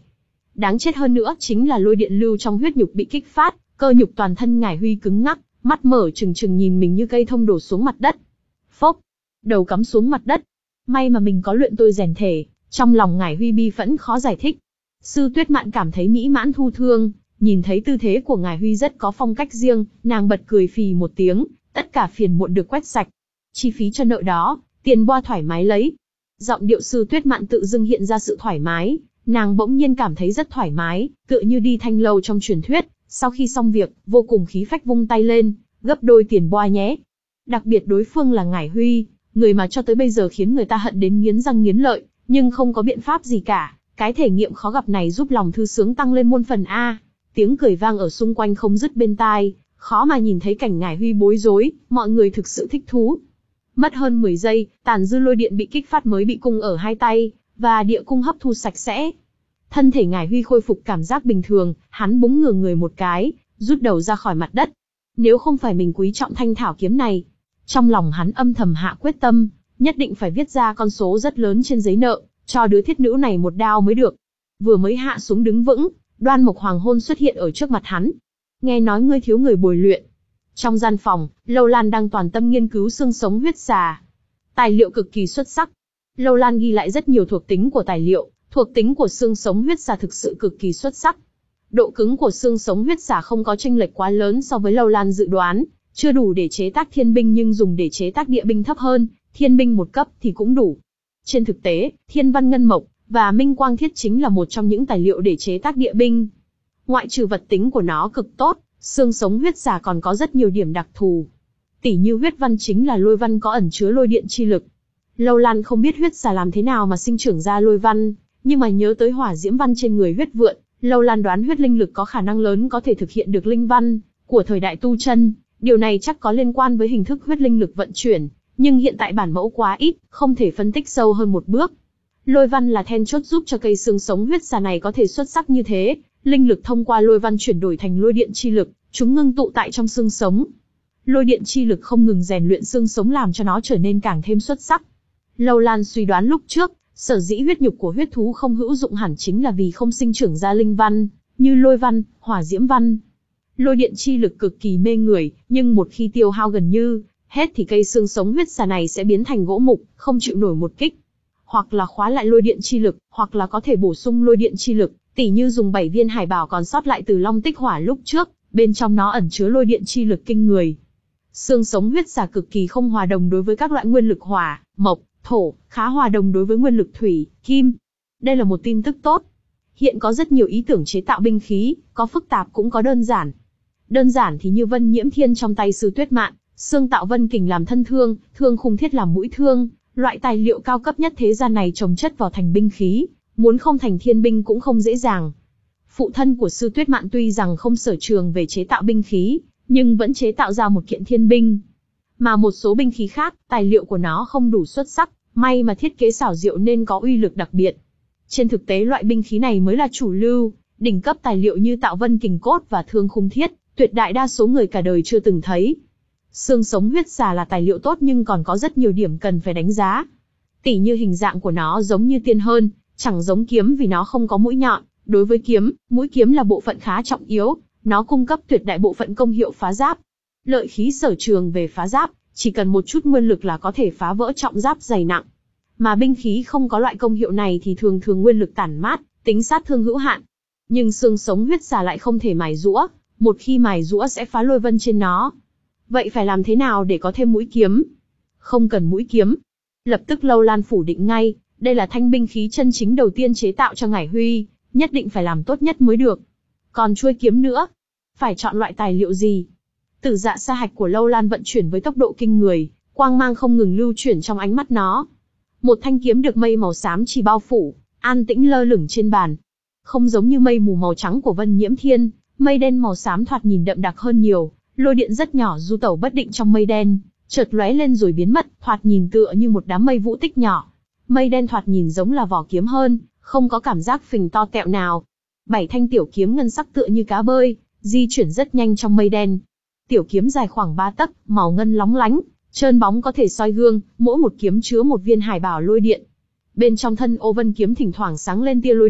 [SPEAKER 1] Đáng chết hơn nữa chính là lôi điện lưu trong huyết nhục bị kích phát, cơ nhục toàn thân Ngải Huy cứng ngắc, mắt mở trừng trừng nhìn mình như cây thông đổ xuống mặt đất. Phốc, đầu cắm xuống mặt đất. May mà mình có luyện tôi rèn thể, trong lòng Ngải Huy bi phẫn khó giải thích. Sư Tuyết Mạn cảm thấy mỹ mãn thu thương, nhìn thấy tư thế của Ngải Huy rất có phong cách riêng, nàng bật cười phì một tiếng, tất cả phiền muộn được quét sạch. Chi phí cho nợ đó, tiền boa thoải mái lấy. Giọng điệu Sư Tuyết Mạn tự dưng hiện ra sự thoải mái, nàng bỗng nhiên cảm thấy rất thoải mái, tựa như đi thanh lâu trong truyền thuyết, sau khi xong việc, vô cùng khí phách vung tay lên, gấp đôi tiền boa nhé. Đặc biệt đối phương là Ngải Huy, người mà cho tới bây giờ khiến người ta hận đến nghiến răng nghiến lợi, nhưng không có biện pháp gì cả, cái thể nghiệm khó gặp này giúp lòng thư sướng tăng lên muôn phần a. Tiếng cười vang ở xung quanh không dứt bên tai, khó mà nhìn thấy cảnh Ngải Huy bối rối, mọi người thực sự thích thú. Mất hơn mười giây, tàn dư lôi điện bị kích phát mới bị cung ở hai tay, và địa cung hấp thu sạch sẽ. Thân thể Ngải Huy khôi phục cảm giác bình thường, hắn búng ngửa người một cái, rút đầu ra khỏi mặt đất. Nếu không phải mình quý trọng thanh thảo kiếm này, trong lòng hắn âm thầm hạ quyết tâm, nhất định phải viết ra con số rất lớn trên giấy nợ, cho đứa thiết nữ này một đao mới được. Vừa mới hạ xuống đứng vững, Đoan Mộc Hoàng Hôn xuất hiện ở trước mặt hắn. Nghe nói ngươi thiếu người bồi luyện. Trong gian phòng, Lâu Lan đang toàn tâm nghiên cứu xương sống huyết xà. Tài liệu cực kỳ xuất sắc. Lâu Lan ghi lại rất nhiều thuộc tính của tài liệu, thuộc tính của xương sống huyết xà thực sự cực kỳ xuất sắc. Độ cứng của xương sống huyết xà không có chênh lệch quá lớn so với Lâu Lan dự đoán, chưa đủ để chế tác thiên binh nhưng dùng để chế tác địa binh thấp hơn, thiên binh một cấp thì cũng đủ. Trên thực tế, Thiên Văn Ngân Mộc và Minh Quang Thiết chính là một trong những tài liệu để chế tác địa binh. Ngoại trừ vật tính của nó cực tốt, xương sống huyết xà còn có rất nhiều điểm đặc thù. Tỉ như huyết văn chính là lôi văn có ẩn chứa lôi điện chi lực. Lâu Lan không biết huyết xà làm thế nào mà sinh trưởng ra lôi văn, nhưng mà nhớ tới hỏa diễm văn trên người huyết vượn, Lâu Lan đoán huyết linh lực có khả năng lớn có thể thực hiện được linh văn của thời đại tu chân. Điều này chắc có liên quan với hình thức huyết linh lực vận chuyển, nhưng hiện tại bản mẫu quá ít, không thể phân tích sâu hơn một bước. Lôi văn là then chốt giúp cho cây xương sống huyết xà này có thể xuất sắc như thế, linh lực thông qua lôi văn chuyển đổi thành lôi điện chi lực, chúng ngưng tụ tại trong xương sống. Lôi điện chi lực không ngừng rèn luyện xương sống làm cho nó trở nên càng thêm xuất sắc. Lâu Lan suy đoán lúc trước, sở dĩ huyết nhục của huyết thú không hữu dụng hẳn chính là vì không sinh trưởng ra linh văn, như lôi văn, hỏa diễm văn. Lôi điện chi lực cực kỳ mê người, nhưng một khi tiêu hao gần như hết thì cây xương sống huyết xà này sẽ biến thành gỗ mục, không chịu nổi một kích. Hoặc là khóa lại lôi điện chi lực, hoặc là có thể bổ sung lôi điện chi lực, tỉ như dùng bảy viên hải bảo còn sót lại từ Long Tích Hỏa lúc trước, bên trong nó ẩn chứa lôi điện chi lực kinh người. Xương sống huyết xà cực kỳ không hòa đồng đối với các loại nguyên lực hỏa, mộc, thổ, khá hòa đồng đối với nguyên lực thủy, kim. Đây là một tin tức tốt. Hiện có rất nhiều ý tưởng chế tạo binh khí, có phức tạp cũng có đơn giản. Đơn giản thì như Vân Nhiễm Thiên trong tay Sư Tuyết Mạn, xương tạo vân kình làm thân thương, thương khung thiết làm mũi thương, loại tài liệu cao cấp nhất thế gian này chồng chất vào thành binh khí, muốn không thành thiên binh cũng không dễ dàng. Phụ thân của Sư Tuyết Mạn tuy rằng không sở trường về chế tạo binh khí, nhưng vẫn chế tạo ra một kiện thiên binh. Mà một số binh khí khác, tài liệu của nó không đủ xuất sắc, may mà thiết kế xảo diệu nên có uy lực đặc biệt. Trên thực tế loại binh khí này mới là chủ lưu, đỉnh cấp tài liệu như tạo vân kình cốt và thương khung thiết, tuyệt đại đa số người cả đời chưa từng thấy. Xương sống huyết xà là tài liệu tốt nhưng còn có rất nhiều điểm cần phải đánh giá. Tỉ như hình dạng của nó giống như tiên hơn, chẳng giống kiếm vì nó không có mũi nhọn. Đối với kiếm, mũi kiếm là bộ phận khá trọng yếu, nó cung cấp tuyệt đại bộ phận công hiệu phá giáp. Lợi khí sở trường về phá giáp, chỉ cần một chút nguyên lực là có thể phá vỡ trọng giáp dày nặng. Mà binh khí không có loại công hiệu này thì thường thường nguyên lực tản mát, tính sát thương hữu hạn. Nhưng xương sống huyết xà lại không thể mài giũa, một khi mài giũa sẽ phá lôi vân trên nó. Vậy phải làm thế nào để có thêm mũi kiếm? Không cần mũi kiếm. Lập tức Lâu Lan phủ định ngay, đây là thanh binh khí chân chính đầu tiên chế tạo cho Ngải Huy, nhất định phải làm tốt nhất mới được. Còn chuôi kiếm nữa, phải chọn loại tài liệu gì? Tử dạ sa hạch của Lâu Lan vận chuyển với tốc độ kinh người, quang mang không ngừng lưu chuyển trong ánh mắt nó. Một thanh kiếm được mây màu xám chỉ bao phủ, an tĩnh lơ lửng trên bàn. Không giống như mây mù màu trắng của Vân Nhiễm Thiên, mây đen màu xám thoạt nhìn đậm đặc hơn nhiều, lôi điện rất nhỏ du tẩu bất định trong mây đen, chợt lóe lên rồi biến mất, thoạt nhìn tựa như một đám mây vũ tích nhỏ. Mây đen thoạt nhìn giống là vỏ kiếm hơn, không có cảm giác phình to tẹo nào. Bảy thanh tiểu kiếm ngân sắc tựa như cá bơi, di chuyển rất nhanh trong mây đen. Tiểu kiếm dài khoảng ba tấc, màu ngân lóng lánh, trơn bóng có thể soi gương, mỗi một kiếm chứa một viên hải bảo lôi điện. Bên trong thân ô vân kiếm thỉnh thoảng sáng lên tia lôi điện,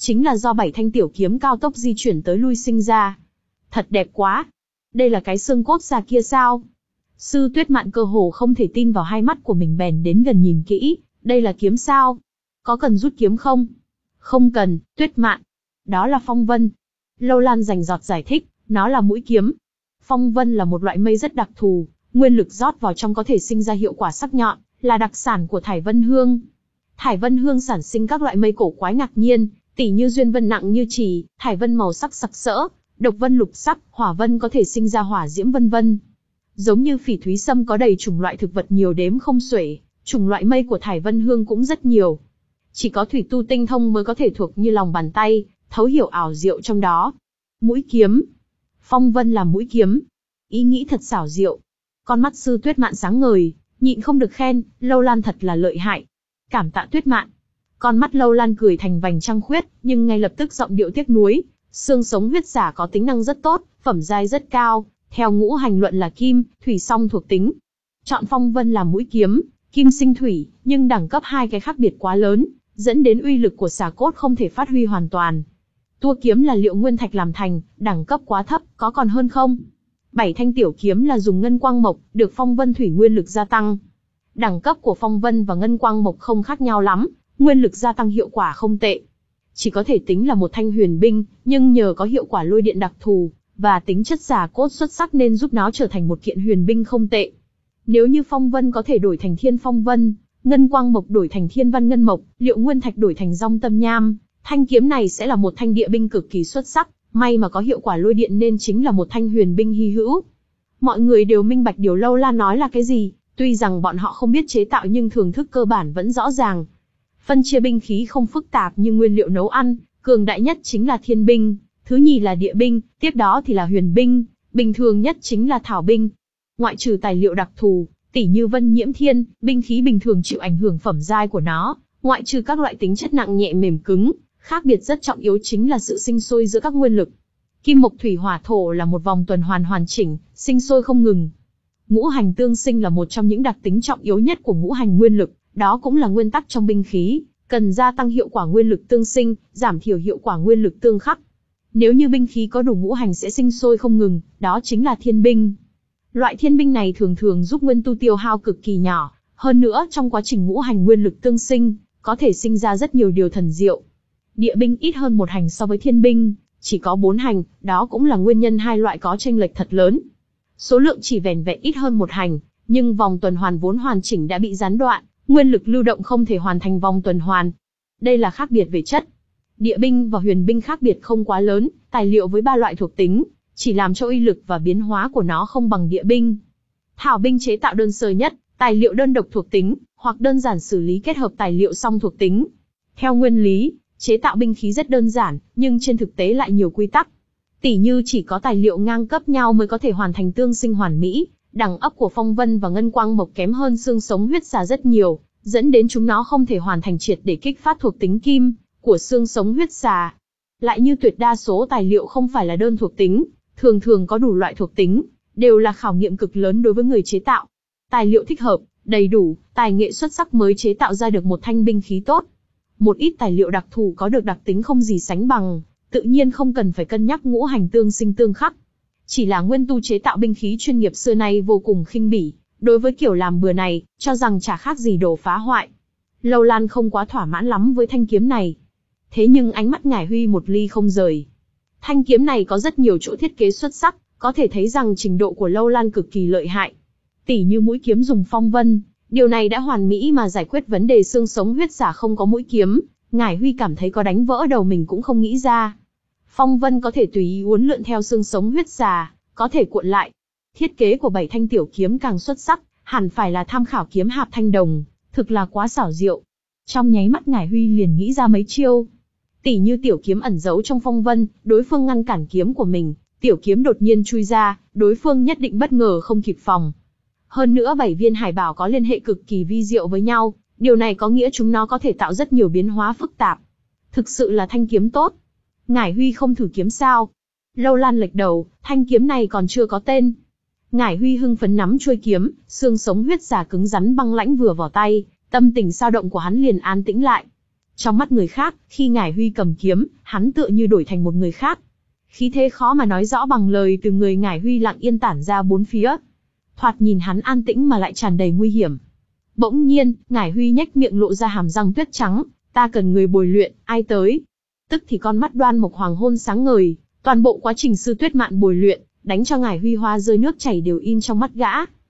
[SPEAKER 1] chính là do bảy thanh tiểu kiếm cao tốc di chuyển tới lui sinh ra. Thật đẹp quá. Đây là cái xương cốt già kia sao? Sư Tuyết Mạn cơ hồ không thể tin vào hai mắt của mình, bèn đến gần nhìn kỹ. Đây là kiếm sao? Có cần rút kiếm không? Không cần, Tuyết Mạn. Đó là phong vân. Lâu Lan rành rọt giải thích, nó là mũi kiếm. Phong vân là một loại mây rất đặc thù, nguyên lực rót vào trong có thể sinh ra hiệu quả sắc nhọn, là đặc sản của Thải Vân Hương. Thải Vân Hương sản sinh các loại mây cổ quái ngạc nhiên, tỉ như duyên vân nặng như chì, thải vân màu sắc sặc sỡ, độc vân lục sắc, hỏa vân có thể sinh ra hỏa diễm vân vân. Giống như phỉ thúy sâm có đầy chủng loại thực vật nhiều đếm không xuể, chủng loại mây của Thải Vân Hương cũng rất nhiều. Chỉ có thủy tu tinh thông mới có thể thuộc như lòng bàn tay, thấu hiểu ảo diệu trong đó. Mũi kiếm. Phong vân là mũi kiếm. Ý nghĩ thật xảo diệu. Con mắt Sư Tuyết Mạn sáng ngời, nhịn không được khen, Lâu Lan thật là lợi hại. Cảm tạ Tuyết Mạn. Con mắt Lâu Lan cười thành vành trăng khuyết, nhưng ngay lập tức giọng điệu tiếc nuối. Xương sống huyết giả có tính năng rất tốt, phẩm giai rất cao, theo ngũ hành luận là kim, thủy song thuộc tính. Chọn phong vân làm mũi kiếm, kim sinh thủy, nhưng đẳng cấp hai cái khác biệt quá lớn, dẫn đến uy lực của xà cốt không thể phát huy hoàn toàn. Tua kiếm là liệu nguyên thạch làm thành, đẳng cấp quá thấp, có còn hơn không? Bảy thanh tiểu kiếm là dùng ngân quang mộc, được phong vân thủy nguyên lực gia tăng. Đẳng cấp của phong vân và ngân quang mộc không khác nhau lắm, nguyên lực gia tăng hiệu quả không tệ. Chỉ có thể tính là một thanh huyền binh, nhưng nhờ có hiệu quả lôi điện đặc thù, và tính chất giả cốt xuất sắc nên giúp nó trở thành một kiện huyền binh không tệ. Nếu như phong vân có thể đổi thành thiên phong vân, ngân quang mộc đổi thành thiên văn ngân mộc, liệu nguyên thạch đổi thành dong tâm nham, thanh kiếm này sẽ là một thanh địa binh cực kỳ xuất sắc, may mà có hiệu quả lôi điện nên chính là một thanh huyền binh hy hữu. Mọi người đều minh bạch điều Lâu Lan nói là cái gì, tuy rằng bọn họ không biết chế tạo nhưng thưởng thức cơ bản vẫn rõ ràng. Phân chia binh khí không phức tạp như nguyên liệu nấu ăn, cường đại nhất chính là thiên binh, thứ nhì là địa binh, tiếp đó thì là huyền binh, bình thường nhất chính là thảo binh. Ngoại trừ tài liệu đặc thù, tỉ như vân nhiễm thiên, binh khí bình thường chịu ảnh hưởng phẩm giai của nó, ngoại trừ các loại tính chất nặng nhẹ mềm cứng, khác biệt rất trọng yếu chính là sự sinh sôi giữa các nguyên lực. Kim mộc thủy hỏa thổ là một vòng tuần hoàn hoàn chỉnh, sinh sôi không ngừng. Ngũ hành tương sinh là một trong những đặc tính trọng yếu nhất của ngũ hành nguyên lực, đó cũng là nguyên tắc trong binh khí, cần gia tăng hiệu quả nguyên lực tương sinh, giảm thiểu hiệu quả nguyên lực tương khắc. Nếu như binh khí có đủ ngũ hành sẽ sinh sôi không ngừng, đó chính là thiên binh. Loại thiên binh này thường thường giúp nguyên tu tiêu hao cực kỳ nhỏ, hơn nữa trong quá trình ngũ hành nguyên lực tương sinh, có thể sinh ra rất nhiều điều thần diệu. Địa binh ít hơn một hành so với thiên binh, chỉ có bốn hành, đó cũng là nguyên nhân hai loại có chênh lệch thật lớn. Số lượng chỉ vẻn vẹn ít hơn một hành, nhưng vòng tuần hoàn vốn hoàn chỉnh đã bị gián đoạn, nguyên lực lưu động không thể hoàn thành vòng tuần hoàn. Đây là khác biệt về chất. Địa binh và huyền binh khác biệt không quá lớn, tài liệu với ba loại thuộc tính, chỉ làm cho uy lực và biến hóa của nó không bằng địa binh. Thảo binh chế tạo đơn sơ nhất, tài liệu đơn độc thuộc tính, hoặc đơn giản xử lý kết hợp tài liệu song thuộc tính. Theo nguyên lý, chế tạo binh khí rất đơn giản, nhưng trên thực tế lại nhiều quy tắc. Tỉ như chỉ có tài liệu ngang cấp nhau mới có thể hoàn thành tương sinh hoàn mỹ, đẳng ấp của phong vân và ngân quang mộc kém hơn xương sống huyết xà rất nhiều, dẫn đến chúng nó không thể hoàn thành triệt để kích phát thuộc tính kim của xương sống huyết xà. Lại như tuyệt đa số tài liệu không phải là đơn thuộc tính, thường thường có đủ loại thuộc tính, đều là khảo nghiệm cực lớn đối với người chế tạo. Tài liệu thích hợp, đầy đủ, tài nghệ xuất sắc mới chế tạo ra được một thanh binh khí tốt. Một ít tài liệu đặc thù có được đặc tính không gì sánh bằng, tự nhiên không cần phải cân nhắc ngũ hành tương sinh tương khắc. Chỉ là nguyên tu chế tạo binh khí chuyên nghiệp xưa nay vô cùng khinh bỉ, đối với kiểu làm bừa này, cho rằng chả khác gì đồ phá hoại. Lâu Lan không quá thỏa mãn lắm với thanh kiếm này. Thế nhưng ánh mắt Ngải Huy một ly không rời. Thanh kiếm này có rất nhiều chỗ thiết kế xuất sắc, có thể thấy rằng trình độ của Lâu Lan cực kỳ lợi hại. Tỉ như mũi kiếm dùng phong vân, điều này đã hoàn mỹ mà giải quyết vấn đề xương sống huyết giả không có mũi kiếm, Ngải Huy cảm thấy có đánh vỡ đầu mình cũng không nghĩ ra. Phong vân có thể tùy ý uốn lượn theo xương sống huyết xà, có thể cuộn lại. Thiết kế của bảy thanh tiểu kiếm càng xuất sắc, hẳn phải là tham khảo kiếm hạp thanh đồng, thực là quá xảo diệu. Trong nháy mắt Ngải Huy liền nghĩ ra mấy chiêu. Tỉ như tiểu kiếm ẩn giấu trong phong vân, đối phương ngăn cản kiếm của mình, tiểu kiếm đột nhiên chui ra, đối phương nhất định bất ngờ không kịp phòng. Hơn nữa bảy viên hải bảo có liên hệ cực kỳ vi diệu với nhau, điều này có nghĩa chúng nó có thể tạo rất nhiều biến hóa phức tạp. Thực sự là thanh kiếm tốt. Ngải Huy không thử kiếm sao? Lâu Lan lệch đầu, thanh kiếm này còn chưa có tên. Ngải Huy hưng phấn nắm chuôi kiếm, xương sống huyết giả cứng rắn băng lãnh vừa vào tay, tâm tình sao động của hắn liền an tĩnh lại. Trong mắt người khác, khi Ngải Huy cầm kiếm, hắn tựa như đổi thành một người khác. Khí thế khó mà nói rõ bằng lời từ người Ngải Huy lặng yên tản ra bốn phía. Thoạt nhìn hắn an tĩnh mà lại tràn đầy nguy hiểm. Bỗng nhiên, Ngải Huy nhếch miệng lộ ra hàm răng tuyết trắng, ta cần người bồi luyện, ai tới? Tức thì con mắt Đoan Mộc Hoàng Hôn sáng ngời, toàn bộ quá trình Sư Tuyết Mạn bồi luyện, đánh cho Ngải Huy hoa rơi nước chảy đều in trong mắt gã.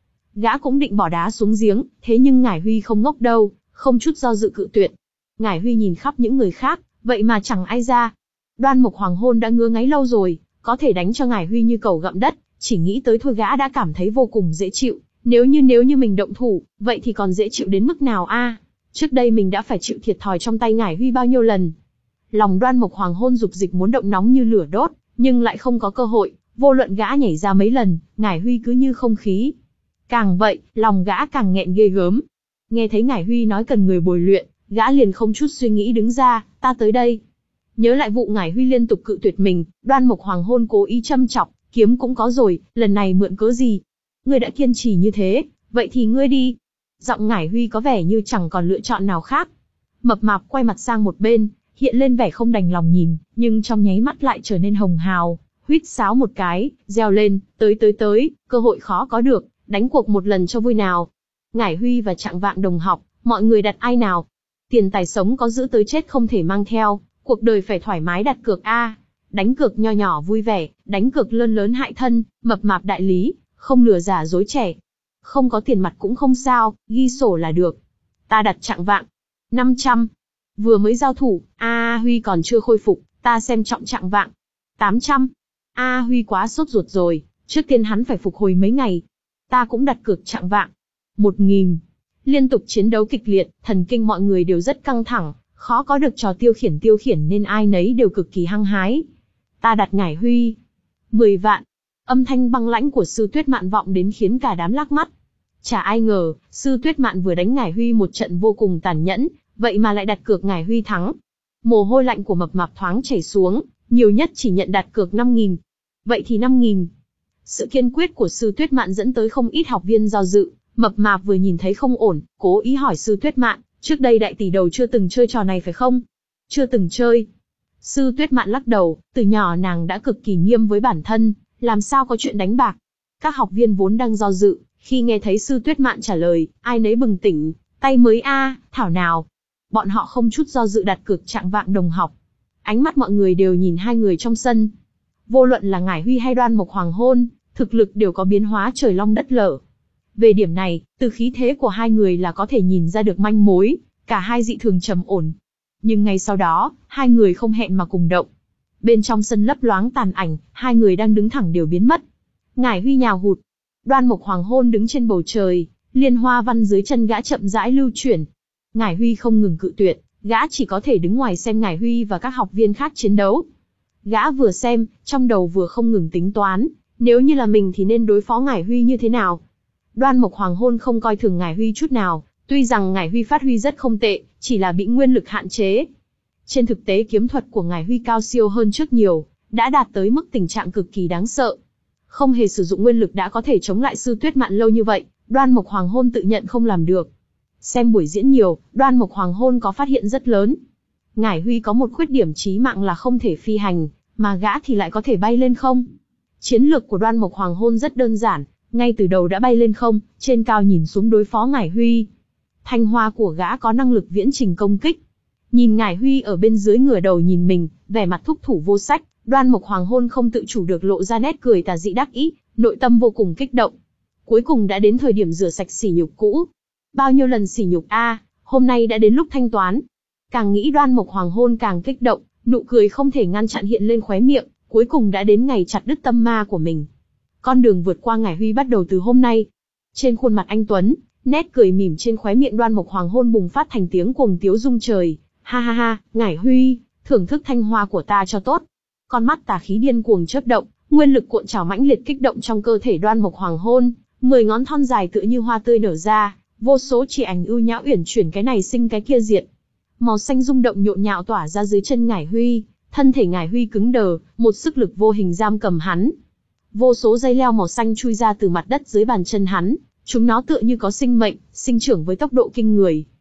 [SPEAKER 1] Gã cũng định bỏ đá xuống giếng, thế nhưng Ngải Huy không ngốc đâu, không chút do dự cự tuyệt. Ngải Huy nhìn khắp những người khác, vậy mà chẳng ai ra. Đoan Mộc Hoàng Hôn đã ngứa ngáy lâu rồi, có thể đánh cho Ngải Huy như cẩu gặm đất, chỉ nghĩ tới thôi gã đã cảm thấy vô cùng dễ chịu. Nếu như nếu như mình động thủ, vậy thì còn dễ chịu đến mức nào a? Trước đây mình đã phải chịu thiệt thòi trong tay Ngải Huy bao nhiêu lần. Lòng Đoan Mộc Hoàng Hôn dục dịch muốn động nóng như lửa đốt, nhưng lại không có cơ hội, vô luận gã nhảy ra mấy lần, Ngải Huy cứ như không khí. Càng vậy, lòng gã càng nghẹn ghê gớm. Nghe thấy Ngải Huy nói cần người bồi luyện, gã liền không chút suy nghĩ đứng ra, ta tới đây. Nhớ lại vụ Ngải Huy liên tục cự tuyệt mình, Đoan Mộc Hoàng Hôn cố ý châm chọc, kiếm cũng có rồi, lần này mượn cớ gì? Ngươi đã kiên trì như thế, vậy thì ngươi đi. Giọng Ngải Huy có vẻ như chẳng còn lựa chọn nào khác. Mập mạp quay mặt sang một bên, hiện lên vẻ không đành lòng nhìn, nhưng trong nháy mắt lại trở nên hồng hào, huýt sáo một cái, reo lên, tới tới tới, cơ hội khó có được, đánh cuộc một lần cho vui nào. Ngải Huy và Trạng Vạng đồng học, mọi người đặt ai nào? Tiền tài sống có giữ tới chết không thể mang theo, cuộc đời phải thoải mái đặt cược a. Đánh cược nho nhỏ vui vẻ, đánh cược lớn lớn hại thân, mập mạp đại lý, không lừa già dối trẻ. Không có tiền mặt cũng không sao, ghi sổ là được. Ta đặt Trạng Vạng. năm trăm. Vừa mới giao thủ, A Huy còn chưa khôi phục, ta xem trọng Trạng Vạng. tám trăm. A Huy quá sốt ruột rồi, trước tiên hắn phải phục hồi mấy ngày. Ta cũng đặt cược Trạng Vạng. một nghìn. Liên tục chiến đấu kịch liệt, thần kinh mọi người đều rất căng thẳng, khó có được trò tiêu khiển tiêu khiển nên ai nấy đều cực kỳ hăng hái. Ta đặt Ngải Huy. mười vạn. Âm thanh băng lãnh của Sư Tuyết Mạn vọng đến khiến cả đám lác mắt. Chả ai ngờ, Sư Tuyết Mạn vừa đánh Ngải Huy một trận vô cùng tàn nhẫn, vậy mà lại đặt cược Ngải Huy thắng. Mồ hôi lạnh của mập mạp thoáng chảy xuống, nhiều nhất chỉ nhận đặt cược năm nghìn. Vậy thì năm nghìn. Sự kiên quyết của Sư Tuyết Mạn dẫn tới không ít học viên do dự, mập mạp vừa nhìn thấy không ổn, cố ý hỏi Sư Tuyết Mạn, trước đây đại tỷ đầu chưa từng chơi trò này phải không? Chưa từng chơi. Sư Tuyết Mạn lắc đầu, từ nhỏ nàng đã cực kỳ nghiêm với bản thân, làm sao có chuyện đánh bạc. Các học viên vốn đang do dự, khi nghe thấy Sư Tuyết Mạn trả lời, ai nấy bừng tỉnh, tay mới a, thảo nào. Bọn họ không chút do dự đặt cược Trạng Vạng đồng học. Ánh mắt mọi người đều nhìn hai người trong sân. Vô luận là Ngải Huy hay Đoan Mộc Hoàng Hôn, thực lực đều có biến hóa trời long đất lở. Về điểm này, từ khí thế của hai người là có thể nhìn ra được manh mối, cả hai dị thường trầm ổn. Nhưng ngay sau đó, hai người không hẹn mà cùng động. Bên trong sân lấp loáng tàn ảnh, hai người đang đứng thẳng đều biến mất. Ngải Huy nhào hụt. Đoan Mộc Hoàng Hôn đứng trên bầu trời, liên hoa văn dưới chân gã chậm rãi lưu chuyển. Ngải Huy không ngừng cự tuyệt, gã chỉ có thể đứng ngoài xem Ngải Huy và các học viên khác chiến đấu. Gã vừa xem, trong đầu vừa không ngừng tính toán, nếu như là mình thì nên đối phó Ngải Huy như thế nào. Đoan Mộc Hoàng Hôn không coi thường Ngải Huy chút nào, tuy rằng Ngải Huy phát huy rất không tệ, chỉ là bị nguyên lực hạn chế. Trên thực tế kiếm thuật của Ngải Huy cao siêu hơn trước nhiều, đã đạt tới mức tình trạng cực kỳ đáng sợ. Không hề sử dụng nguyên lực đã có thể chống lại Sư Tuyết Mạn lâu như vậy, Đoan Mộc Hoàng Hôn tự nhận không làm được. Xem buổi diễn nhiều, Đoan Mộc Hoàng Hôn có phát hiện rất lớn. Ngải Huy có một khuyết điểm chí mạng là không thể phi hành, mà gã thì lại có thể bay lên không. Chiến lược của Đoan Mộc Hoàng Hôn rất đơn giản, ngay từ đầu đã bay lên không, trên cao nhìn xuống đối phó Ngải Huy. Thanh hoa của gã có năng lực viễn trình công kích. Nhìn Ngải Huy ở bên dưới ngửa đầu nhìn mình, vẻ mặt thúc thủ vô sách, Đoan Mộc Hoàng Hôn không tự chủ được lộ ra nét cười tà dị đắc ý, nội tâm vô cùng kích động. Cuối cùng đã đến thời điểm rửa sạch sỉ nhục cũ. Bao nhiêu lần sỉ nhục a, à, hôm nay đã đến lúc thanh toán. Càng nghĩ Đoan Mộc Hoàng Hôn càng kích động, nụ cười không thể ngăn chặn hiện lên khóe miệng, cuối cùng đã đến ngày chặt đứt tâm ma của mình. Con đường vượt qua Ngải Huy bắt đầu từ hôm nay. Trên khuôn mặt anh tuấn, nét cười mỉm trên khóe miệng Đoan Mộc Hoàng Hôn bùng phát thành tiếng cuồng tiếu rung trời. Ha ha ha, Ngải Huy, thưởng thức thanh hoa của ta cho tốt. Con mắt tà khí điên cuồng chớp động, nguyên lực cuộn trào mãnh liệt kích động trong cơ thể Đoan Mộc Hoàng Hôn, mười ngón thon dài tựa như hoa tươi nở ra, vô số chỉ ảnh ưu nhã uyển chuyển cái này sinh cái kia diệt. Màu xanh rung động nhộn nhạo tỏa ra dưới chân Ngải Huy, thân thể Ngải Huy cứng đờ, một sức lực vô hình giam cầm hắn. Vô số dây leo màu xanh chui ra từ mặt đất dưới bàn chân hắn, chúng nó tựa như có sinh mệnh, sinh trưởng với tốc độ kinh người.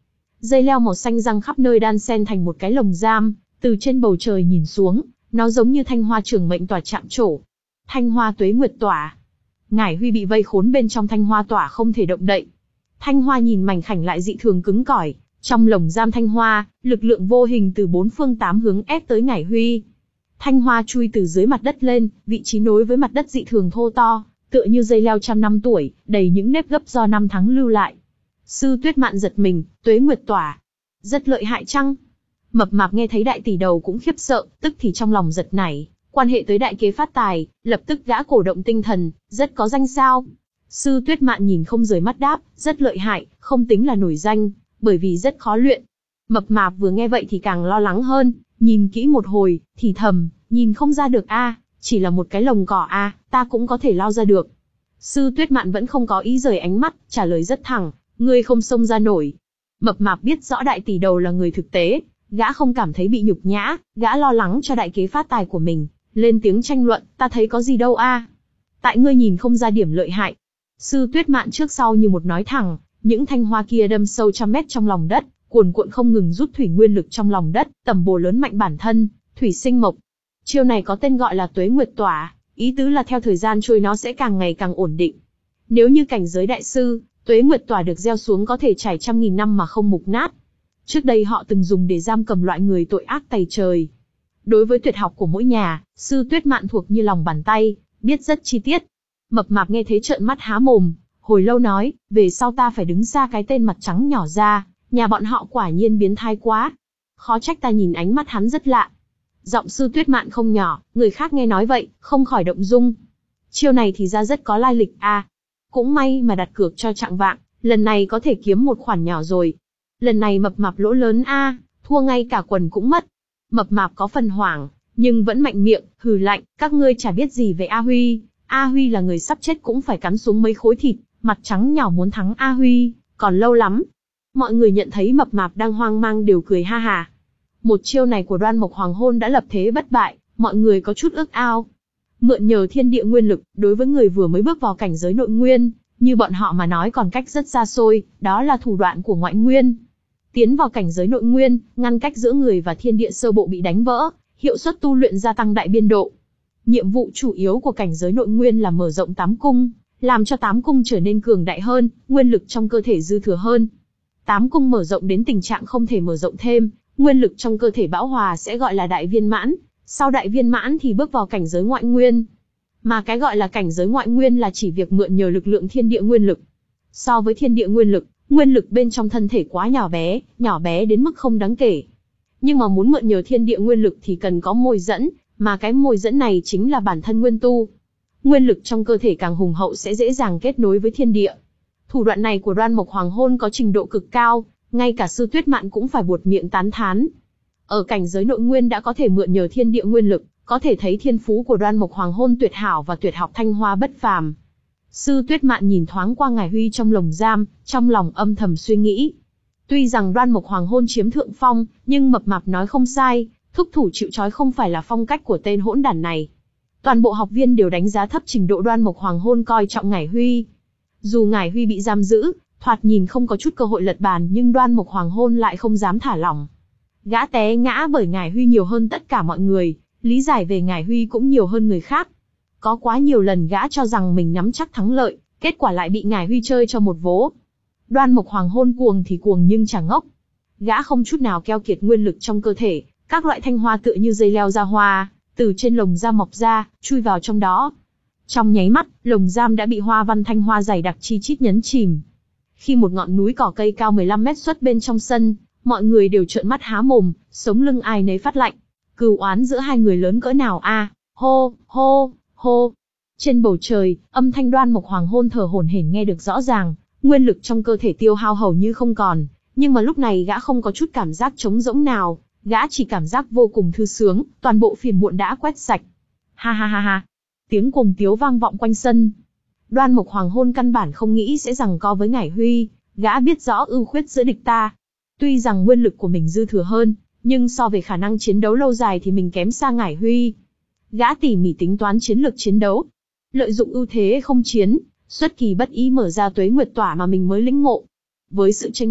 [SPEAKER 1] Dây leo màu xanh giăng khắp nơi đan xen thành một cái lồng giam, từ trên bầu trời nhìn xuống, nó giống như thanh hoa trường mệnh tỏa chạm trổ. Thanh hoa tuế nguyệt tỏa. Ngải Huy bị vây khốn bên trong thanh hoa tỏa không thể động đậy. Thanh hoa nhìn mảnh khảnh lại dị thường cứng cỏi, trong lồng giam thanh hoa, lực lượng vô hình từ bốn phương tám hướng ép tới Ngải Huy. Thanh hoa chui từ dưới mặt đất lên, vị trí nối với mặt đất dị thường thô to, tựa như dây leo trăm năm tuổi, đầy những nếp gấp do năm tháng lưu lại. Sư Tuyết Mạn giật mình, tuế nguyệt tỏa. Rất lợi hại chăng? Mập mạp nghe thấy đại tỷ đầu cũng khiếp sợ, tức thì trong lòng giật nảy, quan hệ tới đại kế phát tài, lập tức gã cổ động tinh thần, rất có danh sao. Sư Tuyết Mạn nhìn không rời mắt đáp, rất lợi hại, không tính là nổi danh, bởi vì rất khó luyện. Mập mạp vừa nghe vậy thì càng lo lắng hơn, nhìn kỹ một hồi, thì thầm, nhìn không ra được a, chỉ là một cái lồng cỏ a, ta cũng có thể lao ra được. Sư Tuyết Mạn vẫn không có ý rời ánh mắt, trả lời rất thẳng, ngươi không xông ra nổi. Mập mạp biết rõ đại tỷ đầu là người thực tế, gã không cảm thấy bị nhục nhã, gã lo lắng cho đại kế phát tài của mình, lên tiếng tranh luận, ta thấy có gì đâu a. Tại ngươi nhìn không ra điểm lợi hại. Sư Tuyết Mạn trước sau như một nói thẳng, những thanh hoa kia đâm sâu trăm mét trong lòng đất, cuồn cuộn không ngừng rút thủy nguyên lực trong lòng đất, tầm bổ lớn mạnh bản thân, thủy sinh mộc. Chiêu này có tên gọi là tuế nguyệt tỏa, ý tứ là theo thời gian trôi nó sẽ càng ngày càng ổn định. Nếu như cảnh giới đại sư, tuế nguyệt tỏa được gieo xuống có thể trải trăm nghìn năm mà không mục nát. Trước đây họ từng dùng để giam cầm loại người tội ác tày trời. Đối với tuyệt học của mỗi nhà, Sư Tuyết Mạn thuộc như lòng bàn tay, biết rất chi tiết. Mập mạp nghe thấy trợn mắt há mồm, hồi lâu nói, về sau ta phải đứng xa cái tên mặt trắng nhỏ ra, nhà bọn họ quả nhiên biến thái quá. Khó trách ta nhìn ánh mắt hắn rất lạ. Giọng Sư Tuyết Mạn không nhỏ, người khác nghe nói vậy, không khỏi động dung. Chiêu này thì ra rất có lai lịch a. À, cũng may mà đặt cược cho chạng vạng, lần này có thể kiếm một khoản nhỏ rồi. Lần này mập mạp lỗ lớn a, à, thua ngay cả quần cũng mất. Mập mạp có phần hoảng, nhưng vẫn mạnh miệng, hừ lạnh, các ngươi chả biết gì về A Huy. A Huy là người sắp chết cũng phải cắn xuống mấy khối thịt, mặt trắng nhỏ muốn thắng A Huy, còn lâu lắm. Mọi người nhận thấy mập mạp đang hoang mang đều cười ha hà. Một chiêu này của Đoan Mộc Hoàng Hôn đã lập thế bất bại, mọi người có chút ước ao. Mượn nhờ thiên địa nguyên lực, đối với người vừa mới bước vào cảnh giới nội nguyên, như bọn họ mà nói còn cách rất xa xôi, đó là thủ đoạn của ngoại nguyên. Tiến vào cảnh giới nội nguyên, ngăn cách giữa người và thiên địa sơ bộ bị đánh vỡ, hiệu suất tu luyện gia tăng đại biên độ. Nhiệm vụ chủ yếu của cảnh giới nội nguyên là mở rộng tám cung, làm cho tám cung trở nên cường đại hơn, nguyên lực trong cơ thể dư thừa hơn. Tám cung mở rộng đến tình trạng không thể mở rộng thêm, nguyên lực trong cơ thể bão hòa sẽ gọi là đại viên mãn, sau đại viên mãn thì bước vào cảnh giới ngoại nguyên. Mà cái gọi là cảnh giới ngoại nguyên là chỉ việc mượn nhờ lực lượng thiên địa nguyên lực. So với thiên địa nguyên lực, nguyên lực bên trong thân thể quá nhỏ bé, nhỏ bé đến mức không đáng kể. Nhưng mà muốn mượn nhờ thiên địa nguyên lực thì cần có môi dẫn, mà cái môi dẫn này chính là bản thân nguyên tu. Nguyên lực trong cơ thể càng hùng hậu sẽ dễ dàng kết nối với thiên địa. Thủ đoạn này của Đoan Mộc Hoàng Hôn có trình độ cực cao, ngay cả Sư Tuyết Mạn cũng phải buột miệng tán thán. Ở cảnh giới nội nguyên đã có thể mượn nhờ thiên địa nguyên lực, có thể thấy thiên phú của Đoan Mộc Hoàng Hôn tuyệt hảo và tuyệt học thanh hoa bất phàm. Sư Tuyết Mạn nhìn thoáng qua Ngải Huy trong lồng giam, trong lòng âm thầm suy nghĩ. Tuy rằng Đoan Mộc Hoàng Hôn chiếm thượng phong, nhưng mập mạp nói không sai, thúc thủ chịu trói không phải là phong cách của tên hỗn đản này. Toàn bộ học viên đều đánh giá thấp trình độ Đoan Mộc Hoàng Hôn coi trọng Ngải Huy. Dù Ngải Huy bị giam giữ, thoạt nhìn không có chút cơ hội lật bàn, nhưng Đoan Mộc Hoàng Hôn lại không dám thả lỏng. Gã té ngã bởi Ngải Huy nhiều hơn tất cả mọi người, lý giải về Ngải Huy cũng nhiều hơn người khác. Có quá nhiều lần gã cho rằng mình nắm chắc thắng lợi, kết quả lại bị Ngải Huy chơi cho một vố. Đoan Mộc Hoàng Hôn cuồng thì cuồng nhưng chẳng ngốc. Gã không chút nào keo kiệt nguyên lực trong cơ thể, các loại thanh hoa tựa như dây leo ra hoa, từ trên lồng giam mọc ra, chui vào trong đó. Trong nháy mắt, lồng giam đã bị hoa văn thanh hoa dày đặc chi chít nhấn chìm. Khi một ngọn núi cỏ cây cao mười lăm mét xuất bên trong sân, mọi người đều trợn mắt há mồm, sống lưng ai nấy phát lạnh. Cừu oán giữa hai người lớn cỡ nào a? À? Hô, hô, hô. Trên bầu trời, âm thanh Đoan Mộc Hoàng Hôn thở hổn hển nghe được rõ ràng, nguyên lực trong cơ thể tiêu hao hầu như không còn, nhưng mà lúc này gã không có chút cảm giác trống rỗng nào, gã chỉ cảm giác vô cùng thư sướng, toàn bộ phiền muộn đã quét sạch. Ha ha ha ha. Tiếng cuồng tiếu vang vọng quanh sân. Đoan Mộc Hoàng Hôn căn bản không nghĩ sẽ giằng co với Ngải Huy, gã biết rõ ưu khuyết giữa địch ta. Tuy rằng nguyên lực của mình dư thừa hơn, nhưng so về khả năng chiến đấu lâu dài thì mình kém xa Ngải Huy. Gã tỉ mỉ tính toán chiến lược chiến đấu, lợi dụng ưu thế không chiến, xuất kỳ bất ý mở ra tuế nguyệt tỏa mà mình mới lĩnh ngộ. Với sự chênh lệch,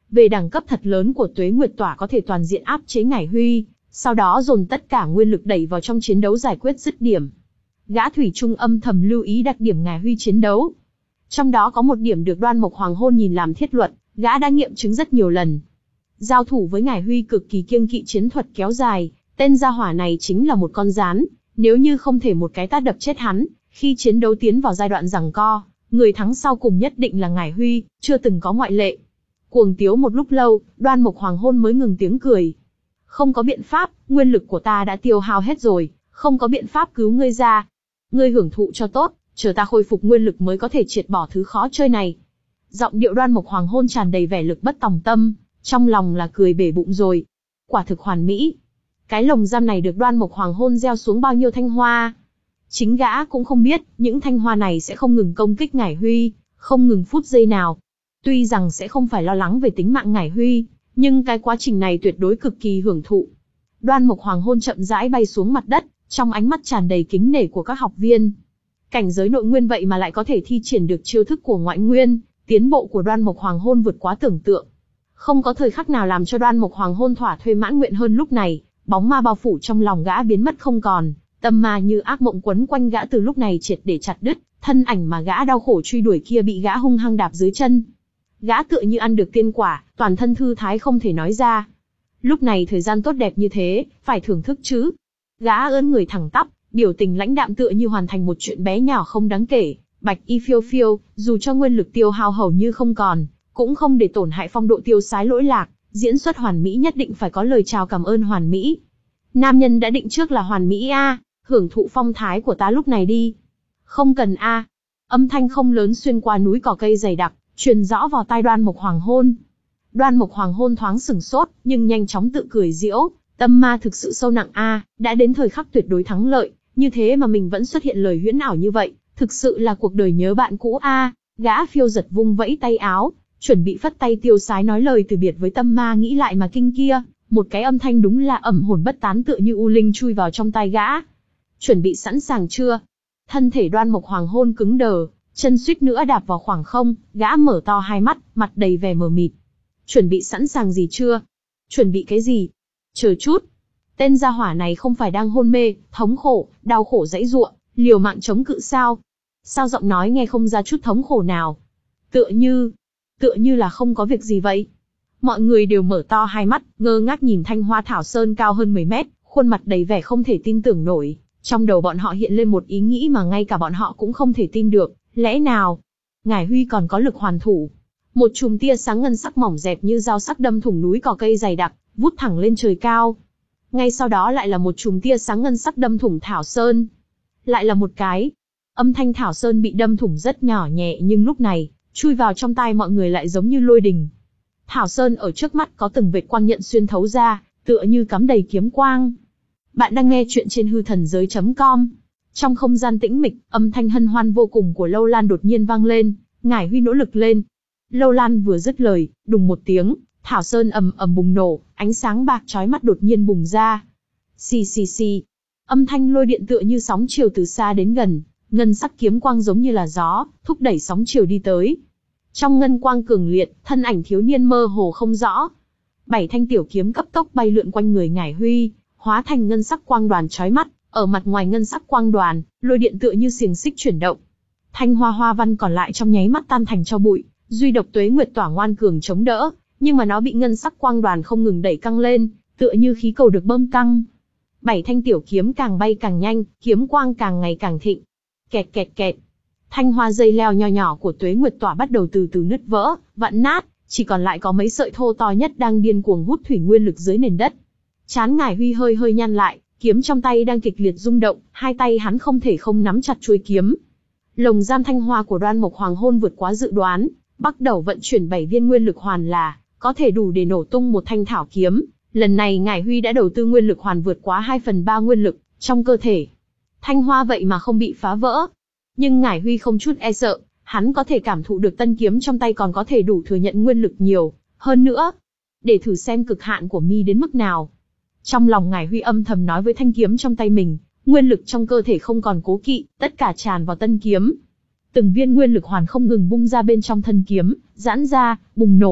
[SPEAKER 1] về đẳng cấp thật lớn của Tuế Nguyệt Tỏa có thể toàn diện áp chế Ngải Huy, sau đó dồn tất cả nguyên lực đẩy vào trong chiến đấu giải quyết dứt điểm. Gã thủy chung âm thầm lưu ý đặc điểm Ngải Huy chiến đấu. Trong đó có một điểm được Đoan Mộc Hoàng Hôn nhìn làm thiết luật, gã đã nghiệm chứng rất nhiều lần. Giao thủ với Ngải Huy cực kỳ kiêng kỵ chiến thuật kéo dài, tên gia hỏa này chính là một con rán, nếu như không thể một cái tát đập chết hắn, khi chiến đấu tiến vào giai đoạn giằng co, người thắng sau cùng nhất định là Ngải Huy, chưa từng có ngoại lệ. Cuồng tiếu một lúc lâu, Đoan Mộc Hoàng Hôn mới ngừng tiếng cười. Không có biện pháp, nguyên lực của ta đã tiêu hao hết rồi, không có biện pháp cứu ngươi ra. Ngươi hưởng thụ cho tốt, chờ ta khôi phục nguyên lực mới có thể triệt bỏ thứ khó chơi này. Giọng điệu Đoan Mộc Hoàng Hôn tràn đầy vẻ lực bất tòng tâm, trong lòng là cười bể bụng rồi. Quả thực hoàn mỹ. Cái lồng giam này được Đoan Mộc Hoàng Hôn gieo xuống bao nhiêu thanh hoa. Chính gã cũng không biết, những thanh hoa này sẽ không ngừng công kích Ngải Huy, không ngừng phút giây nào. Tuy rằng sẽ không phải lo lắng về tính mạng Ngải Huy, nhưng cái quá trình này tuyệt đối cực kỳ hưởng thụ. Đoan Mộc Hoàng Hôn chậm rãi bay xuống mặt đất, trong ánh mắt tràn đầy kính nể của các học viên. Cảnh giới nội nguyên vậy mà lại có thể thi triển được chiêu thức của ngoại nguyên, tiến bộ của Đoan Mộc Hoàng Hôn vượt quá tưởng tượng. Không có thời khắc nào làm cho Đoan Mộc Hoàng Hôn thỏa thuê mãn nguyện hơn lúc này, bóng ma bao phủ trong lòng gã biến mất không còn, tâm ma như ác mộng quấn quanh gã từ lúc này triệt để chặt đứt, thân ảnh mà gã đau khổ truy đuổi kia bị gã hung hăng đạp dưới chân. Gã tựa như ăn được tiên quả, toàn thân thư thái không thể nói ra. Lúc này thời gian tốt đẹp như thế, phải thưởng thức chứ. Gã ưỡn người thẳng tắp, biểu tình lãnh đạm tựa như hoàn thành một chuyện bé nhỏ không đáng kể. Bạch y phiêu phiêu, dù cho nguyên lực tiêu hao hầu như không còn, cũng không để tổn hại phong độ tiêu sái lỗi lạc, diễn xuất hoàn mỹ nhất định phải có lời chào cảm ơn hoàn mỹ. Nam nhân đã định trước là hoàn mỹ a, hưởng thụ phong thái của ta lúc này đi. Không cần a. Âm thanh không lớn xuyên qua núi cỏ cây dày đặc, truyền rõ vào tai Đoan Mộc Hoàng Hôn. Đoan Mộc Hoàng Hôn thoáng sửng sốt, nhưng nhanh chóng tự cười giễu, tâm ma thực sự sâu nặng a, đã đến thời khắc tuyệt đối thắng lợi, như thế mà mình vẫn xuất hiện lời huyễn ảo như vậy, thực sự là cuộc đời nhớ bạn cũ a. Gã phiêu giật vung vẫy tay áo, chuẩn bị phất tay tiêu sái nói lời từ biệt với tâm ma nghĩ lại mà kinh kia, một cái âm thanh đúng là ẩm hồn bất tán tựa như u linh chui vào trong tai gã. Chuẩn bị sẵn sàng chưa? Thân thể Đoan Mộc Hoàng Hôn cứng đờ, chân suýt nữa đạp vào khoảng không, gã mở to hai mắt, mặt đầy vẻ mờ mịt. Chuẩn bị sẵn sàng gì chưa? Chuẩn bị cái gì? Chờ chút. Tên gia hỏa này không phải đang hôn mê, thống khổ, đau khổ giãy giụa, liều mạng chống cự sao? Sao giọng nói nghe không ra chút thống khổ nào? Tựa như, tựa như là không có việc gì vậy. Mọi người đều mở to hai mắt, ngơ ngác nhìn thanh hoa thảo sơn cao hơn mười mét, khuôn mặt đầy vẻ không thể tin tưởng nổi. Trong đầu bọn họ hiện lên một ý nghĩ mà ngay cả bọn họ cũng không thể tin được, lẽ nào Ngải Huy còn có lực hoàn thủ? Một chùm tia sáng ngân sắc mỏng dẹt như dao sắc đâm thủng núi cỏ cây dày đặc, vút thẳng lên trời cao. Ngay sau đó lại là một chùm tia sáng ngân sắc đâm thủng thảo sơn. Lại là một cái. Âm thanh thảo sơn bị đâm thủng rất nhỏ nhẹ nhưng lúc này, chui vào trong tai mọi người lại giống như lôi đình. Thảo sơn ở trước mắt có từng vệt quang nhận xuyên thấu ra, tựa như cắm đầy kiếm quang. Bạn đang nghe chuyện trên hư thần giới chấm com. Trong không gian tĩnh mịch, âm thanh hân hoan vô cùng của Lâu Lan đột nhiên vang lên, Ngải Huy nỗ lực lên. Lâu Lan vừa dứt lời, đùng một tiếng, thảo sơn ầm ầm bùng nổ, ánh sáng bạc chói mắt đột nhiên bùng ra. Xì xì xì. Âm thanh lôi điện tựa như sóng chiều từ xa đến gần, ngân sắc kiếm quang giống như là gió, thúc đẩy sóng chiều đi tới. Trong ngân quang cường liệt, thân ảnh thiếu niên mơ hồ không rõ. Bảy thanh tiểu kiếm cấp tốc bay lượn quanh người Ngải Huy, hóa thành ngân sắc quang đoàn chói mắt, ở mặt ngoài ngân sắc quang đoàn, lôi điện tựa như xiềng xích chuyển động. Thanh hoa hoa văn còn lại trong nháy mắt tan thành tro bụi, duy độc Tuế Nguyệt Tỏa ngoan cường chống đỡ, nhưng mà nó bị ngân sắc quang đoàn không ngừng đẩy căng lên, tựa như khí cầu được bơm căng. Bảy thanh tiểu kiếm càng bay càng nhanh, kiếm quang càng ngày càng thịnh. Kẹt kẹt kẹt. Thanh hoa dây leo nho nhỏ của Tuế Nguyệt Tỏa bắt đầu từ từ nứt vỡ, vặn nát, chỉ còn lại có mấy sợi thô to nhất đang điên cuồng hút thủy nguyên lực dưới nền đất. Trán Ngải Huy hơi hơi nhăn lại, kiếm trong tay đang kịch liệt rung động, hai tay hắn không thể không nắm chặt chuôi kiếm. Lồng giam thanh hoa của Đoan Mộc Hoàng Hôn vượt quá dự đoán, bắt đầu vận chuyển bảy viên nguyên lực hoàn là có thể đủ để nổ tung một thanh thảo kiếm. Lần này Ngải Huy đã đầu tư nguyên lực hoàn vượt quá hai phần ba nguyên lực trong cơ thể. Thanh hoa vậy mà không bị phá vỡ. Nhưng Ngải Huy không chút e sợ, hắn có thể cảm thụ được tân kiếm trong tay còn có thể đủ thừa nhận nguyên lực nhiều hơn nữa. Để thử xem cực hạn của mi đến mức nào. Trong lòng Ngải Huy âm thầm nói với thanh kiếm trong tay mình, nguyên lực trong cơ thể không còn cố kỵ, tất cả tràn vào tân kiếm. Từng viên nguyên lực hoàn không ngừng bung ra bên trong thân kiếm, giãn ra, bùng nổ,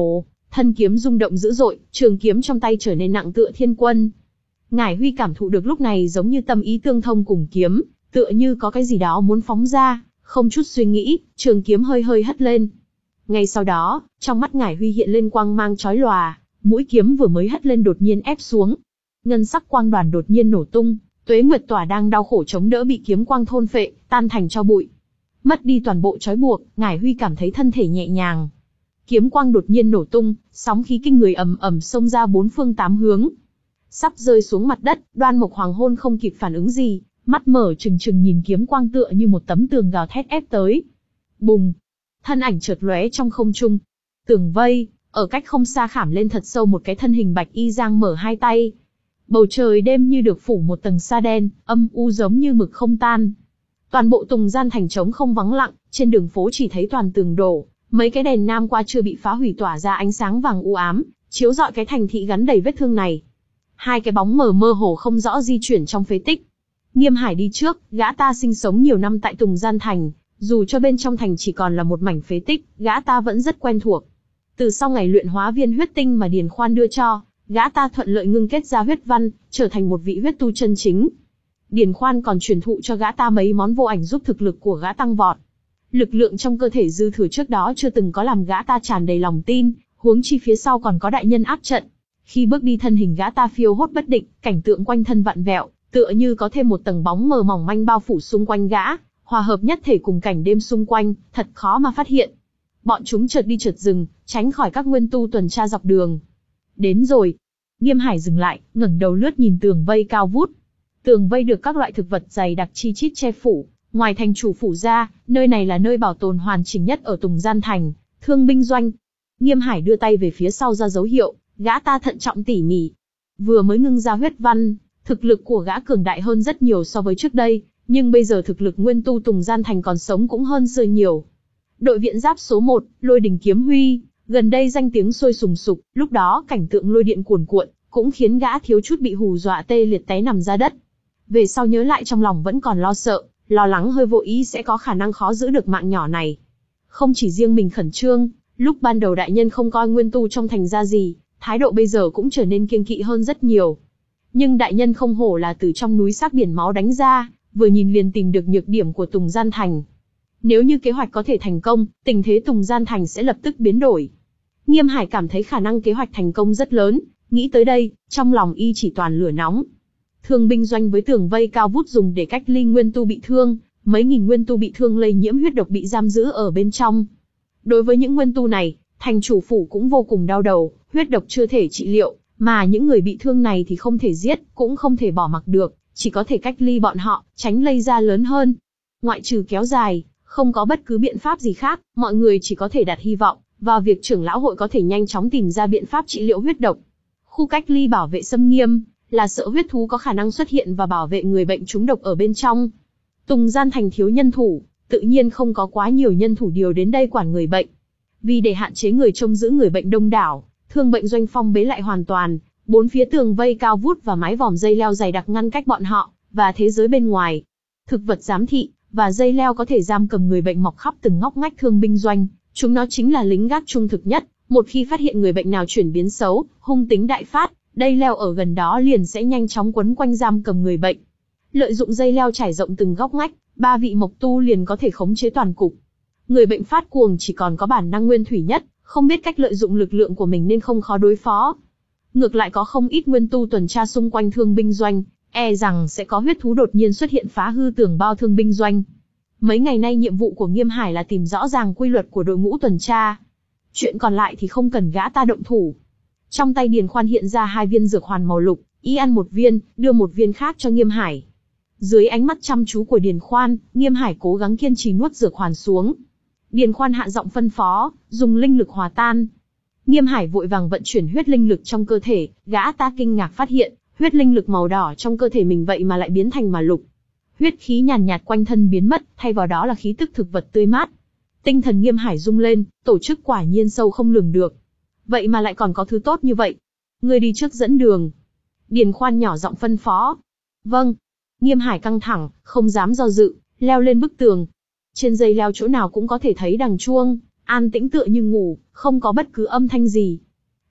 [SPEAKER 1] thân kiếm rung động dữ dội, trường kiếm trong tay trở nên nặng tựa thiên quân. Ngải Huy cảm thụ được lúc này giống như tâm ý tương thông cùng kiếm, tựa như có cái gì đó muốn phóng ra, không chút suy nghĩ, trường kiếm hơi hơi hất lên. Ngay sau đó, trong mắt Ngải Huy hiện lên quang mang chói lòa, mũi kiếm vừa mới hất lên đột nhiên ép xuống. Ngân sắc quang đoàn đột nhiên nổ tung, Tuế Nguyệt Tỏa đang đau khổ chống đỡ bị kiếm quang thôn phệ, tan thành tro bụi. Mất đi toàn bộ trói buộc, Ngải Huy cảm thấy thân thể nhẹ nhàng. Kiếm quang đột nhiên nổ tung, sóng khí kinh người ầm ầm xông ra bốn phương tám hướng. Sắp rơi xuống mặt đất, Đoan Mộc Hoàng Hôn không kịp phản ứng gì, mắt mở trừng trừng nhìn kiếm quang tựa như một tấm tường gào thét ép tới. Bùng! Thân ảnh chợt lóe trong không trung. Tường vây, ở cách không xa khảm lên thật sâu một cái thân hình bạch y giang mở hai tay. Bầu trời đêm như được phủ một tầng sa đen, âm u giống như mực không tan. Toàn bộ Tùng Gian thành trống không vắng lặng, trên đường phố chỉ thấy toàn tường đổ, mấy cái đèn nam qua chưa bị phá hủy tỏa ra ánh sáng vàng u ám, chiếu rọi cái thành thị gắn đầy vết thương này. Hai cái bóng mờ mơ hồ không rõ di chuyển trong phế tích. Nghiêm Hải đi trước, gã ta sinh sống nhiều năm tại Tùng Gian thành, dù cho bên trong thành chỉ còn là một mảnh phế tích, gã ta vẫn rất quen thuộc. Từ sau ngày luyện hóa viên huyết tinh mà Điền Khoan đưa cho, gã ta thuận lợi ngưng kết ra huyết văn, trở thành một vị huyết tu chân chính. Điền Khoan còn truyền thụ cho gã ta mấy món vô ảnh giúp thực lực của gã tăng vọt. Lực lượng trong cơ thể dư thừa trước đó chưa từng có làm gã ta tràn đầy lòng tin, huống chi phía sau còn có đại nhân áp trận. Khi bước đi thân hình gã ta phiêu hốt bất định, cảnh tượng quanh thân vặn vẹo, tựa như có thêm một tầng bóng mờ mỏng manh bao phủ xung quanh gã, hòa hợp nhất thể cùng cảnh đêm xung quanh, thật khó mà phát hiện. Bọn chúng chợt đi chợt dừng, tránh khỏi các nguyên tu tuần tra dọc đường. Đến rồi. Nghiêm Hải dừng lại, ngẩng đầu lướt nhìn tường vây cao vút. Tường vây được các loại thực vật dày đặc chi chít che phủ, ngoài thành chủ phủ ra, nơi này là nơi bảo tồn hoàn chỉnh nhất ở Tùng Gian thành, thương binh doanh. Nghiêm Hải đưa tay về phía sau ra dấu hiệu, gã ta thận trọng tỉ mỉ. Vừa mới ngưng ra huyết văn, thực lực của gã cường đại hơn rất nhiều so với trước đây, nhưng bây giờ thực lực nguyên tu Tùng Gian thành còn sống cũng hơn xưa nhiều. Đội viện giáp số một, Lôi Đình Kiếm Huy, gần đây danh tiếng sôi sùng sục, lúc đó cảnh tượng lôi điện cuồn cuộn, cũng khiến gã thiếu chút bị hù dọa tê liệt té nằm ra đất. Về sau nhớ lại trong lòng vẫn còn lo sợ, lo lắng hơi vô ý sẽ có khả năng khó giữ được mạng nhỏ này. Không chỉ riêng mình khẩn trương, lúc ban đầu đại nhân không coi nguyên tu trong thành ra gì, thái độ bây giờ cũng trở nên kiêng kỵ hơn rất nhiều. Nhưng đại nhân không hổ là từ trong núi xác biển máu đánh ra, vừa nhìn liền tìm được nhược điểm của Tùng Gian thành. Nếu như kế hoạch có thể thành công, tình thế Tùng Gian thành sẽ lập tức biến đổi. Nghiêm Hải cảm thấy khả năng kế hoạch thành công rất lớn, nghĩ tới đây, trong lòng y chỉ toàn lửa nóng. Thương binh doanh với tường vây cao vút dùng để cách ly nguyên tu bị thương, mấy nghìn nguyên tu bị thương lây nhiễm huyết độc bị giam giữ ở bên trong. Đối với những nguyên tu này, thành chủ phủ cũng vô cùng đau đầu, huyết độc chưa thể trị liệu, mà những người bị thương này thì không thể giết, cũng không thể bỏ mặc được, chỉ có thể cách ly bọn họ, tránh lây ra lớn hơn. Ngoại trừ kéo dài, không có bất cứ biện pháp gì khác, mọi người chỉ có thể đặt hy vọng vào việc trưởng lão hội có thể nhanh chóng tìm ra biện pháp trị liệu huyết độc. Khu cách ly bảo vệ xâm nghiêm, là sợ huyết thú có khả năng xuất hiện và bảo vệ người bệnh trúng độc ở bên trong. Tùng Gian thành thiếu nhân thủ, tự nhiên không có quá nhiều nhân thủ điều đến đây quản người bệnh. Vì để hạn chế người trông giữ người bệnh đông đảo, thương bệnh doanh phong bế lại hoàn toàn, bốn phía tường vây cao vút và mái vòm dây leo dày đặc ngăn cách bọn họ và thế giới bên ngoài. Thực vật giám thị và dây leo có thể giam cầm người bệnh mọc khắp từng ngóc ngách thương binh doanh, chúng nó chính là lính gác trung thực nhất. Một khi phát hiện người bệnh nào chuyển biến xấu, hung tính đại phát, dây leo ở gần đó liền sẽ nhanh chóng quấn quanh giam cầm người bệnh. Lợi dụng dây leo trải rộng từng góc ngách, ba vị mộc tu liền có thể khống chế toàn cục. Người bệnh phát cuồng chỉ còn có bản năng nguyên thủy nhất, không biết cách lợi dụng lực lượng của mình nên không khó đối phó. Ngược lại có không ít nguyên tu tuần tra xung quanh thương binh doanh, e rằng sẽ có huyết thú đột nhiên xuất hiện phá hư tường bao thương binh doanh. Mấy ngày nay nhiệm vụ của Nghiêm Hải là tìm rõ ràng quy luật của đội ngũ tuần tra. Chuyện còn lại thì không cần gã ta động thủ. Trong tay Điền Khoan hiện ra hai viên dược hoàn màu lục, y ăn một viên, đưa một viên khác cho Nghiêm Hải. Dưới ánh mắt chăm chú của Điền Khoan, Nghiêm Hải cố gắng kiên trì nuốt dược hoàn xuống. Điền Khoan hạ giọng phân phó, dùng linh lực hòa tan. Nghiêm Hải vội vàng vận chuyển huyết linh lực trong cơ thể, gã ta kinh ngạc phát hiện, huyết linh lực màu đỏ trong cơ thể mình vậy mà lại biến thành màu lục. Huyết khí nhàn nhạt quanh thân biến mất, thay vào đó là khí tức thực vật tươi mát. Tinh thần Nghiêm Hải rung lên, tổ chức quả nhiên sâu không lường được. Vậy mà lại còn có thứ tốt như vậy. Ngươi đi trước dẫn đường. Điền Khoan nhỏ giọng phân phó. Vâng. Nghiêm Hải căng thẳng, không dám do dự, leo lên bức tường. Trên dây leo chỗ nào cũng có thể thấy đằng chuông, an tĩnh tựa như ngủ, không có bất cứ âm thanh gì.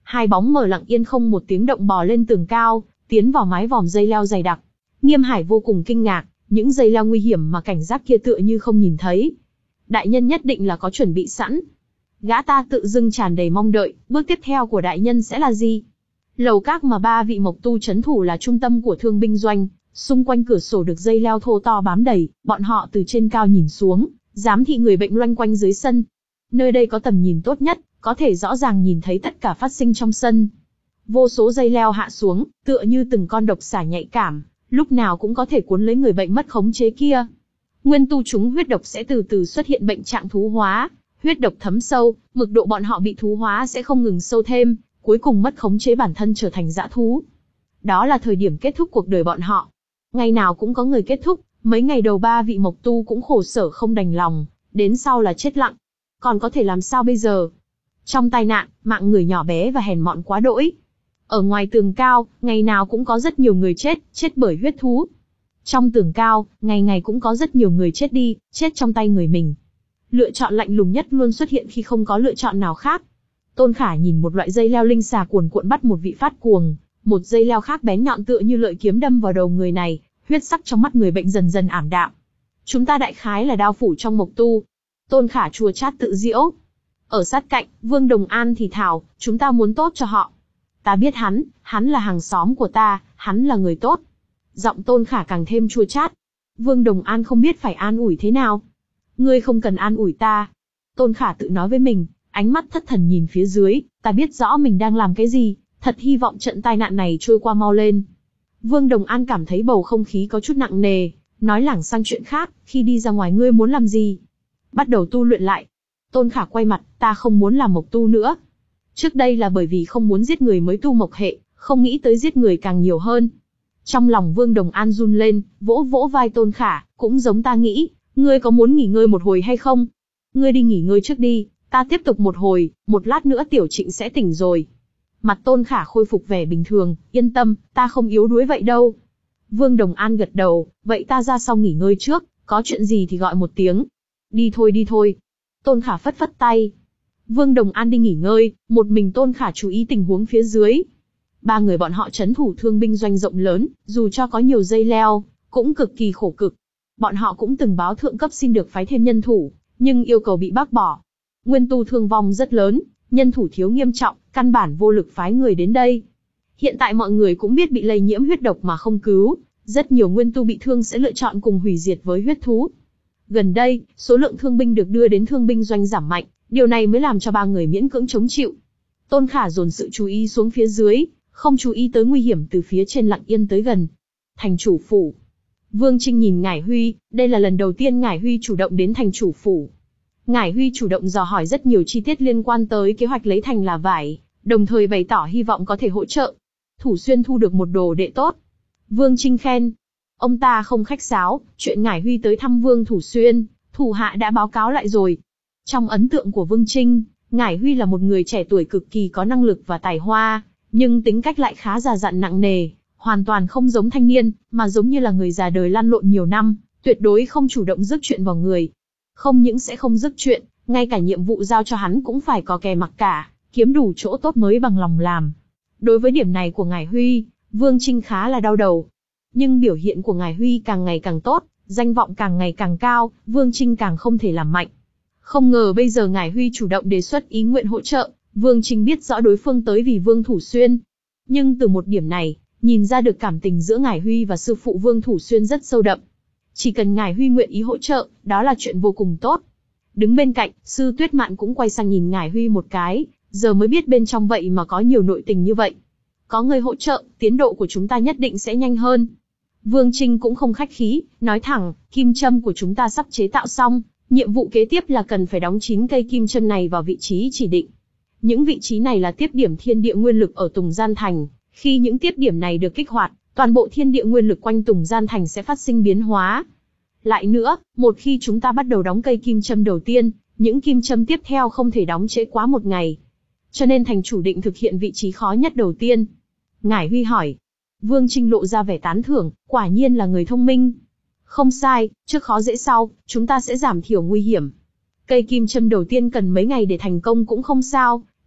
[SPEAKER 1] Hai bóng mờ lặng yên không một tiếng động bò lên tường cao, tiến vào mái vòm dây leo dày đặc. Nghiêm Hải vô cùng kinh ngạc, những dây leo nguy hiểm mà cảnh giác kia tựa như không nhìn thấy. Đại nhân nhất định là có chuẩn bị sẵn. Gã ta tự dưng tràn đầy mong đợi, bước tiếp theo của đại nhân sẽ là gì? Lầu các mà ba vị mộc tu trấn thủ là trung tâm của thương binh doanh, xung quanh cửa sổ được dây leo thô to bám đầy, bọn họ từ trên cao nhìn xuống, giám thị người bệnh loanh quanh dưới sân. Nơi đây có tầm nhìn tốt nhất, có thể rõ ràng nhìn thấy tất cả phát sinh trong sân. Vô số dây leo hạ xuống, tựa như từng con độc xà nhạy cảm, lúc nào cũng có thể cuốn lấy người bệnh mất khống chế kia. Nguyên tu chúng huyết độc sẽ từ từ xuất hiện bệnh trạng thú hóa, huyết độc thấm sâu, mực độ bọn họ bị thú hóa sẽ không ngừng sâu thêm, cuối cùng mất khống chế bản thân trở thành dã thú. Đó là thời điểm kết thúc cuộc đời bọn họ. Ngày nào cũng có người kết thúc, mấy ngày đầu ba vị mộc tu cũng khổ sở không đành lòng, đến sau là chết lặng. Còn có thể làm sao bây giờ? Trong tai nạn, mạng người nhỏ bé và hèn mọn quá đỗi. Ở ngoài tường cao, ngày nào cũng có rất nhiều người chết, chết bởi huyết thú. Trong tường cao, ngày ngày cũng có rất nhiều người chết đi, chết trong tay người mình. Lựa chọn lạnh lùng nhất luôn xuất hiện khi không có lựa chọn nào khác. Tôn Khả nhìn một loại dây leo linh xà cuồn cuộn bắt một vị phát cuồng, một dây leo khác bén nhọn tựa như lợi kiếm đâm vào đầu người này, huyết sắc trong mắt người bệnh dần dần ảm đạm. Chúng ta đại khái là đao phủ trong mộc tu. Tôn Khả chua chát tự giễu. Ở sát cạnh, Vương Đồng An thì thào, chúng ta muốn tốt cho họ. Ta biết hắn, hắn là hàng xóm của ta, hắn là người tốt. Giọng Tôn Khả càng thêm chua chát. Vương Đồng An không biết phải an ủi thế nào. Ngươi không cần an ủi ta. Tôn Khả tự nói với mình, ánh mắt thất thần nhìn phía dưới, ta biết rõ mình đang làm cái gì, thật hy vọng trận tai nạn này trôi qua mau lên. Vương Đồng An cảm thấy bầu không khí có chút nặng nề, nói lảng sang chuyện khác, khi đi ra ngoài ngươi muốn làm gì? Bắt đầu tu luyện lại. Tôn Khả quay mặt, ta không muốn làm mộc tu nữa. Trước đây là bởi vì không muốn giết người mới tu mộc hệ, không nghĩ tới giết người càng nhiều hơn. Trong lòng Vương Đồng An run lên, vỗ vỗ vai Tôn Khả, cũng giống ta nghĩ, ngươi có muốn nghỉ ngơi một hồi hay không? Ngươi đi nghỉ ngơi trước đi, ta tiếp tục một hồi, một lát nữa Tiểu Trịnh sẽ tỉnh rồi. Mặt Tôn Khả khôi phục vẻ bình thường, yên tâm, ta không yếu đuối vậy đâu. Vương Đồng An gật đầu, vậy ta ra sau nghỉ ngơi trước, có chuyện gì thì gọi một tiếng. Đi thôi đi thôi. Tôn Khả phất phất tay. Vương Đồng An đi nghỉ ngơi, một mình Tôn Khả chú ý tình huống phía dưới. Ba người bọn họ trấn thủ thương binh doanh rộng lớn, dù cho có nhiều dây leo, cũng cực kỳ khổ cực. Bọn họ cũng từng báo thượng cấp xin được phái thêm nhân thủ, nhưng yêu cầu bị bác bỏ. Nguyên tu thương vong rất lớn, nhân thủ thiếu nghiêm trọng, căn bản vô lực phái người đến đây. Hiện tại mọi người cũng biết bị lây nhiễm huyết độc mà không cứu, rất nhiều nguyên tu bị thương sẽ lựa chọn cùng hủy diệt với huyết thú. Gần đây, số lượng thương binh được đưa đến thương binh doanh giảm mạnh, điều này mới làm cho ba người miễn cưỡng chống chịu. Tôn Khả dồn sự chú ý xuống phía dưới, không chú ý tới nguy hiểm từ phía trên lặng yên tới gần. Thành chủ phủ. Vương Trinh nhìn Ngải Huy, đây là lần đầu tiên Ngải Huy chủ động đến thành chủ phủ. Ngải Huy chủ động dò hỏi rất nhiều chi tiết liên quan tới kế hoạch lấy thành là vải, đồng thời bày tỏ hy vọng có thể hỗ trợ. Thủ Xuyên thu được một đồ đệ tốt. Vương Trinh khen. Ông ta không khách sáo, chuyện Ngải Huy tới thăm Vương Thủ Xuyên, thủ hạ đã báo cáo lại rồi. Trong ấn tượng của Vương Trinh, Ngải Huy là một người trẻ tuổi cực kỳ có năng lực và tài hoa, nhưng tính cách lại khá già dặn nặng nề, hoàn toàn không giống thanh niên, mà giống như là người già đời lăn lộn nhiều năm, tuyệt đối không chủ động rước chuyện vào người. Không những sẽ không rước chuyện, ngay cả nhiệm vụ giao cho hắn cũng phải có kè mặc cả, kiếm đủ chỗ tốt mới bằng lòng làm. Đối với điểm này của Ngải Huy, Vương Trinh khá là đau đầu. Nhưng biểu hiện của Ngải Huy càng ngày càng tốt, danh vọng càng ngày càng cao, Vương Trinh càng không thể làm mạnh. Không ngờ bây giờ Ngải Huy chủ động đề xuất ý nguyện hỗ trợ, Vương Trinh biết rõ đối phương tới vì Vương Thủ Xuyên. Nhưng từ một điểm này, nhìn ra được cảm tình giữa Ngải Huy và sư phụ Vương Thủ Xuyên rất sâu đậm. Chỉ cần Ngải Huy nguyện ý hỗ trợ, đó là chuyện vô cùng tốt. Đứng bên cạnh, sư Tuyết Mạn cũng quay sang nhìn Ngải Huy một cái, giờ mới biết bên trong vậy mà có nhiều nội tình như vậy. Có người hỗ trợ, tiến độ của chúng ta nhất định sẽ nhanh hơn. Vương Trinh cũng không khách khí, nói thẳng, kim châm của chúng ta sắp chế tạo xong, nhiệm vụ kế tiếp là cần phải đóng chín cây kim châm này vào vị trí chỉ định. Những vị trí này là tiếp điểm thiên địa nguyên lực ở Tùng Gian Thành, khi những tiếp điểm này được kích hoạt, toàn bộ thiên địa nguyên lực quanh Tùng Gian Thành sẽ phát sinh biến hóa. Lại nữa, một khi chúng ta bắt đầu đóng cây kim châm đầu tiên, những kim châm tiếp theo không thể đóng trễ quá một ngày. Cho nên thành chủ định thực hiện vị trí khó nhất đầu tiên. Ngải Huy hỏi. Vương Trinh lộ ra vẻ tán thưởng, quả nhiên là người thông minh. Không sai, trước khó dễ sau, chúng ta sẽ giảm thiểu nguy hiểm. Cây kim châm đầu tiên cần mấy ngày để thành công cũng không sao,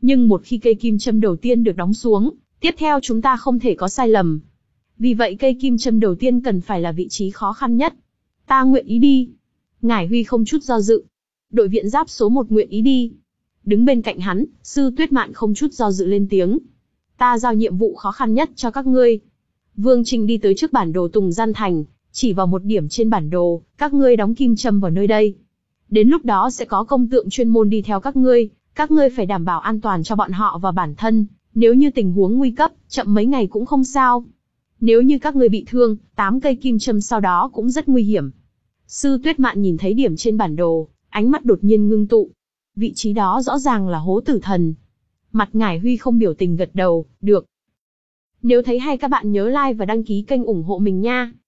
[SPEAKER 1] Nhưng một khi cây kim châm đầu tiên được đóng xuống, tiếp theo chúng ta không thể có sai lầm. Vì vậy cây kim châm đầu tiên cần phải là vị trí khó khăn nhất. Ta nguyện ý đi. Ngải Huy không chút do dự. Đội viện giáp số một nguyện ý đi. Đứng bên cạnh hắn, Sư Tuyết Mạn không chút do dự lên tiếng. Ta giao nhiệm vụ khó khăn nhất cho các ngươi. Vương Trình đi tới trước bản đồ Tùng Gian Thành, chỉ vào một điểm trên bản đồ, các ngươi đóng kim châm vào nơi đây. Đến lúc đó sẽ có công tượng chuyên môn đi theo các ngươi, các ngươi phải đảm bảo an toàn cho bọn họ và bản thân, nếu như tình huống nguy cấp, chậm mấy ngày cũng không sao. Nếu như các ngươi bị thương, tám cây kim châm sau đó cũng rất nguy hiểm. Sư Tuyết Mạn nhìn thấy điểm trên bản đồ, ánh mắt đột nhiên ngưng tụ. Vị trí đó rõ ràng là hố tử thần. Mặt Ngải Huy không biểu tình gật đầu, được. Nếu thấy hay các bạn nhớ like và đăng ký kênh ủng hộ mình nha.